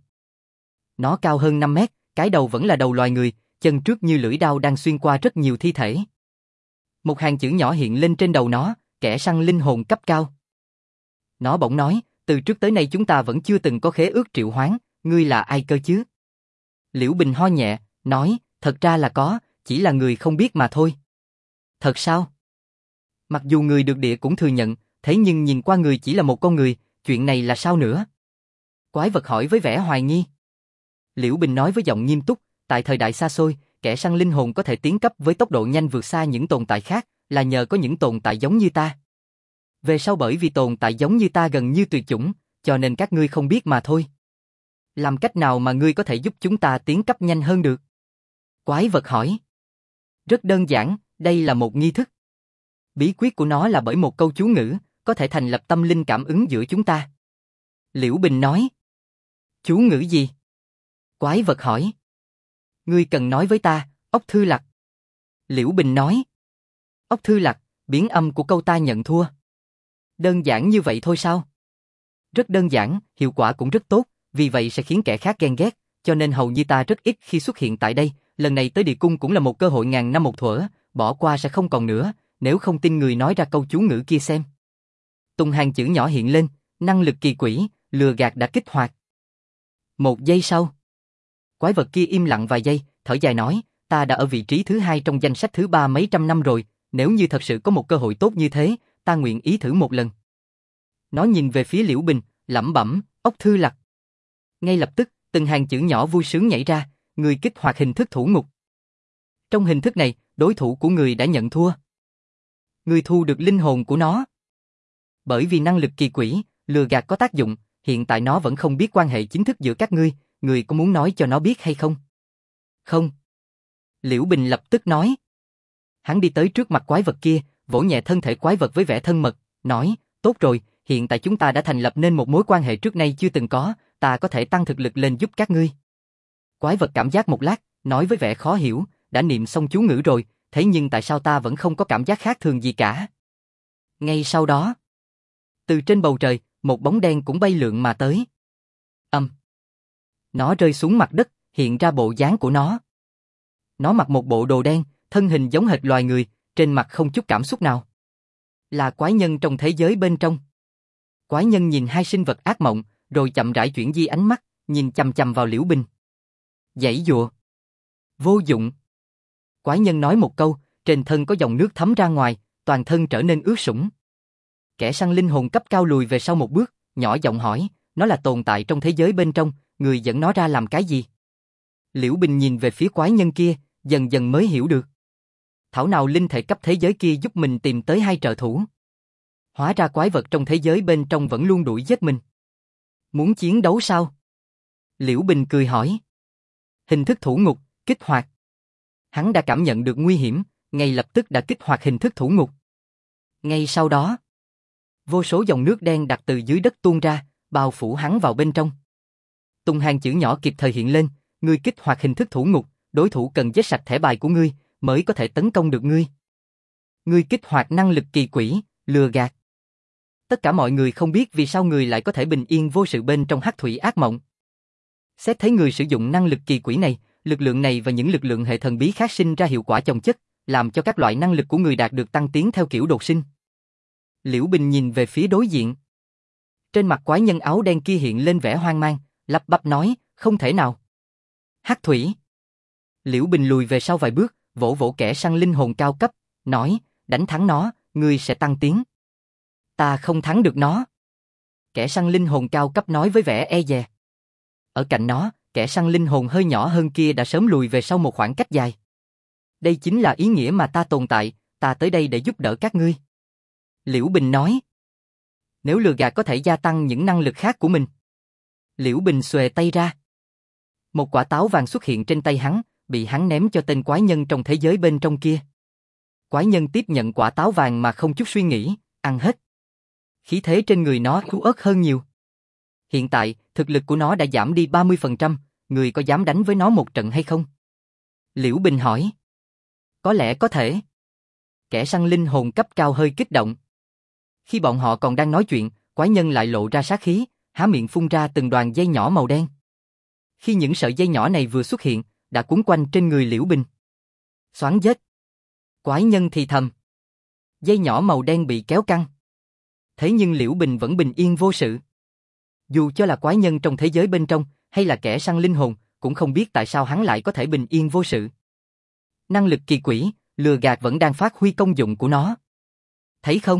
Nó cao hơn 5 mét, cái đầu vẫn là đầu loài người, chân trước như lưỡi đao đang xuyên qua rất nhiều thi thể. Một hàng chữ nhỏ hiện lên trên đầu nó, kẻ săn linh hồn cấp cao. Nó bỗng nói, từ trước tới nay chúng ta vẫn chưa từng có khế ước triệu hoán, ngươi là ai cơ chứ? Liễu Bình ho nhẹ, nói, thật ra là có, chỉ là người không biết mà thôi. Thật sao? Mặc dù người được địa cũng thừa nhận, thế nhưng nhìn qua người chỉ là một con người, chuyện này là sao nữa? Quái vật hỏi với vẻ hoài nghi. Liễu Bình nói với giọng nghiêm túc, tại thời đại xa xôi, kẻ săn linh hồn có thể tiến cấp với tốc độ nhanh vượt xa những tồn tại khác, là nhờ có những tồn tại giống như ta. Về sau bởi vì tồn tại giống như ta gần như tuyệt chủng, cho nên các ngươi không biết mà thôi. Làm cách nào mà ngươi có thể giúp chúng ta tiến cấp nhanh hơn được? Quái vật hỏi. Rất đơn giản, đây là một nghi thức. Bí quyết của nó là bởi một câu chú ngữ, có thể thành lập tâm linh cảm ứng giữa chúng ta. Liễu Bình nói. Chú ngữ gì? Quái vật hỏi. Ngươi cần nói với ta, ốc thư lạc. Liễu Bình nói. Ốc thư lạc, biến âm của câu ta nhận thua. Đơn giản như vậy thôi sao? Rất đơn giản, hiệu quả cũng rất tốt, vì vậy sẽ khiến kẻ khác ghen ghét, cho nên hầu như ta rất ít khi xuất hiện tại đây, lần này tới địa cung cũng là một cơ hội ngàn năm một thuở, bỏ qua sẽ không còn nữa, nếu không tin người nói ra câu chú ngữ kia xem. Từng hàng chữ nhỏ hiện lên, năng lực kỳ quỷ, lừa gạt đã kích hoạt. 1 giây sau. Quái vật kia im lặng vài giây, thở dài nói, ta đã ở vị trí thứ 2 trong danh sách thứ 3 mấy trăm năm rồi, nếu như thật sự có một cơ hội tốt như thế, ta nguyện ý thử một lần. Nó nhìn về phía Liễu Bình, lẩm bẩm, ốc thư lạc. Ngay lập tức, từng hàng chữ nhỏ vui sướng nhảy ra, người kích hoạt hình thức thủ ngục. Trong hình thức này, đối thủ của người đã nhận thua. Người thu được linh hồn của nó. Bởi vì năng lực kỳ quỷ, lừa gạt có tác dụng, hiện tại nó vẫn không biết quan hệ chính thức giữa các ngươi, người có muốn nói cho nó biết hay không? Không. Liễu Bình lập tức nói. Hắn đi tới trước mặt quái vật kia, vỗ nhẹ thân thể quái vật với vẻ thân mật, nói, tốt rồi, hiện tại chúng ta đã thành lập nên một mối quan hệ trước nay chưa từng có, ta có thể tăng thực lực lên giúp các ngươi. Quái vật cảm giác một lát, nói với vẻ khó hiểu, đã niệm xong chú ngữ rồi, thế nhưng tại sao ta vẫn không có cảm giác khác thường gì cả? Ngay sau đó, từ trên bầu trời, một bóng đen cũng bay lượn mà tới. Nó rơi xuống mặt đất, hiện ra bộ dáng của nó. Nó mặc một bộ đồ đen, thân hình giống hệt loài người, trên mặt không chút cảm xúc nào. Là quái nhân trong thế giới bên trong. Quái nhân nhìn hai sinh vật ác mộng, rồi chậm rãi chuyển di ánh mắt, nhìn chằm chằm vào Liễu Bình. Giãy giụa. Vô dụng. Quái nhân nói một câu, trên thân có dòng nước thấm ra ngoài, toàn thân trở nên ướt sũng. Kẻ săn linh hồn cấp cao lùi về sau một bước, nhỏ giọng hỏi, nó là tồn tại trong thế giới bên trong, người dẫn nó ra làm cái gì? Liễu Bình nhìn về phía quái nhân kia, dần dần mới hiểu được. Thảo nào linh thể cấp thế giới kia giúp mình tìm tới 2 trợ thủ. Hóa ra quái vật trong thế giới bên trong vẫn luôn đuổi giết mình. Muốn chiến đấu sao? Liễu Bình cười hỏi. Hình thức thủ ngục, kích hoạt. Hắn đã cảm nhận được nguy hiểm, ngay lập tức đã kích hoạt hình thức thủ ngục. Ngay sau đó, vô số dòng nước đen đặc từ dưới đất tuôn ra, bao phủ hắn vào bên trong. Từng hàng chữ nhỏ kịp thời hiện lên, ngươi kích hoạt hình thức thủ ngục, đối thủ cần giết sạch thẻ bài của ngươi, mới có thể tấn công được ngươi. Ngươi kích hoạt năng lực kỳ quỷ, lừa gạt. Tất cả mọi người không biết vì sao người lại có thể bình yên vô sự bên trong hắc thủy ác mộng. Xét thấy người sử dụng năng lực kỳ quỷ này, lực lượng này và những lực lượng hệ thần bí khác sinh ra hiệu quả chồng chất, làm cho các loại năng lực của người đạt được tăng tiến theo kiểu đột sinh. Liễu Bình nhìn về phía đối diện. Trên mặt quái nhân áo đen kia hiện lên vẻ hoang mang, lắp bắp nói, không thể nào. Hắc thủy. Liễu Bình lùi về sau vài bước, vỗ vỗ kẻ săn linh hồn cao cấp, nói, đánh thắng nó, ngươi sẽ tăng tiến. Ta không thắng được nó. Kẻ săn linh hồn cao cấp nói với vẻ e dè. Ở cạnh nó, kẻ săn linh hồn hơi nhỏ hơn kia đã sớm lùi về sau một khoảng cách dài. Đây chính là ý nghĩa mà ta tồn tại, ta tới đây để giúp đỡ các ngươi. Liễu Bình nói. Nếu lừa gạt có thể gia tăng những năng lực khác của mình. Liễu Bình xuề tay ra. Một quả táo vàng xuất hiện trên tay hắn, bị hắn ném cho tên quái nhân trong thế giới bên trong kia. Quái nhân tiếp nhận quả táo vàng mà không chút suy nghĩ, ăn hết. Khí thế trên người nó yếu ớt hơn nhiều. Hiện tại, thực lực của nó đã giảm đi 30%, người có dám đánh với nó một trận hay không? Liễu Bình hỏi. Có lẽ có thể. Kẻ săn linh hồn cấp cao hơi kích động. Khi bọn họ còn đang nói chuyện, quái nhân lại lộ ra sát khí, há miệng phun ra từng đoàn dây nhỏ màu đen. Khi những sợi dây nhỏ này vừa xuất hiện, đã quấn quanh trên người Liễu Bình. Xoắn giết. Quái nhân thì thầm. Dây nhỏ màu đen bị kéo căng. Thế nhưng Liễu Bình vẫn bình yên vô sự. Dù cho là quái nhân trong thế giới bên trong, hay là kẻ săn linh hồn, cũng không biết tại sao hắn lại có thể bình yên vô sự. Năng lực kỳ quỷ, lừa gạt vẫn đang phát huy công dụng của nó. Thấy không?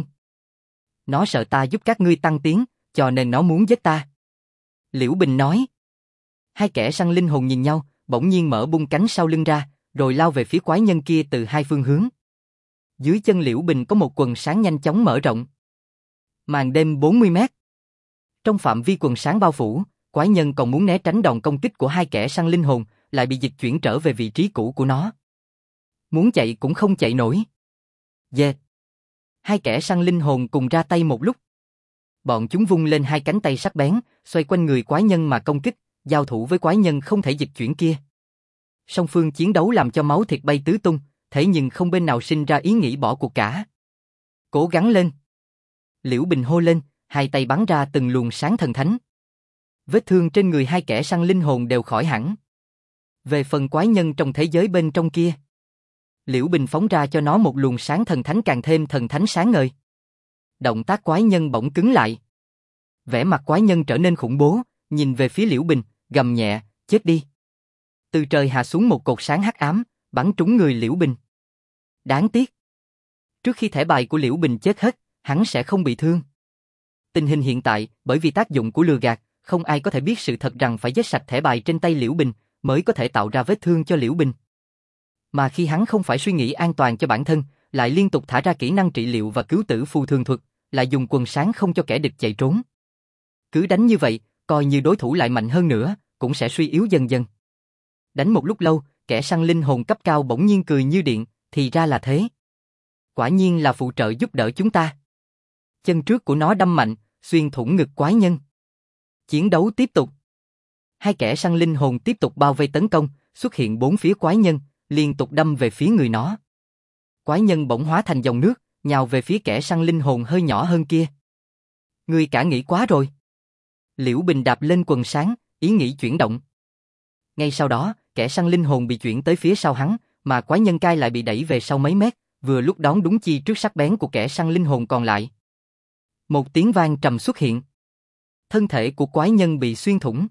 Nó sợ ta giúp các ngươi tăng tiến, cho nên nó muốn giết ta. Liễu Bình nói. Hai kẻ săn linh hồn nhìn nhau, bỗng nhiên mở bung cánh sau lưng ra, rồi lao về phía quái nhân kia từ hai phương hướng. Dưới chân Liễu Bình có một quần sáng nhanh chóng mở rộng. Màn đêm 40 mét. Trong phạm vi quần sáng bao phủ, quái nhân còn muốn né tránh đòn công kích của hai kẻ săn linh hồn, lại bị dịch chuyển trở về vị trí cũ của nó. Muốn chạy cũng không chạy nổi. Yeah. Hai kẻ săn linh hồn cùng ra tay một lúc. Bọn chúng vung lên hai cánh tay sắc bén, xoay quanh người quái nhân mà công kích, giao thủ với quái nhân không thể dịch chuyển kia. Song phương chiến đấu làm cho máu thịt bay tứ tung, thế nhưng không bên nào sinh ra ý nghĩ bỏ cuộc cả. Cố gắng lên. Liễu Bình hô lên, hai tay bắn ra từng luồng sáng thần thánh. Vết thương trên người hai kẻ săn linh hồn đều khỏi hẳn. Về phần quái nhân trong thế giới bên trong kia, Liễu Bình phóng ra cho nó một luồng sáng thần thánh càng thêm thần thánh sáng ngời. Động tác quái nhân bỗng cứng lại. Vẻ mặt quái nhân trở nên khủng bố, nhìn về phía Liễu Bình, gầm nhẹ, chết đi. Từ trời hạ xuống một cột sáng hắc ám, bắn trúng người Liễu Bình. Đáng tiếc. Trước khi thẻ bài của Liễu Bình chết hết, hắn sẽ không bị thương. Tình hình hiện tại, bởi vì tác dụng của lừa gạt, không ai có thể biết sự thật rằng phải giết sạch thẻ bài trên tay Liễu Bình, mới có thể tạo ra vết thương cho Liễu Bình. Mà khi hắn không phải suy nghĩ an toàn cho bản thân, lại liên tục thả ra kỹ năng trị liệu và cứu tử phù thường thuật, lại dùng quần sáng không cho kẻ địch chạy trốn. Cứ đánh như vậy, coi như đối thủ lại mạnh hơn nữa, cũng sẽ suy yếu dần dần. Đánh một lúc lâu, kẻ săn linh hồn cấp cao bỗng nhiên cười như điện, thì ra là thế. Quả nhiên là phụ trợ giúp đỡ chúng ta. Chân trước của nó đâm mạnh, xuyên thủng ngực quái nhân. Chiến đấu tiếp tục. Hai kẻ săn linh hồn tiếp tục bao vây tấn công, xuất hiện bốn phía quái nhân, liên tục đâm về phía người nó. Quái nhân bỗng hóa thành dòng nước, nhào về phía kẻ săn linh hồn hơi nhỏ hơn kia. Ngươi cả nghĩ quá rồi. Liễu Bình đạp lên quần sáng, ý nghĩ chuyển động. Ngay sau đó, kẻ săn linh hồn bị chuyển tới phía sau hắn, mà quái nhân cai lại bị đẩy về sau mấy mét, vừa lúc đón đúng chi trước sắc bén của kẻ săn linh hồn còn lại. Một tiếng vang trầm xuất hiện. Thân thể của quái nhân bị xuyên thủng.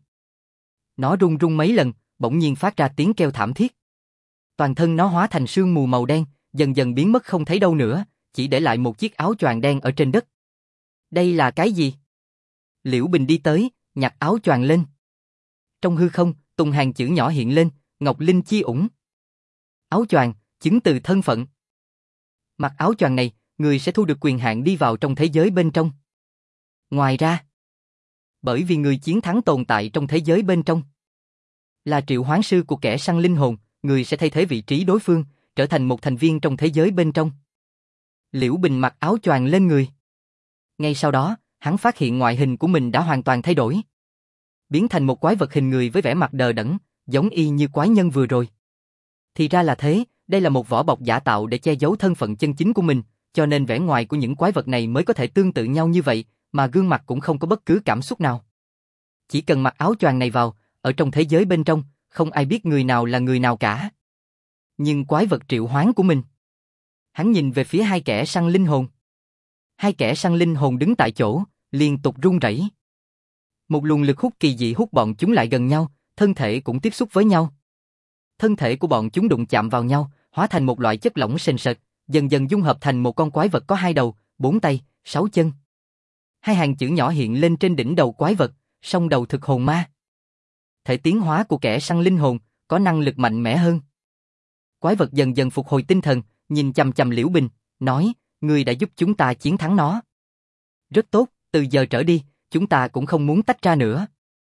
Nó rung rung mấy lần, bỗng nhiên phát ra tiếng kêu thảm thiết. Toàn thân nó hóa thành sương mù màu đen, dần dần biến mất không thấy đâu nữa, chỉ để lại một chiếc áo choàng đen ở trên đất. Đây là cái gì? Liễu Bình đi tới, nhặt áo choàng lên. Trong hư không, từng hàng chữ nhỏ hiện lên, Ngọc Linh Chi ủng. Áo choàng, chứng từ thân phận. Mặc áo choàng này, người sẽ thu được quyền hạn đi vào trong thế giới bên trong. Ngoài ra, bởi vì người chiến thắng tồn tại trong thế giới bên trong là triệu hoán sư của kẻ săn linh hồn, người sẽ thay thế vị trí đối phương, trở thành một thành viên trong thế giới bên trong. Liễu Bình mặc áo choàng lên người. Ngay sau đó, hắn phát hiện ngoại hình của mình đã hoàn toàn thay đổi. Biến thành một quái vật hình người với vẻ mặt đờ đẫn, giống y như quái nhân vừa rồi. Thì ra là thế, đây là một vỏ bọc giả tạo để che giấu thân phận chân chính của mình, cho nên vẻ ngoài của những quái vật này mới có thể tương tự nhau như vậy, mà gương mặt cũng không có bất cứ cảm xúc nào. Chỉ cần mặc áo choàng này vào, ở trong thế giới bên trong, không ai biết người nào là người nào cả. Nhưng quái vật triệu hoán của mình. Hắn nhìn về phía hai kẻ săn linh hồn. Hai kẻ săn linh hồn đứng tại chỗ, liên tục run rẩy. Một luồng lực hút kỳ dị hút bọn chúng lại gần nhau, thân thể cũng tiếp xúc với nhau. Thân thể của bọn chúng đụng chạm vào nhau, hóa thành một loại chất lỏng sền sệt, dần dần dung hợp thành một con quái vật có 2 đầu, 4 tay, 6 chân. Hai hàng chữ nhỏ hiện lên trên đỉnh đầu quái vật, song đầu thực hồn ma. Thể tiến hóa của kẻ săn linh hồn, có năng lực mạnh mẽ hơn. Quái vật dần dần phục hồi tinh thần, nhìn chằm chằm Liễu Bình, nói, ngươi đã giúp chúng ta chiến thắng nó. Rất tốt, từ giờ trở đi, chúng ta cũng không muốn tách ra nữa.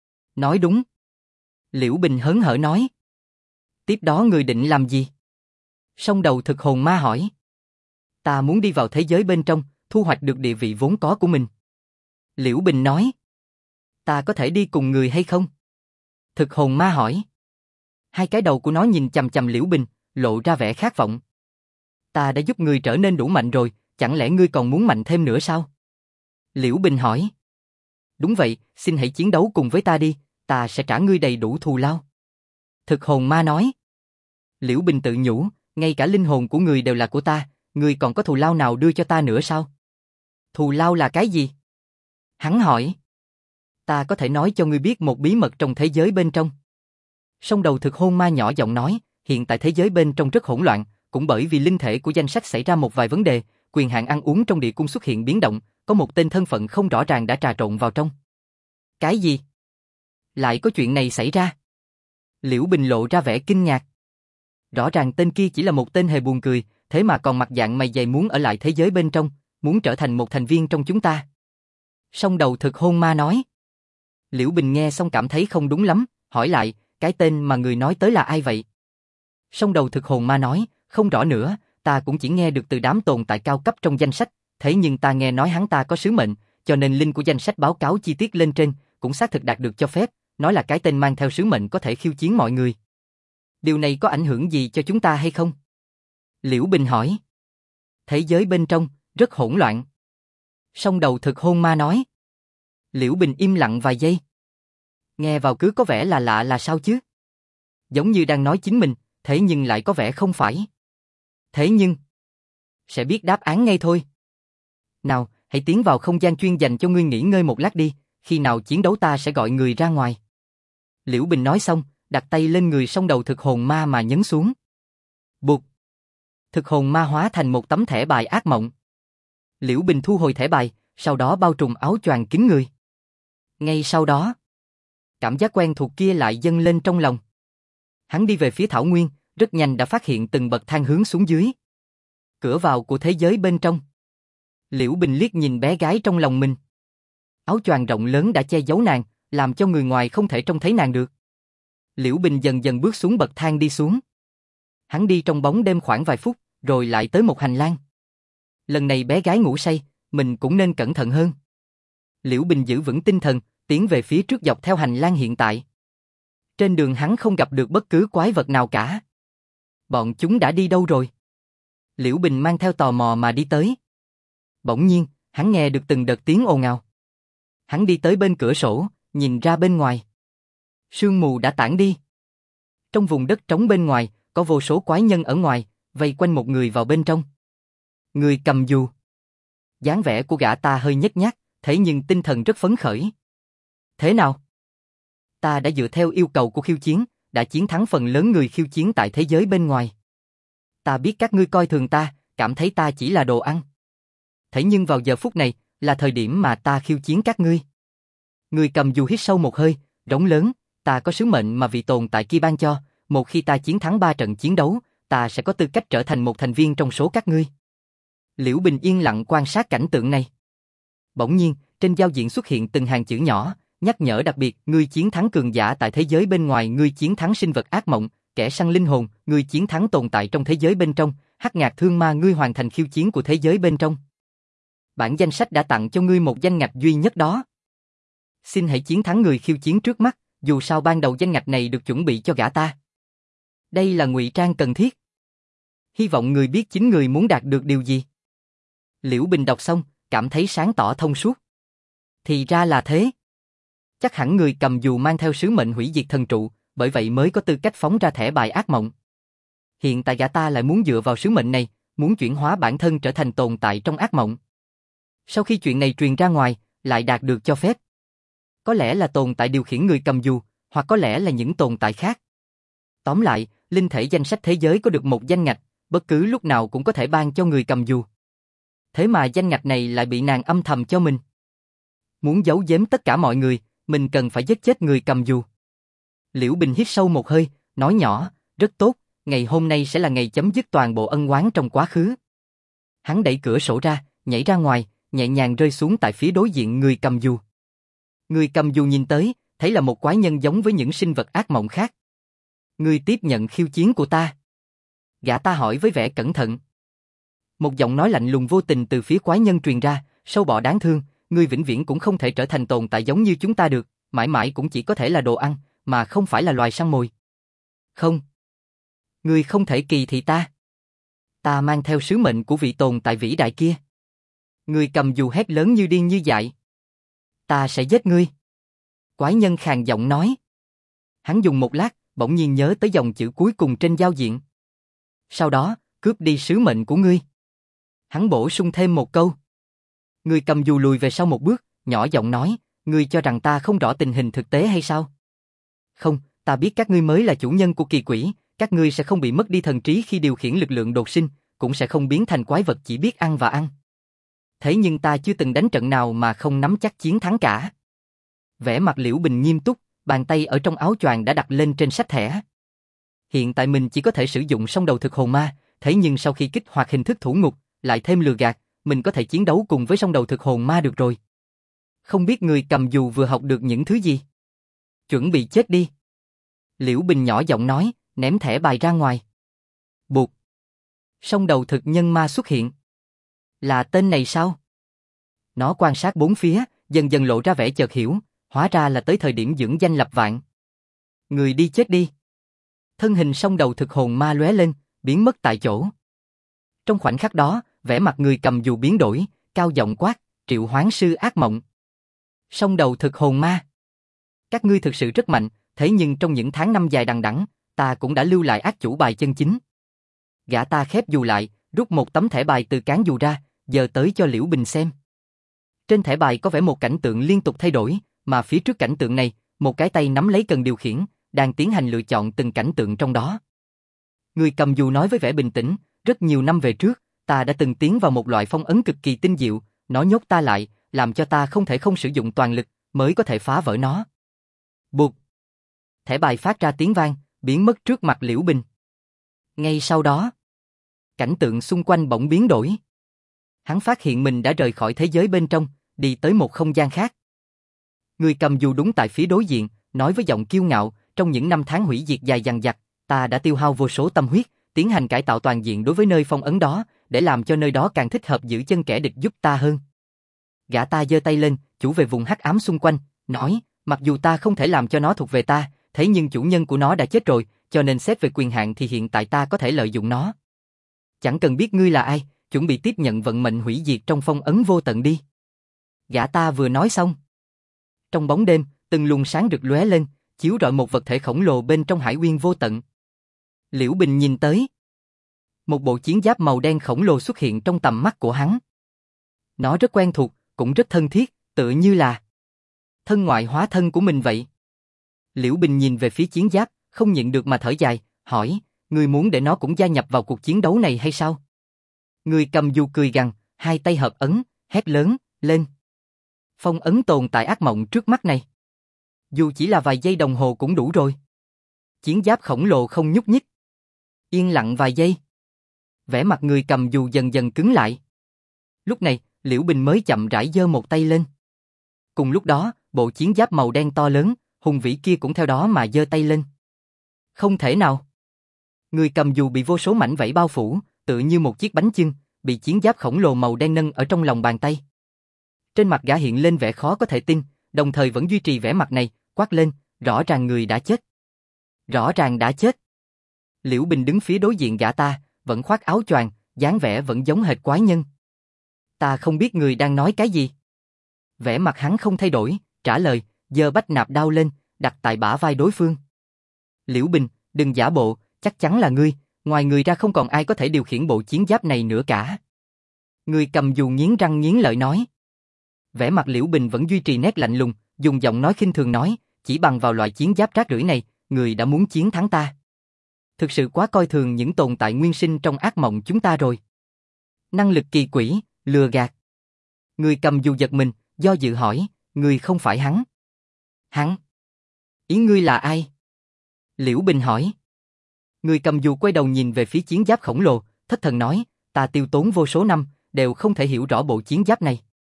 Nói đúng. Liễu Bình hớn hở nói. Tiếp đó người định làm gì? Song đầu thực hồn ma hỏi. Ta muốn đi vào thế giới bên trong, thu hoạch được địa vị vốn có của mình. Liễu Bình nói. Ta có thể đi cùng người hay không? Thực hồn ma hỏi. Hai cái đầu của nó nhìn chằm chằm Liễu Bình, lộ ra vẻ khát vọng. Ta đã giúp ngươi trở nên đủ mạnh rồi, chẳng lẽ ngươi còn muốn mạnh thêm nữa sao? Liễu Bình hỏi. Đúng vậy, xin hãy chiến đấu cùng với ta đi, ta sẽ trả ngươi đầy đủ thù lao. Thực hồn ma nói. Liễu Bình tự nhủ, ngay cả linh hồn của ngươi đều là của ta, ngươi còn có thù lao nào đưa cho ta nữa sao? Thù lao là cái gì? Hắn hỏi. Ta có thể nói cho ngươi biết một bí mật trong thế giới bên trong. Song đầu thực hồn ma nhỏ giọng nói, hiện tại thế giới bên trong rất hỗn loạn, cũng bởi vì linh thể của danh sách xảy ra một vài vấn đề, quyền hạn ăn uống trong địa cung xuất hiện biến động, có một tên thân phận không rõ ràng đã trà trộn vào trong. Cái gì? Lại có chuyện này xảy ra? Liễu Bình lộ ra vẻ kinh ngạc. Rõ ràng tên kia chỉ là một tên hề buồn cười, thế mà còn mặt dạng mày dày muốn ở lại thế giới bên trong, muốn trở thành một thành viên trong chúng ta. Song đầu thực hồn ma nói. Liễu Bình nghe xong cảm thấy không đúng lắm, hỏi lại, cái tên mà người nói tới là ai vậy? Song đầu thực hồn ma nói, không rõ nữa, ta cũng chỉ nghe được từ đám tồn tại cao cấp trong danh sách, thế nhưng ta nghe nói hắn ta có sứ mệnh, cho nên linh của danh sách báo cáo chi tiết lên trên, cũng xác thực đạt được cho phép, nói là cái tên mang theo sứ mệnh có thể khiêu chiến mọi người. Điều này có ảnh hưởng gì cho chúng ta hay không? Liễu Bình hỏi. Thế giới bên trong, rất hỗn loạn. Song đầu thực hồn ma nói. Liễu Bình im lặng vài giây. Nghe vào cứ có vẻ là lạ là sao chứ? Giống như đang nói chính mình, thế nhưng lại có vẻ không phải. Thế nhưng, sẽ biết đáp án ngay thôi. Nào, hãy tiến vào không gian chuyên dành cho ngươi nghỉ ngơi một lát đi, khi nào chiến đấu ta sẽ gọi người ra ngoài. Liễu Bình nói xong, đặt tay lên người song đầu thực hồn ma mà nhấn xuống. Bụt! Thực hồn ma hóa thành một tấm thẻ bài ác mộng. Liễu Bình thu hồi thẻ bài, sau đó bao trùm áo choàng kín người. Ngay sau đó, cảm giác quen thuộc kia lại dâng lên trong lòng. Hắn đi về phía thảo nguyên, rất nhanh đã phát hiện từng bậc thang hướng xuống dưới. Cửa vào của thế giới bên trong. Liễu Bình liếc nhìn bé gái trong lòng mình. Áo choàng rộng lớn đã che giấu nàng, làm cho người ngoài không thể trông thấy nàng được. Liễu Bình dần dần bước xuống bậc thang đi xuống. Hắn đi trong bóng đêm khoảng vài phút, rồi lại tới một hành lang. Lần này bé gái ngủ say, mình cũng nên cẩn thận hơn. Liễu Bình giữ vững tinh thần, tiến về phía trước dọc theo hành lang hiện tại. Trên đường hắn không gặp được bất cứ quái vật nào cả. Bọn chúng đã đi đâu rồi? Liễu Bình mang theo tò mò mà đi tới. Bỗng nhiên, hắn nghe được từng đợt tiếng ồn ào. Hắn đi tới bên cửa sổ, nhìn ra bên ngoài. Sương mù đã tản đi. Trong vùng đất trống bên ngoài, có vô số quái nhân ở ngoài, vây quanh một người vào bên trong. Người cầm dù. Dáng vẻ của gã ta hơi nhếch nhác, thế nhưng tinh thần rất phấn khởi. Thế nào? Ta đã dựa theo yêu cầu của khiêu chiến, đã chiến thắng phần lớn người khiêu chiến tại thế giới bên ngoài. Ta biết các ngươi coi thường ta, cảm thấy ta chỉ là đồ ăn. Thế nhưng vào giờ phút này, là thời điểm mà ta khiêu chiến các ngươi. Người cầm dù hít sâu một hơi, rống lớn, ta có sứ mệnh mà vị tồn tại kia ban cho, một khi ta chiến thắng 3 trận chiến đấu, ta sẽ có tư cách trở thành một thành viên trong số các ngươi. Liễu Bình yên lặng quan sát cảnh tượng này. Bỗng nhiên, trên giao diện xuất hiện từng hàng chữ nhỏ, nhắc nhở đặc biệt, ngươi chiến thắng cường giả tại thế giới bên ngoài, ngươi chiến thắng sinh vật ác mộng, kẻ săn linh hồn, ngươi chiến thắng tồn tại trong thế giới bên trong, hắc ngạc thương ma, ngươi hoàn thành khiêu chiến của thế giới bên trong. Bản danh sách đã tặng cho ngươi một danh ngạch duy nhất đó. Xin hãy chiến thắng người khiêu chiến trước mắt, dù sao ban đầu danh ngạch này được chuẩn bị cho gã ta. Đây là ngụy trang cần thiết. Hy vọng người biết chính người muốn đạt được điều gì. Liễu Bình đọc xong, cảm thấy sáng tỏ thông suốt. Thì ra là thế. Chắc hẳn người cầm dù mang theo sứ mệnh hủy diệt thần trụ, bởi vậy mới có tư cách phóng ra thẻ bài ác mộng. Hiện tại gã ta lại muốn dựa vào sứ mệnh này, muốn chuyển hóa bản thân trở thành tồn tại trong ác mộng. Sau khi chuyện này truyền ra ngoài, lại đạt được cho phép. Có lẽ là tồn tại điều khiển người cầm dù, hoặc có lẽ là những tồn tại khác. Tóm lại, linh thể danh sách thế giới có được một danh ngạch, bất cứ lúc nào cũng có thể ban cho người cầm dù. Thế mà danh ngạch này lại bị nàng âm thầm cho mình. Muốn giấu giếm tất cả mọi người, mình cần phải giết chết người cầm dù. Liễu Bình hít sâu một hơi, nói nhỏ, rất tốt, ngày hôm nay sẽ là ngày chấm dứt toàn bộ ân oán trong quá khứ. Hắn đẩy cửa sổ ra, nhảy ra ngoài, nhẹ nhàng rơi xuống tại phía đối diện người cầm dù. Người cầm dù nhìn tới, thấy là một quái nhân giống với những sinh vật ác mộng khác. Ngươi tiếp nhận khiêu chiến của ta. Gã ta hỏi với vẻ cẩn thận. Một giọng nói lạnh lùng vô tình từ phía quái nhân truyền ra, sâu bọ đáng thương, ngươi vĩnh viễn cũng không thể trở thành tồn tại giống như chúng ta được, mãi mãi cũng chỉ có thể là đồ ăn, mà không phải là loài săn mồi. Không. Ngươi không thể kỳ thị ta. Ta mang theo sứ mệnh của vị tồn tại vĩ đại kia. Người cầm dù hét lớn như điên như dại. Ta sẽ giết ngươi. Quái nhân khàn giọng nói. Hắn dùng một lát, bỗng nhiên nhớ tới dòng chữ cuối cùng trên giao diện. Sau đó, cướp đi sứ mệnh của ngươi. Hắn bổ sung thêm một câu. Người cầm dù lùi về sau một bước, nhỏ giọng nói, ngươi cho rằng ta không rõ tình hình thực tế hay sao? Không, ta biết các ngươi mới là chủ nhân của kỳ quỷ, các ngươi sẽ không bị mất đi thần trí khi điều khiển lực lượng đột sinh, cũng sẽ không biến thành quái vật chỉ biết ăn và ăn. Thế nhưng ta chưa từng đánh trận nào mà không nắm chắc chiến thắng cả. Vẻ mặt Liễu Bình nghiêm túc, bàn tay ở trong áo choàng đã đặt lên trên sách thẻ. Hiện tại mình chỉ có thể sử dụng song đầu thực hồn ma, thế nhưng sau khi kích hoạt hình thức thủ ngục, lại thêm lừa gạt, mình có thể chiến đấu cùng với song đầu thực hồn ma được rồi. Không biết người cầm dù vừa học được những thứ gì? Chuẩn bị chết đi. Liễu Bình nhỏ giọng nói, ném thẻ bài ra ngoài. Bụt. Song đầu thực nhân ma xuất hiện. Là tên này sao? Nó quan sát bốn phía, dần dần lộ ra vẻ chợt hiểu, hóa ra là tới thời điểm dưỡng danh lập vạn. Người đi chết đi. Thân hình song đầu thực hồn ma lóe lên, biến mất tại chỗ. Trong khoảnh khắc đó, vẻ mặt người cầm dù biến đổi, cao giọng quát, Triệu Hoán sư ác mộng. Song đầu thực hồn ma. Các ngươi thực sự rất mạnh, thế nhưng trong những tháng năm dài đằng đẵng, ta cũng đã lưu lại ác chủ bài chân chính. Gã ta khép dù lại, rút một tấm thẻ bài từ cán dù ra, giờ tới cho Liễu Bình xem. Trên thẻ bài có vẻ một cảnh tượng liên tục thay đổi, mà phía trước cảnh tượng này, một cái tay nắm lấy cần điều khiển, đang tiến hành lựa chọn từng cảnh tượng trong đó. Người cầm dù nói với vẻ bình tĩnh, rất nhiều năm về trước, ta đã từng tiến vào một loại phong ấn cực kỳ tinh diệu, nó nhốt ta lại, làm cho ta không thể không sử dụng toàn lực, mới có thể phá vỡ nó. Bụt. Thẻ bài phát ra tiếng vang, biến mất trước mặt Liễu Bình. Ngay sau đó, cảnh tượng xung quanh bỗng biến đổi. Hắn phát hiện mình đã rời khỏi thế giới bên trong, đi tới một không gian khác. Người cầm dù đúng tại phía đối diện, nói với giọng kiêu ngạo, trong những năm tháng hủy diệt dài dằng dặc, ta đã tiêu hao vô số tâm huyết, tiến hành cải tạo toàn diện đối với nơi phong ấn đó, để làm cho nơi đó càng thích hợp giữ chân kẻ địch giúp ta hơn. Gã ta giơ tay lên, chủ về vùng hắc ám xung quanh, nói, mặc dù ta không thể làm cho nó thuộc về ta, thế nhưng chủ nhân của nó đã chết rồi, cho nên xét về quyền hạn thì hiện tại ta có thể lợi dụng nó. Chẳng cần biết ngươi là ai, chuẩn bị tiếp nhận vận mệnh hủy diệt trong phong ấn vô tận đi. Gã ta vừa nói xong. Trong bóng đêm, từng luồng sáng rực lóe lên, chiếu rọi một vật thể khổng lồ bên trong hải uyên vô tận. Liễu Bình nhìn tới. Một bộ chiến giáp màu đen khổng lồ xuất hiện trong tầm mắt của hắn. Nó rất quen thuộc, cũng rất thân thiết, tựa như là thân ngoại hóa thân của mình vậy. Liễu Bình nhìn về phía chiến giáp, không nhịn được mà thở dài, hỏi, ngươi muốn để nó cũng gia nhập vào cuộc chiến đấu này hay sao? Người cầm dù cười gằn, hai tay hợp ấn, hét lớn, lên. Phong ấn tồn tại ác mộng trước mắt này. Dù chỉ là vài giây đồng hồ cũng đủ rồi. Chiến giáp khổng lồ không nhúc nhích. Yên lặng vài giây. Vẻ mặt người cầm dù dần dần cứng lại. Lúc này, Liễu Bình mới chậm rãi giơ một tay lên. Cùng lúc đó, bộ chiến giáp màu đen to lớn, hùng vĩ kia cũng theo đó mà giơ tay lên. Không thể nào. Người cầm dù bị vô số mảnh vảy bao phủ, tựa như một chiếc bánh chưng, bị chiến giáp khổng lồ màu đen nâng ở trong lòng bàn tay. Trên mặt gã hiện lên vẻ khó có thể tin, đồng thời vẫn duy trì vẻ mặt này, quát lên, rõ ràng người đã chết. Rõ ràng đã chết. Liễu Bình đứng phía đối diện gã ta, vẫn khoác áo choàng, dáng vẻ vẫn giống hệt quái nhân. Ta không biết người đang nói cái gì. Vẻ mặt hắn không thay đổi, trả lời, giơ bách nạp đao lên, đặt tại bả vai đối phương. Liễu Bình, đừng giả bộ, chắc chắn là ngươi, ngoài người ra không còn ai có thể điều khiển bộ chiến giáp này nữa cả. Người cầm dù nghiến răng nghiến lợi nói. Vẻ mặt Liễu Bình vẫn duy trì nét lạnh lùng, dùng giọng nói khinh thường nói, chỉ bằng vào loại chiến giáp rác rưởi này, người đã muốn chiến thắng ta. Thực sự quá coi thường những tồn tại nguyên sinh trong ác mộng chúng ta rồi. Năng lực kỳ quỷ, lừa gạt. Người cầm dù giật mình, do dự hỏi, người không phải hắn. Hắn? Ý ngươi là ai? Liễu Bình hỏi. Người cầm dù quay đầu nhìn về phía chiến giáp khổng lồ, thất thần nói, ta tiêu tốn vô số năm, đều không thể hiểu rõ bộ chiến giáp này.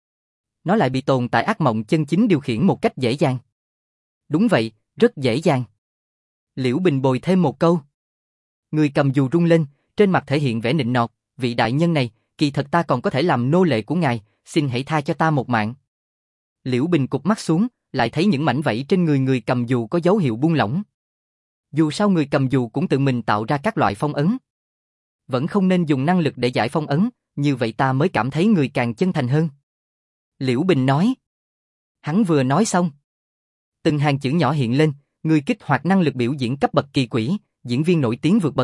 Nó lại bị tồn tại ác mộng chân chính điều khiển một cách dễ dàng. Đúng vậy, rất dễ dàng. Liễu Bình bồi thêm một câu. Người cầm dù rung lên, trên mặt thể hiện vẻ nịnh nọt, vị đại nhân này, kỳ thật ta còn có thể làm nô lệ của ngài, xin hãy tha cho ta một mạng. Liễu Bình cụp mắt xuống, lại thấy những mảnh vảy trên người người cầm dù có dấu hiệu buông lỏng. Dù sao người cầm dù cũng tự mình tạo ra các loại phong ấn. Vẫn không nên dùng năng lực để giải phong ấn, như vậy ta mới cảm thấy người càng chân thành hơn. Liễu Bình nói. Hắn vừa nói xong. Từng hàng chữ nhỏ hiện lên, người kích hoạt năng lực biểu diễn cấp bậc kỳ quỷ, diễn viên nổi tiếng vượt bậc.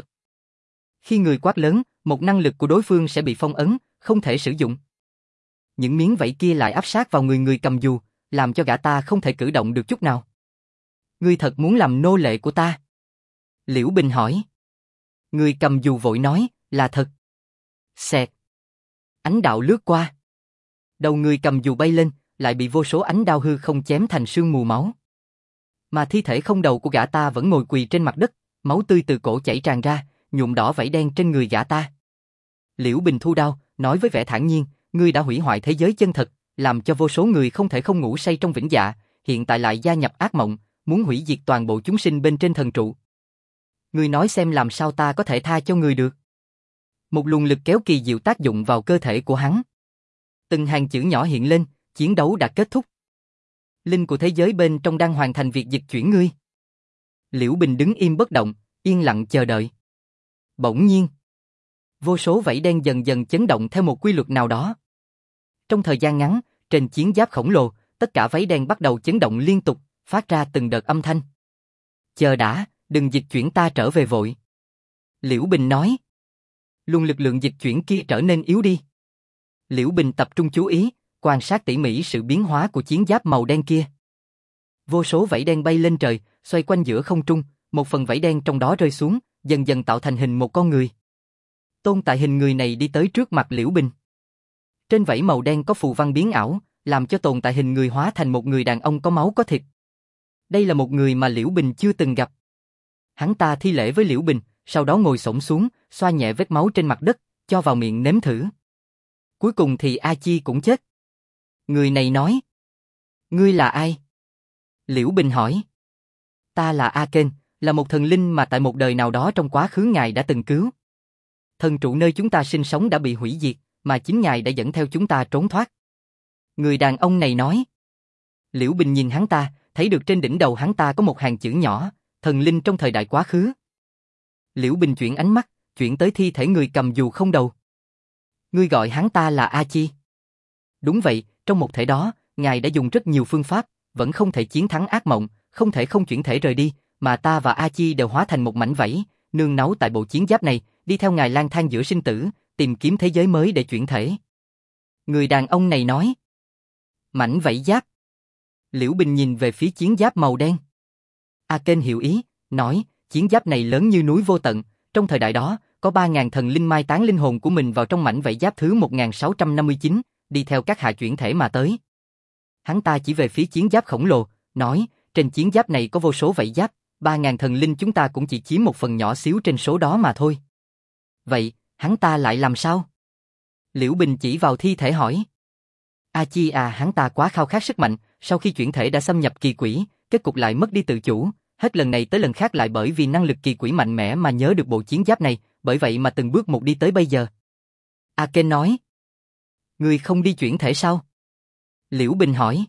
Khi người quát lớn, một năng lực của đối phương sẽ bị phong ấn, không thể sử dụng. Những miếng vảy kia lại áp sát vào người cầm dù, làm cho gã ta không thể cử động được chút nào. Ngươi thật muốn làm nô lệ của ta? Liễu Bình hỏi. Người cầm dù vội nói, là thật. Xẹt. Ánh đạo lướt qua. Đầu người cầm dù bay lên, lại bị vô số ánh đao hư không chém thành sương mù máu. Mà thi thể không đầu của gã ta vẫn ngồi quỳ trên mặt đất, máu tươi từ cổ chảy tràn ra, nhuộm đỏ vảy đen trên người gã ta. Liễu Bình thu đao, nói với vẻ thản nhiên, ngươi đã hủy hoại thế giới chân thật, làm cho vô số người không thể không ngủ say trong vĩnh dạ, hiện tại lại gia nhập ác mộng, muốn hủy diệt toàn bộ chúng sinh bên trên thần trụ. Ngươi nói xem làm sao ta có thể tha cho ngươi được. Một luồng lực kéo kỳ diệu tác dụng vào cơ thể của hắn. Từng hàng chữ nhỏ hiện lên, chiến đấu đã kết thúc. Linh của thế giới bên trong đang hoàn thành việc dịch chuyển ngươi. Liễu Bình đứng im bất động, yên lặng chờ đợi. Bỗng nhiên, vô số vảy đen dần dần chấn động theo một quy luật nào đó. Trong thời gian ngắn, trên chiến giáp khổng lồ, tất cả vảy đen bắt đầu chấn động liên tục, phát ra từng đợt âm thanh. Chờ đã, đừng dịch chuyển ta trở về vội. Liễu Bình nói. Luồng lực lượng dịch chuyển kia trở nên yếu đi. Liễu Bình tập trung chú ý, quan sát tỉ mỉ sự biến hóa của chiến giáp màu đen kia. Vô số vảy đen bay lên trời, xoay quanh giữa không trung, một phần vảy đen trong đó rơi xuống, dần dần tạo thành hình một con người. Tôn tại hình người này đi tới trước mặt Liễu Bình. Trên vảy màu đen có phù văn biến ảo, làm cho tồn tại hình người hóa thành một người đàn ông có máu có thịt. Đây là một người mà Liễu Bình chưa từng gặp. Hắn ta thi lễ với Liễu Bình, sau đó ngồi xổm xuống, xoa nhẹ vết máu trên mặt đất, cho vào miệng nếm thử. Cuối cùng thì A Chi cũng chết. Người này nói. Ngươi là ai? Liễu Bình hỏi. Ta là A Kên, là một thần linh mà tại một đời nào đó trong quá khứ ngài đã từng cứu. Thần trụ nơi chúng ta sinh sống đã bị hủy diệt, mà chính ngài đã dẫn theo chúng ta trốn thoát. Người đàn ông này nói. Liễu Bình nhìn hắn ta, thấy được trên đỉnh đầu hắn ta có một hàng chữ nhỏ, thần linh trong thời đại quá khứ. Liễu Bình chuyển ánh mắt, chuyển tới thi thể người cầm dù không đầu. Ngươi gọi hắn ta là A Chi. Đúng vậy, trong một thể đó, ngài đã dùng rất nhiều phương pháp, vẫn không thể chiến thắng ác mộng, không thể không chuyển thể rời đi, mà ta và A Chi đều hóa thành một mảnh vảy, nương náu tại bộ chiến giáp này, đi theo ngài lang thang giữa sinh tử, tìm kiếm thế giới mới để chuyển thể. Người đàn ông này nói. Mảnh vảy giáp. Liễu Bình nhìn về phía chiến giáp màu đen. A Kên hiểu ý, nói, chiến giáp này lớn như núi vô tận, trong thời đại đó, có 3.000 thần linh mai táng linh hồn của mình vào trong mảnh vảy giáp thứ 1659, đi theo các hạ chuyển thể mà tới. Hắn ta chỉ về phía chiến giáp khổng lồ, nói, trên chiến giáp này có vô số vảy giáp, 3.000 thần linh chúng ta cũng chỉ chiếm một phần nhỏ xíu trên số đó mà thôi. Vậy, hắn ta lại làm sao? Liễu Bình chỉ vào thi thể hỏi. A Chi à, hắn ta quá khao khát sức mạnh, sau khi chuyển thể đã xâm nhập kỳ quỷ, kết cục lại mất đi tự chủ, hết lần này tới lần khác lại bởi vì năng lực kỳ quỷ mạnh mẽ mà nhớ được bộ chiến giáp này, bởi vậy mà từng bước một đi tới bây giờ. A Kên nói. Ngươi không đi chuyển thể sao? Liễu Bình hỏi.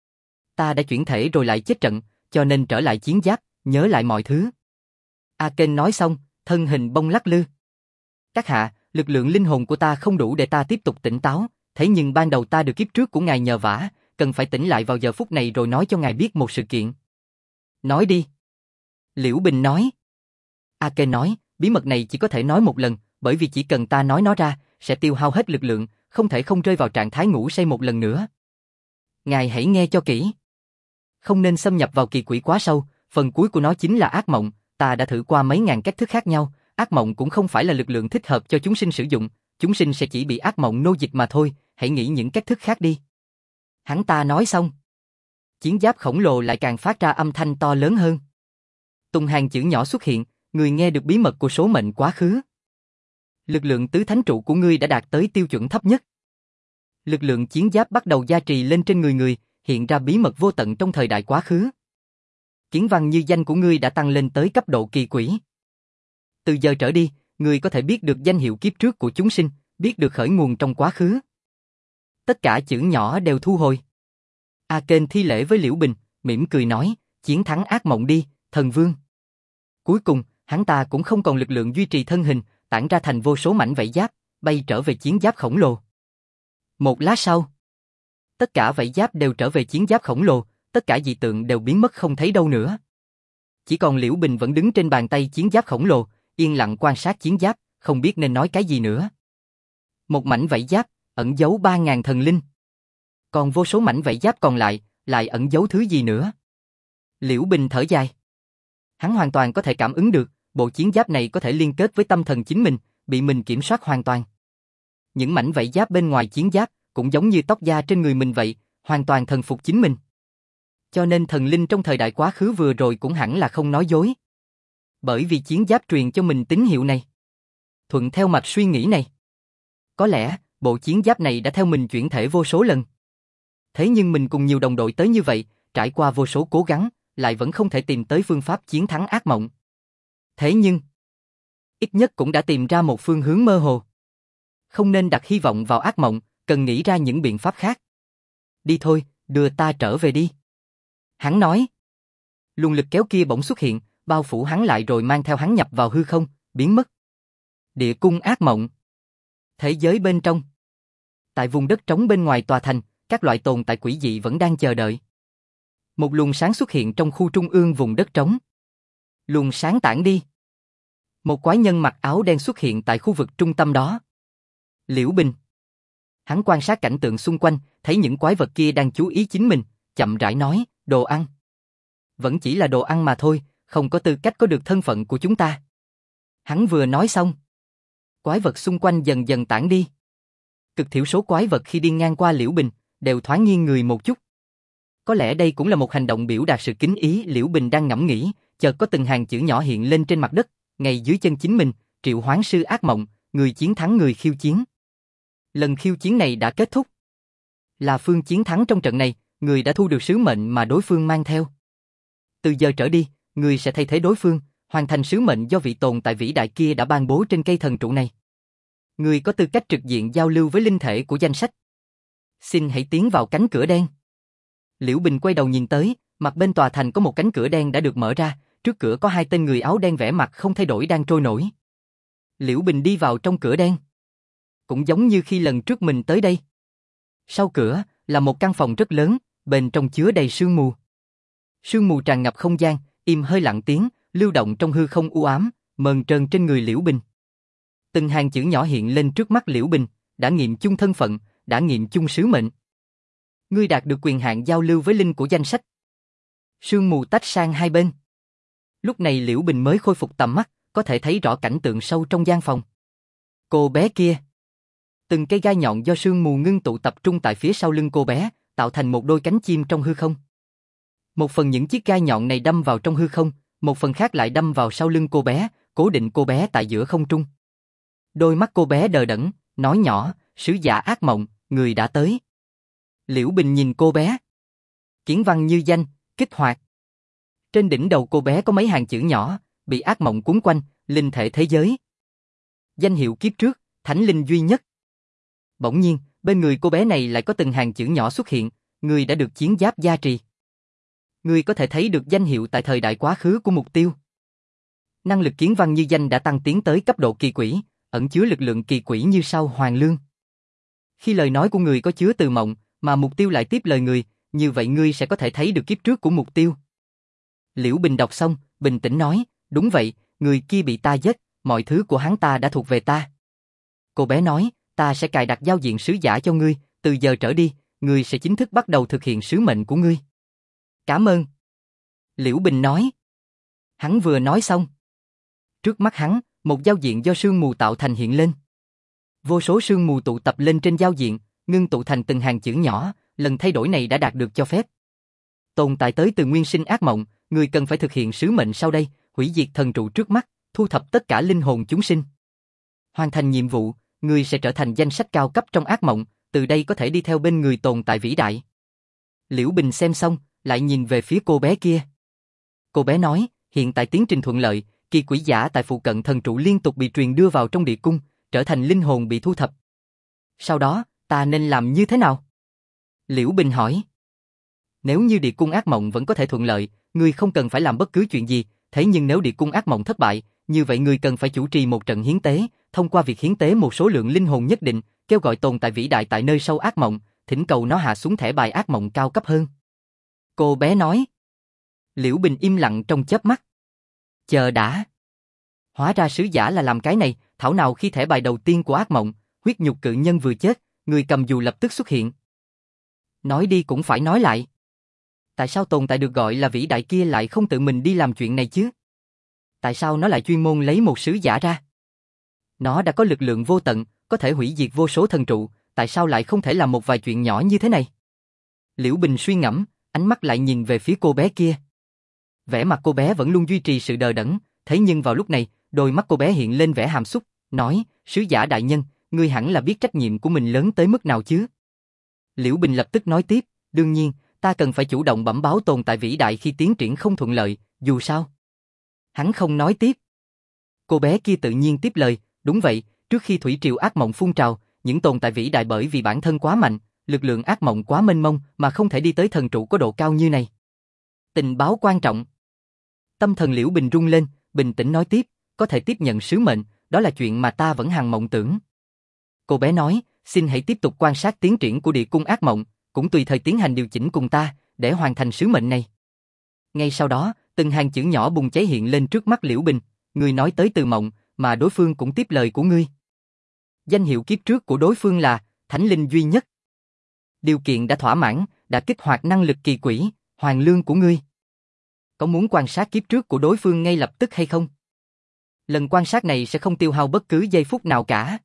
Ta đã chuyển thể rồi lại chết trận, cho nên trở lại chiến giáp, nhớ lại mọi thứ. A Kên nói xong, thân hình bông lắc lư. Các hạ, lực lượng linh hồn của ta không đủ để ta tiếp tục tỉnh táo, thế nhưng ban đầu ta được kiếp trước của ngài nhờ vả, cần phải tỉnh lại vào giờ phút này rồi nói cho ngài biết một sự kiện. Nói đi. Liễu Bình nói. A Kên nói, bí mật này chỉ có thể nói một lần, bởi vì chỉ cần ta nói nó ra, sẽ tiêu hao hết lực lượng, không thể không rơi vào trạng thái ngủ say một lần nữa. Ngài hãy nghe cho kỹ. Không nên xâm nhập vào kỳ quỷ quá sâu, phần cuối của nó chính là ác mộng, ta đã thử qua mấy ngàn cách thức khác nhau, ác mộng cũng không phải là lực lượng thích hợp cho chúng sinh sử dụng, chúng sinh sẽ chỉ bị ác mộng nô dịch mà thôi, hãy nghĩ những cách thức khác đi. Hắn ta nói xong. Chiến giáp khổng lồ lại càng phát ra âm thanh to lớn hơn. Từng hàng chữ nhỏ xuất hiện, người nghe được bí mật của số mệnh quá khứ. Lực lượng tứ thánh trụ của ngươi đã đạt tới tiêu chuẩn thấp nhất. Lực lượng chiến giáp bắt đầu gia trì lên trên người, hiện ra bí mật vô tận trong thời đại quá khứ. Kiến văn như danh của ngươi đã tăng lên tới cấp độ kỳ quỷ. Từ giờ trở đi, ngươi có thể biết được danh hiệu kiếp trước của chúng sinh, biết được khởi nguồn trong quá khứ. Tất cả chữ nhỏ đều thu hồi. A Kên thi lễ với Liễu Bình, mỉm cười nói, chiến thắng ác mộng đi, thần vương. Cuối cùng, hắn ta cũng không còn lực lượng duy trì thân hình, tản ra thành vô số mảnh vảy giáp, bay trở về chiến giáp khổng lồ. Một lát sau, tất cả vảy giáp đều trở về chiến giáp khổng lồ, tất cả dị tượng đều biến mất không thấy đâu nữa. Chỉ còn Liễu Bình vẫn đứng trên bàn tay chiến giáp khổng lồ, yên lặng quan sát chiến giáp, không biết nên nói cái gì nữa. Một mảnh vảy giáp, ẩn giấu 3.000 thần linh. Còn vô số mảnh vảy giáp còn lại ẩn giấu thứ gì nữa? Liễu Bình thở dài. Hắn hoàn toàn có thể cảm ứng được, bộ chiến giáp này có thể liên kết với tâm thần chính mình, bị mình kiểm soát hoàn toàn. Những mảnh vảy giáp bên ngoài chiến giáp, cũng giống như tóc da trên người mình vậy, hoàn toàn thần phục chính mình. Cho nên thần linh trong thời đại quá khứ vừa rồi cũng hẳn là không nói dối. Bởi vì chiến giáp truyền cho mình tín hiệu này. Thuận theo mạch suy nghĩ này. Có lẽ, bộ chiến giáp này đã theo mình chuyển thể vô số lần. Thế nhưng mình cùng nhiều đồng đội tới như vậy, trải qua vô số cố gắng, lại vẫn không thể tìm tới phương pháp chiến thắng ác mộng. Thế nhưng, ít nhất cũng đã tìm ra một phương hướng mơ hồ. Không nên đặt hy vọng vào ác mộng, cần nghĩ ra những biện pháp khác. Đi thôi, đưa ta trở về đi. Hắn nói. Luồng lực kéo kia bỗng xuất hiện, bao phủ hắn lại rồi mang theo hắn nhập vào hư không, biến mất. Địa cung ác mộng. Thế giới bên trong. Tại vùng đất trống bên ngoài tòa thành, các loại tồn tại quỷ dị vẫn đang chờ đợi. Một luồng sáng xuất hiện trong khu trung ương vùng đất trống. Luồng sáng tản đi. Một quái nhân mặc áo đen xuất hiện tại khu vực trung tâm đó. Liễu Bình. Hắn quan sát cảnh tượng xung quanh, thấy những quái vật kia đang chú ý chính mình, chậm rãi nói, đồ ăn. Vẫn chỉ là đồ ăn mà thôi, không có tư cách có được thân phận của chúng ta. Hắn vừa nói xong. Quái vật xung quanh dần dần tản đi. Cực thiểu số quái vật khi đi ngang qua Liễu Bình, đều thoáng nghiêng người một chút. Có lẽ đây cũng là một hành động biểu đạt sự kính ý. Liễu Bình đang ngẫm nghĩ, chợt có từng hàng chữ nhỏ hiện lên trên mặt đất, ngay dưới chân chính mình, Triệu Hoán Sư Ác Mộng, người chiến thắng người khiêu chiến. Lần khiêu chiến này đã kết thúc. Là phương chiến thắng trong trận này, người đã thu được sứ mệnh mà đối phương mang theo. Từ giờ trở đi, người sẽ thay thế đối phương, hoàn thành sứ mệnh do vị tồn tại vĩ đại kia đã ban bố trên cây thần trụ này. Người có tư cách trực diện giao lưu với linh thể của danh sách. Xin hãy tiến vào cánh cửa đen. Liễu Bình quay đầu nhìn tới, mặt bên tòa thành có một cánh cửa đen đã được mở ra, trước cửa có hai tên người áo đen vẻ mặt không thay đổi đang trôi nổi. Liễu Bình đi vào trong cửa đen. Cũng giống như khi lần trước mình tới đây. Sau cửa là một căn phòng rất lớn, bên trong chứa đầy sương mù. Sương mù tràn ngập không gian, im hơi lặng tiếng, lưu động trong hư không u ám, mờn trơn trên người Liễu Bình. Từng hàng chữ nhỏ hiện lên trước mắt Liễu Bình, đã nghiệm chung thân phận, đã nghiệm chung sứ mệnh. Ngươi đạt được quyền hạn giao lưu với linh của danh sách. Sương mù tách sang hai bên. Lúc này Liễu Bình mới khôi phục tầm mắt, có thể thấy rõ cảnh tượng sâu trong gian phòng. Cô bé kia. Từng cây gai nhọn do sương mù ngưng tụ tập trung tại phía sau lưng cô bé, tạo thành một đôi cánh chim trong hư không. Một phần những chiếc gai nhọn này đâm vào trong hư không, một phần khác lại đâm vào sau lưng cô bé, cố định cô bé tại giữa không trung. Đôi mắt cô bé đờ đẫn, nói nhỏ, sứ giả ác mộng, người đã tới. Liễu Bình nhìn cô bé. Kiến văn như danh, kích hoạt. Trên đỉnh đầu cô bé có mấy hàng chữ nhỏ, bị ác mộng cuốn quanh, linh thể thế giới. Danh hiệu kiếp trước, thánh linh duy nhất. Bỗng nhiên, bên người cô bé này lại có từng hàng chữ nhỏ xuất hiện, người đã được chiến giáp gia trì. Người có thể thấy được danh hiệu tại thời đại quá khứ của mục tiêu. Năng lực kiến văn như danh đã tăng tiến tới cấp độ kỳ quỷ, ẩn chứa lực lượng kỳ quỷ như sau hoàng lương. Khi lời nói của người có chứa từ mộng, mà mục tiêu lại tiếp lời người, như vậy ngươi sẽ có thể thấy được kiếp trước của mục tiêu. Liễu Bình đọc xong, bình tĩnh nói, đúng vậy, người kia bị ta giết, mọi thứ của hắn ta đã thuộc về ta. Cô bé nói, ta sẽ cài đặt giao diện sứ giả cho ngươi, từ giờ trở đi, ngươi sẽ chính thức bắt đầu thực hiện sứ mệnh của ngươi. Cảm ơn. Liễu Bình nói. Hắn vừa nói xong. Trước mắt hắn, một giao diện do sương mù tạo thành hiện lên. Vô số sương mù tụ tập lên trên giao diện, ngưng tụ thành từng hàng chữ nhỏ, lần thay đổi này đã đạt được cho phép. Tồn tại tới từ nguyên sinh ác mộng, người cần phải thực hiện sứ mệnh sau đây, hủy diệt thần trụ trước mắt, thu thập tất cả linh hồn chúng sinh. Hoàn thành nhiệm vụ, người sẽ trở thành danh sách cao cấp trong ác mộng, từ đây có thể đi theo bên người tồn tại vĩ đại. Liễu Bình xem xong, lại nhìn về phía cô bé kia. Cô bé nói, hiện tại tiến trình thuận lợi, kỳ quỷ giả tại phụ cận thần trụ liên tục bị truyền đưa vào trong địa cung, trở thành linh hồn bị thu thập. Sau đó, ta nên làm như thế nào? Liễu Bình hỏi. Nếu như địa cung ác mộng vẫn có thể thuận lợi, ngươi không cần phải làm bất cứ chuyện gì, thế nhưng nếu địa cung ác mộng thất bại, như vậy ngươi cần phải chủ trì một trận hiến tế, thông qua việc hiến tế một số lượng linh hồn nhất định, kêu gọi tồn tại vĩ đại tại nơi sâu ác mộng, thỉnh cầu nó hạ xuống thẻ bài ác mộng cao cấp hơn. Cô bé nói. Liễu Bình im lặng trong chớp mắt. Chờ đã. Hóa ra sứ giả là làm cái này, thảo nào khi thẻ bài đầu tiên của ác mộng, huyết nhục cự nhân vừa chết, người cầm dù lập tức xuất hiện. Nói đi cũng phải nói lại. Tại sao tồn tại được gọi là vĩ đại kia lại không tự mình đi làm chuyện này chứ? Tại sao nó lại chuyên môn lấy một sứ giả ra? Nó đã có lực lượng vô tận, có thể hủy diệt vô số thần trụ, tại sao lại không thể làm một vài chuyện nhỏ như thế này? Liễu Bình suy ngẫm, ánh mắt lại nhìn về phía cô bé kia. Vẻ mặt cô bé vẫn luôn duy trì sự đờ đẫn, thế nhưng vào lúc này, đôi mắt cô bé hiện lên vẻ hàm xúc, nói, sứ giả đại nhân, ngươi hẳn là biết trách nhiệm của mình lớn tới mức nào chứ? Liễu Bình lập tức nói tiếp, đương nhiên, ta cần phải chủ động bẩm báo tồn tại vĩ đại khi tiến triển không thuận lợi, dù sao. Hắn không nói tiếp. Cô bé kia tự nhiên tiếp lời, đúng vậy, trước khi thủy triều ác mộng phun trào, những tồn tại vĩ đại bởi vì bản thân quá mạnh, lực lượng ác mộng quá mênh mông mà không thể đi tới thần trụ có độ cao như này. Tình báo quan trọng. Tâm thần Liễu Bình rung lên, bình tĩnh nói tiếp, có thể tiếp nhận sứ mệnh, đó là chuyện mà ta vẫn hằng mộng tưởng. Cô bé nói, xin hãy tiếp tục quan sát tiến triển của địa cung ác mộng, cũng tùy thời tiến hành điều chỉnh cùng ta, để hoàn thành sứ mệnh này. Ngay sau đó, từng hàng chữ nhỏ bùng cháy hiện lên trước mắt Liễu Bình, ngươi nói tới từ mộng, mà đối phương cũng tiếp lời của ngươi. Danh hiệu kiếp trước của đối phương là Thánh Linh duy nhất. Điều kiện đã thỏa mãn, đã kích hoạt năng lực kỳ quỷ, hoàng lương của ngươi. Có muốn quan sát kiếp trước của đối phương ngay lập tức hay không? Lần quan sát này sẽ không tiêu hao bất cứ giây phút nào cả.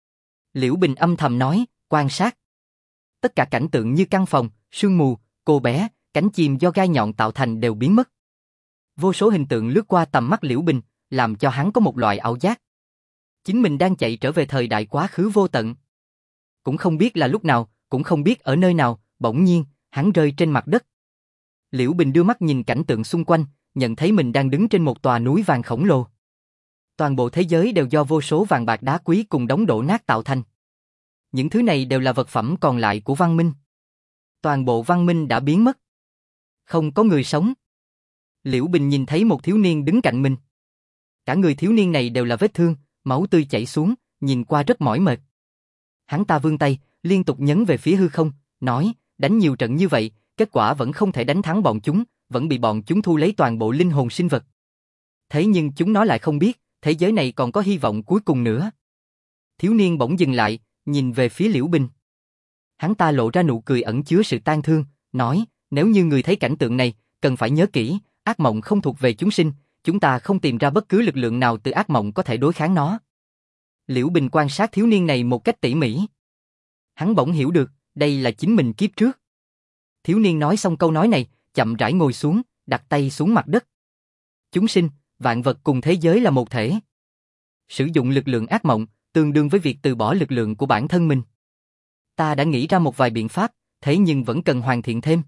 Liễu Bình âm thầm nói, quan sát. Tất cả cảnh tượng như căn phòng, sương mù, cô bé, cánh chim do gai nhọn tạo thành đều biến mất. Vô số hình tượng lướt qua tầm mắt Liễu Bình, làm cho hắn có một loại ảo giác. Chính mình đang chạy trở về thời đại quá khứ vô tận. Cũng không biết là lúc nào, cũng không biết ở nơi nào, bỗng nhiên, hắn rơi trên mặt đất. Liễu Bình đưa mắt nhìn cảnh tượng xung quanh, nhận thấy mình đang đứng trên một tòa núi vàng khổng lồ. Toàn bộ thế giới đều do vô số vàng bạc đá quý cùng đống đổ nát tạo thành. Những thứ này đều là vật phẩm còn lại của văn minh. Toàn bộ văn minh đã biến mất. Không có người sống. Liễu Bình nhìn thấy một thiếu niên đứng cạnh mình. Cả người thiếu niên này đều là vết thương, máu tươi chảy xuống, nhìn qua rất mỏi mệt. Hắn ta vươn tay, liên tục nhấn về phía hư không, nói, đánh nhiều trận như vậy, kết quả vẫn không thể đánh thắng bọn chúng, vẫn bị bọn chúng thu lấy toàn bộ linh hồn sinh vật. Thế nhưng chúng nó lại không biết, thế giới này còn có hy vọng cuối cùng nữa. Thiếu niên bỗng dừng lại, nhìn về phía Liễu Bình. Hắn ta lộ ra nụ cười ẩn chứa sự tang thương, nói, nếu như người thấy cảnh tượng này, cần phải nhớ kỹ, ác mộng không thuộc về chúng sinh, chúng ta không tìm ra bất cứ lực lượng nào từ ác mộng có thể đối kháng nó. Liễu Bình quan sát thiếu niên này một cách tỉ mỉ. Hắn bỗng hiểu được, đây là chính mình kiếp trước. Thiếu niên nói xong câu nói này, chậm rãi ngồi xuống, đặt tay xuống mặt đất. Chúng sinh, vạn vật cùng thế giới là một thể. Sử dụng lực lượng ác mộng, tương đương với việc từ bỏ lực lượng của bản thân mình. Ta đã nghĩ ra một vài biện pháp, thế nhưng vẫn cần hoàn thiện thêm.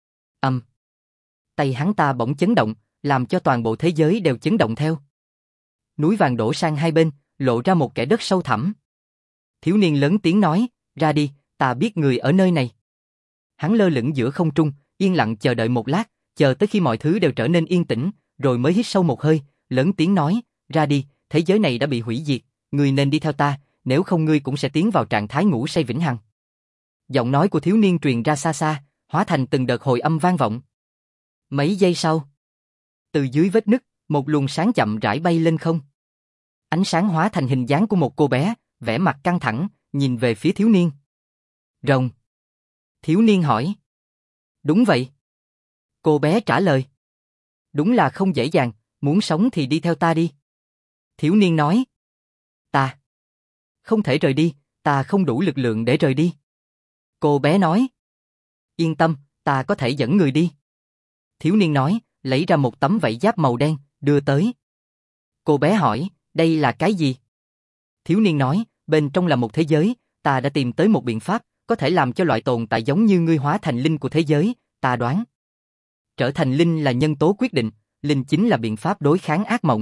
Tay hắn ta bỗng chấn động, làm cho toàn bộ thế giới đều chấn động theo. Núi vàng đổ sang hai bên, lộ ra một kẻ đất sâu thẳm. Thiếu niên lớn tiếng nói, ra đi, ta biết người ở nơi này. Hắn lơ lửng giữa không trung, yên lặng chờ đợi một lát, chờ tới khi mọi thứ đều trở nên yên tĩnh, rồi mới hít sâu một hơi, lớn tiếng nói, ra đi, thế giới này đã bị hủy diệt, ngươi nên đi theo ta, nếu không ngươi cũng sẽ tiến vào trạng thái ngủ say vĩnh hằng. Giọng nói của thiếu niên truyền ra xa xa, hóa thành từng đợt hồi âm vang vọng. Mấy giây sau, từ dưới vết nứt, một luồng sáng chậm rãi bay lên không. Ánh sáng hóa thành hình dáng của một cô bé, vẻ mặt căng thẳng, nhìn về phía thiếu niên. Rồng. Thiếu niên hỏi. Đúng vậy. Cô bé trả lời. Đúng là không dễ dàng, muốn sống thì đi theo ta đi. Thiếu niên nói. Ta không thể rời đi, ta không đủ lực lượng để rời đi. Cô bé nói. Yên tâm, ta có thể dẫn người đi. Thiếu niên nói, lấy ra một tấm vảy giáp màu đen, đưa tới. Cô bé hỏi, đây là cái gì? Thiếu niên nói, bên trong là một thế giới, ta đã tìm tới một biện pháp, có thể làm cho loại tồn tại giống như ngươi hóa thành linh của thế giới, ta đoán. Trở thành linh là nhân tố quyết định, linh chính là biện pháp đối kháng ác mộng.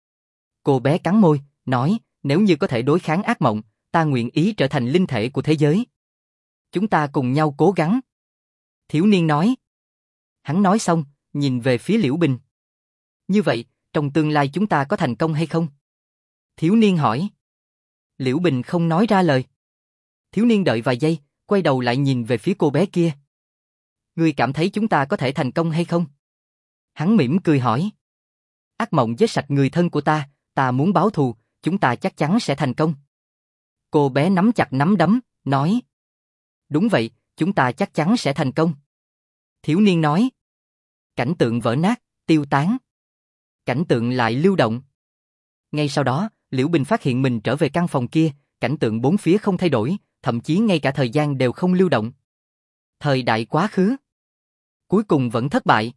Cô bé cắn môi, nói, nếu như có thể đối kháng ác mộng, ta nguyện ý trở thành linh thể của thế giới. Chúng ta cùng nhau cố gắng. Thiếu niên nói. Hắn nói xong, nhìn về phía Liễu Bình. Như vậy, trong tương lai chúng ta có thành công hay không? Thiếu niên hỏi. Liễu Bình không nói ra lời. Thiếu niên đợi vài giây, quay đầu lại nhìn về phía cô bé kia. Ngươi cảm thấy chúng ta có thể thành công hay không? Hắn mỉm cười hỏi. Ác mộng giết sạch người thân của ta muốn báo thù, chúng ta chắc chắn sẽ thành công. Cô bé nắm chặt nắm đấm, nói. Đúng vậy, chúng ta chắc chắn sẽ thành công. Thiếu niên nói. Cảnh tượng vỡ nát, tiêu tán. Cảnh tượng lại lưu động. Ngay sau đó, Liễu Bình phát hiện mình trở về căn phòng kia, cảnh tượng bốn phía không thay đổi, thậm chí ngay cả thời gian đều không lưu động. Thời đại quá khứ. Cuối cùng vẫn thất bại.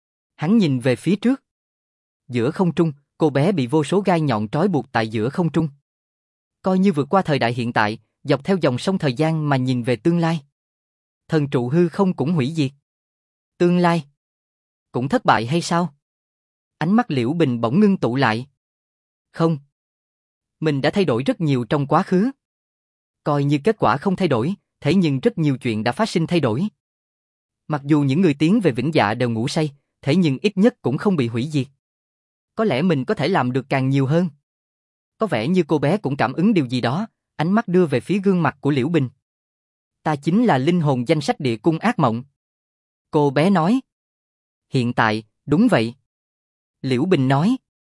Hắn nhìn về phía trước. Giữa không trung, cô bé bị vô số gai nhọn trói buộc tại giữa không trung. Coi như vượt qua thời đại hiện tại, dọc theo dòng sông thời gian mà nhìn về tương lai. Thần trụ hư không cũng hủy diệt. Tương lai cũng thất bại hay sao? Ánh mắt Liễu Bình bỗng ngưng tụ lại. Không. Mình đã thay đổi rất nhiều trong quá khứ. Coi như kết quả không thay đổi, thế nhưng rất nhiều chuyện đã phát sinh thay đổi. Mặc dù những người tiến về vĩnh dạ đều ngủ say, thế nhưng ít nhất cũng không bị hủy diệt. Có lẽ mình có thể làm được càng nhiều hơn. Có vẻ như cô bé cũng cảm ứng điều gì đó, ánh mắt đưa về phía gương mặt của Liễu Bình. Ta chính là linh hồn danh sách địa cung ác mộng. Cô bé nói. Hiện tại, đúng vậy. Liễu Bình nói.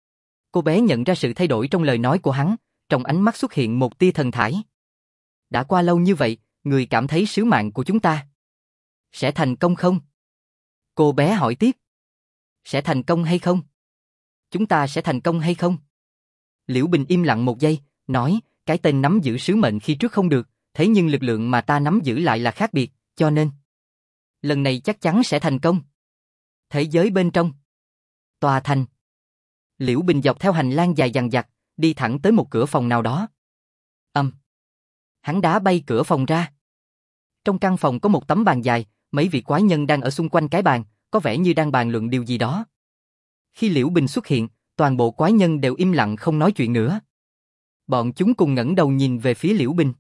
Cô bé nhận ra sự thay đổi trong lời nói của hắn, trong ánh mắt xuất hiện một tia thần thải. Đã qua lâu như vậy, người cảm thấy sứ mạng của chúng ta sẽ thành công không? Cô bé hỏi tiếp. Sẽ thành công hay không? Chúng ta sẽ thành công hay không? Liễu Bình im lặng một giây, nói, cái tên nắm giữ sứ mệnh khi trước không được, thế nhưng lực lượng mà ta nắm giữ lại là khác biệt, cho nên lần này chắc chắn sẽ thành công. Thế giới bên trong tòa thành. Liễu Bình dọc theo hành lang dài dằng dặc, đi thẳng tới một cửa phòng nào đó. Hắn đá bay cửa phòng ra. Trong căn phòng có một tấm bàn dài, mấy vị quái nhân đang ở xung quanh cái bàn, có vẻ như đang bàn luận điều gì đó. Khi Liễu Bình xuất hiện, toàn bộ quái nhân đều im lặng không nói chuyện nữa. Bọn chúng cùng ngẩng đầu nhìn về phía Liễu Bình.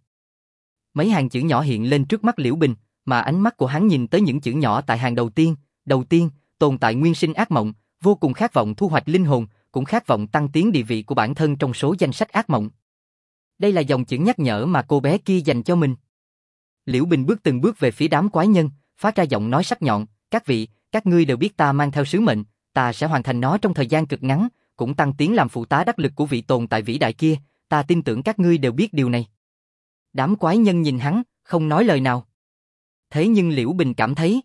Mấy hàng chữ nhỏ hiện lên trước mắt Liễu Bình, mà ánh mắt của hắn nhìn tới những chữ nhỏ tại hàng đầu tiên, tồn tại nguyên sinh ác mộng, vô cùng khát vọng thu hoạch linh hồn, cũng khát vọng tăng tiến địa vị của bản thân trong số danh sách ác mộng. Đây là dòng chữ nhắc nhở mà cô bé kia dành cho mình. Liễu Bình bước từng bước về phía đám quái nhân, phát ra giọng nói sắc nhọn, các vị, các ngươi đều biết ta mang theo sứ mệnh, ta sẽ hoàn thành nó trong thời gian cực ngắn, cũng tăng tiến làm phụ tá đắc lực của vị tồn tại vĩ đại kia, ta tin tưởng các ngươi đều biết điều này. Đám quái nhân nhìn hắn, không nói lời nào. Thế nhưng Liễu Bình cảm thấy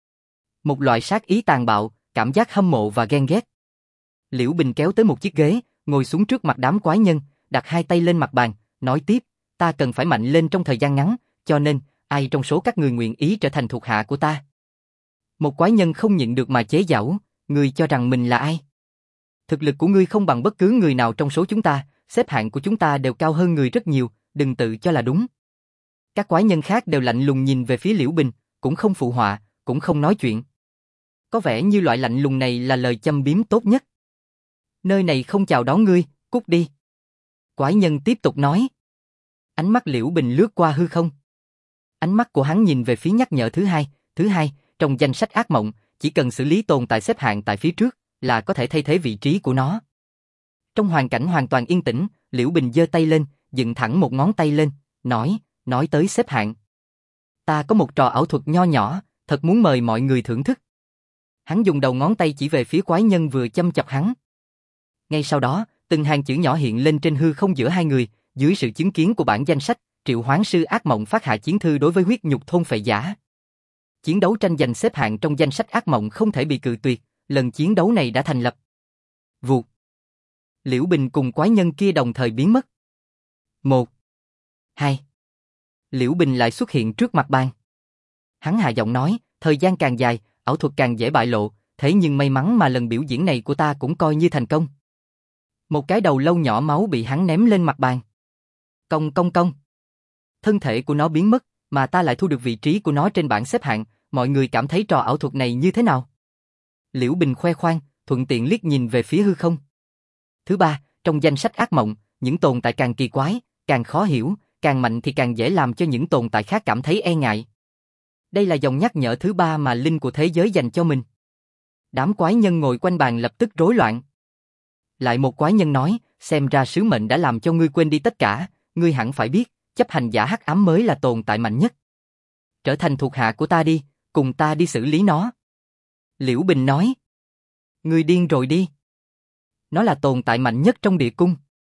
một loại sát ý tàn bạo, cảm giác hâm mộ và ghen ghét. Liễu Bình kéo tới một chiếc ghế, ngồi xuống trước mặt đám quái nhân, đặt hai tay lên mặt bàn, nói tiếp, ta cần phải mạnh lên trong thời gian ngắn, cho nên, ai trong số các người nguyện ý trở thành thuộc hạ của ta? Một quái nhân không nhịn được mà chế giễu, ngươi cho rằng mình là ai? Thực lực của ngươi không bằng bất cứ người nào trong số chúng ta, xếp hạng của chúng ta đều cao hơn người rất nhiều, đừng tự cho là đúng. Các quái nhân khác đều lạnh lùng nhìn về phía Liễu Bình, cũng không phụ họa, cũng không nói chuyện. Có vẻ như loại lạnh lùng này là lời châm biếm tốt nhất. Nơi này không chào đón ngươi, cút đi. Quái nhân tiếp tục nói. Ánh mắt Liễu Bình lướt qua hư không. Ánh mắt của hắn nhìn về phía nhắc nhở thứ hai, trong danh sách ác mộng, chỉ cần xử lý tồn tại xếp hạng tại phía trước, là có thể thay thế vị trí của nó. Trong hoàn cảnh hoàn toàn yên tĩnh, Liễu Bình giơ tay lên, dựng thẳng một ngón tay lên, nói tới xếp hạng. Ta có một trò ảo thuật nho nhỏ, thật muốn mời mọi người thưởng thức. Hắn dùng đầu ngón tay chỉ về phía quái nhân vừa châm chọc hắn. Ngay sau đó, từng hàng chữ nhỏ hiện lên trên hư không giữa hai người, dưới sự chứng kiến của bản danh sách, Triệu Hoán Sư Ác Mộng phát hạ chiến thư đối với huyết nhục thôn phệ giả. Chiến đấu tranh giành xếp hạng trong danh sách ác mộng không thể bị cự tuyệt, lần chiến đấu này đã thành lập. Vụt. Liễu Bình cùng quái nhân kia đồng thời biến mất. 1, 2. Liễu Bình lại xuất hiện trước mặt bàn. Hắn hạ giọng nói, thời gian càng dài, ảo thuật càng dễ bại lộ, thế nhưng may mắn mà lần biểu diễn này của ta cũng coi như thành công. Một cái đầu lâu nhỏ máu bị hắn ném lên mặt bàn. Cong cong cong. Thân thể của nó biến mất, mà ta lại thu được vị trí của nó trên bảng xếp hạng, mọi người cảm thấy trò ảo thuật này như thế nào? Liễu Bình khoe khoang, thuận tiện liếc nhìn về phía hư không. Thứ ba, trong danh sách ác mộng, những tồn tại càng kỳ quái, càng khó hiểu, càng mạnh thì càng dễ làm cho những tồn tại khác cảm thấy e ngại. Đây là dòng nhắc nhở thứ ba mà linh của thế giới dành cho mình. Đám quái nhân ngồi quanh bàn lập tức rối loạn. Lại một quái nhân nói, xem ra sứ mệnh đã làm cho ngươi quên đi tất cả, ngươi hẳn phải biết, chấp hành giả hắc ám mới là tồn tại mạnh nhất. Trở thành thuộc hạ của ta đi, cùng ta đi xử lý nó. Liễu Bình nói. Ngươi điên rồi đi. Nó là tồn tại mạnh nhất trong địa cung.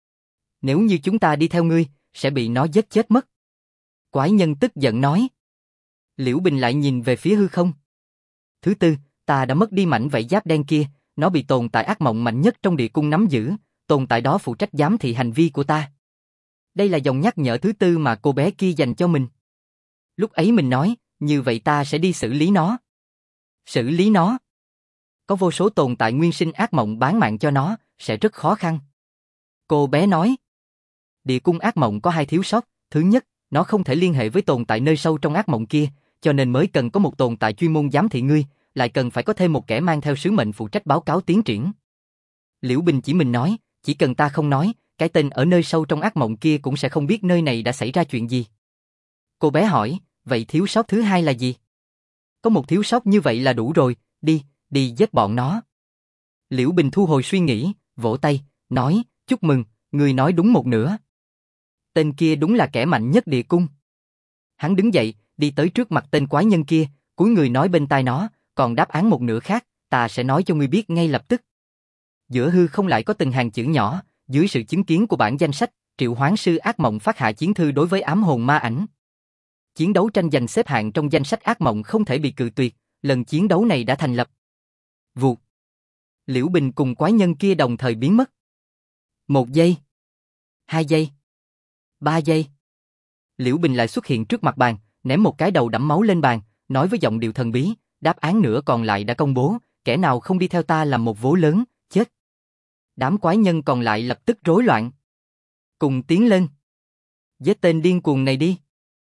Nếu như chúng ta đi theo ngươi, sẽ bị nó giết chết mất. Quái nhân tức giận nói. Liễu Bình lại nhìn về phía hư không. Thứ tư, ta đã mất đi mảnh vảy giáp đen kia, nó bị tồn tại ác mộng mạnh nhất trong địa cung nắm giữ, tồn tại đó phụ trách giám thị hành vi của ta. Đây là dòng nhắc nhở thứ tư mà cô bé kia dành cho mình. Lúc ấy mình nói, như vậy ta sẽ đi xử lý nó. Xử lý nó? Có vô số tồn tại nguyên sinh ác mộng bán mạng cho nó, sẽ rất khó khăn. Cô bé nói. Địa cung ác mộng có hai thiếu sót, thứ nhất, nó không thể liên hệ với tồn tại nơi sâu trong ác mộng kia, cho nên mới cần có một tồn tại chuyên môn giám thị ngươi, lại cần phải có thêm một kẻ mang theo sứ mệnh phụ trách báo cáo tiến triển. Liễu Bình chỉ mình nói, chỉ cần ta không nói, cái tên ở nơi sâu trong ác mộng kia cũng sẽ không biết nơi này đã xảy ra chuyện gì. Cô bé hỏi, vậy thiếu sót thứ hai là gì? Có một thiếu sót như vậy là đủ rồi, đi giết bọn nó. Liễu Bình thu hồi suy nghĩ, vỗ tay, nói, chúc mừng, ngươi nói đúng một nửa. Tên kia đúng là kẻ mạnh nhất địa cung. Hắn đứng dậy, đi tới trước mặt tên quái nhân kia, cúi người nói bên tai nó, còn đáp án một nửa khác, ta sẽ nói cho ngươi biết ngay lập tức. Giữa hư không lại có từng hàng chữ nhỏ, dưới sự chứng kiến của bản danh sách, Triệu Hoán Sư ác mộng phát hạ chiến thư đối với ám hồn ma ảnh. Chiến đấu tranh giành xếp hạng trong danh sách ác mộng không thể bị cự tuyệt, lần chiến đấu này đã thành lập. Vụt. Liễu Bình cùng quái nhân kia đồng thời biến mất. 1 giây. 2 giây. 3 giây. Liễu Bình lại xuất hiện trước mặt bàn, ném một cái đầu đẫm máu lên bàn, nói với giọng điệu thần bí, đáp án nữa còn lại đã công bố, kẻ nào không đi theo ta làm một vố lớn, chết. Đám quái nhân còn lại lập tức rối loạn. Cùng tiến lên. Giết tên điên cuồng này đi.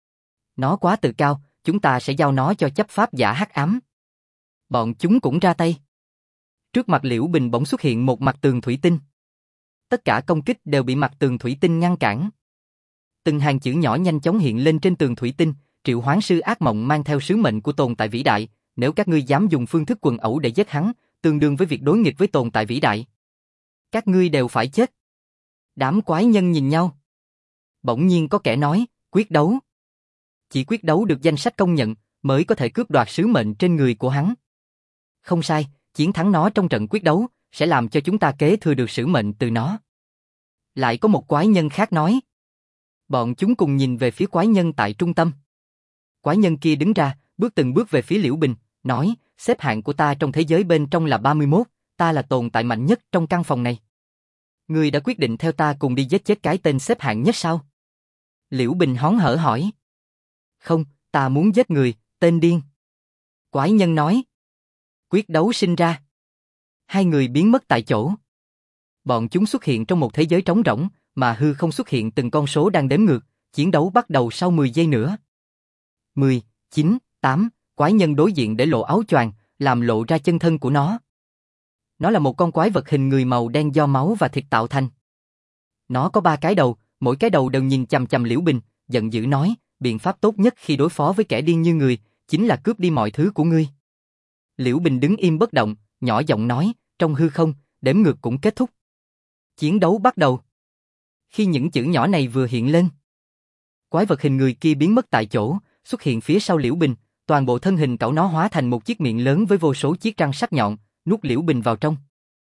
Nó quá tự cao, chúng ta sẽ giao nó cho chấp pháp giả hắc ám. Bọn chúng cũng ra tay. Trước mặt Liễu Bình bỗng xuất hiện một mặt tường thủy tinh. Tất cả công kích đều bị mặt tường thủy tinh ngăn cản. Từng hàng chữ nhỏ nhanh chóng hiện lên trên tường thủy tinh, Triệu Hoán Sư ác mộng mang theo sứ mệnh của tồn tại vĩ đại, nếu các ngươi dám dùng phương thức quần ẩu để giết hắn, tương đương với việc đối nghịch với tồn tại vĩ đại. Các ngươi đều phải chết. Đám quái nhân nhìn nhau. Bỗng nhiên có kẻ nói, quyết đấu. Chỉ quyết đấu được danh sách công nhận, mới có thể cướp đoạt sứ mệnh trên người của hắn. Không sai, chiến thắng nó trong trận quyết đấu, sẽ làm cho chúng ta kế thừa được sứ mệnh từ nó. Lại có một quái nhân khác nói. Bọn chúng cùng nhìn về phía quái nhân tại trung tâm. Quái nhân kia đứng ra, bước từng bước về phía Liễu Bình, nói, xếp hạng của ta trong thế giới bên trong là 31, ta là tồn tại mạnh nhất trong căn phòng này. Ngươi đã quyết định theo ta cùng đi giết chết cái tên xếp hạng nhất sao? Liễu Bình hón hở hỏi. Không, ta muốn giết người, tên điên. Quái nhân nói. Quyết đấu sinh ra. Hai người biến mất tại chỗ. Bọn chúng xuất hiện trong một thế giới trống rỗng, mà hư không xuất hiện từng con số đang đếm ngược, chiến đấu bắt đầu sau 10 giây nữa. 10, 9, 8, quái nhân đối diện để lộ áo choàng, làm lộ ra chân thân của nó. Nó là một con quái vật hình người màu đen do máu và thịt tạo thành. Nó có 3 cái đầu, mỗi cái đầu đều nhìn chằm chằm Liễu Bình, giận dữ nói, biện pháp tốt nhất khi đối phó với kẻ điên như người, chính là cướp đi mọi thứ của ngươi. Liễu Bình đứng im bất động, nhỏ giọng nói, trong hư không, đếm ngược cũng kết thúc. Chiến đấu bắt đầu. Khi những chữ nhỏ này vừa hiện lên, quái vật hình người kia biến mất tại chỗ, xuất hiện phía sau Liễu Bình, toàn bộ thân hình cẩu nó hóa thành một chiếc miệng lớn với vô số chiếc răng sắc nhọn, nuốt Liễu Bình vào trong.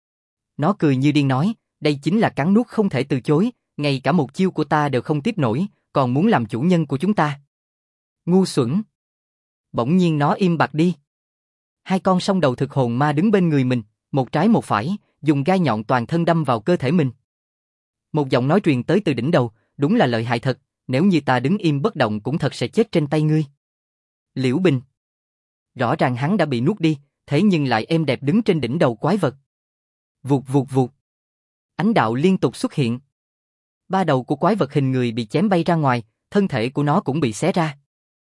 Nó cười như điên nói, đây chính là cắn nuốt không thể từ chối, ngay cả một chiêu của ta đều không tiếp nổi, còn muốn làm chủ nhân của chúng ta. Ngu xuẩn. Bỗng nhiên nó im bặt đi. Hai con song đầu thực hồn ma đứng bên người mình, một trái một phải, dùng gai nhọn toàn thân đâm vào cơ thể mình. Một giọng nói truyền tới từ đỉnh đầu, đúng là lợi hại thật, nếu như ta đứng im bất động cũng thật sẽ chết trên tay ngươi. Liễu Bình. Rõ ràng hắn đã bị nuốt đi, thế nhưng lại êm đẹp đứng trên đỉnh đầu quái vật. Vụt vụt vụt. Ánh đạo liên tục xuất hiện. 3 đầu của quái vật hình người bị chém bay ra ngoài, thân thể của nó cũng bị xé ra.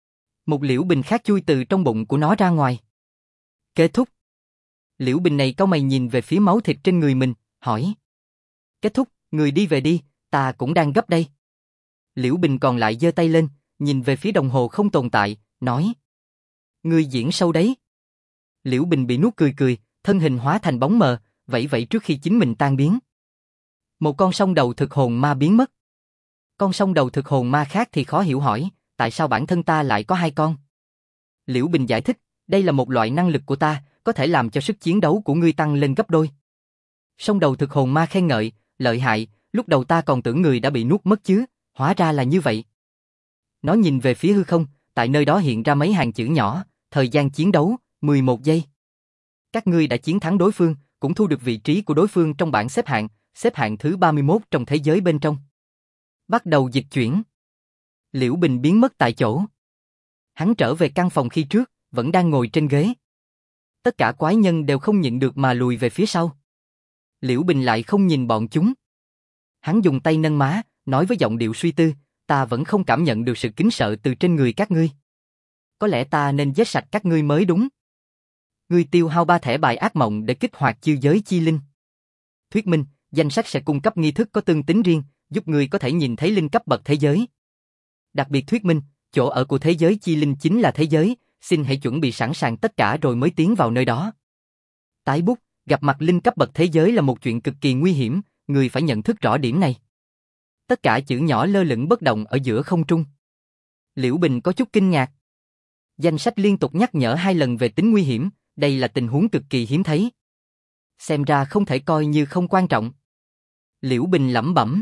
Một liễu bình khác chui từ trong bụng của nó ra ngoài. Kết thúc. Liễu bình này cau mày nhìn về phía máu thịt trên người mình, hỏi. Kết thúc, người đi về đi, ta cũng đang gấp đây. Liễu bình còn lại giơ tay lên, nhìn về phía đồng hồ không tồn tại, nói. Ngươi diễn sâu đấy. Liễu bình bị nuốt cười cười, thân hình hóa thành bóng mờ, vẫy vẫy trước khi chính mình tan biến. Một con song đầu thực hồn ma biến mất. Con song đầu thực hồn ma khác thì khó hiểu hỏi, tại sao bản thân ta lại có hai con? Liễu Bình giải thích, đây là một loại năng lực của ta, có thể làm cho sức chiến đấu của ngươi tăng lên gấp đôi. Song đầu thực hồn ma khen ngợi, lợi hại, lúc đầu ta còn tưởng người đã bị nuốt mất chứ, hóa ra là như vậy. Nó nhìn về phía hư không, tại nơi đó hiện ra mấy hàng chữ nhỏ, thời gian chiến đấu, 11 giây. Các ngươi đã chiến thắng đối phương, cũng thu được vị trí của đối phương trong bảng xếp hạng thứ 31 trong thế giới bên trong. Bắt đầu dịch chuyển. Liễu Bình biến mất tại chỗ. Hắn trở về căn phòng khi trước, vẫn đang ngồi trên ghế. Tất cả quái nhân đều không nhịn được mà lùi về phía sau. Liễu Bình lại không nhìn bọn chúng. Hắn dùng tay nâng má, nói với giọng điệu suy tư, ta vẫn không cảm nhận được sự kính sợ từ trên người các ngươi. Có lẽ ta nên giết sạch các ngươi mới đúng. Ngươi tiêu hao 3 thẻ bài ác mộng để kích hoạt chiêu giới chi linh. Thuyết minh, danh sách sẽ cung cấp nghi thức có tương tính riêng, giúp ngươi có thể nhìn thấy linh cấp bậc thế giới. Đặc biệt thuyết minh, chỗ ở của thế giới chi linh chính là thế giới, xin hãy chuẩn bị sẵn sàng tất cả rồi mới tiến vào nơi đó. Tái bút, gặp mặt linh cấp bậc thế giới là một chuyện cực kỳ nguy hiểm, ngươi phải nhận thức rõ điểm này. Tất cả chữ nhỏ lơ lửng bất động ở giữa không trung. Liễu Bình có chút kinh ngạc. Danh sách liên tục nhắc nhở 2 lần về tính nguy hiểm, đây là tình huống cực kỳ hiếm thấy. Xem ra không thể coi như không quan trọng. Liễu Bình lẩm bẩm.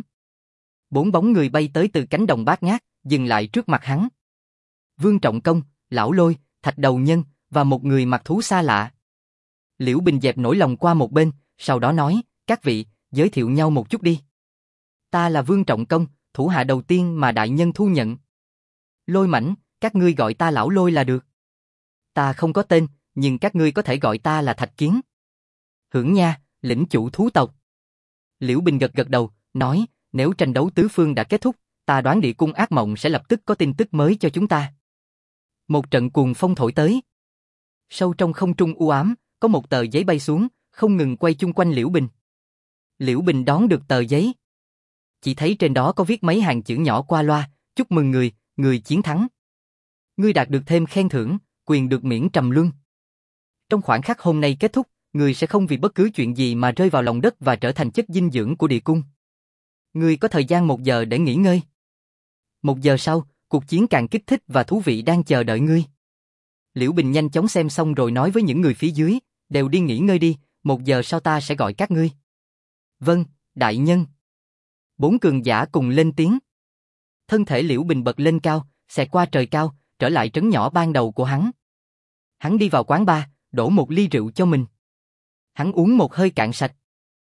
4 bóng người bay tới từ cánh đồng bát ngát, dừng lại trước mặt hắn. Vương Trọng Công, Lão Lôi, Thạch Đầu Nhân và một người mặc thú xa lạ. Liễu Bình dẹp nỗi lòng qua một bên, sau đó nói, các vị, giới thiệu nhau một chút đi. Ta là Vương Trọng Công, thủ hạ đầu tiên mà đại nhân thu nhận. Lôi Mãnh, các ngươi gọi ta Lão Lôi là được. Ta không có tên, nhưng các ngươi có thể gọi ta là Thạch Kiến. Hưởng Nha, lĩnh chủ thú tộc. Liễu Bình gật gật đầu, nói, nếu tranh đấu tứ phương đã kết thúc, ta đoán địa cung ác mộng sẽ lập tức có tin tức mới cho chúng ta. Một trận cuồng phong thổi tới. Sâu trong không trung u ám, có một tờ giấy bay xuống, không ngừng quay chung quanh Liễu Bình. Liễu Bình đón được tờ giấy. Chỉ thấy trên đó có viết mấy hàng chữ nhỏ qua loa, chúc mừng người chiến thắng. Ngươi đạt được thêm khen thưởng, quyền được miễn trầm luân. Trong khoảnh khắc hôm nay kết thúc, ngươi sẽ không vì bất cứ chuyện gì mà rơi vào lòng đất và trở thành chất dinh dưỡng của địa cung. Ngươi có thời gian 1 giờ để nghỉ ngơi. 1 giờ sau, cuộc chiến càng kích thích và thú vị đang chờ đợi ngươi. Liễu Bình nhanh chóng xem xong rồi nói với những người phía dưới, đều đi nghỉ ngơi đi, 1 giờ sau ta sẽ gọi các ngươi. Vâng, đại nhân. 4 cường giả cùng lên tiếng. Thân thể Liễu Bình bật lên cao, xẹt qua trời cao, trở lại trấn nhỏ ban đầu của hắn. Hắn đi vào quán bar, đổ một ly rượu cho mình. Hắn uống một hơi cạn sạch.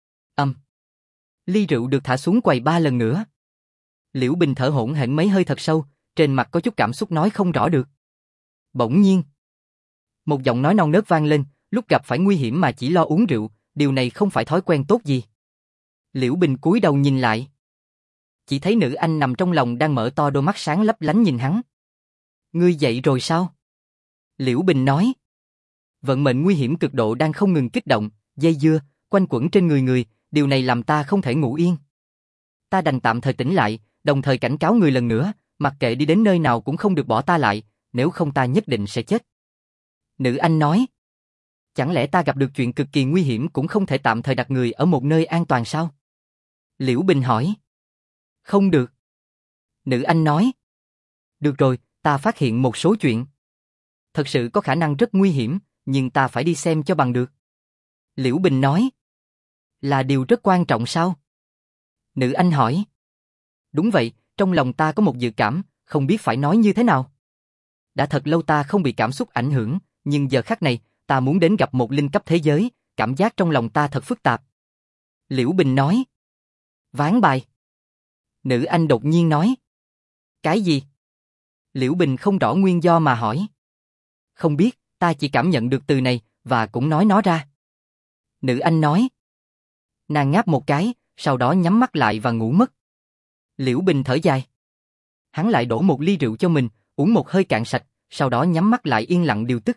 Ly rượu được thả xuống quầy 3 lần nữa. Liễu Bình thở hổn hển mấy hơi thật sâu, trên mặt có chút cảm xúc nói không rõ được. Bỗng nhiên, một giọng nói non nớt vang lên, lúc gặp phải nguy hiểm mà chỉ lo uống rượu, điều này không phải thói quen tốt gì. Liễu Bình cúi đầu nhìn lại. Chỉ thấy nữ anh nằm trong lòng đang mở to đôi mắt sáng lấp lánh nhìn hắn. Ngươi dậy rồi sao? Liễu Bình nói. Vận mệnh nguy hiểm cực độ đang không ngừng kích động, dây dưa, quanh quẩn trên người, điều này làm ta không thể ngủ yên. Ta đành tạm thời tỉnh lại, đồng thời cảnh cáo người lần nữa, mặc kệ đi đến nơi nào cũng không được bỏ ta lại, nếu không ta nhất định sẽ chết. Nữ anh nói. Chẳng lẽ ta gặp được chuyện cực kỳ nguy hiểm cũng không thể tạm thời đặt người ở một nơi an toàn sao? Liễu Bình hỏi. Không được. Nữ anh nói. Được rồi, ta phát hiện một số chuyện. Thật sự có khả năng rất nguy hiểm, nhưng ta phải đi xem cho bằng được. Liễu Bình nói. Là điều rất quan trọng sao? Nữ anh hỏi. Đúng vậy, trong lòng ta có một dự cảm, không biết phải nói như thế nào. Đã thật lâu ta không bị cảm xúc ảnh hưởng, nhưng giờ khắc này, ta muốn đến gặp một linh cấp thế giới, cảm giác trong lòng ta thật phức tạp. Liễu Bình nói. Ván bài. Nữ anh đột nhiên nói. Cái gì? Liễu Bình không rõ nguyên do mà hỏi. Không biết, ta chỉ cảm nhận được từ này, và cũng nói nó ra. Nữ anh nói. Nàng ngáp một cái, sau đó nhắm mắt lại và ngủ mất. Liễu Bình thở dài. Hắn lại đổ một ly rượu cho mình, uống một hơi cạn sạch, sau đó nhắm mắt lại yên lặng điều tức.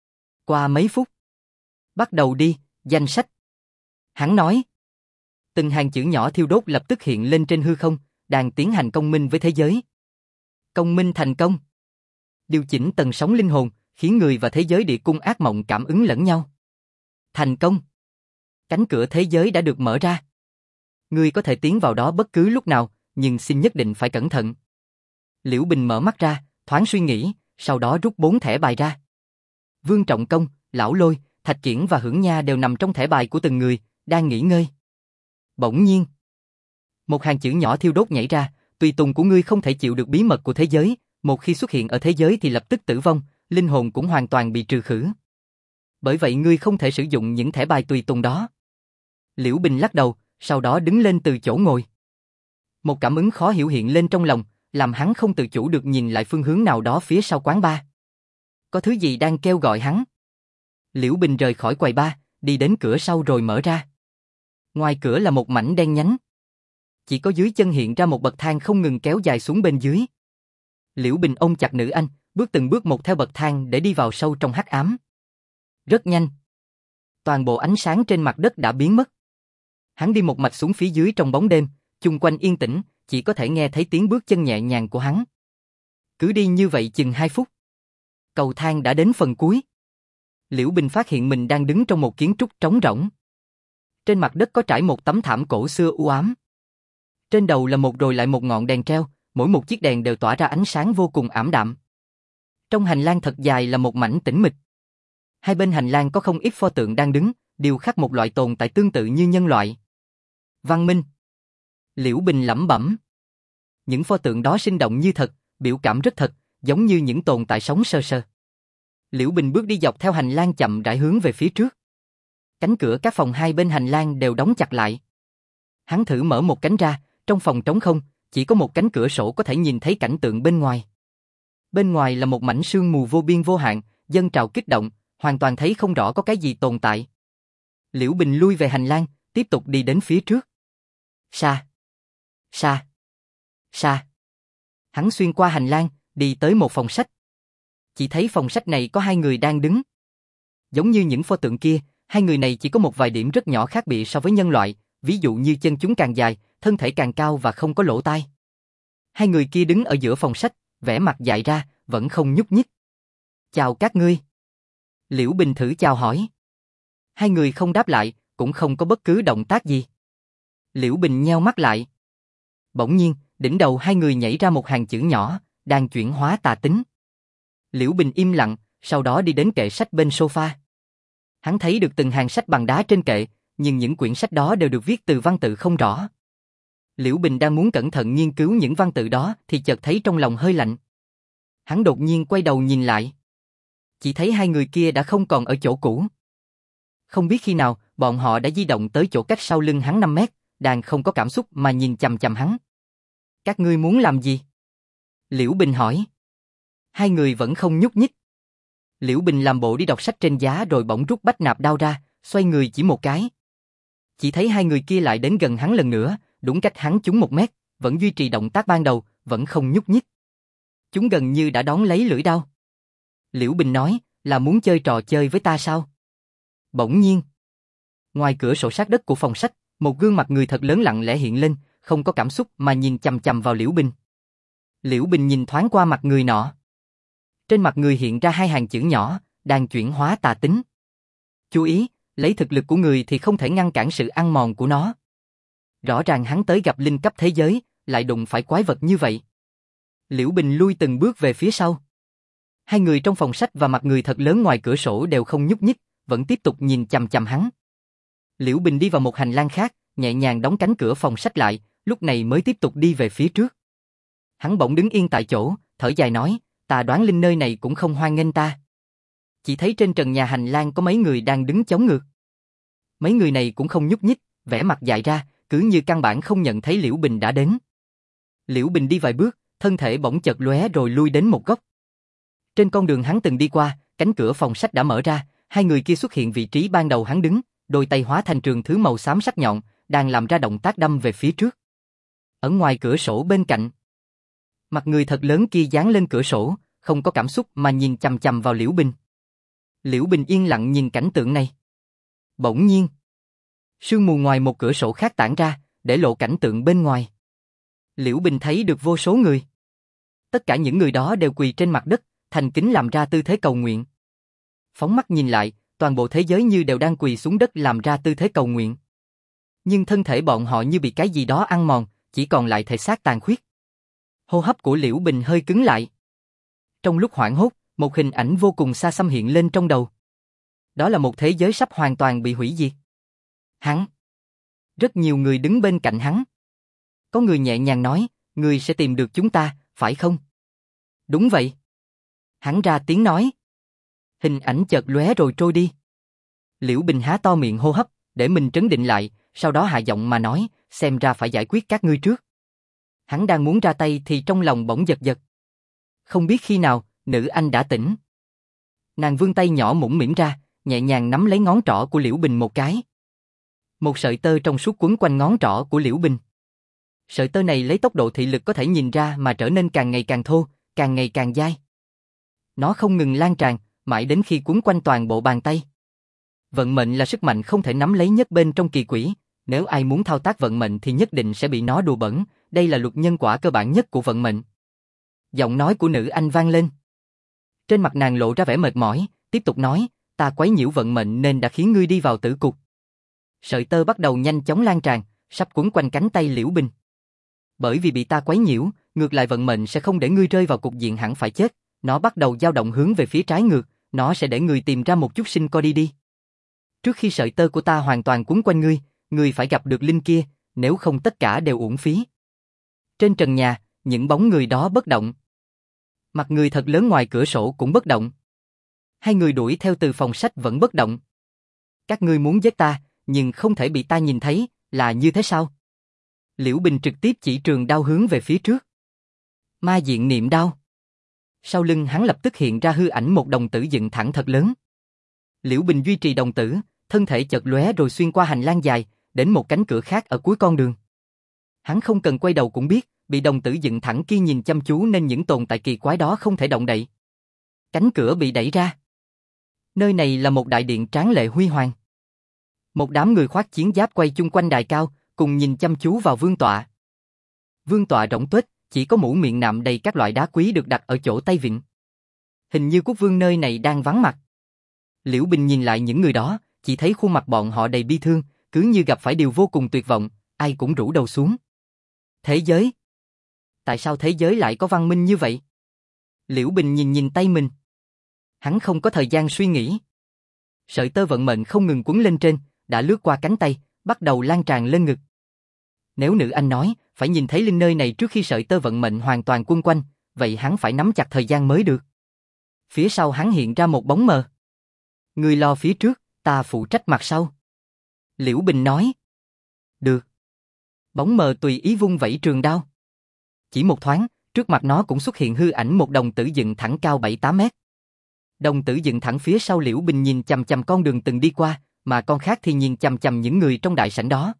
Qua mấy phút. Bắt đầu đi, danh sách. Hắn nói. Từng hàng chữ nhỏ thiêu đốt lập tức hiện lên trên hư không, đang tiến hành công minh với thế giới. Công minh thành công. Điều chỉnh tần sóng linh hồn, khiến người và thế giới địa cung ác mộng cảm ứng lẫn nhau. Thành công. Cánh cửa thế giới đã được mở ra. Ngươi có thể tiến vào đó bất cứ lúc nào, nhưng xin nhất định phải cẩn thận. Liễu Bình mở mắt ra, thoáng suy nghĩ, sau đó rút 4 thẻ bài ra. Vương Trọng Công, Lão Lôi, Thạch Kiển và Hưởng Nha đều nằm trong thẻ bài của từng người, đang nghỉ ngơi. Bỗng nhiên, một hàng chữ nhỏ thiêu đốt nhảy ra, tùy tùng của ngươi không thể chịu được bí mật của thế giới, một khi xuất hiện ở thế giới thì lập tức tử vong, linh hồn cũng hoàn toàn bị trừ khử. Bởi vậy ngươi không thể sử dụng những thẻ bài tùy tùng đó. Liễu Bình lắc đầu, sau đó đứng lên từ chỗ ngồi. Một cảm ứng khó hiểu hiện lên trong lòng, làm hắn không tự chủ được nhìn lại phương hướng nào đó phía sau quán bar. Có thứ gì đang kêu gọi hắn. Liễu Bình rời khỏi quầy bar, đi đến cửa sau rồi mở ra. Ngoài cửa là một mảnh đen nhánh. Chỉ có dưới chân hiện ra một bậc thang không ngừng kéo dài xuống bên dưới. Liễu Bình ôm chặt nữ anh, bước từng bước một theo bậc thang để đi vào sâu trong hắc ám. Rất nhanh. Toàn bộ ánh sáng trên mặt đất đã biến mất. Hắn đi một mạch xuống phía dưới trong bóng đêm, chung quanh yên tĩnh, chỉ có thể nghe thấy tiếng bước chân nhẹ nhàng của hắn. Cứ đi như vậy chừng 2 phút. Cầu thang đã đến phần cuối. Liễu Bình phát hiện mình đang đứng trong một kiến trúc trống rỗng. Trên mặt đất có trải một tấm thảm cổ xưa u ám. Trên đầu là một rồi lại một ngọn đèn treo, mỗi một chiếc đèn đều tỏa ra ánh sáng vô cùng ảm đạm. Trong hành lang thật dài là một mảnh tĩnh mịch. Hai bên hành lang có không ít pho tượng đang đứng, điêu khắc một loại tồn tại tương tự như nhân loại. Văn minh. Liễu Bình lẩm bẩm. Những pho tượng đó sinh động như thật, biểu cảm rất thật, giống như những tồn tại sống sơ sơ. Liễu Bình bước đi dọc theo hành lang chậm rãi hướng về phía trước. Cánh cửa các phòng hai bên hành lang đều đóng chặt lại. Hắn thử mở một cánh ra, trong phòng trống không, chỉ có một cánh cửa sổ có thể nhìn thấy cảnh tượng bên ngoài. Bên ngoài là một mảnh sương mù vô biên vô hạn, dâng trào kích động, hoàn toàn thấy không rõ có cái gì tồn tại. Liễu Bình lui về hành lang, tiếp tục đi đến phía trước. Xa. Xa. Xa. Hắn xuyên qua hành lang, đi tới một phòng sách. Chỉ thấy phòng sách này có 2 người đang đứng. Giống như những pho tượng kia, 2 người này chỉ có một vài điểm rất nhỏ khác biệt so với nhân loại, ví dụ như chân chúng càng dài, thân thể càng cao và không có lỗ tai. 2 người kia đứng ở giữa phòng sách, vẻ mặt dại ra, vẫn không nhúc nhích. Chào các ngươi. Liễu Bình thử chào hỏi. 2 người không đáp lại, cũng không có bất cứ động tác gì. Liễu Bình nheo mắt lại. Bỗng nhiên, đỉnh đầu 2 người nhảy ra một hàng chữ nhỏ, đang chuyển hóa tà tính. Liễu Bình im lặng, sau đó đi đến kệ sách bên sofa. Hắn thấy được từng hàng sách bằng đá trên kệ, nhưng những quyển sách đó đều được viết từ văn tự không rõ. Liễu Bình đang muốn cẩn thận nghiên cứu những văn tự đó thì chợt thấy trong lòng hơi lạnh. Hắn đột nhiên quay đầu nhìn lại. Chỉ thấy 2 người kia đã không còn ở chỗ cũ. Không biết khi nào, bọn họ đã di động tới chỗ cách sau lưng hắn 5 mét, đang không có cảm xúc mà nhìn chằm chằm hắn. Các ngươi muốn làm gì? Liễu Bình hỏi. 2 người vẫn không nhúc nhích. Liễu Bình làm bộ đi đọc sách trên giá rồi bỗng rút bách nạp đao ra, xoay người chỉ một cái. Chỉ thấy 2 người kia lại đến gần hắn lần nữa, đúng cách hắn chúng 1 mét, vẫn duy trì động tác ban đầu, vẫn không nhúc nhích. Chúng gần như đã đón lấy lưỡi đao. Liễu Bình nói, là muốn chơi trò chơi với ta sao? Bỗng nhiên, ngoài cửa sổ sát đất của phòng sách, một gương mặt người thật lớn lặng lẽ hiện lên, không có cảm xúc mà nhìn chằm chằm vào Liễu Bình. Liễu Bình nhìn thoáng qua mặt người nọ. Trên mặt người hiện ra 2 hàng chữ nhỏ, đang chuyển hóa tà tính. Chú ý, lấy thực lực của người thì không thể ngăn cản sự ăn mòn của nó. Rõ ràng hắn tới gặp linh cấp thế giới, lại đụng phải quái vật như vậy. Liễu Bình lui từng bước về phía sau. 2 người trong phòng sách và mặt người thật lớn ngoài cửa sổ đều không nhúc nhích, vẫn tiếp tục nhìn chằm chằm hắn. Liễu Bình đi vào một hành lang khác, nhẹ nhàng đóng cánh cửa phòng sách lại, lúc này mới tiếp tục đi về phía trước. Hắn bỗng đứng yên tại chỗ, thở dài nói, ta đoán linh nơi này cũng không hoan nghênh ta. Chỉ thấy trên trần nhà hành lang có mấy người đang đứng chống ngược. Mấy người này cũng không nhúc nhích, vẻ mặt dại ra, cứ như căn bản không nhận thấy Liễu Bình đã đến. Liễu Bình đi vài bước, thân thể bỗng chợt lóe rồi lui đến một góc. Trên con đường hắn từng đi qua, cánh cửa phòng sách đã mở ra, 2 người kia xuất hiện vị trí ban đầu hắn đứng, đôi tay hóa thành trường thứ màu xám sắc nhọn, đang làm ra động tác đâm về phía trước. Ở ngoài cửa sổ bên cạnh, mặt người thật lớn kia dán lên cửa sổ, không có cảm xúc mà nhìn chằm chằm vào Liễu Bình. Liễu Bình yên lặng nhìn cảnh tượng này. Bỗng nhiên, sương mù ngoài một cửa sổ khác tản ra, để lộ cảnh tượng bên ngoài. Liễu Bình thấy được vô số người. Tất cả những người đó đều quỳ trên mặt đất, thành kính làm ra tư thế cầu nguyện. Phóng mắt nhìn lại, toàn bộ thế giới như đều đang quỳ xuống đất làm ra tư thế cầu nguyện. Nhưng thân thể bọn họ như bị cái gì đó ăn mòn, chỉ còn lại thể xác tàn khuyết. Hô hấp của Liễu Bình hơi cứng lại. Trong lúc hoảng hốt, một hình ảnh vô cùng xa xăm hiện lên trong đầu. Đó là một thế giới sắp hoàn toàn bị hủy diệt. Hắn. Rất nhiều người đứng bên cạnh hắn. Có người nhẹ nhàng nói, người sẽ tìm được chúng ta, phải không? Đúng vậy. Hắn ra tiếng nói. Hình ảnh chợt lóe rồi trôi đi. Liễu Bình há to miệng hô hấp, để mình trấn định lại, sau đó hạ giọng mà nói, xem ra phải giải quyết các ngươi trước. Hắn đang muốn ra tay thì trong lòng bỗng giật giật. Không biết khi nào, nữ anh đã tỉnh. Nàng vươn tay nhỏ mũm mĩm ra, nhẹ nhàng nắm lấy ngón trỏ của Liễu Bình một cái. Một sợi tơ trong suốt quấn quanh ngón trỏ của Liễu Bình. Sợi tơ này lấy tốc độ thị lực có thể nhìn ra mà trở nên càng ngày càng thô, càng ngày càng dai. Nó không ngừng lan tràn, mãi đến khi quấn quanh toàn bộ bàn tay. Vận mệnh là sức mạnh không thể nắm lấy nhất bên trong kỳ quỷ, nếu ai muốn thao tác vận mệnh thì nhất định sẽ bị nó đùa bỡn, đây là luật nhân quả cơ bản nhất của vận mệnh. Giọng nói của nữ anh vang lên. Trên mặt nàng lộ ra vẻ mệt mỏi, tiếp tục nói, ta quấy nhiễu vận mệnh nên đã khiến ngươi đi vào tử cục. Sợi tơ bắt đầu nhanh chóng lan tràn, sắp quấn quanh cánh tay Liễu Bình. Bởi vì bị ta quấy nhiễu, ngược lại vận mệnh sẽ không để ngươi rơi vào cục diện hẳn phải chết, nó bắt đầu dao động hướng về phía trái ngược, nó sẽ để người tìm ra một chút sinh cơ đi. Trước khi sợi tơ của ta hoàn toàn quấn quanh ngươi phải gặp được linh kia, nếu không tất cả đều uổng phí. Trên trần nhà, những bóng người đó bất động. Mặt người thật lớn ngoài cửa sổ cũng bất động. Hai người đuổi theo từ phòng sách vẫn bất động. Các ngươi muốn giết ta, nhưng không thể bị ta nhìn thấy, là như thế sao? Liễu Bình trực tiếp chỉ trường đao hướng về phía trước. Ma diện niệm đao. Sau lưng hắn lập tức hiện ra hư ảnh một đồng tử dựng thẳng thật lớn. Liễu Bình duy trì đồng tử, thân thể chợt lóe rồi xuyên qua hành lang dài, đến một cánh cửa khác ở cuối con đường. Hắn không cần quay đầu cũng biết, bị đồng tử dựng thẳng kia nhìn chăm chú nên những tồn tại kỳ quái đó không thể động đậy. Cánh cửa bị đẩy ra. Nơi này là một đại điện tráng lệ huy hoàng. Một đám người khoác chiến giáp quay chung quanh đài cao, cùng nhìn chăm chú vào vương tọa. Vương tọa rỗng tuếch, chỉ có mũ miệng nạm đầy các loại đá quý được đặt ở chỗ tay vịn. Hình như quốc vương nơi này đang vắng mặt. Liễu Bình nhìn lại những người đó, chỉ thấy khuôn mặt bọn họ đầy bi thương, cứ như gặp phải điều vô cùng tuyệt vọng, ai cũng rũ đầu xuống. Thế giới? Tại sao thế giới lại có văn minh như vậy? Liễu Bình nhìn tay mình. Hắn không có thời gian suy nghĩ. Sợi tơ vận mệnh không ngừng quấn lên trên, đã lướt qua cánh tay, bắt đầu lan tràn lên ngực. Nếu nữ anh nói, phải nhìn thấy linh nơi này trước khi sợi tơ vận mệnh hoàn toàn quấn quanh, vậy hắn phải nắm chặt thời gian mới được. Phía sau hắn hiện ra một bóng mờ. Ngươi lo phía trước, ta phụ trách mặt sau. Liễu Bình nói. Được. Bóng mờ tùy ý vung vẩy trường đao. Chỉ một thoáng, trước mặt nó cũng xuất hiện hư ảnh một đồng tử dựng thẳng cao 7-8 mét. Đồng tử dựng thẳng phía sau Liễu Bình nhìn chằm chằm con đường từng đi qua, mà con khác thì nhìn chằm chằm những người trong đại sảnh đó.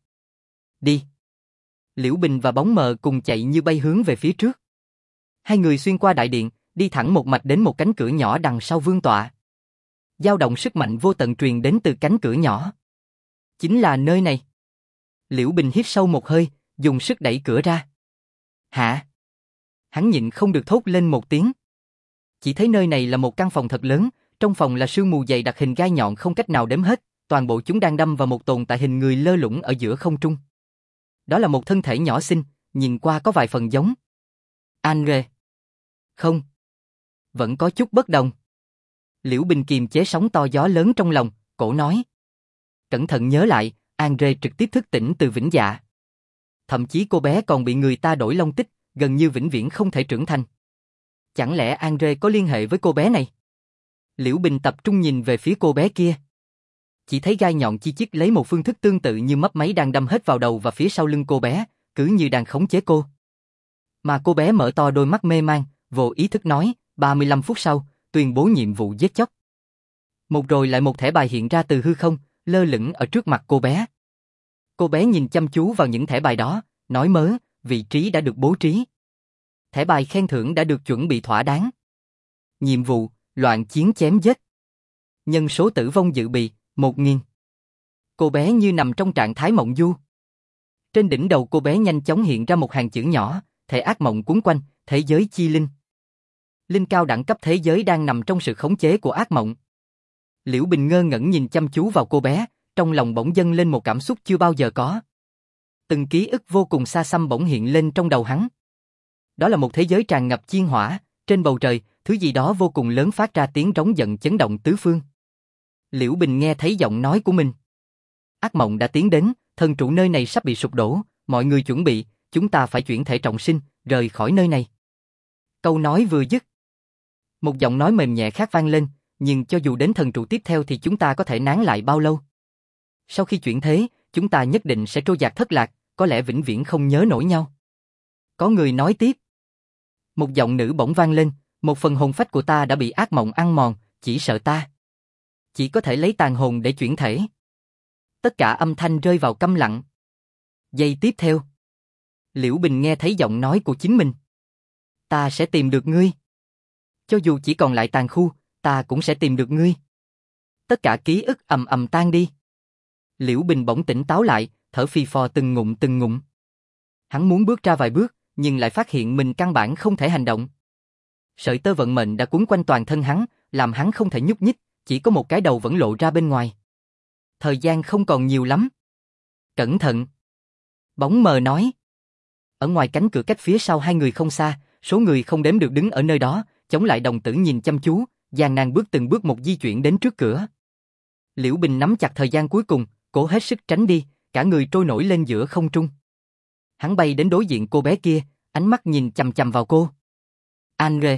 Đi. Liễu Bình và bóng mờ cùng chạy như bay hướng về phía trước. Hai người xuyên qua đại điện, đi thẳng một mạch đến một cánh cửa nhỏ đằng sau vương tọa. Dao động sức mạnh vô tận truyền đến từ cánh cửa nhỏ. Chính là nơi này. Liễu Bình hít sâu một hơi, dùng sức đẩy cửa ra. Hả? Hắn nhịn không được thốt lên một tiếng. Chỉ thấy nơi này là một căn phòng thật lớn, trong phòng là sương mù dày đặc hình gai nhọn không cách nào đếm hết, toàn bộ chúng đang đâm vào một tồn tại hình người lơ lửng ở giữa không trung. Đó là một thân thể nhỏ xinh, nhìn qua có vài phần giống Andre. Không. Vẫn có chút bất đồng. Liễu Bình kiềm chế sóng to gió lớn trong lòng, cổ nói. Cẩn thận nhớ lại, Andre trực tiếp thức tỉnh từ vĩnh dạ. Thậm chí cô bé còn bị người ta đổi long tích, gần như vĩnh viễn không thể trưởng thành. Chẳng lẽ Andre có liên hệ với cô bé này? Liễu Bình tập trung nhìn về phía cô bé kia. Chỉ thấy gai nhọn chi chít lấy một phương thức tương tự như mấp máy đang đâm hết vào đầu và phía sau lưng cô bé, cứ như đang khống chế cô. Mà cô bé mở to đôi mắt mê man, vô ý thức nói, 35 phút sau, tuyên bố nhiệm vụ giết chóc. Một rồi lại một thẻ bài hiện ra từ hư không, lơ lửng ở trước mặt cô bé. Cô bé nhìn chăm chú vào những thẻ bài đó, nói mớ, vị trí đã được bố trí. Thẻ bài khen thưởng đã được chuẩn bị thỏa đáng. Nhiệm vụ, loạn chiến chém giết. Nhân số tử vong dự bị, 1000. Cô bé như nằm trong trạng thái mộng du. Trên đỉnh đầu cô bé nhanh chóng hiện ra một hàng chữ nhỏ, thể ác mộng cuốn quanh, thế giới chi linh. Linh cao đẳng cấp thế giới đang nằm trong sự khống chế của ác mộng. Liễu Bình ngơ ngẩn nhìn chăm chú vào cô bé, trong lòng bỗng dâng lên một cảm xúc chưa bao giờ có. Từng ký ức vô cùng xa xăm bỗng hiện lên trong đầu hắn. Đó là một thế giới tràn ngập chiên hỏa, trên bầu trời, thứ gì đó vô cùng lớn phát ra tiếng rống giận chấn động tứ phương. Liễu Bình nghe thấy giọng nói của mình. Ác mộng đã tiến đến, thần trụ nơi này sắp bị sụp đổ, mọi người chuẩn bị, chúng ta phải chuyển thể trọng sinh, rời khỏi nơi này. Câu nói vừa dứt, một giọng nói mềm nhẹ khác vang lên, nhưng cho dù đến thần trụ tiếp theo thì chúng ta có thể nán lại bao lâu? Sau khi chuyển thế, chúng ta nhất định sẽ trôi dạt thất lạc, có lẽ vĩnh viễn không nhớ nổi nhau. Có người nói tiếp. Một giọng nữ bỗng vang lên, một phần hồn phách của ta đã bị ác mộng ăn mòn, chỉ sợ ta chỉ có thể lấy tàn hồn để chuyển thể. Tất cả âm thanh rơi vào câm lặng. Giây tiếp theo, Liễu Bình nghe thấy giọng nói của chính mình. Ta sẽ tìm được ngươi. Cho dù chỉ còn lại tàn khu, ta cũng sẽ tìm được ngươi. Tất cả ký ức ầm ầm tan đi. Liễu Bình bỗng tỉnh táo lại, thở phì phò từng ngụm từng ngụm. Hắn muốn bước ra vài bước, nhưng lại phát hiện mình căn bản không thể hành động. Sợi tơ vận mệnh đã quấn quanh toàn thân hắn, làm hắn không thể nhúc nhích, chỉ có một cái đầu vẫn lộ ra bên ngoài. Thời gian không còn nhiều lắm. Cẩn thận. Bóng mờ nói. Ở ngoài cánh cửa cách phía sau hai người không xa, số người không đếm được đứng ở nơi đó, chống lại đồng tử nhìn chăm chú, gian nan bước từng bước một di chuyển đến trước cửa. Liễu Bình nắm chặt thời gian cuối cùng, cố hết sức tránh đi, cả người trôi nổi lên giữa không trung. Hắn bay đến đối diện cô bé kia, ánh mắt nhìn chằm chằm vào cô. Andre.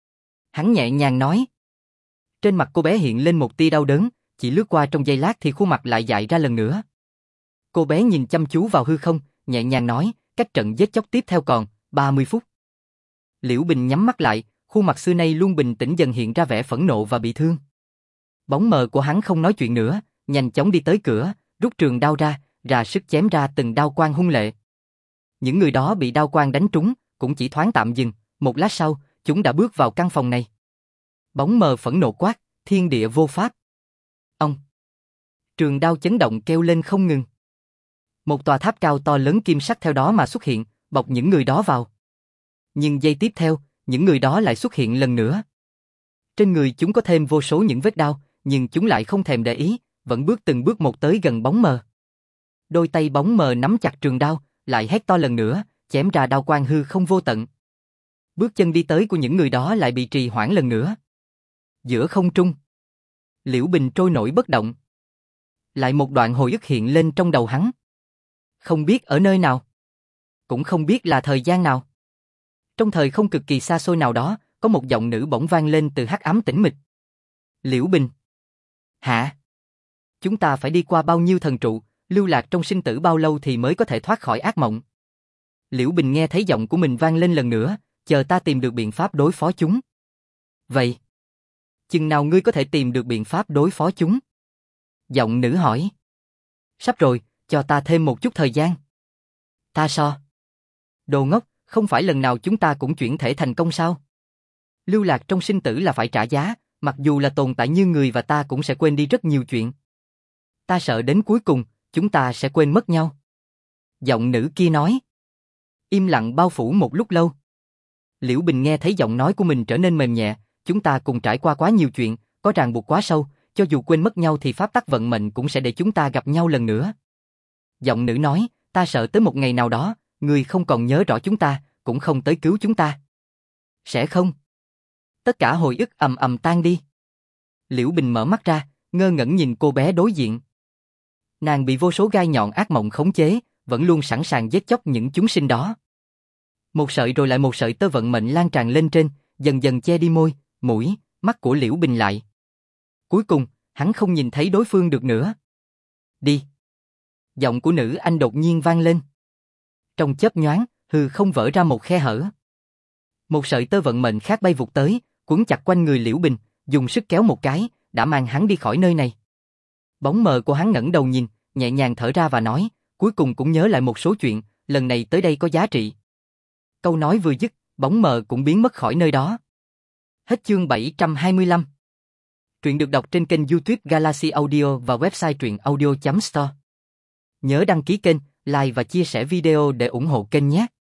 Hắn nhẹ nhàng nói. Trên mặt cô bé hiện lên một tia đau đớn, chỉ lướt qua trong giây lát thì khuôn mặt lại dại ra lần nữa. Cô bé nhìn chăm chú vào hư không, nhẹ nhàng nói, cách trận giết chóc tiếp theo còn 30 phút. Liễu Bình nhắm mắt lại, khuôn mặt xưa nay luôn bình tĩnh dần hiện ra vẻ phẫn nộ và bị thương. Bóng mờ của hắn không nói chuyện nữa, nhanh chóng đi tới cửa, rút trường đao ra sức chém ra từng đao quang hung lệ. Những người đó bị đao quang đánh trúng, cũng chỉ thoáng tạm dừng, một lát sau, chúng đã bước vào căn phòng này. Bóng mờ phẫn nộ quát, thiên địa vô pháp. Ông. Trường đao chấn động kêu lên không ngừng. Một tòa tháp cao to lớn kim sắc theo đó mà xuất hiện, bọc những người đó vào. Nhưng giây tiếp theo, những người đó lại xuất hiện lần nữa. Trên người chúng có thêm vô số những vết đao, nhưng chúng lại không thèm để ý, vẫn bước từng bước một tới gần bóng mờ. Đôi tay bóng mờ nắm chặt trường đao, lại hét to lần nữa, chém ra đao quang hư không vô tận. Bước chân đi tới của những người đó lại bị trì hoãn lần nữa. Giữa không trung, Liễu Bình trôi nổi bất động. Lại một đoạn hồi ức hiện lên trong đầu hắn. Không biết ở nơi nào, cũng không biết là thời gian nào. Trong thời không cực kỳ xa xôi nào đó, có một giọng nữ bỗng vang lên từ hắc ám tĩnh mịch. Liễu Bình. Hả? Chúng ta phải đi qua bao nhiêu thần trụ, lưu lạc trong sinh tử bao lâu thì mới có thể thoát khỏi ác mộng? Liễu Bình nghe thấy giọng của mình vang lên lần nữa, chờ ta tìm được biện pháp đối phó chúng. Vậy, chừng nào ngươi có thể tìm được biện pháp đối phó chúng? Giọng nữ hỏi. Sắp rồi, cho ta thêm một chút thời gian. Ta so. Đồ ngốc, không phải lần nào chúng ta cũng chuyển thể thành công sao? Lưu lạc trong sinh tử là phải trả giá, mặc dù là tồn tại như người và ta cũng sẽ quên đi rất nhiều chuyện. Ta sợ đến cuối cùng, chúng ta sẽ quên mất nhau. Giọng nữ kia nói. Im lặng bao phủ một lúc lâu. Liễu Bình nghe thấy giọng nói của mình trở nên mềm nhẹ, chúng ta cùng trải qua quá nhiều chuyện, có ràng buộc quá sâu, cho dù quên mất nhau thì pháp tắc vận mệnh cũng sẽ để chúng ta gặp nhau lần nữa. Giọng nữ nói, ta sợ tới một ngày nào đó, ngươi không còn nhớ rõ chúng ta, cũng không tới cứu chúng ta. Sẽ không. Tất cả hồi ức ầm ầm tan đi. Liễu Bình mở mắt ra, ngơ ngẩn nhìn cô bé đối diện. Nàng bị vô số gai nhọn ác mộng khống chế, vẫn luôn sẵn sàng giết chóc những chúng sinh đó. Một sợi rồi lại một sợi tơ vận mệnh lan tràn lên trên, dần dần che đi môi, mũi, mắt của Liễu Bình lại. Cuối cùng, hắn không nhìn thấy đối phương được nữa. Đi. Giọng của nữ anh đột nhiên vang lên. Trong chớp nhoáng, hư không vỡ ra một khe hở. Một sợi tơ vận mệnh khác bay vụt tới, quấn chặt quanh người Liễu Bình, dùng sức kéo một cái, đã mang hắn đi khỏi nơi này. Bóng mờ của hắn ngẩng đầu nhìn, nhẹ nhàng thở ra và nói, cuối cùng cũng nhớ lại một số chuyện, lần này tới đây có giá trị. Câu nói vừa dứt, bóng mờ cũng biến mất khỏi nơi đó. Hết chương 725. Truyện được đọc trên kênh YouTube Galaxy Audio và website truyện audio.store. Nhớ đăng ký kênh, like và chia sẻ video để ủng hộ kênh nhé.